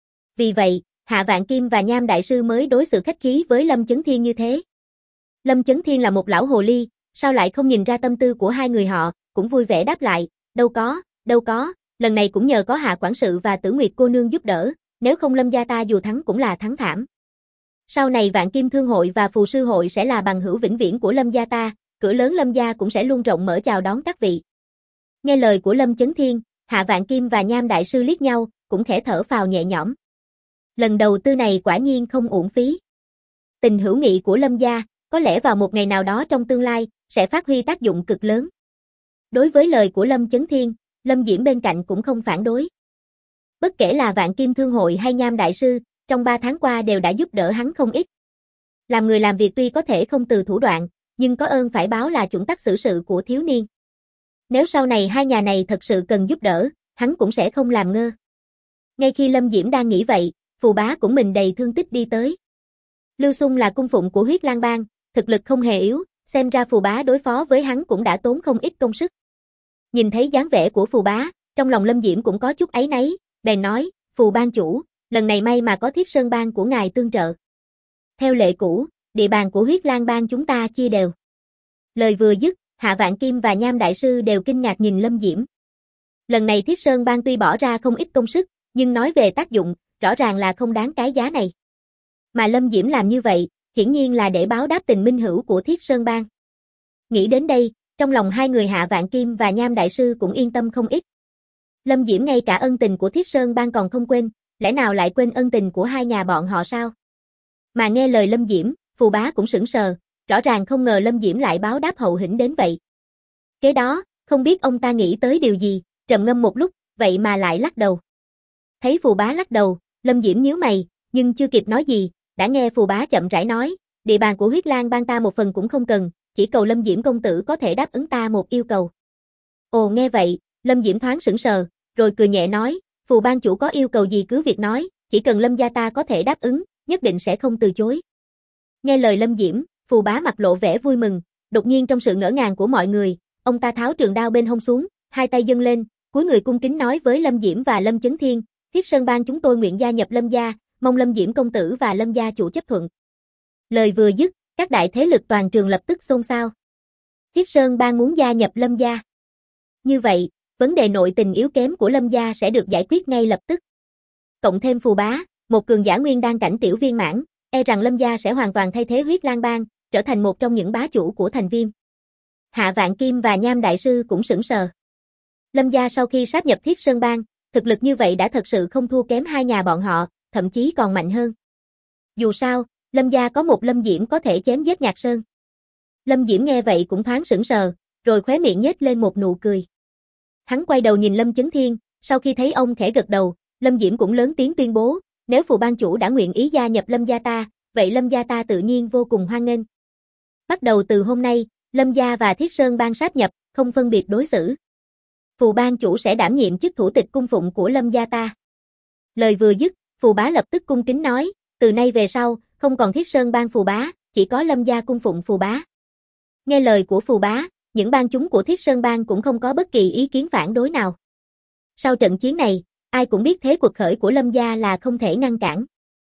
Speaker 1: Vì vậy, Hạ Vạn Kim và Nham Đại Sư mới đối xử khách khí với Lâm Chấn Thiên như thế. Lâm Chấn Thiên là một lão hồ ly, sao lại không nhìn ra tâm tư của hai người họ, cũng vui vẻ đáp lại, đâu có, lần này cũng nhờ có Hạ quản sự và Tử Nguyệt cô nương giúp đỡ, nếu không Lâm gia ta dù thắng cũng là thắng thảm. Sau này Vạn Kim Thương hội và Phù sư hội sẽ là bằng hữu vĩnh viễn của Lâm gia ta, cửa lớn Lâm gia cũng sẽ luôn rộng mở chào đón các vị. Nghe lời của Lâm Chấn Thiên, Hạ Vạn Kim và Nham Đại Sư liếc nhau, cũng khẽ thở phào nhẹ nhõm. Lần đầu tư này quả nhiên không uổng phí. Tình hữu nghị của Lâm gia, có lẽ vào một ngày nào đó trong tương lai, sẽ phát huy tác dụng cực lớn. Đối với lời của Lâm Chấn Thiên, Lâm Diễm bên cạnh cũng không phản đối. Bất kể là Vạn Kim Thương Hội hay Nham Đại Sư, trong 3 tháng qua đều đã giúp đỡ hắn không ít. Làm người làm việc tuy có thể không từ thủ đoạn, nhưng có ơn phải báo là chuẩn tắc xử sự của thiếu niên. Nếu sau này hai nhà này thật sự cần giúp đỡ, hắn cũng sẽ không làm ngơ. Ngay khi Lâm Diễm đang nghĩ vậy, Phù Bá cũng mình đầy thương tích đi tới. Lưu Xung là cung phụng của Huyết Lang Bang, thực lực không hề yếu, xem ra Phù Bá đối phó với hắn cũng đã tốn không ít công sức. Nhìn thấy dáng vẻ của Phù Bá, trong lòng Lâm Diễm cũng có chút áy náy, bèn nói, Phù Bang chủ, lần này may mà có Thiết Sơn Bang của ngài tương trợ. Theo lệ cũ, địa bàn của Huyết Lang Bang chúng ta chia đều. Lời vừa dứt, Hạ Vạn Kim và Nham Đại Sư đều kinh ngạc nhìn Lâm Diễm. Lần này Thiết Sơn Bang tuy bỏ ra không ít công sức, nhưng nói về tác dụng, rõ ràng là không đáng cái giá này. Mà Lâm Diễm làm như vậy, hiển nhiên là để báo đáp tình minh hữu của Thiết Sơn Bang. Nghĩ đến đây, trong lòng hai người Hạ Vạn Kim và Nham Đại Sư cũng yên tâm không ít. Lâm Diễm ngay cả ân tình của Thiết Sơn Bang còn không quên, lẽ nào lại quên ân tình của hai nhà bọn họ sao? Mà nghe lời Lâm Diễm, Phù Bá cũng sững sờ, rõ ràng không ngờ Lâm Diễm lại báo đáp hậu hĩnh đến vậy. Kế đó, không biết ông ta nghĩ tới điều gì, trầm ngâm một lúc, vậy mà lại lắc đầu. Thấy Phù Bá lắc đầu, Lâm Diễm nhíu mày, nhưng chưa kịp nói gì, đã nghe Phù Bá chậm rãi nói, địa bàn của Huyết Lang Bang ta một phần cũng không cần, chỉ cầu Lâm Diễm công tử có thể đáp ứng ta một yêu cầu. Ồ nghe vậy, Lâm Diễm thoáng sững sờ, rồi cười nhẹ nói, Phù Bang chủ có yêu cầu gì cứ việc nói, chỉ cần Lâm gia ta có thể đáp ứng, nhất định sẽ không từ chối. Nghe lời Lâm Diễm, Phù Bá mặt lộ vẻ vui mừng, đột nhiên trong sự ngỡ ngàng của mọi người, ông ta tháo trường đao bên hông xuống, hai tay dâng lên, cúi người cung kính nói với Lâm Diễm và Lâm Chấn Thiên, Thiết Sơn Bang chúng tôi nguyện gia nhập Lâm gia, mong Lâm Diễm công tử và Lâm gia chủ chấp thuận. Lời vừa dứt, các đại thế lực toàn trường lập tức xôn xao. Thiết Sơn Bang muốn gia nhập Lâm gia. Như vậy, vấn đề nội tình yếu kém của Lâm gia sẽ được giải quyết ngay lập tức. Cộng thêm Phù Bá, một cường giả nguyên đan cảnh tiểu viên mãn, e rằng Lâm gia sẽ hoàn toàn thay thế Huyết Lang Bang, trở thành một trong những bá chủ của thành Viêm. Hạ Vạn Kim và Nham Đại Sư cũng sững sờ. Lâm gia sau khi sáp nhập Thiết Sơn Bang, thực lực như vậy đã thật sự không thua kém hai nhà bọn họ, thậm chí còn mạnh hơn. Dù sao, Lâm gia có một Lâm Diễm có thể chém giết Nhạc Sơn. Lâm Diễm nghe vậy cũng thoáng sững sờ, rồi khóe miệng nhếch lên một nụ cười. Hắn quay đầu nhìn Lâm Chấn Thiên, sau khi thấy ông khẽ gật đầu, Lâm Diễm cũng lớn tiếng tuyên bố, nếu Phù Bang chủ đã nguyện ý gia nhập Lâm gia ta, vậy Lâm gia ta tự nhiên vô cùng hoan nghênh. Bắt đầu từ hôm nay, Lâm gia và Thiết Sơn Bang sáp nhập, không phân biệt đối xử. Phù Bang chủ sẽ đảm nhiệm chức thủ tịch cung phụng của Lâm gia ta. Lời vừa dứt, Phù Bá lập tức cung kính nói, từ nay về sau, không còn Thiết Sơn Bang Phù Bá, chỉ có Lâm gia cung phụng Phù Bá. Nghe lời của Phù Bá, những bang chúng của Thiết Sơn Bang cũng không có bất kỳ ý kiến phản đối nào. Sau trận chiến này, ai cũng biết thế cuộc khởi của Lâm gia là không thể ngăn cản.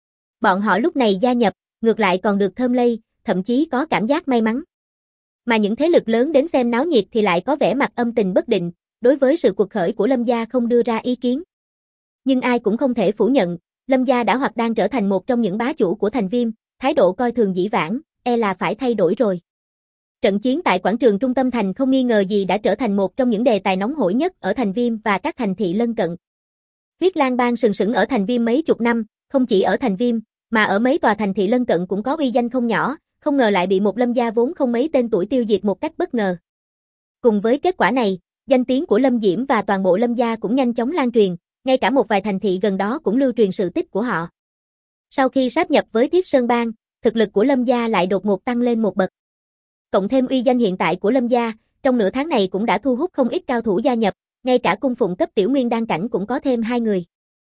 Speaker 1: Bọn họ lúc này gia nhập, ngược lại còn được thơm lây, thậm chí có cảm giác may mắn. Mà những thế lực lớn đến xem náo nhiệt thì lại có vẻ mặt âm tình bất định, đối với sự cuộc khởi của Lâm gia không đưa ra ý kiến. Nhưng ai cũng không thể phủ nhận, Lâm gia đã hoặc đang trở thành một trong những bá chủ của thành Viêm, thái độ coi thường dĩ vãng, e là phải thay đổi rồi. Trận chiến tại quảng trường trung tâm thành không nghi ngờ gì đã trở thành một trong những đề tài nóng hổi nhất ở thành Viêm và các thành thị lân cận. Huyết Lang Bang sừng sững ở thành Viêm mấy chục năm, không chỉ ở thành Viêm, mà ở mấy tòa thành thị lân cận cũng có uy danh không nhỏ, không ngờ lại bị một Lâm gia vốn không mấy tên tuổi tiêu diệt một cách bất ngờ. Cùng với kết quả này, danh tiếng của Lâm Diễm và toàn bộ Lâm gia cũng nhanh chóng lan truyền, ngay cả một vài thành thị gần đó cũng lưu truyền sự tích của họ. Sau khi sáp nhập với Thiết Sơn Bang, thực lực của Lâm gia lại đột ngột tăng lên một bậc. Cộng thêm uy danh hiện tại của Lâm gia, trong nửa tháng này cũng đã thu hút không ít cao thủ gia nhập, ngay cả cung phụng cấp tiểu nguyên đan cảnh cũng có thêm 2 người.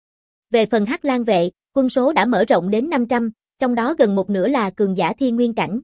Speaker 1: Về phần Hắc Lang vệ, quân số đã mở rộng đến 500, trong đó gần một nửa là cường giả thiên nguyên cảnh.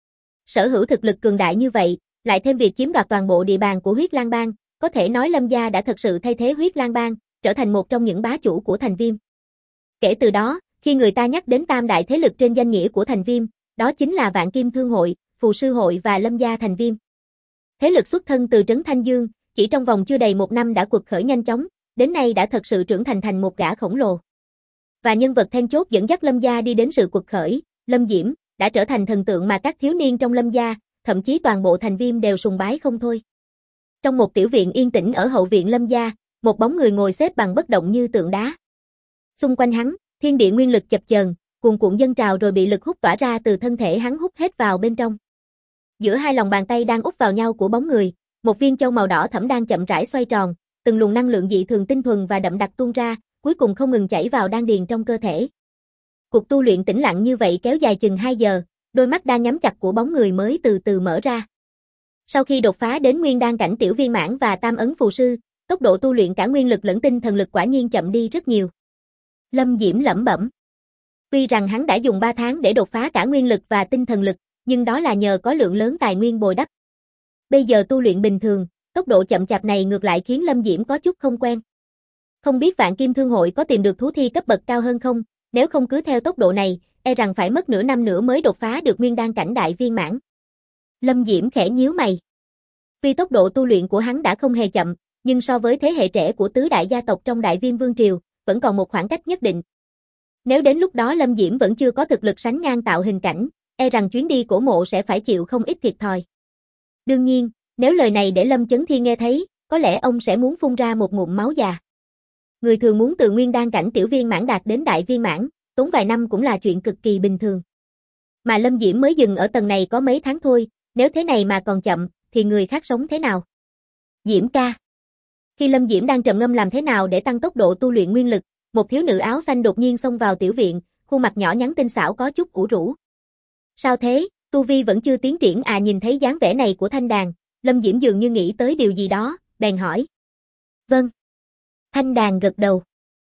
Speaker 1: Sở hữu thực lực cường đại như vậy, lại thêm việc chiếm đoạt toàn bộ địa bàn của Huyết Lang Bang, có thể nói Lâm gia đã thật sự thay thế Huyết Lang Bang, trở thành một trong những bá chủ của thành Viêm. Kể từ đó, khi người ta nhắc đến tam đại thế lực trên danh nghĩa của thành Viêm, đó chính là Vạn Kim Thương Hội, Phù Sư Hội và Lâm gia thành Viêm. Thế lực xuất thân từ trấn Thanh Dương, chỉ trong vòng chưa đầy 1 năm đã quật khởi nhanh chóng, đến nay đã thật sự trưởng thành một gã khổng lồ. Và nhân vật then chốt dẫn dắt Lâm gia đi đến sự quật khởi, Lâm Diễm, đã trở thành thần tượng mà các thiếu niên trong Lâm gia, thậm chí toàn bộ thành Viêm đều sùng bái không thôi. Trong một tiểu viện yên tĩnh ở hậu viện Lâm gia, một bóng người ngồi xếp bằng bất động như tượng đá. Xung quanh hắn, thiên địa nguyên lực chập chờn, cuồn cuộn dâng trào rồi bị lực hút tỏa ra từ thân thể hắn hút hết vào bên trong. Giữa hai lòng bàn tay đang úp vào nhau của bóng người, một viên châu màu đỏ thẫm đang chậm rãi xoay tròn, từng luồng năng lượng dị thường tinh thuần và đậm đặc tuôn ra, cuối cùng không ngừng chảy vào đan điền trong cơ thể. Cuộc tu luyện tĩnh lặng như vậy kéo dài chừng 2 giờ, đôi mắt đang nhắm chặt của bóng người mới từ từ mở ra. Sau khi đột phá đến nguyên đan cảnh tiểu viên mãn và tam ấn phù sư, tốc độ tu luyện cả nguyên lực lẫn tinh thần lực quả nhiên chậm đi rất nhiều. Lâm Diễm lẩm bẩm. Tuy rằng hắn đã dùng 3 tháng để đột phá cả nguyên lực và tinh thần lực, nhưng đó là nhờ có lượng lớn tài nguyên bồi đắp. Bây giờ tu luyện bình thường, tốc độ chậm chạp này ngược lại khiến Lâm Diễm có chút không quen. Không biết Vạn Kim Thương Hội có tìm được thú thi cấp bậc cao hơn không, nếu không cứ theo tốc độ này, e rằng phải mất nửa năm nữa mới đột phá được nguyên đan cảnh đại viên mãn. Lâm Diễm khẽ nhíu mày. Tuy tốc độ tu luyện của hắn đã không hề chậm, nhưng so với thế hệ trẻ của tứ đại gia tộc trong Đại Viêm Vương Triều, vẫn còn một khoảng cách nhất định. Nếu đến lúc đó Lâm Diễm vẫn chưa có thực lực sánh ngang tạo hình cảnh, e rằng chuyến đi cổ mộ sẽ phải chịu không ít thiệt thòi. Đương nhiên, nếu lời này để Lâm Chấn Thiên nghe thấy, có lẽ ông sẽ muốn phun ra một ngụm máu già. Người thường muốn từ nguyên đan cảnh tiểu viên mãn đạt đến đại viên mãn, tốn vài năm cũng là chuyện cực kỳ bình thường. Mà Lâm Diễm mới dừng ở tầng này có mấy tháng thôi, nếu thế này mà còn chậm, thì người khác sống thế nào? Diễm ca. Khi Lâm Diễm đang trầm ngâm làm thế nào để tăng tốc độ tu luyện nguyên lực, một thiếu nữ áo xanh đột nhiên xông vào tiểu viện, khuôn mặt nhỏ nhắn tinh xảo có chút ủ rũ. Sao thế, tu vi vẫn chưa tiến triển à? Nhìn thấy dáng vẻ này của Thanh Đàn, Lâm Diễm dường như nghĩ tới điều gì đó, bèn hỏi. Vâng. Thanh Đàn gật đầu.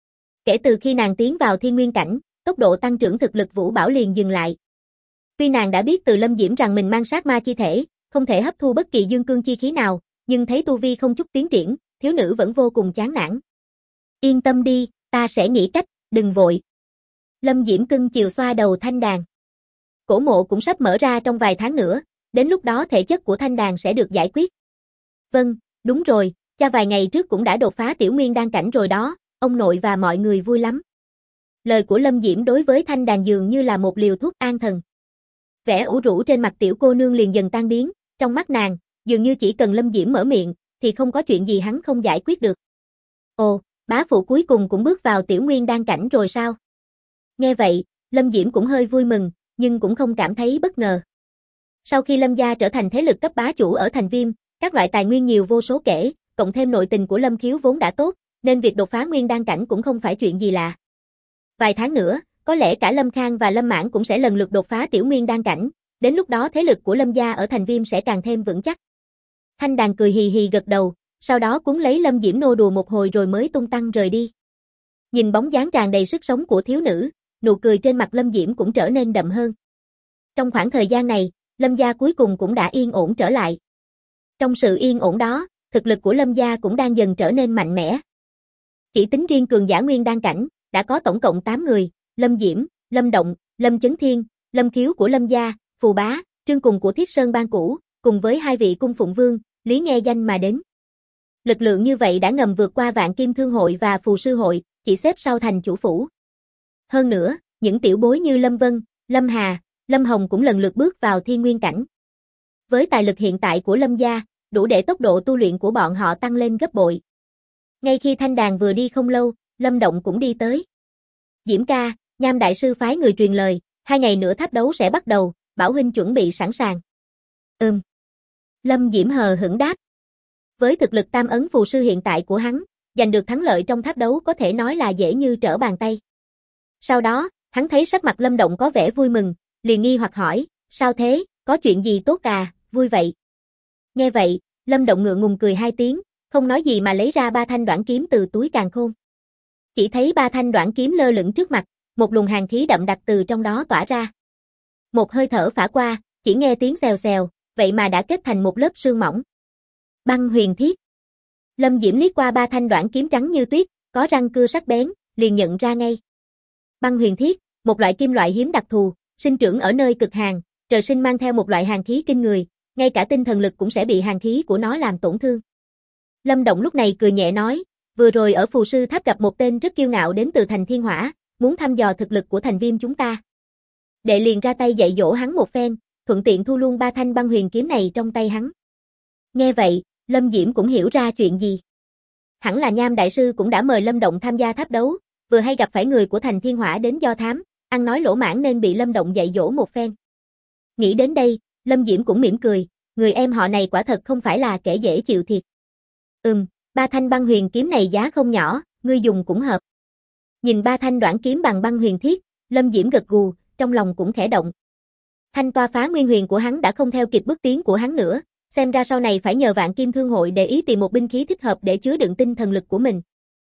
Speaker 1: Kể từ khi nàng tiến vào thiên nguyên cảnh, tốc độ tăng trưởng thực lực Vũ Bảo liền dừng lại. Tuy nàng đã biết từ Lâm Diễm rằng mình mang sát ma chi thể, không thể hấp thu bất kỳ dương cương chi khí nào, nhưng thấy tu vi không chút tiến triển, thiếu nữ vẫn vô cùng chán nản. Yên tâm đi, ta sẽ nghĩ cách, đừng vội. Lâm Diễm cưng chiều xoa đầu Thanh Đàn. Cổ mộ cũng sắp mở ra trong vài tháng nữa, đến lúc đó thể chất của Thanh Đàn sẽ được giải quyết. Vâng, đúng rồi, cha vài ngày trước cũng đã đột phá tiểu nguyên đan cảnh rồi đó, ông nội và mọi người vui lắm. Lời của Lâm Diễm đối với Thanh Đàn dường như là một liều thuốc an thần. Vẻ ủ rũ trên mặt tiểu cô nương liền dần tan biến, trong mắt nàng, dường như chỉ cần Lâm Diễm mở miệng, thì không có chuyện gì hắn không giải quyết được. Ồ, bá phụ cuối cùng cũng bước vào tiểu nguyên đan cảnh rồi sao? Nghe vậy, Lâm Diễm cũng hơi vui mừng, nhưng cũng không cảm thấy bất ngờ. Sau khi Lâm gia trở thành thế lực cấp bá chủ ở thành Viêm, các loại tài nguyên nhiều vô số kể, cộng thêm nội tình của Lâm Khiếu vốn đã tốt, nên việc đột phá nguyên đan cảnh cũng không phải chuyện gì lạ. Vài tháng nữa, có lẽ cả Lâm Khang và Lâm Mãn cũng sẽ lần lượt đột phá tiểu nguyên đan cảnh, đến lúc đó thế lực của Lâm gia ở thành Viêm sẽ càng thêm vững chắc. Thanh Đàn cười hì hì gật đầu, sau đó cuốn lấy Lâm Diễm nô đùa một hồi rồi mới tung tăng rời đi. Nhìn bóng dáng tràn đầy sức sống của thiếu nữ, nụ cười trên mặt Lâm Diễm cũng trở nên đậm hơn. Trong khoảng thời gian này, Lâm gia cuối cùng cũng đã yên ổn trở lại. Trong sự yên ổn đó, thực lực của Lâm gia cũng đang dần trở nên mạnh mẽ. Chỉ tính riêng cường giả nguyên đan cảnh, đã có tổng cộng 8 người, Lâm Diễm, Lâm Động, Lâm Chấn Thiên, Lâm Khiếu của Lâm gia, Phù Bá, Trương Cùng của Thiết Sơn Bang cũ, cùng với 2 vị cung phụng vương, lý nghe danh mà đến. Lực lượng như vậy đã ngầm vượt qua Vạn Kim Thương Hội và Phù Sư Hội, chỉ xếp sau thành chủ phủ. Hơn nữa, những tiểu bối như Lâm Vân, Lâm Hà, Lâm Hồng cũng lần lượt bước vào thiên nguyên cảnh. Với tài lực hiện tại của Lâm gia, đủ để tốc độ tu luyện của bọn họ tăng lên gấp bội. Ngay khi Thanh Đàn vừa đi không lâu, Lâm Động cũng đi tới. Diễm ca, Nham đại sư phái người truyền lời, 2 ngày nữa tháp đấu sẽ bắt đầu, bảo huynh chuẩn bị sẵn sàng. Lâm Diễm hờ hững đáp. Với thực lực tam ấn phù sư hiện tại của hắn, giành được thắng lợi trong tháp đấu có thể nói là dễ như trở bàn tay. Sau đó, hắn thấy sắc mặt Lâm Động có vẻ vui mừng, liền nghi hoặc hỏi, sao thế, có chuyện gì tốt à, vui vậy. Nghe vậy, Lâm Động ngượng ngùng cười 2 tiếng, không nói gì mà lấy ra 3 thanh đoản kiếm từ túi càn khôn. Chỉ thấy 3 thanh đoản kiếm lơ lửng trước mặt, một luồng hàn khí đậm đặc từ trong đó tỏa ra. Một hơi thở phả qua, chỉ nghe tiếng xèo xèo, vậy mà đã kết thành một lớp sương mỏng. Băng huyền thiết. Lâm Diễm liếc qua 3 thanh đoản kiếm trắng như tuyết, có răng cưa sắc bén, liền nhận ra ngay. Băng huyền thiết, một loại kim loại hiếm đặc thù, sinh trưởng ở nơi cực hàn, trời sinh mang theo một loại hàn khí kinh người, ngay cả tinh thần lực cũng sẽ bị hàn khí của nó làm tổn thương. Lâm Động lúc này cười nhẹ nói, vừa rồi ở Phù Sư Tháp gặp một tên rất kiêu ngạo đến từ thành Thiên Hỏa, muốn thăm dò thực lực của thành Viêm chúng ta. Đệ liền ra tay dạy dỗ hắn một phen, thuận tiện thu luôn 3 thanh băng huyền kiếm này trong tay hắn. Nghe vậy, Lâm Diễm cũng hiểu ra chuyện gì. Hẳn là Nham đại sư cũng đã mời Lâm Động tham gia tháp đấu, vừa hay gặp phải người của thành Thiên Hỏa đến do thám, ăn nói lỗ mãng nên bị Lâm Động dạy dỗ một phen. Nghĩ đến đây, Lâm Diễm cũng mỉm cười, người em họ này quả thật không phải là kẻ dễ chịu thiệt. 3 thanh băng huyền kiếm này giá không nhỏ, ngươi dùng cũng hợp. Nhìn ba thanh đoạn kiếm bằng băng huyền thiết, Lâm Diễm gật gù, trong lòng cũng khẽ động. Thanh toa phá nguyên huyền của hắn đã không theo kịp bước tiến của hắn nữa, xem ra sau này phải nhờ Vạn Kim Thương hội để ý tìm một binh khí thích hợp để chứa đựng tinh thần lực của mình.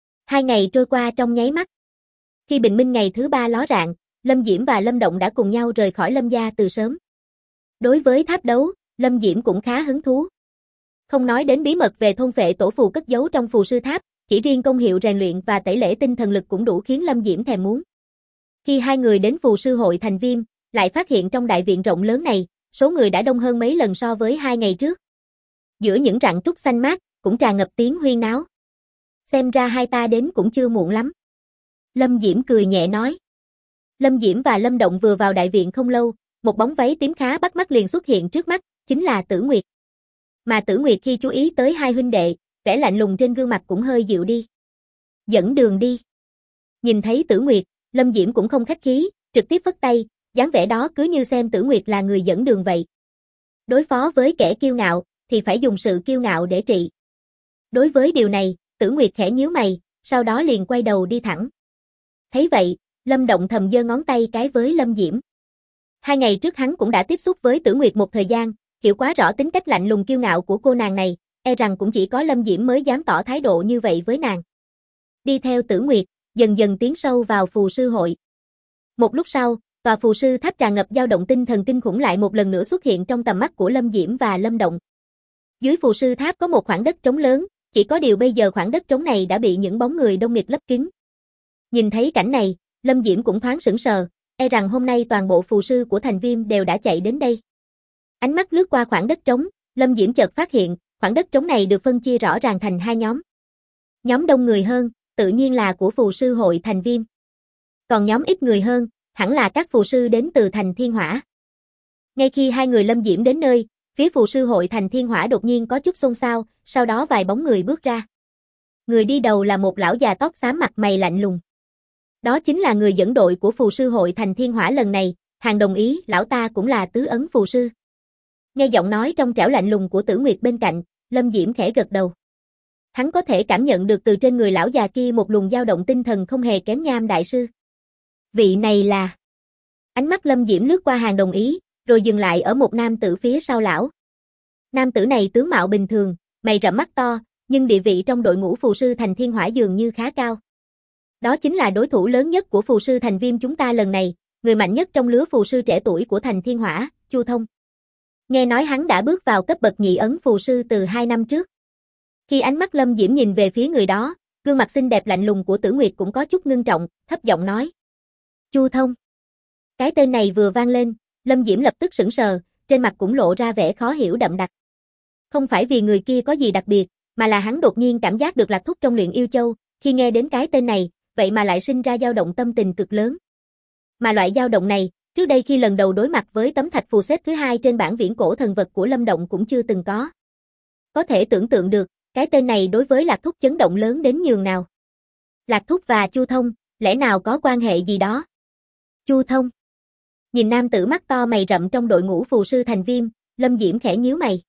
Speaker 1: 2 ngày trôi qua trong nháy mắt. Khi bình minh ngày thứ 3 ló rạng, Lâm Diễm và Lâm Động đã cùng nhau rời khỏi Lâm gia từ sớm. Đối với tháp đấu, Lâm Diễm cũng khá hứng thú. Không nói đến bí mật về thôn phệ tổ phù cất giấu trong phù sư tháp, chỉ riêng công hiệu rèn luyện và tẩy lễ tinh thần lực cũng đủ khiến Lâm Diễm thèm muốn. Khi hai người đến phù sư hội thành Viêm, lại phát hiện trong đại viện rộng lớn này, số người đã đông hơn mấy lần so với 2 ngày trước. Giữa những rặng trúc xanh mát, cũng tràn ngập tiếng huyên náo. Xem ra hai ta đến cũng chưa muộn lắm. Lâm Diễm cười nhẹ nói. Lâm Diễm và Lâm Động vừa vào đại viện không lâu, một bóng váy tím khá bắt mắt liền xuất hiện trước mắt, chính là Tử Nguyệt. Mà Tử Nguyệt khi chú ý tới hai huynh đệ, vẻ lạnh lùng trên gương mặt cũng hơi dịu đi. Dẫn đường đi. Nhìn thấy Tử Nguyệt, Lâm Diễm cũng không khách khí, trực tiếp phất tay, dáng vẻ đó cứ như xem Tử Nguyệt là người dẫn đường vậy. Đối phó với kẻ kiêu ngạo, thì phải dùng sự kiêu ngạo để trị. Đối với điều này, Tử Nguyệt khẽ nhíu mày, sau đó liền quay đầu đi thẳng. Thấy vậy, Lâm Động thầm giơ ngón tay cái với Lâm Diễm. 2 ngày trước hắn cũng đã tiếp xúc với Tử Nguyệt một thời gian, hiểu quá rõ tính cách lạnh lùng kiêu ngạo của cô nàng này, e rằng cũng chỉ có Lâm Diễm mới dám tỏ thái độ như vậy với nàng. Đi theo Tử Nguyệt, dần dần tiến sâu vào phù sư hội. Một lúc sau, tòa phù sư tháp tràn ngập dao động tinh thần kinh khủng lại một lần nữa xuất hiện trong tầm mắt của Lâm Diễm và Lâm Động. Dưới phù sư tháp có một khoảng đất trống lớn, chỉ có điều bây giờ khoảng đất trống này đã bị những bóng người đông nghịt lấp kín. Nhìn thấy cảnh này, Lâm Diễm cũng thoáng sững sờ, e rằng hôm nay toàn bộ phù sư của thành Viêm đều đã chạy đến đây. Ánh mắt lướt qua khoảng đất trống, Lâm Diễm chợt phát hiện, khoảng đất trống này được phân chia rõ ràng thành 2 nhóm. Nhóm đông người hơn, tự nhiên là của phù sư hội thành Viêm. Còn nhóm ít người hơn, hẳn là các phù sư đến từ thành Thiên Hỏa. Ngay khi hai người Lâm Diễm đến nơi, phía phù sư hội thành Thiên Hỏa đột nhiên có chút xôn xao, sau đó vài bóng người bước ra. Người đi đầu là một lão già tóc xám mặt mày lạnh lùng. Đó chính là người dẫn đội của phù sư hội thành Thiên Hỏa lần này, Hàng đồng ý, lão ta cũng là tứ ấn phù sư. Nghe giọng nói trong trẻo lạnh lùng của Tử Nguyệt bên cạnh, Lâm Diễm khẽ gật đầu. Hắn có thể cảm nhận được từ trên người lão già kia một luồng dao động tinh thần không hề kém Nham đại sư. Vị này là... Ánh mắt Lâm Diễm lướt qua Hàng đồng ý, rồi dừng lại ở một nam tử phía sau lão. Nam tử này tướng mạo bình thường, mày rậm mắt to, nhưng địa vị trong đội ngũ phù sư thành Thiên Hỏa dường như khá cao. Đó chính là đối thủ lớn nhất của phù sư thành Viêm chúng ta lần này, người mạnh nhất trong lứa phù sư trẻ tuổi của thành Thiên Hỏa, Chu Thông. Nghe nói hắn đã bước vào cấp bậc nhị ấn phù sư từ 2 năm trước. Khi ánh mắt Lâm Diễm nhìn về phía người đó, gương mặt xinh đẹp lạnh lùng của Tử Nguyệt cũng có chút ngưng trọng, thấp giọng nói. Chu Thông. Cái tên này vừa vang lên, Lâm Diễm lập tức sững sờ, trên mặt cũng lộ ra vẻ khó hiểu đậm đặc. Không phải vì người kia có gì đặc biệt, mà là hắn đột nhiên cảm giác được Lạc Thúc trong Luyện Yêu Châu, khi nghe đến cái tên này, vậy mà lại sinh ra dao động tâm tình cực lớn. Mà loại dao động này, trước đây khi lần đầu đối mặt với tấm thạch phù xếp thứ 2 trên bảng viễn cổ thần vật của Lâm Động cũng chưa từng có. Có thể tưởng tượng được, cái tên này đối với Lạc Thúc chấn động lớn đến nhường nào. Lạc Thúc và Chu Thông, lẽ nào có quan hệ gì đó? Chu Thông. Nhìn nam tử mắt to mày rậm trong đội ngũ phù sư thành Viêm, Lâm Diễm khẽ nhíu mày.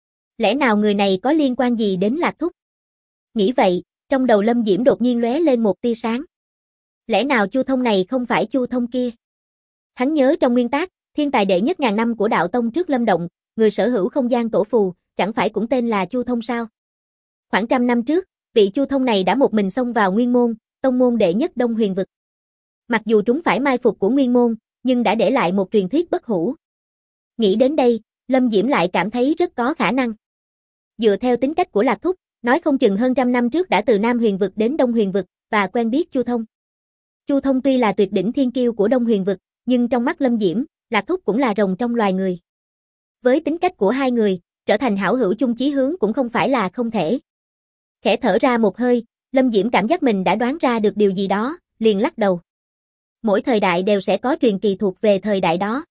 Speaker 1: Lẽ nào người này có liên quan gì đến Lạc Thúc? Nghĩ vậy, trong đầu Lâm Diễm đột nhiên lóe lên một tia sáng. Lẽ nào Chu Thông này không phải Chu Thông kia? Hắn nhớ trong nguyên tác, thiên tài đệ nhất ngàn năm của đạo tông trước Lâm Động, người sở hữu không gian tổ phù, chẳng phải cũng tên là Chu Thông sao? Khoảng 100 năm trước, vị Chu Thông này đã một mình xông vào Nguyên Môn, tông môn đệ nhất Đông Huyền vực. Mặc dù trúng phải mai phục của Nguyên Môn, nhưng đã để lại một truyền thuyết bất hủ. Nghĩ đến đây, Lâm Diễm lại cảm thấy rất có khả năng. Dựa theo tính cách của Lạc Thúc, nói không chừng hơn 100 năm trước đã từ Nam Huyền vực đến Đông Huyền vực và quen biết Chu Thông. Chu Thông tuy là tuyệt đỉnh thiên kiêu của Đông Huyền vực, nhưng trong mắt Lâm Diễm, Lạc Thúc cũng là rồng trong loài người. Với tính cách của hai người, trở thành hảo hữu chung chí hướng cũng không phải là không thể. Khẽ thở ra một hơi, Lâm Diễm cảm giác mình đã đoán ra được điều gì đó, liền lắc đầu. Mỗi thời đại đều sẽ có truyền kỳ thuộc về thời đại đó.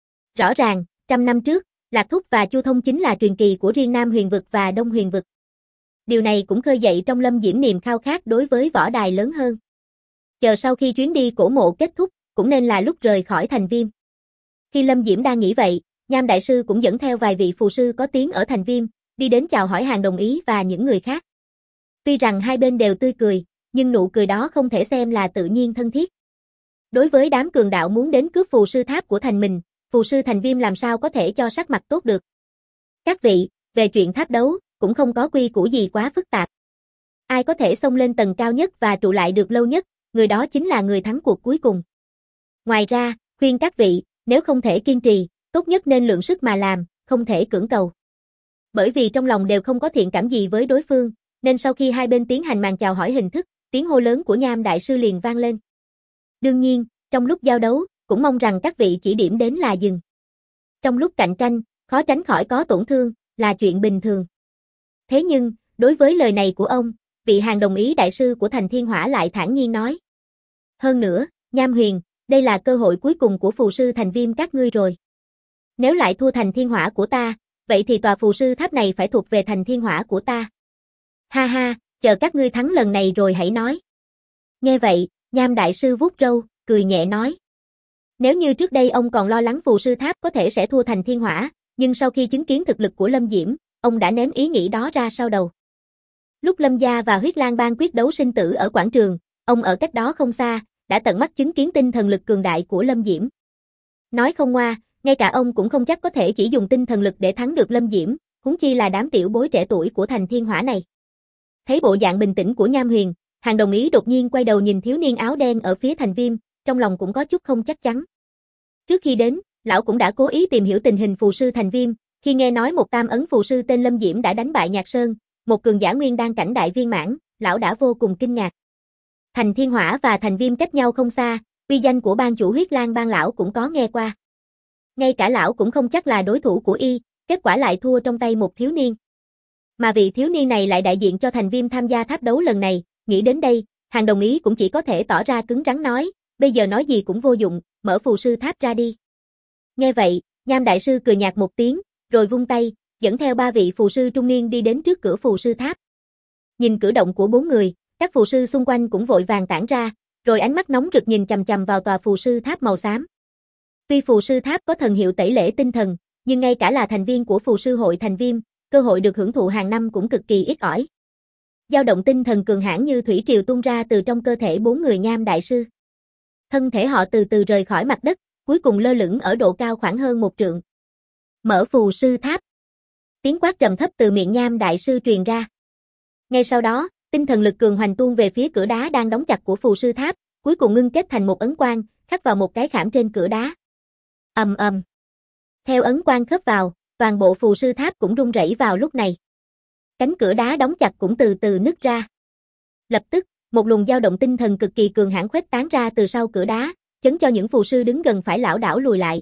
Speaker 1: Rõ ràng, 100 năm trước, Lạc Thúc và Chu Thông chính là truyền kỳ của riêng Nam Huyền vực và Đông Huyền vực. Điều này cũng khơi dậy trong Lâm Diễm niềm khao khát đối với võ đài lớn hơn. Chờ sau khi chuyến đi cổ mộ kết thúc, cũng nên là lúc rời khỏi thành Viêm. Khi Lâm Diễm đang nghĩ vậy, Nham đại sư cũng dẫn theo vài vị phù sư có tiếng ở thành Viêm, đi đến chào hỏi Hàng đồng ý và những người khác. Tuy rằng hai bên đều tươi cười, nhưng nụ cười đó không thể xem là tự nhiên thân thiết. Đối với đám cường đạo muốn đến cướp phù sư tháp của thành mình, phù sư Thành Viêm làm sao có thể cho sắc mặt tốt được. Các vị, về chuyện tháp đấu, cũng không có quy củ gì quá phức tạp. Ai có thể xông lên tầng cao nhất và trụ lại được lâu nhất, người đó chính là người thắng cuộc cuối cùng. Ngoài ra, khuyên các vị, nếu không thể kiên trì, tốt nhất nên lượng sức mà làm, không thể cưỡng cầu. Bởi vì trong lòng đều không có thiện cảm gì với đối phương, nên sau khi hai bên tiến hành màn chào hỏi hình thức, tiếng hô lớn của Nham Đại Sư liền vang lên. Đương nhiên, trong lúc giao đấu, cũng mong rằng các vị chỉ điểm đến là dừng. Trong lúc cạnh tranh, khó tránh khỏi có tổn thương, là chuyện bình thường. Thế nhưng, đối với lời này của ông, vị Hàng Đồng Ý Đại Sư của Thành Thiên Hỏa lại thản nhiên nói. Hơn nữa, Nham Huyền, đây là cơ hội cuối cùng của phù sư Thành Viêm các ngươi rồi. Nếu lại thua Thành Thiên Hỏa của ta, vậy thì tòa phù sư tháp này phải thuộc về Thành Thiên Hỏa của ta. Ha ha, chờ các ngươi thắng lần này rồi hãy nói. Nghe vậy, Nham Đại Sư vuốt râu, cười nhẹ nói. Nếu như trước đây ông còn lo lắng phù sư tháp có thể sẽ thua Thành Thiên Hỏa, nhưng sau khi chứng kiến thực lực của Lâm Diễm, ông đã ném ý nghĩ đó ra sau đầu. Lúc Lâm gia và Huyết Lang Bang quyết đấu sinh tử ở quảng trường, ông ở cách đó không xa, đã tận mắt chứng kiến tinh thần lực cường đại của Lâm Diễm. Nói không ngoa, ngay cả ông cũng không chắc có thể chỉ dùng tinh thần lực để thắng được Lâm Diễm, huống chi là đám tiểu bối trẻ tuổi của Thành Thiên Hỏa này. Thấy bộ dạng bình tĩnh của Nham Huyền, Hàng Đồng Ý đột nhiên quay đầu nhìn thiếu niên áo đen ở phía Thành Viêm, trong lòng cũng có chút không chắc chắn. Trước khi đến, lão cũng đã cố ý tìm hiểu tình hình phù sư Thành Viêm, khi nghe nói một tam ấn phù sư tên Lâm Diễm đã đánh bại Nhạc Sơn, một cường giả nguyên đan cảnh đại viên mãn, lão đã vô cùng kinh ngạc. Thành Thiên Hỏa và Thành Viêm cách nhau không xa, uy danh của ban chủ Huyết Lang Bang lão cũng có nghe qua. Ngay cả lão cũng không chắc là đối thủ của y, kết quả lại thua trong tay một thiếu niên. Mà vị thiếu niên này lại đại diện cho Thành Viêm tham gia tháp đấu lần này, nghĩ đến đây, Hàng Đồng Ý cũng chỉ có thể tỏ ra cứng rắn nói, bây giờ nói gì cũng vô dụng, mở phù sư tháp ra đi. Nghe vậy, Nham Đại Sư cười nhạt một tiếng, rồi vung tay, dẫn theo ba vị phù sư trung niên đi đến trước cửa phù sư tháp. Nhìn cử động của bốn người, các phù sư xung quanh cũng vội vàng tản ra, rồi ánh mắt nóng rực nhìn chằm chằm vào tòa phù sư tháp màu xám. Tuy phù sư tháp có thần hiệu tẩy lễ tinh thần, nhưng ngay cả là thành viên của phù sư hội Thành Viêm, cơ hội được hưởng thụ hàng năm cũng cực kỳ ít ỏi. Dao động tinh thần cường hãn như thủy triều tuôn ra từ trong cơ thể bốn người Nham Đại Sư. Thân thể họ từ từ rời khỏi mặt đất, cuối cùng lơ lửng ở độ cao khoảng hơn 1 trượng. Mở phù sư tháp. Tiếng quát trầm thấp từ miệng Nham Đại Sư truyền ra. Ngay sau đó, tinh thần lực cường hoành tuôn về phía cửa đá đang đóng chặt của phù sư tháp, cuối cùng ngưng kết thành một ấn quan, khắc vào một cái khảm trên cửa đá. Ầm ầm. Theo ấn quan khớp vào, toàn bộ phù sư tháp cũng rung rẩy vào lúc này. Cánh cửa đá đóng chặt cũng từ từ nứt ra. Lập tức, một luồng dao động tinh thần cực kỳ cường hãn khuếch tán ra từ sau cửa đá, chấn cho những phù sư đứng gần phải lảo đảo lùi lại.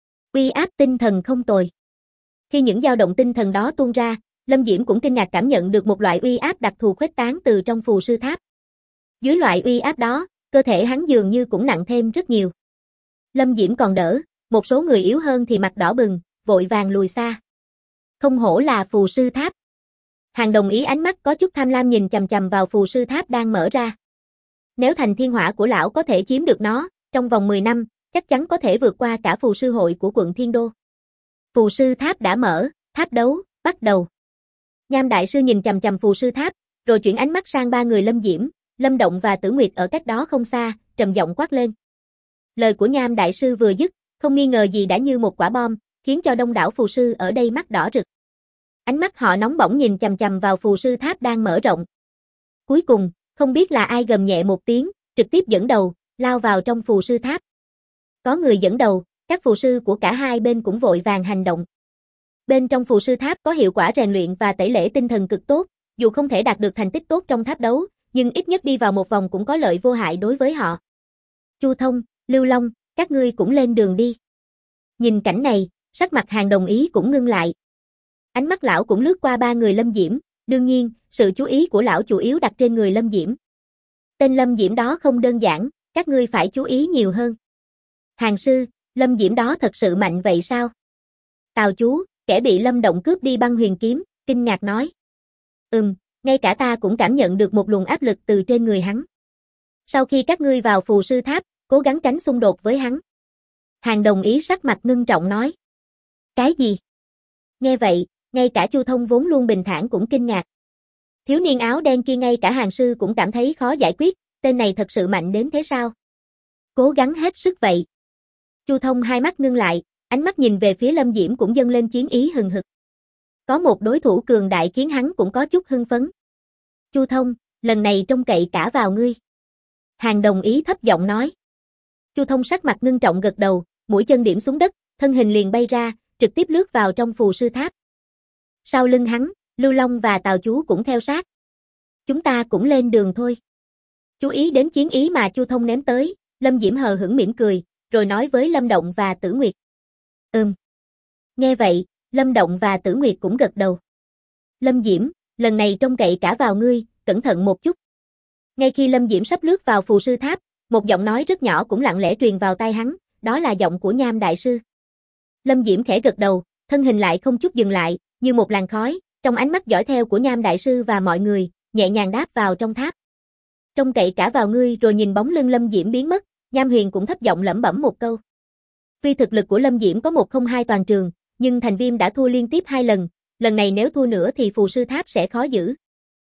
Speaker 1: Uy áp tinh thần không tồi. Khi những dao động tinh thần đó tuôn ra, Lâm Diễm cũng kinh ngạc cảm nhận được một loại uy áp đặc thù khuếch tán từ trong phù sư tháp. Dưới loại uy áp đó, cơ thể hắn dường như cũng nặng thêm rất nhiều. Lâm Diễm còn đỡ, một số người yếu hơn thì mặt đỏ bừng, vội vàng lùi xa. Không hổ là phù sư tháp. Hàng Đồng Ý ánh mắt có chút tham lam nhìn chằm chằm vào phù sư tháp đang mở ra. Nếu Thành Thiên Hỏa của lão có thể chiếm được nó, trong vòng 10 năm, chắc chắn có thể vượt qua cả phù sư hội của quận Thiên Đô. Phù sư tháp đã mở, tháp đấu, bắt đầu. Nham Đại Sư nhìn chằm chằm phù sư tháp, rồi chuyển ánh mắt sang ba người Lâm Diễm, Lâm Động và Tử Nguyệt ở cách đó không xa, trầm giọng quát lên. Lời của Nham Đại Sư vừa dứt, không nghi ngờ gì đã như một quả bom, khiến cho đông đảo phù sư ở đây mắt đỏ rực. Ánh mắt họ nóng bỏng nhìn chằm chằm vào phù sư tháp đang mở rộng. Cuối cùng, không biết là ai gầm nhẹ một tiếng, trực tiếp dẫn đầu, lao vào trong phù sư tháp. Có người dẫn đầu, các phù sư của cả hai bên cũng vội vàng hành động. Bên trong phù sư tháp có hiệu quả rèn luyện và tẩy lễ tinh thần cực tốt, dù không thể đạt được thành tích tốt trong tháp đấu, nhưng ít nhất đi vào một vòng cũng có lợi vô hại đối với họ. Chu Thông, Lưu Long, các ngươi cũng lên đường đi. Nhìn cảnh này, sắc mặt Hàng Đồng Ý cũng ngưng lại. Ánh mắt lão cũng lướt qua ba người Lâm Diễm, đương nhiên, sự chú ý của lão chủ yếu đặt trên người Lâm Diễm. Tên Lâm Diễm đó không đơn giản, các ngươi phải chú ý nhiều hơn. Hàng sư, Lâm Diễm đó thật sự mạnh vậy sao? Tào chú, kẻ bị Lâm Động cướp đi băng huyền kiếm, kinh ngạc nói. Ngay cả ta cũng cảm nhận được một luồng áp lực từ trên người hắn. Sau khi các ngươi vào phù sư tháp, cố gắng tránh xung đột với hắn. Hàng Đồng Ý sắc mặt ngưng trọng nói. Cái gì? Nghe vậy, ngay cả Chu Thông vốn luôn bình thản cũng kinh ngạc. Thiếu niên áo đen kia ngay cả Hàn sư cũng cảm thấy khó giải quyết, tên này thật sự mạnh đến thế sao? Cố gắng hết sức vậy. Chu Thông hai mắt ngưng lại, ánh mắt nhìn về phía Lâm Diễm cũng dâng lên chiến ý hừng hực. Có một đối thủ cường đại khiến hắn cũng có chút hưng phấn. Chu Thông, lần này trông cậy cả vào ngươi. Hàn đồng ý thấp giọng nói. Chu Thông sắc mặt ngưng trọng gật đầu, mũi chân điểm xuống đất, thân hình liền bay ra, trực tiếp lướt vào trong phù sư tháp. Sau lưng hắn, Lưu Long và Tào Chú cũng theo sát. Chúng ta cũng lên đường thôi. Chú ý đến chiến ý mà Chu Thông ném tới, Lâm Diễm hờ hững mỉm cười, rồi nói với Lâm Động và Tử Nguyệt. Nghe vậy, Lâm Động và Tử Nguyệt cũng gật đầu. Lâm Diễm, lần này trông cậy cả vào ngươi, cẩn thận một chút. Ngay khi Lâm Diễm sắp lướt vào phù sư tháp, một giọng nói rất nhỏ cũng lặng lẽ truyền vào tai hắn, đó là giọng của Nham Đại Sư. Lâm Diễm khẽ gật đầu, thân hình lại không chút dừng lại, như một làn khói, trong ánh mắt dõi theo của Nham Đại Sư và mọi người, nhẹ nhàng đáp vào trong tháp. Trông cậy cả vào ngươi. Rồi nhìn bóng lưng Lâm Diễm biến mất, Nham Huyền cũng thấp giọng lẩm bẩm một câu. Tuy thực lực của Lâm Diễm có 102 toàn trường, nhưng Thành Viêm đã thua liên tiếp 2 lần, lần này nếu thua nữa thì phù sư tháp sẽ khó giữ.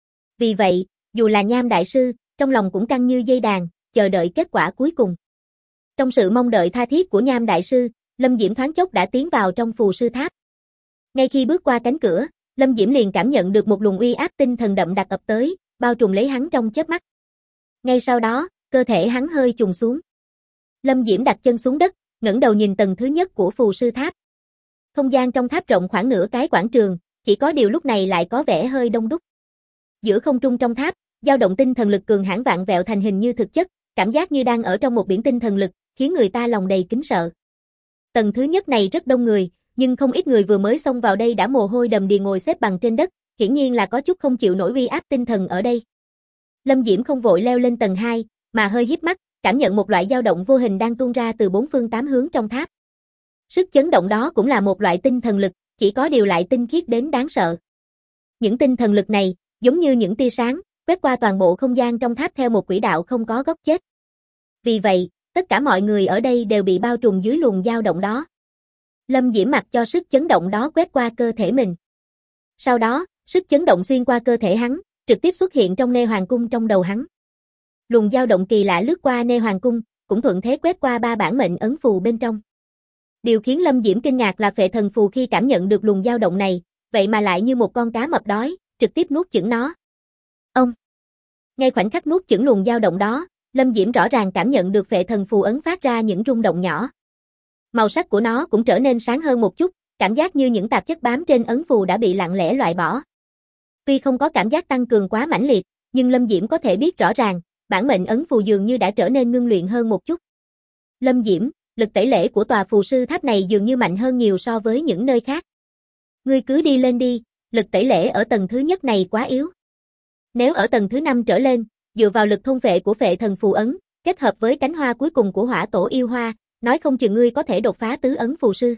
Speaker 1: Vì vậy, dù là Nham Đại Sư, trong lòng cũng căng như dây đàn, chờ đợi kết quả cuối cùng. Trong sự mong đợi tha thiết của Nham Đại Sư, Lâm Diễm thoáng chốc đã tiến vào trong phù sư tháp. Ngay khi bước qua cánh cửa, Lâm Diễm liền cảm nhận được một luồng uy áp tinh thần đậm đặc ập tới, bao trùm lấy hắn trong chớp mắt. Ngay sau đó, cơ thể hắn hơi trùng xuống. Lâm Diễm đặt chân xuống đất, ngẩng đầu nhìn tầng thứ nhất của phù sư tháp. Không gian trong tháp rộng khoảng nửa cái quảng trường, chỉ có điều lúc này lại có vẻ hơi đông đúc. Giữa không trung trong tháp, dao động tinh thần lực cường hãn vạn vẹo thành hình như thực chất, cảm giác như đang ở trong một biển tinh thần lực, khiến người ta lòng đầy kính sợ. Tầng thứ nhất này rất đông người, nhưng không ít người vừa mới xông vào đây đã mồ hôi đầm đìa ngồi xếp bằng trên đất, hiển nhiên là có chút không chịu nổi uy áp tinh thần ở đây. Lâm Diễm không vội leo lên tầng 2, mà hơi híp mắt, cảm nhận một loại dao động vô hình đang tuôn ra từ 4 phương 8 hướng trong tháp. Sức chấn động đó cũng là một loại tinh thần lực, chỉ có điều lại tinh khiết đến đáng sợ. Những tinh thần lực này, giống như những tia sáng, quét qua toàn bộ không gian trong tháp theo một quỹ đạo không có góc chết. Vì vậy, tất cả mọi người ở đây đều bị bao trùm dưới luồng dao động đó. Lâm Diễm mặc cho sức chấn động đó quét qua cơ thể mình. Sau đó, sức chấn động xuyên qua cơ thể hắn, trực tiếp xuất hiện trong nê hoàng cung trong đầu hắn. Luồng dao động kỳ lạ lướt qua nê hoàng cung, cũng thuận thế quét qua 3 bản mệnh ấn phù bên trong. Điều khiến Lâm Diễm kinh ngạc là phệ thần phù khi cảm nhận được luồng dao động này, vậy mà lại như một con cá mập đói, trực tiếp nuốt chửng nó. Ngay khoảnh khắc nuốt chửng luồng dao động đó, Lâm Diễm rõ ràng cảm nhận được phệ thần phù ấn phát ra những rung động nhỏ. Màu sắc của nó cũng trở nên sáng hơn một chút, cảm giác như những tạp chất bám trên ấn phù đã bị lặng lẽ loại bỏ. Tuy không có cảm giác tăng cường quá mãnh liệt, nhưng Lâm Diễm có thể biết rõ ràng, bản mệnh ấn phù dường như đã trở nên ngưng luyện hơn một chút. Lâm Diễm, lực tẩy lễ của tòa phù sư tháp này dường như mạnh hơn nhiều so với những nơi khác. Ngươi cứ đi lên đi, lực tẩy lễ ở tầng thứ nhất này quá yếu. Nếu ở tầng thứ 5 trở lên, dựa vào lực thôn phệ của phệ thần phù ấn, kết hợp với cánh hoa cuối cùng của hỏa tổ yêu hoa, nói không chừng ngươi có thể đột phá tứ ấn phù sư.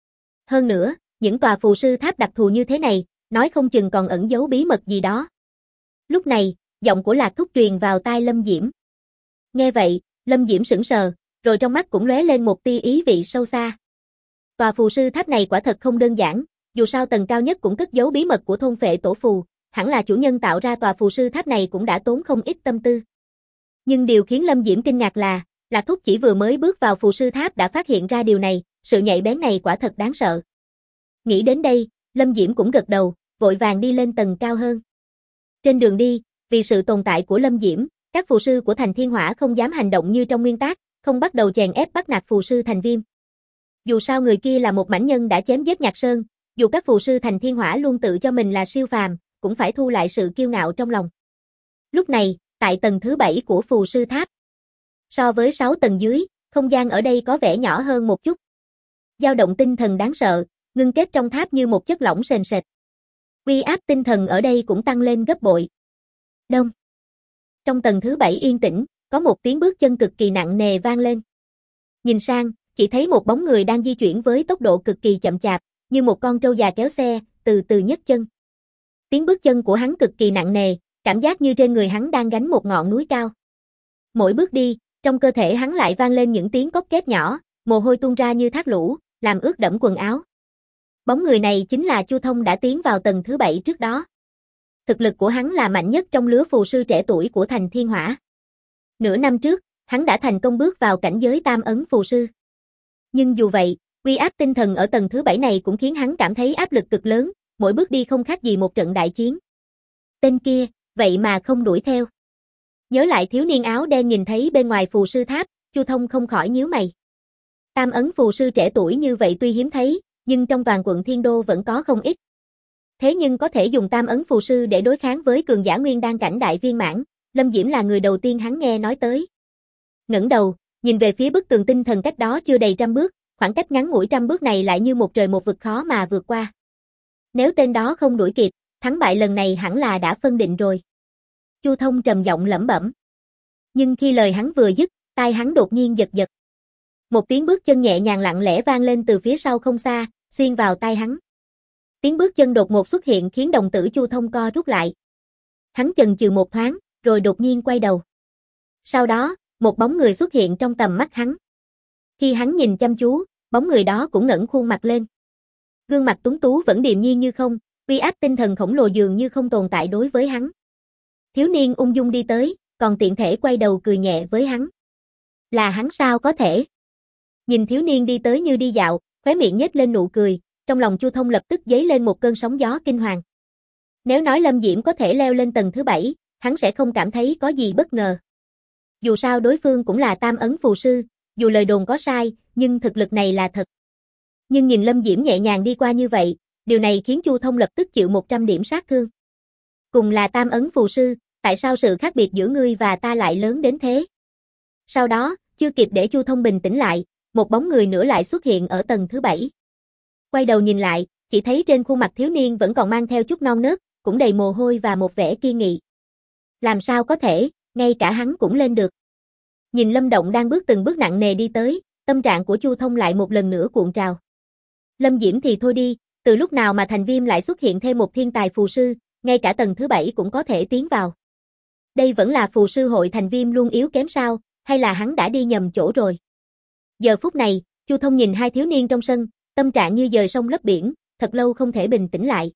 Speaker 1: Hơn nữa, những tòa phù sư tháp đặc thù như thế này, nói không chừng còn ẩn giấu bí mật gì đó. Lúc này, giọng của Lạc Thúc truyền vào tai Lâm Diễm. Nghe vậy, Lâm Diễm sững sờ, rồi trong mắt cũng lóe lên một tia ý vị sâu xa. Tòa phù sư tháp này quả thật không đơn giản, dù sao tầng cao nhất cũng cất giấu bí mật của thôn phệ tổ phù, hẳn là chủ nhân tạo ra tòa phù sư tháp này cũng đã tốn không ít tâm tư. Nhưng điều khiến Lâm Diễm kinh ngạc là, Lạc Thúc chỉ vừa mới bước vào phù sư tháp đã phát hiện ra điều này, sự nhạy bén này quả thật đáng sợ. Nghĩ đến đây, Lâm Diễm cũng gật đầu, vội vàng đi lên tầng cao hơn. Trên đường đi, vì sự tồn tại của Lâm Diễm, các phù sư của Thành Thiên Hỏa không dám hành động như trong nguyên tác, không bắt đầu chèn ép bắt nạt phù sư Thành Viêm. Dù sao người kia là một mãnh nhân đã chém giết Nhạc Sơn, dù các phù sư Thành Thiên Hỏa luôn tự cho mình là siêu phàm, cũng phải thu lại sự kiêu ngạo trong lòng. Lúc này, tại tầng thứ 7 của phù sư tháp, so với 6 tầng dưới, không gian ở đây có vẻ nhỏ hơn một chút. Dao động tinh thần đáng sợ, ngưng kết trong tháp như một chất lỏng sền sệt. Uy áp tinh thần ở đây cũng tăng lên gấp bội. Đông. Trong tầng thứ 7 yên tĩnh, có một tiếng bước chân cực kỳ nặng nề vang lên. Nhìn sang, chỉ thấy một bóng người đang di chuyển với tốc độ cực kỳ chậm chạp, như một con trâu già kéo xe, từ từ nhấc chân. Tiếng bước chân của hắn cực kỳ nặng nề, cảm giác như trên người hắn đang gánh một ngọn núi cao. Mỗi bước đi, trong cơ thể hắn lại vang lên những tiếng cốc két nhỏ, mồ hôi tuôn ra như thác lũ, làm ướt đẫm quần áo. Bóng người này chính là Chu Thông đã tiến vào tầng thứ 7 trước đó. Thực lực của hắn là mạnh nhất trong lứa phù sư trẻ tuổi của thành Thiên Hỏa. Nửa năm trước, hắn đã thành công bước vào cảnh giới tam ấn phù sư. Nhưng dù vậy, uy áp tinh thần ở tầng thứ 7 này cũng khiến hắn cảm thấy áp lực cực lớn, mỗi bước đi không khác gì một trận đại chiến. Tên kia, vậy mà không đuổi theo. Nhớ lại thiếu niên áo đen nhìn thấy bên ngoài phù sư tháp, Chu Thông không khỏi nhíu mày. Tam ấn phù sư trẻ tuổi như vậy tuy hiếm thấy, nhưng trong toàn quận Thiên Đô vẫn có không ít. Thế nhưng có thể dùng tam ấn phù sư để đối kháng với cường giả nguyên đan cảnh đại viên mãn, Lâm Diễm là người đầu tiên hắn nghe nói tới. Ngẩng đầu, nhìn về phía bức tường tinh thần cách đó chưa đầy 100 bước, khoảng cách ngắn ngủi 100 bước này lại như một trời một vực khó mà vượt qua. Nếu tên đó không đuổi kịp, thắng bại lần này hẳn là đã phân định rồi. Chu Thông trầm giọng lẩm bẩm. Nhưng khi lời hắn vừa dứt, tai hắn đột nhiên giật giật. Một tiếng bước chân nhẹ nhàng lặng lẽ vang lên từ phía sau không xa, xuyên vào tai hắn. Tiếng bước chân đột ngột xuất hiện khiến đồng tử Chu Thông co rút lại. Hắn chần chừ một thoáng, rồi đột nhiên quay đầu. Sau đó, một bóng người xuất hiện trong tầm mắt hắn. Khi hắn nhìn chăm chú, bóng người đó cũng ngẩng khuôn mặt lên. Gương mặt tuấn tú vẫn điềm nhiên như không, uy áp tinh thần khổng lồ dường như không tồn tại đối với hắn. Thiếu niên ung dung đi tới, còn tiện thể quay đầu cười nhẹ với hắn. Là hắn sao có thể? Nhìn thiếu niên đi tới như đi dạo, khóe miệng nhếch lên nụ cười, trong lòng Chu Thông lập tức dấy lên một cơn sóng gió kinh hoàng. Nếu nói Lâm Diễm có thể leo lên tầng thứ 7, hắn sẽ không cảm thấy có gì bất ngờ. Dù sao đối phương cũng là tam ấn phù sư, dù lời đồn có sai, nhưng thực lực này là thật. Nhưng nhìn Lâm Diễm nhẹ nhàng đi qua như vậy, điều này khiến Chu Thông lập tức chịu 100 điểm sát thương. Cùng là tam ấn phù sư, tại sao sự khác biệt giữa ngươi và ta lại lớn đến thế? Sau đó, chưa kịp để Chu Thông bình tĩnh lại, một bóng người nữa lại xuất hiện ở tầng thứ 7. Quay đầu nhìn lại, chỉ thấy trên khuôn mặt thiếu niên vẫn còn mang theo chút non nớt, cũng đầy mồ hôi và một vẻ kiên nghị. Làm sao có thể, ngay cả hắn cũng lên được. Nhìn Lâm Động đang bước từng bước nặng nề đi tới, tâm trạng của Chu Thông lại một lần nữa cuộn trào. Lâm Diễm thì thôi đi, từ lúc nào mà Thành Viêm lại xuất hiện thêm một thiên tài phù sư, ngay cả tầng thứ 7 cũng có thể tiến vào. Đây vẫn là phù sư hội Thành Viêm luôn yếu kém sao, hay là hắn đã đi nhầm chỗ rồi? Giờ phút này, Chu Thông nhìn hai thiếu niên trong sân, tâm trạng như dời sông lấp biển, thật lâu không thể bình tĩnh lại.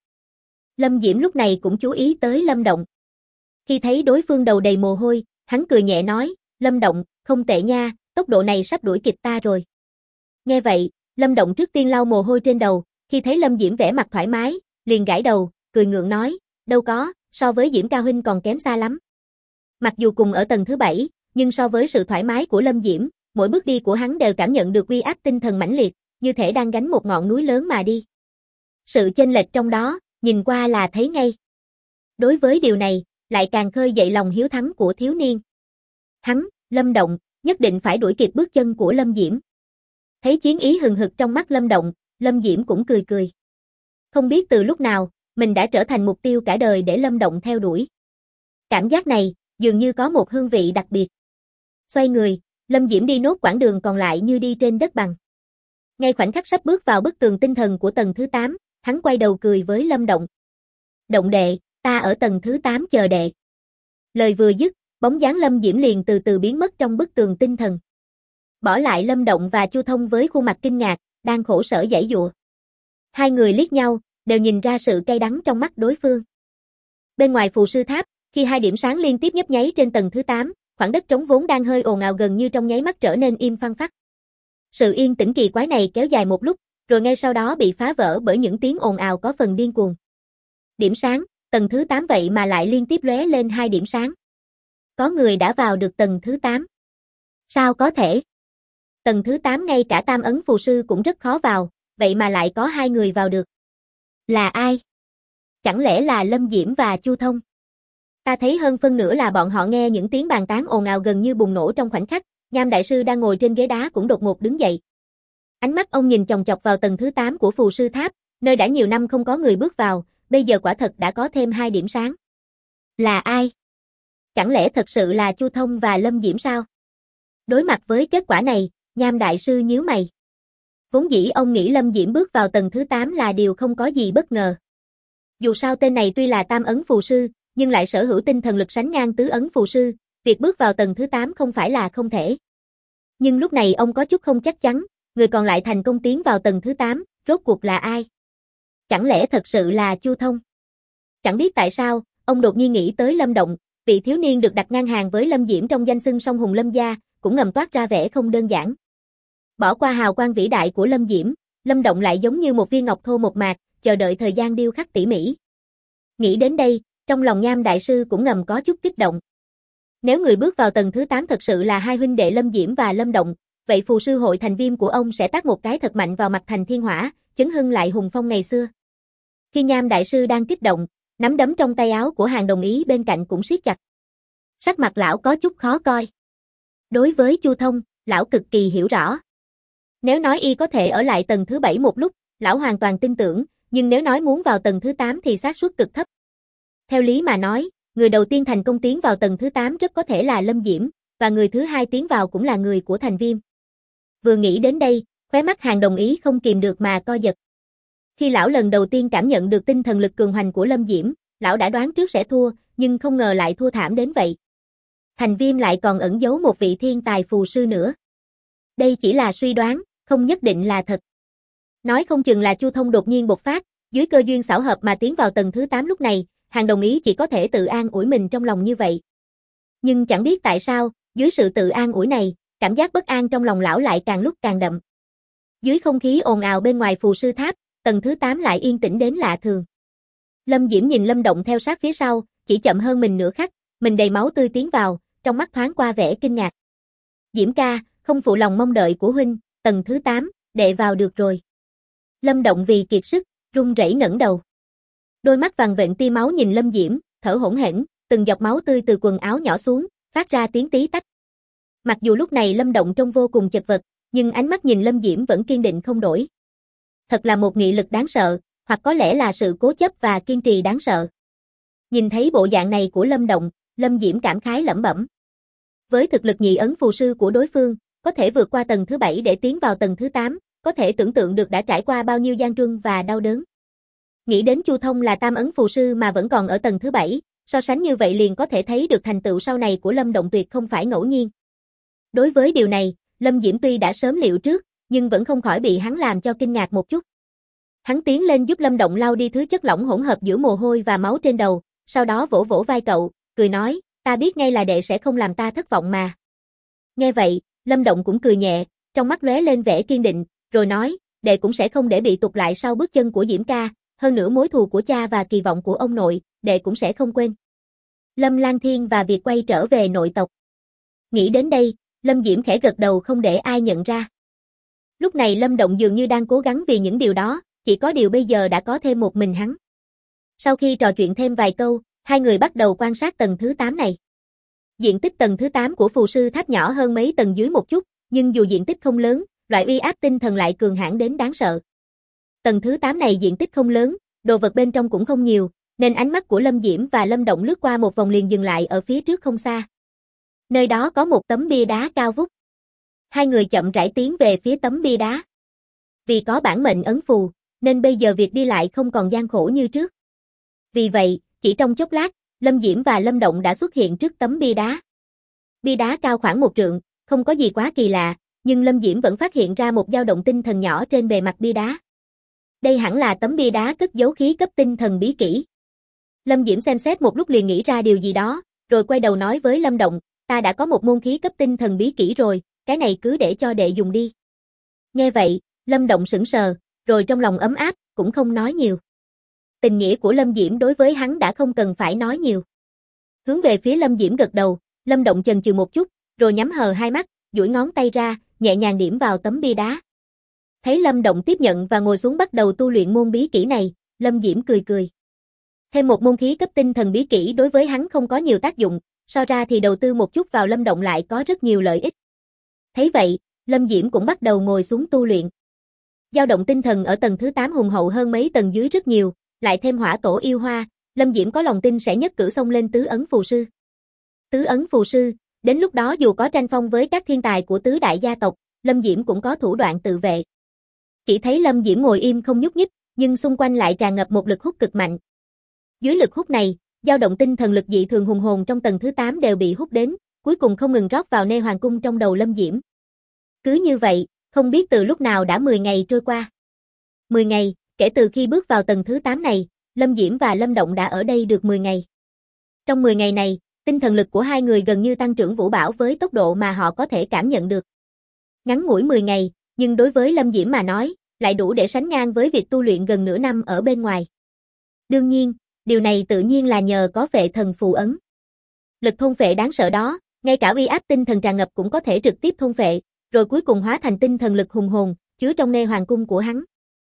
Speaker 1: Lâm Diễm lúc này cũng chú ý tới Lâm Động. Khi thấy đối phương đầu đầy mồ hôi, hắn cười nhẹ nói, Lâm Động, không tệ nha, tốc độ này sắp đuổi kịp ta rồi. Nghe vậy, Lâm Động trước tiên lau mồ hôi trên đầu, khi thấy Lâm Diễm vẻ mặt thoải mái, liền gãi đầu, cười ngượng nói, đâu có, so với Diễm Cao huynh còn kém xa lắm. Mặc dù cùng ở tầng thứ 7, nhưng so với sự thoải mái của Lâm Diễm, mỗi bước đi của hắn đều cảm nhận được uy áp tinh thần mãnh liệt, như thể đang gánh một ngọn núi lớn mà đi. Sự chênh lệch trong đó, nhìn qua là thấy ngay. Đối với điều này, lại càng khơi dậy lòng hiếu thắng của thiếu niên. Hắn, Lâm Động, nhất định phải đuổi kịp bước chân của Lâm Diễm. Thấy chiến ý hừng hực trong mắt Lâm Động, Lâm Diễm cũng cười cười. Không biết từ lúc nào, mình đã trở thành mục tiêu cả đời để Lâm Động theo đuổi. Cảm giác này, dường như có một hương vị đặc biệt. Xoay người, Lâm Diễm đi nốt quãng đường còn lại như đi trên đất bằng. Ngay khoảnh khắc sắp bước vào bức tường tinh thần của tầng thứ 8, hắn quay đầu cười với Lâm Động. Động đệ, ta ở tầng thứ 8 chờ đệ. Lời vừa dứt, bóng dáng Lâm Diễm liền từ từ biến mất trong bức tường tinh thần. Bỏ lại Lâm Động và Chu Thông với khuôn mặt kinh ngạc, đang khổ sở giãy giụa. Hai người liếc nhau, đều nhìn ra sự cay đắng trong mắt đối phương. Bên ngoài phù sư tháp, khi hai điểm sáng liên tiếp nhấp nháy trên tầng thứ 8, khoảng đất trống vốn đang hơi ồn ào gần như trong nháy mắt trở nên im phăng phắc. Sự yên tĩnh kỳ quái này kéo dài một lúc, rồi ngay sau đó bị phá vỡ bởi những tiếng ồn ào có phần điên cuồng. Điểm sáng, tầng thứ 8 vậy mà lại liên tiếp lóe lên hai điểm sáng. Có người đã vào được tầng thứ 8. Sao có thể? Tầng thứ 8 ngay cả tam ấn phù sư cũng rất khó vào, vậy mà lại có hai người vào được. Là ai? Chẳng lẽ là Lâm Diễm và Chu Thông? Ta thấy hơn phân nửa là bọn họ nghe những tiếng bàn tán ồn ào gần như bùng nổ trong khoảnh khắc, Nham đại sư đang ngồi trên ghế đá cũng đột ngột đứng dậy. Ánh mắt ông nhìn chòng chọc vào tầng thứ 8 của phù sư tháp, nơi đã nhiều năm không có người bước vào, bây giờ quả thật đã có thêm hai điểm sáng. Là ai? Chẳng lẽ thật sự là Chu Thông và Lâm Diễm sao? Đối mặt với kết quả này, Nham đại sư nhíu mày. Vốn dĩ ông nghĩ Lâm Diễm bước vào tầng thứ 8 là điều không có gì bất ngờ. Dù sao tên này tuy là tam ấn phù sư, nhưng lại sở hữu tinh thần lực sánh ngang tứ ấn phù sư, việc bước vào tầng thứ 8 không phải là không thể. Nhưng lúc này ông có chút không chắc chắn, người còn lại thành công tiến vào tầng thứ 8, rốt cuộc là ai? Chẳng lẽ thật sự là Chu Thông? Chẳng biết tại sao, Ông đột nhiên nghĩ tới Lâm Động, vị thiếu niên được đặt ngang hàng với Lâm Diễm trong danh xưng song hùng Lâm gia, cũng ngầm toát ra vẻ không đơn giản. Bỏ qua hào quang vĩ đại của Lâm Diễm, Lâm Động lại giống như một viên ngọc thô mộc mạc, chờ đợi thời gian điêu khắc tỉ mỉ. Nghĩ đến đây, trong lòng Nham đại sư cũng ngầm có chút kích động. Nếu người bước vào tầng thứ 8 thật sự là hai huynh đệ Lâm Diễm và Lâm Động, vậy phù sư hội thành viêm của ông sẽ tát một cái thật mạnh vào mặt Thành Thiên Hỏa, chấn hưng lại hùng phong ngày xưa. Khi Nham đại sư đang kích động, nắm đấm trong tay áo của Hàng Đồng Ý bên cạnh cũng siết chặt. Sắc mặt lão có chút khó coi. Đối với Chu Thông, lão cực kỳ hiểu rõ. Nếu nói y có thể ở lại tầng thứ 7 một lúc, lão hoàn toàn tin tưởng, nhưng nếu nói muốn vào tầng thứ 8 thì xác suất cực thấp. Theo lý mà nói, người đầu tiên thành công tiến vào tầng thứ 8 rất có thể là Lâm Diễm, và người thứ hai tiến vào cũng là người của Thành Viêm. Vừa nghĩ đến đây, khóe mắt Hàng Đồng Ý không kìm được mà co giật. Khi lão lần đầu tiên cảm nhận được tinh thần lực cường hoành của Lâm Diễm, lão đã đoán trước sẽ thua, nhưng không ngờ lại thua thảm đến vậy. Thành Viêm lại còn ẩn giấu một vị thiên tài phù sư nữa. Đây chỉ là suy đoán, không nhất định là thật. Nói không chừng là Chu Thông đột nhiên bộc phát, dưới cơ duyên xảo hợp mà tiến vào tầng thứ 8 lúc này, Hàng Đồng Ý chỉ có thể tự an ủi mình trong lòng như vậy. Nhưng chẳng biết tại sao, dưới sự tự an ủi này, cảm giác bất an trong lòng lão lại càng lúc càng đậm. Dưới không khí ồn ào bên ngoài phù sư tháp, tầng thứ 8 lại yên tĩnh đến lạ thường. Lâm Diễm nhìn Lâm Động theo sát phía sau, chỉ chậm hơn mình nửa khắc, mình đầy máu tươi tiến vào, trong mắt thoáng qua vẻ kinh ngạc. Diễm ca, không phụ lòng mong đợi của huynh, tầng thứ 8, đệ vào được rồi. Lâm Động vì kiệt sức, run rẩy ngẩng đầu. Đôi mắt vằn vện tia máu nhìn Lâm Diễm, thở hổn hển, từng giọt máu tươi từ quần áo nhỏ xuống, phát ra tiếng tí tách. Mặc dù lúc này Lâm Động trông vô cùng chật vật, nhưng ánh mắt nhìn Lâm Diễm vẫn kiên định không đổi. Thật là một nghị lực đáng sợ, hoặc có lẽ là sự cố chấp và kiên trì đáng sợ. Nhìn thấy bộ dạng này của Lâm Động, Lâm Diễm cảm khái lẩm bẩm. Với thực lực nhị ấn phù sư của đối phương, có thể vượt qua tầng thứ 7 để tiến vào tầng thứ 8, có thể tưởng tượng được đã trải qua bao nhiêu gian truân và đau đớn. Nghĩ đến Chu Thông là tam ấn phù sư mà vẫn còn ở tầng thứ 7, so sánh như vậy liền có thể thấy được thành tựu sau này của Lâm Động tuyệt không phải ngẫu nhiên. Đối với điều này, Lâm Diễm tuy đã sớm liệu trước, nhưng vẫn không khỏi bị hắn làm cho kinh ngạc một chút. Hắn tiến lên giúp Lâm Động lau đi thứ chất lỏng hỗn hợp giữa mồ hôi và máu trên đầu, sau đó vỗ vỗ vai cậu, cười nói, ta biết ngay là đệ sẽ không làm ta thất vọng mà. Nghe vậy, Lâm Động cũng cười nhẹ, trong mắt lóe lên vẻ kiên định, rồi nói, đệ cũng sẽ không để bị tụt lại sau bước chân của Diễm ca, hơn nữa mối thù của cha và kỳ vọng của ông nội, đệ cũng sẽ không quên. Lâm Lang Thiên và việc quay trở về nội tộc. Nghĩ đến đây, Lâm Diễm khẽ gật đầu không để ai nhận ra. Lúc này Lâm Động dường như đang cố gắng vì những điều đó, chỉ có điều bây giờ đã có thêm một mình hắn. Sau khi trò chuyện thêm vài câu, hai người bắt đầu quan sát tầng thứ 8 này. Diện tích tầng thứ 8 của phù sư tháp nhỏ hơn mấy tầng dưới một chút, nhưng dù diện tích không lớn, loại uy áp tinh thần lại cường hãn đến đáng sợ. Tầng thứ 8 này diện tích không lớn, đồ vật bên trong cũng không nhiều, nên ánh mắt của Lâm Diễm và Lâm Động lướt qua một vòng liền dừng lại ở phía trước không xa. Nơi đó có một tấm bia đá cao vút. Hai người chậm rãi tiến về phía tấm bia đá. Vì có bản mệnh ấn phù, nên bây giờ việc đi lại không còn gian khổ như trước. Vì vậy, chỉ trong chốc lát, Lâm Diễm và Lâm Động đã xuất hiện trước tấm bia đá. Bia đá cao khoảng 1 trượng, không có gì quá kỳ lạ, nhưng Lâm Diễm vẫn phát hiện ra một dao động tinh thần nhỏ trên bề mặt bia đá. Đây hẳn là tấm bia đá cất giấu khí cấp tinh thần bí kỹ. Lâm Diễm xem xét một lúc liền nghĩ ra điều gì đó, rồi quay đầu nói với Lâm Động, ta đã có một môn khí cấp tinh thần bí kỹ rồi, cái này cứ để cho đệ dùng đi. Nghe vậy, Lâm Động sững sờ, rồi trong lòng ấm áp, cũng không nói nhiều. Tình nghĩa của Lâm Diễm đối với hắn đã không cần phải nói nhiều. Hướng về phía Lâm Diễm gật đầu, Lâm Động chần chừ một chút, rồi nhắm hờ hai mắt, duỗi ngón tay ra, nhẹ nhàng điểm vào tấm bia đá. Thấy Lâm Động tiếp nhận và ngồi xuống bắt đầu tu luyện môn bí kỹ này, Lâm Diễm cười cười. Thêm một môn khí cấp tinh thần bí kỹ đối với hắn không có nhiều tác dụng, so ra thì đầu tư một chút vào Lâm Động lại có rất nhiều lợi ích. Thấy vậy, Lâm Diễm cũng bắt đầu ngồi xuống tu luyện. Dao động tinh thần ở tầng thứ 8 hùng hậu hơn mấy tầng dưới rất nhiều, lại thêm hỏa tổ yêu hoa, Lâm Diễm có lòng tin sẽ nhất cử xông lên tứ ấn phù sư. Tứ ấn phù sư, đến lúc đó dù có tranh phong với các thiên tài của tứ đại gia tộc, Lâm Diễm cũng có thủ đoạn tự vệ. Chỉ thấy Lâm Diễm ngồi im không nhúc nhích, nhưng xung quanh lại tràn ngập một lực hút cực mạnh. Dưới lực hút này, dao động tinh thần lực dị thường hùng hồn trong tầng thứ 8 đều bị hút đến, cuối cùng không ngừng rót vào nê hoàng cung trong đầu Lâm Diễm. Cứ như vậy, không biết từ lúc nào đã 10 ngày trôi qua. 10 ngày, kể từ khi bước vào tầng thứ 8 này, Lâm Diễm và Lâm Động đã ở đây được 10 ngày. Trong 10 ngày này, tinh thần lực của hai người gần như tăng trưởng vũ bão với tốc độ mà họ có thể cảm nhận được. Ngắn ngủi 10 ngày, nhưng đối với Lâm Diễm mà nói, lại đủ để sánh ngang với việc tu luyện gần nửa năm ở bên ngoài. Đương nhiên, điều này tự nhiên là nhờ có phệ thần phù ấn. Lực thôn phệ đáng sợ đó, ngay cả uy áp tinh thần tràn ngập cũng có thể trực tiếp thôn phệ, rồi cuối cùng hóa thành tinh thần lực hùng hồn, chứa trong nê hoàng cung của hắn.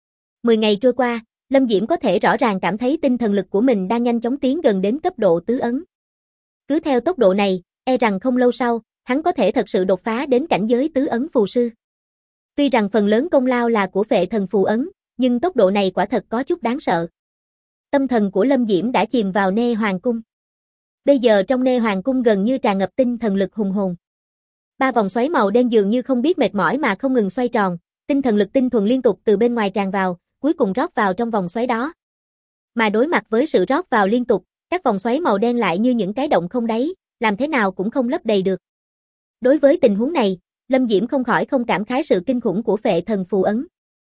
Speaker 1: 10 ngày trôi qua, Lâm Diễm có thể rõ ràng cảm thấy tinh thần lực của mình đang nhanh chóng tiến gần đến cấp độ tứ ấn. Cứ theo tốc độ này, e rằng không lâu sau, hắn có thể thật sự đột phá đến cảnh giới tứ ấn phù sư. Tuy rằng phần lớn công lao là của phệ thần phù ấn, nhưng tốc độ này quả thật có chút đáng sợ. Tâm thần của Lâm Diễm đã chìm vào nê hoàng cung. Bây giờ trong nê hoàng cung gần như tràn ngập tinh thần lực hùng hồn. 3 vòng xoáy màu đen dường như không biết mệt mỏi mà không ngừng xoay tròn, tinh thần lực tinh thuần liên tục từ bên ngoài tràn vào, cuối cùng rót vào trong vòng xoáy đó. Mà đối mặt với sự rót vào liên tục, các vòng xoáy màu đen lại như những cái động không đáy, làm thế nào cũng không lấp đầy được. Đối với tình huống này, Lâm Diễm không khỏi không cảm khái sự kinh khủng của phệ thần phù ấn.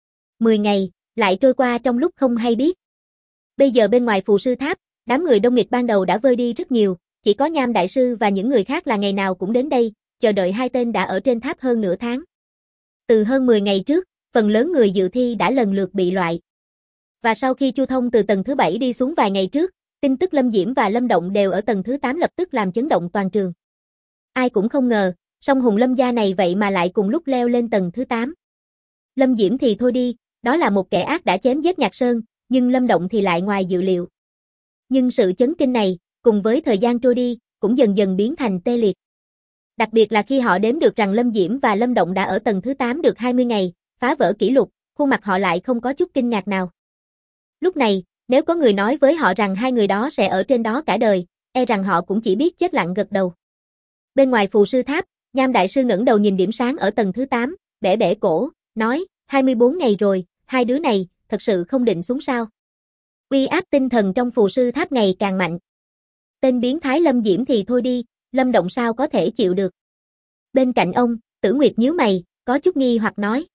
Speaker 1: 10 ngày, lại trôi qua trong lúc không hay biết. Bây giờ bên ngoài phù sư tháp, đám người đông nghịt ban đầu đã vơi đi rất nhiều, chỉ có Nham Đại Sư và những người khác là ngày nào cũng đến đây, chờ đợi hai tên đã ở trên tháp hơn nửa tháng. Từ hơn 10 ngày trước, phần lớn người dự thi đã lần lượt bị loại. Và sau khi Chu Thông từ tầng thứ 7 đi xuống vài ngày trước, tin tức Lâm Diễm và Lâm Động đều ở tầng thứ 8 lập tức làm chấn động toàn trường. Ai cũng không ngờ, song hùng Lâm gia này vậy mà lại cùng lúc leo lên tầng thứ 8. Lâm Diễm thì thôi đi, đó là một kẻ ác đã chém giết Nhạc Sơn, nhưng Lâm Động thì lại ngoài dự liệu. Nhưng sự chấn kinh này, cùng với thời gian trôi đi, cũng dần dần biến thành tê liệt. Đặc biệt là khi họ đếm được rằng Lâm Diễm và Lâm Động đã ở tầng thứ 8 được 20 ngày, phá vỡ kỷ lục, khuôn mặt họ lại không có chút kinh ngạc nào. Lúc này, nếu có người nói với họ rằng hai người đó sẽ ở trên đó cả đời, e rằng họ cũng chỉ biết chết lặng gật đầu. Bên ngoài phù sư tháp, Nham Đại Sư ngẩng đầu nhìn điểm sáng ở tầng thứ 8, bẻ bẻ cổ, nói, 24 ngày rồi, hai đứa này, thật sự không định xuống sao. Uy áp tinh thần trong phù sư tháp ngày càng mạnh. Tên biến thái Lâm Diễm thì thôi đi, Lâm Động sao có thể chịu được. Bên cạnh ông, Tử Nguyệt nhíu mày, có chút nghi hoặc nói.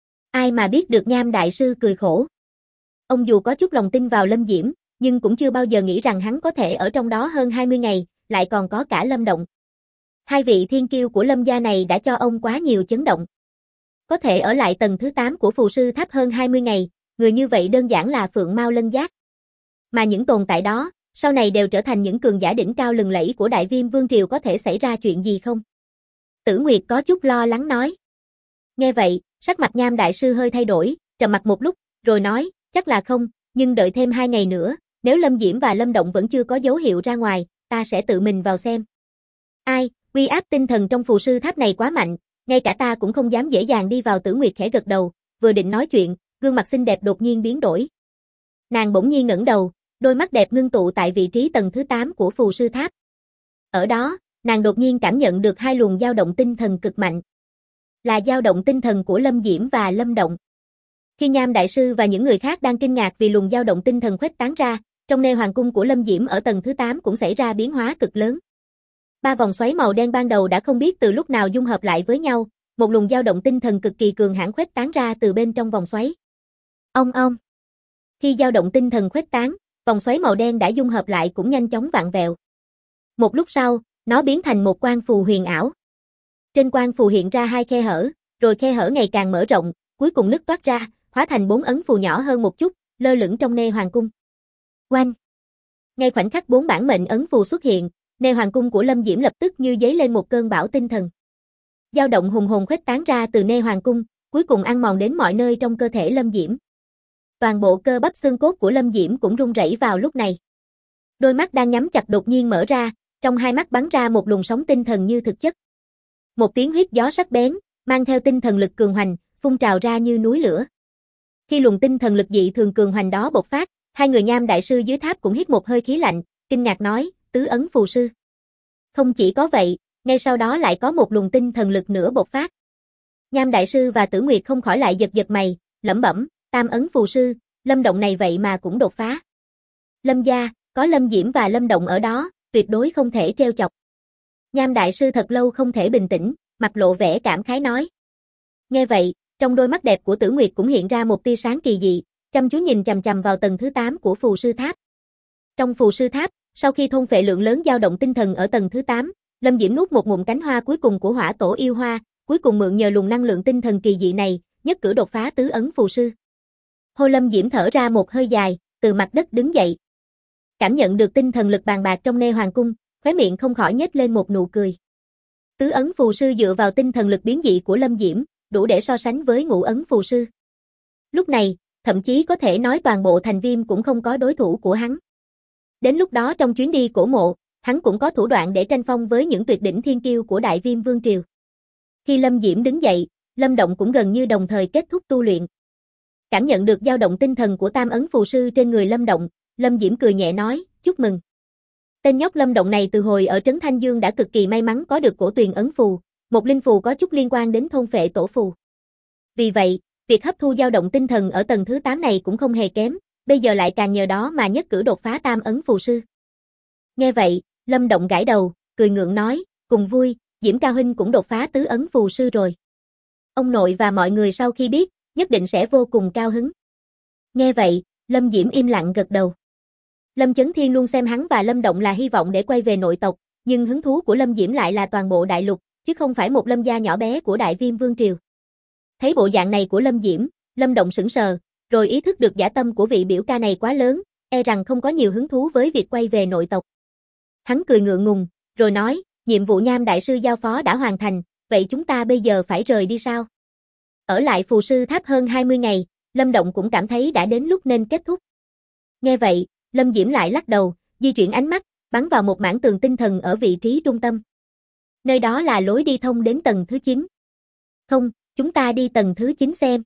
Speaker 1: Ai mà biết được Nham Đại Sư cười khổ. Ông dù có chút lòng tin vào Lâm Diễm, nhưng cũng chưa bao giờ nghĩ rằng hắn có thể ở trong đó hơn 20 ngày, lại còn có cả Lâm Động. Hai vị thiên kiêu của Lâm gia này đã cho ông quá nhiều chấn động. Có thể ở lại tầng thứ 8 của phù sư tháp hơn 20 ngày, người như vậy đơn giản là phượng mao lân giác. Mà những tồn tại đó, sau này đều trở thành những cường giả đỉnh cao lừng lẫy của Đại Viêm Vương Triều, có thể xảy ra chuyện gì không? Tử Nguyệt có chút lo lắng nói. Nghe vậy, sắc mặt Nham Đại Sư hơi thay đổi, trầm mặc một lúc, rồi nói, chắc là không, nhưng đợi thêm 2 ngày nữa, nếu Lâm Diễm và Lâm Động vẫn chưa có dấu hiệu ra ngoài, ta sẽ tự mình vào xem. Ai, uy áp tinh thần trong phù sư tháp này quá mạnh, ngay cả ta cũng không dám dễ dàng đi vào. Tử Nguyệt khẽ gật đầu, vừa định nói chuyện, gương mặt xinh đẹp đột nhiên biến đổi. Nàng bỗng nhiên ngẩng đầu, đôi mắt đẹp ngưng tụ tại vị trí tầng thứ 8 của phù sư tháp. Ở đó, nàng đột nhiên cảm nhận được hai luồng dao động tinh thần cực mạnh. Là dao động tinh thần của Lâm Diễm và Lâm Động. Khi Nham Đại Sư và những người khác đang kinh ngạc vì luồng dao động tinh thần khuếch tán ra, trong nê hoàng cung của Lâm Diễm ở tầng thứ 8 cũng xảy ra biến hóa cực lớn. 3 vòng xoáy màu đen ban đầu đã không biết từ lúc nào dung hợp lại với nhau, một luồng dao động tinh thần cực kỳ cường hãn khuếch tán ra từ bên trong vòng xoáy. Ong ong. Khi dao động tinh thần khuếch tán, vòng xoáy màu đen đã dung hợp lại cũng nhanh chóng vặn vẹo. Một lúc sau, nó biến thành một quan phù huyền ảo. Trên quan phù hiện ra 2 khe hở, rồi khe hở ngày càng mở rộng, cuối cùng nứt toát ra, hóa thành 4 ấn phù nhỏ hơn một chút, lơ lửng trong nê hoàng cung. Oanh! Ngay khoảnh khắc 4 bản mệnh ấn phù xuất hiện, nê hoàng cung của Lâm Diễm lập tức như dấy lên một cơn bão tinh thần. Dao động hùng hồn khuếch tán ra từ nê hoàng cung, cuối cùng ăn mòn đến mọi nơi trong cơ thể Lâm Diễm. Toàn bộ cơ bắp xương cốt của Lâm Diễm cũng rung rẩy vào lúc này. Đôi mắt đang nhắm chặt đột nhiên mở ra, trong hai mắt bắn ra một luồng sóng tinh thần như thực chất. Một tiếng huýt gió sắc bén, mang theo tinh thần lực cường hoành, phun trào ra như núi lửa. Khi luồng tinh thần lực dị thường cường hoành đó bộc phát, hai người Nham Đại Sư dưới tháp cũng hít một hơi khí lạnh, kinh ngạc nói, tứ ấn phù sư. Không chỉ có vậy, ngay sau đó lại có một luồng tinh thần lực nữa bộc phát. Nham Đại Sư và Tử Nguyệt không khỏi lại giật giật mày, lẩm bẩm, tam ấn phù sư, Lâm Động này vậy mà cũng đột phá. Lâm gia, có Lâm Diễm và Lâm Động ở đó, tuyệt đối không thể trêu chọc. Nham Đại Sư thật lâu không thể bình tĩnh, mặt lộ vẻ cảm khái nói. Nghe vậy, trong đôi mắt đẹp của Tử Nguyệt cũng hiện ra một tia sáng kỳ dị, chăm chú nhìn chằm chằm vào tầng thứ 8 của phù sư tháp. Trong phù sư tháp, Sau khi thôn phệ lượng lớn dao động tinh thần ở tầng thứ 8, Lâm Diễm nuốt một ngụm cánh hoa cuối cùng của hỏa tổ yêu hoa, cuối cùng mượn nhờ luồng năng lượng tinh thần kỳ dị này, nhất cử đột phá tứ ấn phù sư. Hô Lâm Diễm thở ra một hơi dài, từ mặt đất đứng dậy. Cảm nhận được tinh thần lực bàn bạc trong Nê Hoàng cung, khóe miệng không khỏi nhếch lên một nụ cười. Tứ ấn phù sư dựa vào tinh thần lực biến dị của Lâm Diễm, đủ để so sánh với ngũ ấn phù sư. Lúc này, thậm chí có thể nói toàn bộ thành Viêm cũng không có đối thủ của hắn. Đến lúc đó trong chuyến đi cổ mộ, hắn cũng có thủ đoạn để tranh phong với những tuyệt đỉnh thiên kiêu của Đại Viêm Vương Triều. Khi Lâm Diễm đứng dậy, Lâm Động cũng gần như đồng thời kết thúc tu luyện. Cảm nhận được dao động tinh thần của tam ấn phù sư trên người Lâm Động, Lâm Diễm cười nhẹ nói, chúc mừng. Tên nhóc Lâm Động này từ hồi ở Trấn Thanh Dương đã cực kỳ may mắn có được cổ tuyền ấn phù, một linh phù có chút liên quan đến thôn phệ tổ phù. Vì vậy, việc hấp thu dao động tinh thần ở tầng thứ 8 này cũng không hề kém, bây giờ lại càng nhờ đó mà nhất cử đột phá tam ấn phù sư. Nghe vậy, Lâm Động gãi đầu, cười ngượng nói, cùng vui, Diễm Cao huynh cũng đột phá tứ ấn phù sư rồi. Ông nội và mọi người sau khi biết, nhất định sẽ vô cùng cao hứng. Nghe vậy, Lâm Diễm im lặng gật đầu. Lâm Chấn Thiên luôn xem hắn và Lâm Động là hy vọng để quay về nội tộc, nhưng hứng thú của Lâm Diễm lại là toàn bộ đại lục, chứ không phải một Lâm gia nhỏ bé của Đại Viêm Vương Triều. Thấy bộ dạng này của Lâm Diễm, Lâm Động sững sờ, rồi ý thức được dã tâm của vị biểu ca này quá lớn, e rằng không có nhiều hứng thú với việc quay về nội tộc. Hắn cười ngượng ngùng, rồi nói, nhiệm vụ Nham Đại Sư giao phó đã hoàn thành, vậy chúng ta bây giờ phải rời đi sao? Ở lại phù sư tháp hơn 20 ngày, Lâm Động cũng cảm thấy đã đến lúc nên kết thúc. Nghe vậy, Lâm Diễm lại lắc đầu, di chuyển ánh mắt, bắn vào một mảng tường tinh thần ở vị trí trung tâm. Nơi đó là lối đi thông đến tầng thứ 9. Không, chúng ta đi tầng thứ 9 xem.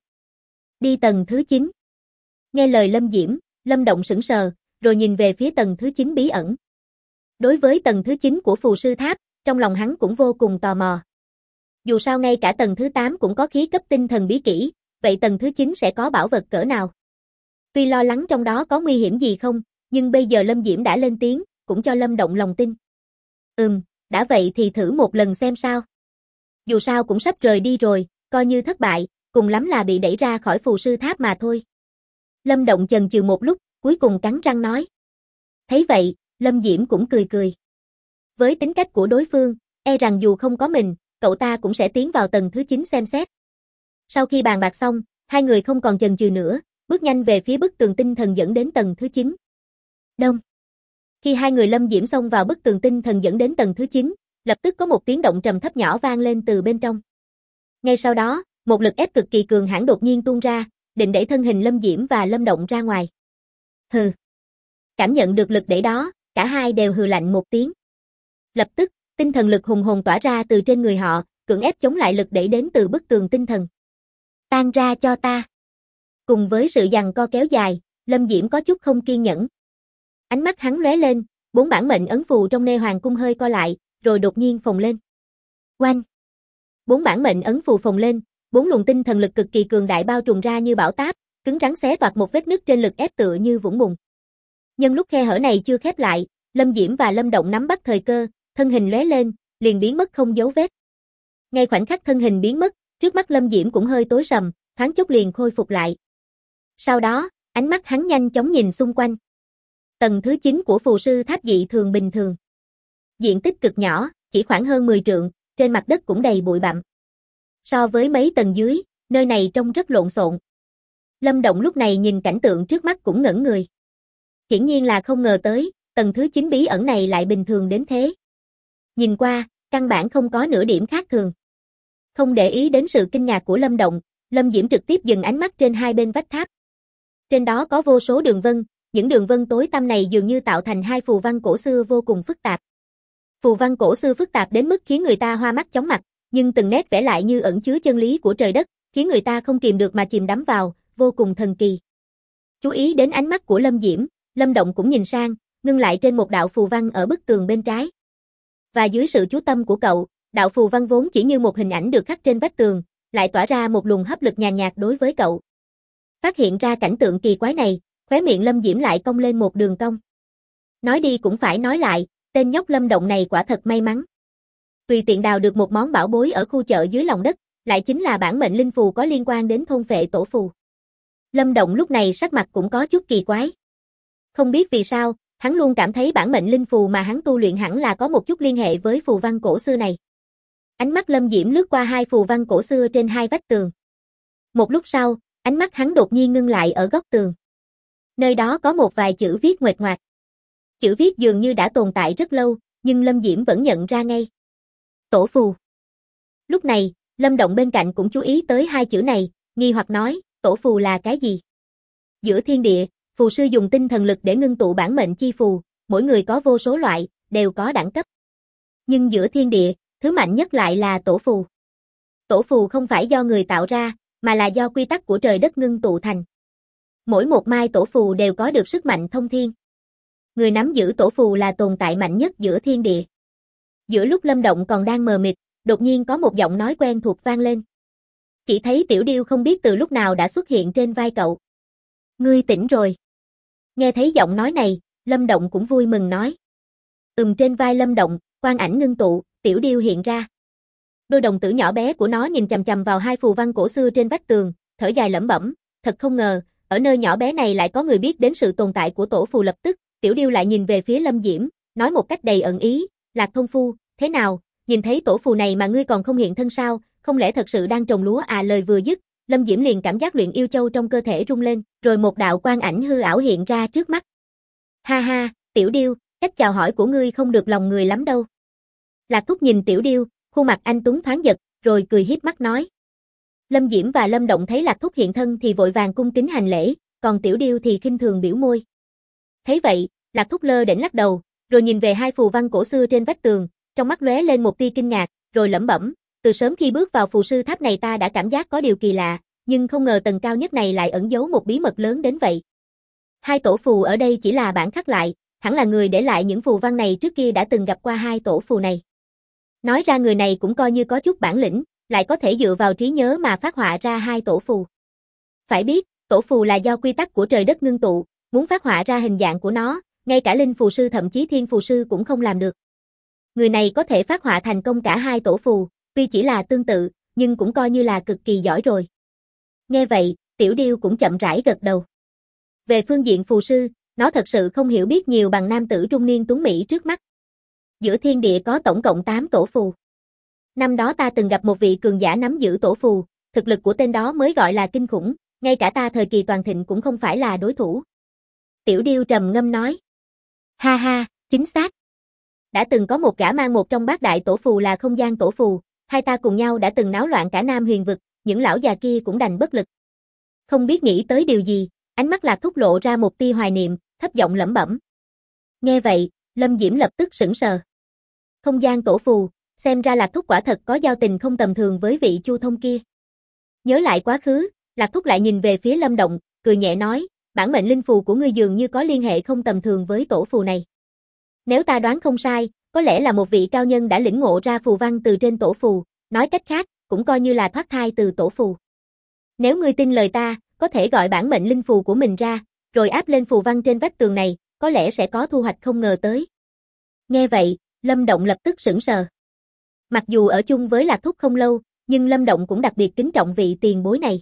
Speaker 1: Đi tầng thứ 9. Nghe lời Lâm Diễm, Lâm Động sững sờ, rồi nhìn về phía tầng thứ 9 bí ẩn. Đối với tầng thứ 9 của phù sư tháp, trong lòng hắn cũng vô cùng tò mò. Dù sao ngay cả tầng thứ 8 cũng có khí cấp tinh thần bí kỹ, vậy tầng thứ 9 sẽ có bảo vật cỡ nào? Tuy lo lắng trong đó có nguy hiểm gì không, nhưng bây giờ Lâm Diễm đã lên tiếng, cũng cho Lâm Động lòng tin. Đã vậy thì thử một lần xem sao. Dù sao cũng sắp rời đi rồi, coi như thất bại, cùng lắm là bị đẩy ra khỏi phù sư tháp mà thôi. Lâm Động chần chừ một lúc, cuối cùng cắn răng nói. Thấy vậy, Lâm Diễm cũng cười cười. Với tính cách của đối phương, e rằng dù không có mình, cậu ta cũng sẽ tiến vào tầng thứ 9 xem xét. Sau khi bàn bạc xong, hai người không còn chần chừ nữa, bước nhanh về phía bức tường tinh thần dẫn đến tầng thứ 9. Đông. Khi hai người Lâm Diễm xông vào bức tường tinh thần dẫn đến tầng thứ 9, lập tức có một tiếng động trầm thấp nhỏ vang lên từ bên trong. Ngay sau đó, một lực ép cực kỳ cường hãn đột nhiên tuôn ra, định đẩy thân hình Lâm Diễm và Lâm Động ra ngoài. Hừ. Cảm nhận được lực đẩy đó, cả hai đều hừ lạnh một tiếng. Lập tức, tinh thần lực hùng hồn tỏa ra từ trên người họ, cưỡng ép chống lại lực đẩy đến từ bức tường tinh thần. Tan ra cho ta. Cùng với sự giằng co kéo dài, Lâm Diễm có chút không kiên nhẫn. Ánh mắt hắn lóe lên, 4 bản mệnh ấn phù trong Nê Hoàng cung hơi co lại, rồi đột nhiên phồng lên. Oanh! 4 bản mệnh ấn phù phồng lên, 4 luồng tinh thần lực cực kỳ cường đại bao trùm ra như bão táp, cứng rắn xé toạc một vết nứt trên lực ép tựa như vũng bùn. Nhân lúc khe hở này chưa khép lại, Lâm Diễm và Lâm Động nắm bắt thời cơ, thân hình lóe lên, liền biến mất không dấu vết. Ngay khoảnh khắc thân hình biến mất, trước mắt Lâm Diễm cũng hơi tối sầm, thoáng chốc liền khôi phục lại. Sau đó, ánh mắt hắn nhanh chóng nhìn xung quanh. Tầng thứ 9 của phù sư tháp dị thường bình thường. Diện tích cực nhỏ, chỉ khoảng hơn 10 trượng, trên mặt đất cũng đầy bụi bặm. So với mấy tầng dưới, nơi này trông rất lộn xộn. Lâm Động lúc này nhìn cảnh tượng trước mắt cũng ngẩn người. Hiển nhiên là không ngờ tới, tầng thứ 9 bí ẩn này lại bình thường đến thế. Nhìn qua, căn bản không có nửa điểm khác thường. Không để ý đến sự kinh ngạc của Lâm Động, Lâm Diễm trực tiếp dừng ánh mắt trên hai bên vách tháp. Trên đó có vô số đường vân, những đường vân tối tăm này dường như tạo thành hai phù văn cổ xưa vô cùng phức tạp. Phù văn cổ xưa phức tạp đến mức khiến người ta hoa mắt chóng mặt, nhưng từng nét vẽ lại như ẩn chứa chân lý của trời đất, khiến người ta không kìm được mà chìm đắm vào, vô cùng thần kỳ. Chú ý đến ánh mắt của Lâm Diễm, Lâm Động cũng nhìn sang, ngưng lại trên một đạo phù văn ở bức tường bên trái. Và dưới sự chú tâm của cậu, đạo phù văn vốn chỉ như một hình ảnh được khắc trên vách tường, lại tỏa ra một luồng hấp lực nhàn nhạt đối với cậu. Phát hiện ra cảnh tượng kỳ quái này, khóe miệng Lâm Diễm lại cong lên một đường cong. Nói đi cũng phải nói lại, tên nhóc Lâm Động này quả thật may mắn. Tùy tiện đào được một món bảo bối ở khu chợ dưới lòng đất, lại chính là bản mệnh linh phù có liên quan đến thôn phệ tổ phù. Lâm Động lúc này sắc mặt cũng có chút kỳ quái. Không biết vì sao, Hắn luôn cảm thấy bản mệnh linh phù mà hắn tu luyện hẳn là có một chút liên hệ với phù văn cổ xưa này. Ánh mắt Lâm Diễm lướt qua hai phù văn cổ xưa trên hai vách tường. Một lúc sau, ánh mắt hắn đột nhiên ngưng lại ở góc tường. Nơi đó có một vài chữ viết nguệch ngoạc. Chữ viết dường như đã tồn tại rất lâu, nhưng Lâm Diễm vẫn nhận ra ngay. Tổ phù. Lúc này, Lâm Động bên cạnh cũng chú ý tới hai chữ này, nghi hoặc nói, tổ phù là cái gì? Giữa thiên địa, phù sư dùng tinh thần lực để ngưng tụ bản mệnh chi phù, mỗi người có vô số loại, đều có đẳng cấp. Nhưng giữa thiên địa, thứ mạnh nhất lại là tổ phù. Tổ phù không phải do người tạo ra, mà là do quy tắc của trời đất ngưng tụ thành. Mỗi một mai tổ phù đều có được sức mạnh thông thiên. Người nắm giữ tổ phù là tồn tại mạnh nhất giữa thiên địa. Giữa lúc Lâm Động còn đang mờ mịt, đột nhiên có một giọng nói quen thuộc vang lên. Chỉ thấy Tiểu Điêu không biết từ lúc nào đã xuất hiện trên vai cậu. Ngươi tỉnh rồi. Nghe thấy giọng nói này, Lâm Động cũng vui mừng nói. Trên vai Lâm Động, quang ảnh ngưng tụ, Tiểu Điêu hiện ra. Đôi đồng tử nhỏ bé của nó nhìn chằm chằm vào hai phù văn cổ xưa trên vách tường, thở dài lẩm bẩm, thật không ngờ, ở nơi nhỏ bé này lại có người biết đến sự tồn tại của tổ phù. Lập tức, Tiểu Điêu lại nhìn về phía Lâm Diễm, nói một cách đầy ẩn ý, Lạc Thông Phu, thế nào, nhìn thấy tổ phù này mà ngươi còn không hiện thân sao, không lẽ thật sự đang trồng lúa à? Lời vừa dứt, Lâm Diễm liền cảm giác luyện yêu châu trong cơ thể rung lên, rồi một đạo quang ảnh hư ảo hiện ra trước mắt. Ha ha, Tiểu Điêu, cách chào hỏi của ngươi không được lòng người lắm đâu. Lạc Thúc nhìn Tiểu Điêu, khuôn mặt anh tuấn thoáng giật, rồi cười hiếp mắt nói. Lâm Diễm và Lâm Động thấy Lạc Thúc hiện thân thì vội vàng cung kính hành lễ, còn Tiểu Điêu thì khinh thường biểu môi. Thấy vậy, Lạc Thúc lơ đễnh lắc đầu, rồi nhìn về hai phù văn cổ xưa trên vách tường, trong mắt lóe lên một tia kinh ngạc, rồi lẩm bẩm, từ sớm khi bước vào phù sư tháp này ta đã cảm giác có điều kỳ lạ, nhưng không ngờ tầng cao nhất này lại ẩn giấu một bí mật lớn đến vậy. Hai tổ phù ở đây chỉ là bản khắc lại, hẳn là người để lại những phù văn này trước kia đã từng gặp qua hai tổ phù này. Nói ra người này cũng coi như có chút bản lĩnh, lại có thể dựa vào trí nhớ mà phát họa ra hai tổ phù. Phải biết, tổ phù là do quy tắc của trời đất ngưng tụ, muốn phát họa ra hình dạng của nó, ngay cả linh phù sư thậm chí thiên phù sư cũng không làm được. Người này có thể phát họa thành công cả hai tổ phù, tuy chỉ là tương tự, nhưng cũng coi như là cực kỳ giỏi rồi. Nghe vậy, Tiểu Điêu cũng chậm rãi gật đầu. Về phương diện phù sư, nó thật sự không hiểu biết nhiều bằng nam tử trung niên tuấn mỹ trước mắt. Giữa thiên địa có tổng cộng 8 tổ phù. Năm đó ta từng gặp một vị cường giả nắm giữ tổ phù, thực lực của tên đó mới gọi là kinh khủng, ngay cả ta thời kỳ toàn thịnh cũng không phải là đối thủ. Tiểu Điêu trầm ngâm nói. Ha ha, chính xác. Đã từng có một gã mang một trong bát đại tổ phù là không gian tổ phù, hai ta cùng nhau đã từng náo loạn cả Nam Huyền vực, những lão già kia cũng đành bất lực. Không biết nghĩ tới điều gì, ánh mắt Lạc Thúc lộ ra một tia hoài niệm, thấp giọng lẩm bẩm. Nghe vậy, Lâm Diễm lập tức sững sờ. Không gian tổ phù, xem ra Lạc Thúc quả thật có giao tình không tầm thường với vị Chu Thông kia. Nhớ lại quá khứ, Lạc Thúc lại nhìn về phía Lâm Động, cười nhẹ nói, bản mệnh linh phù của ngươi dường như có liên hệ không tầm thường với tổ phù này. Nếu ta đoán không sai, có lẽ là một vị cao nhân đã lĩnh ngộ ra phù văn từ trên tổ phù, nói cách khác, cũng coi như là thoát thai từ tổ phù. Nếu ngươi tin lời ta, có thể gọi bản mệnh linh phù của mình ra, rồi áp lên phù văn trên vách tường này, có lẽ sẽ có thu hoạch không ngờ tới. Nghe vậy, Lâm Động lập tức sững sờ. Mặc dù ở chung với Lạc Thúc không lâu, nhưng Lâm Động cũng đặc biệt kính trọng vị tiền bối này.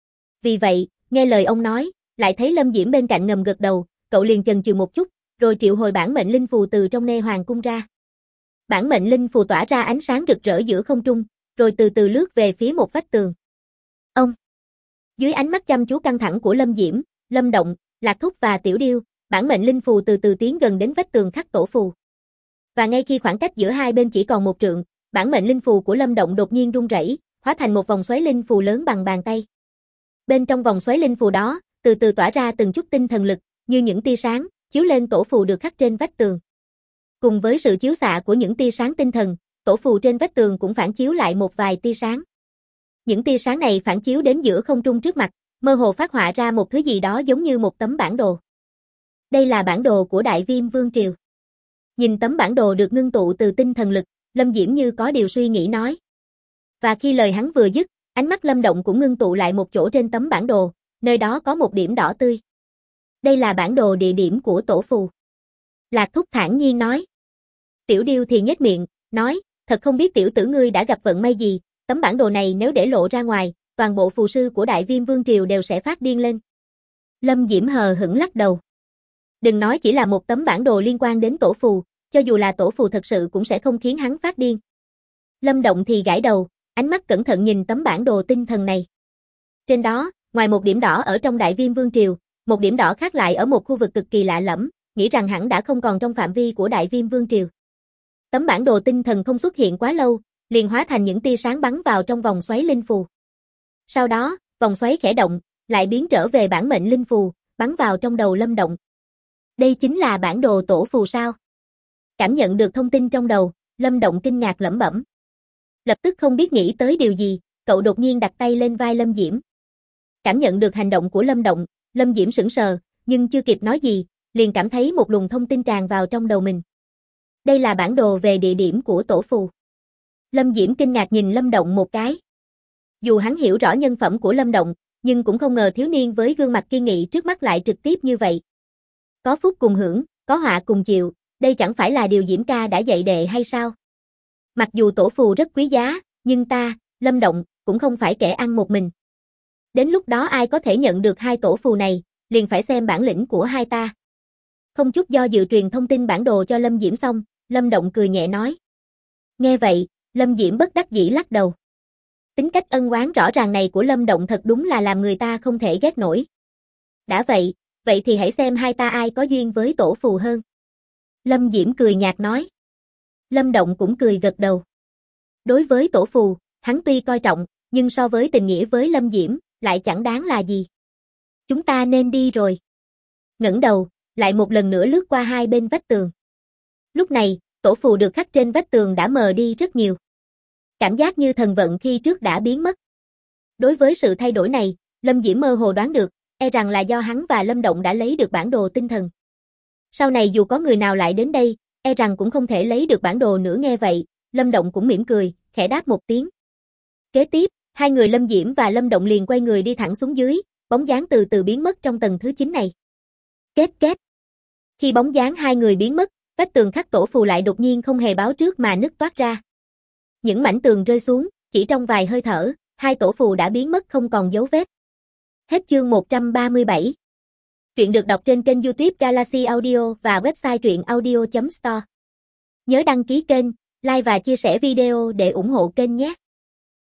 Speaker 1: Vì vậy, nghe lời ông nói, lại thấy Lâm Diễm bên cạnh ngầm gật đầu, cậu liền chần chừ một chút, rồi triệu hồi bản mệnh linh phù từ trong Nê Hoàng cung ra. Bản mệnh linh phù tỏa ra ánh sáng rực rỡ giữa không trung, rồi từ từ lướt về phía một vách tường. Ông. Dưới ánh mắt chăm chú căng thẳng của Lâm Diễm, Lâm Động, Lạc Thúc và Tiểu Điêu, bản mệnh linh phù từ từ tiến gần đến vách tường khắc tổ phù. Và ngay khi khoảng cách giữa hai bên chỉ còn một trượng, bản mệnh linh phù của Lâm Động đột nhiên rung rẩy, hóa thành một vòng xoáy linh phù lớn bằng bàn tay. Bên trong vòng xoáy linh phù đó, từ từ tỏa ra từng chút tinh thần lực, như những tia sáng, chiếu lên tổ phù được khắc trên vách tường. Cùng với sự chiếu xạ của những tia sáng tinh thần, tổ phù trên vách tường cũng phản chiếu lại một vài tia sáng. Những tia sáng này phản chiếu đến giữa không trung trước mặt, mơ hồ phát họa ra một thứ gì đó giống như một tấm bản đồ. Đây là bản đồ của Đại Viêm Vương Triều. Nhìn tấm bản đồ được ngưng tụ từ tinh thần lực, Lâm Diễm như có điều suy nghĩ nói. Và khi lời hắn vừa dứt, ánh mắt Lâm Động cũng ngưng tụ lại một chỗ trên tấm bản đồ, nơi đó có một điểm đỏ tươi. Đây là bản đồ địa điểm của tổ phù. Lạc Thúc thản nhiên nói. Tiểu Điêu thì nhếch miệng, nói, thật không biết tiểu tử ngươi đã gặp vận may gì, tấm bản đồ này nếu để lộ ra ngoài, toàn bộ phù sư của Đại Viêm Vương Triều đều sẽ phát điên lên. Lâm Diễm hờ hững lắc đầu. Đừng nói chỉ là một tấm bản đồ liên quan đến tổ phù, cho dù là tổ phù thật sự cũng sẽ không khiến hắn phát điên. Lâm Động thì gãi đầu, ánh mắt cẩn thận nhìn tấm bản đồ tinh thần này. Trên đó, ngoài một điểm đỏ ở trong Đại Viêm Vương Triều, một điểm đỏ khác lại ở một khu vực cực kỳ lạ lẫm, nghĩ rằng hẳn đã không còn trong phạm vi của Đại Viêm Vương Triều. Tấm bản đồ tinh thần không xuất hiện quá lâu, liền hóa thành những tia sáng bắn vào trong vòng xoáy linh phù. Sau đó, vòng xoáy khẽ động, lại biến trở về bản mệnh linh phù, bắn vào trong đầu Lâm Động. Đây chính là bản đồ tổ phù sao? Cảm nhận được thông tin trong đầu, Lâm Động kinh ngạc lẩm bẩm. Lập tức không biết nghĩ tới điều gì, cậu đột nhiên đặt tay lên vai Lâm Diễm. Cảm nhận được hành động của Lâm Động, Lâm Diễm sững sờ, nhưng chưa kịp nói gì, liền cảm thấy một luồng thông tin tràn vào trong đầu mình. Đây là bản đồ về địa điểm của tổ phù. Lâm Diễm kinh ngạc nhìn Lâm Động một cái. Dù hắn hiểu rõ nhân phẩm của Lâm Động, nhưng cũng không ngờ thiếu niên với gương mặt kiên nghị trước mắt lại trực tiếp như vậy. Có phúc cùng hưởng, có họa cùng chịu, đây chẳng phải là điều Diễm ca đã dạy đệ hay sao? Mặc dù tổ phù rất quý giá, nhưng ta, Lâm Động, cũng không phải kẻ ăn một mình. Đến lúc đó ai có thể nhận được hai tổ phù này, liền phải xem bản lĩnh của hai ta. Không chút do dự truyền thông tin bản đồ cho Lâm Diễm xong, Lâm Động cười nhẹ nói. Nghe vậy, Lâm Diễm bất đắc dĩ lắc đầu. Tính cách ân oán rõ ràng này của Lâm Động thật đúng là làm người ta không thể ghét nổi. Đã vậy thì hãy xem hai ta ai có duyên với tổ phù hơn. Lâm Diễm cười nhạt nói. Lâm Động cũng cười gật đầu. Đối với tổ phù, hắn tuy coi trọng, nhưng so với tình nghĩa với Lâm Diễm, lại chẳng đáng là gì. Chúng ta nên đi rồi. Ngẩng đầu, lại một lần nữa lướt qua hai bên vách tường. Lúc này, tổ phù được khắc trên vách tường đã mờ đi rất nhiều. Cảm giác như thần vận khi trước đã biến mất. Đối với sự thay đổi này, Lâm Diễm mơ hồ đoán được, e rằng là do hắn và Lâm Động đã lấy được bản đồ tinh thần. Sau này dù có người nào lại đến đây, e rằng cũng không thể lấy được bản đồ nữa. Nghe vậy, Lâm Động cũng mỉm cười, khẽ đáp một tiếng. Kế tiếp, hai người Lâm Diễm và Lâm Động liền quay người đi thẳng xuống dưới, bóng dáng từ từ biến mất trong tầng thứ 9 này. Kết. Khi bóng dáng hai người biến mất, vách tường khắc tổ phù lại đột nhiên không hề báo trước mà nứt toát ra. Những mảnh tường rơi xuống, chỉ trong vài hơi thở, hai tổ phù đã biến mất không còn dấu vết. Hết chương 137. Truyện được đọc trên kênh YouTube Galaxy Audio và website truyệnaudio.store. Nhớ đăng ký kênh, like và chia sẻ video để ủng hộ kênh nhé.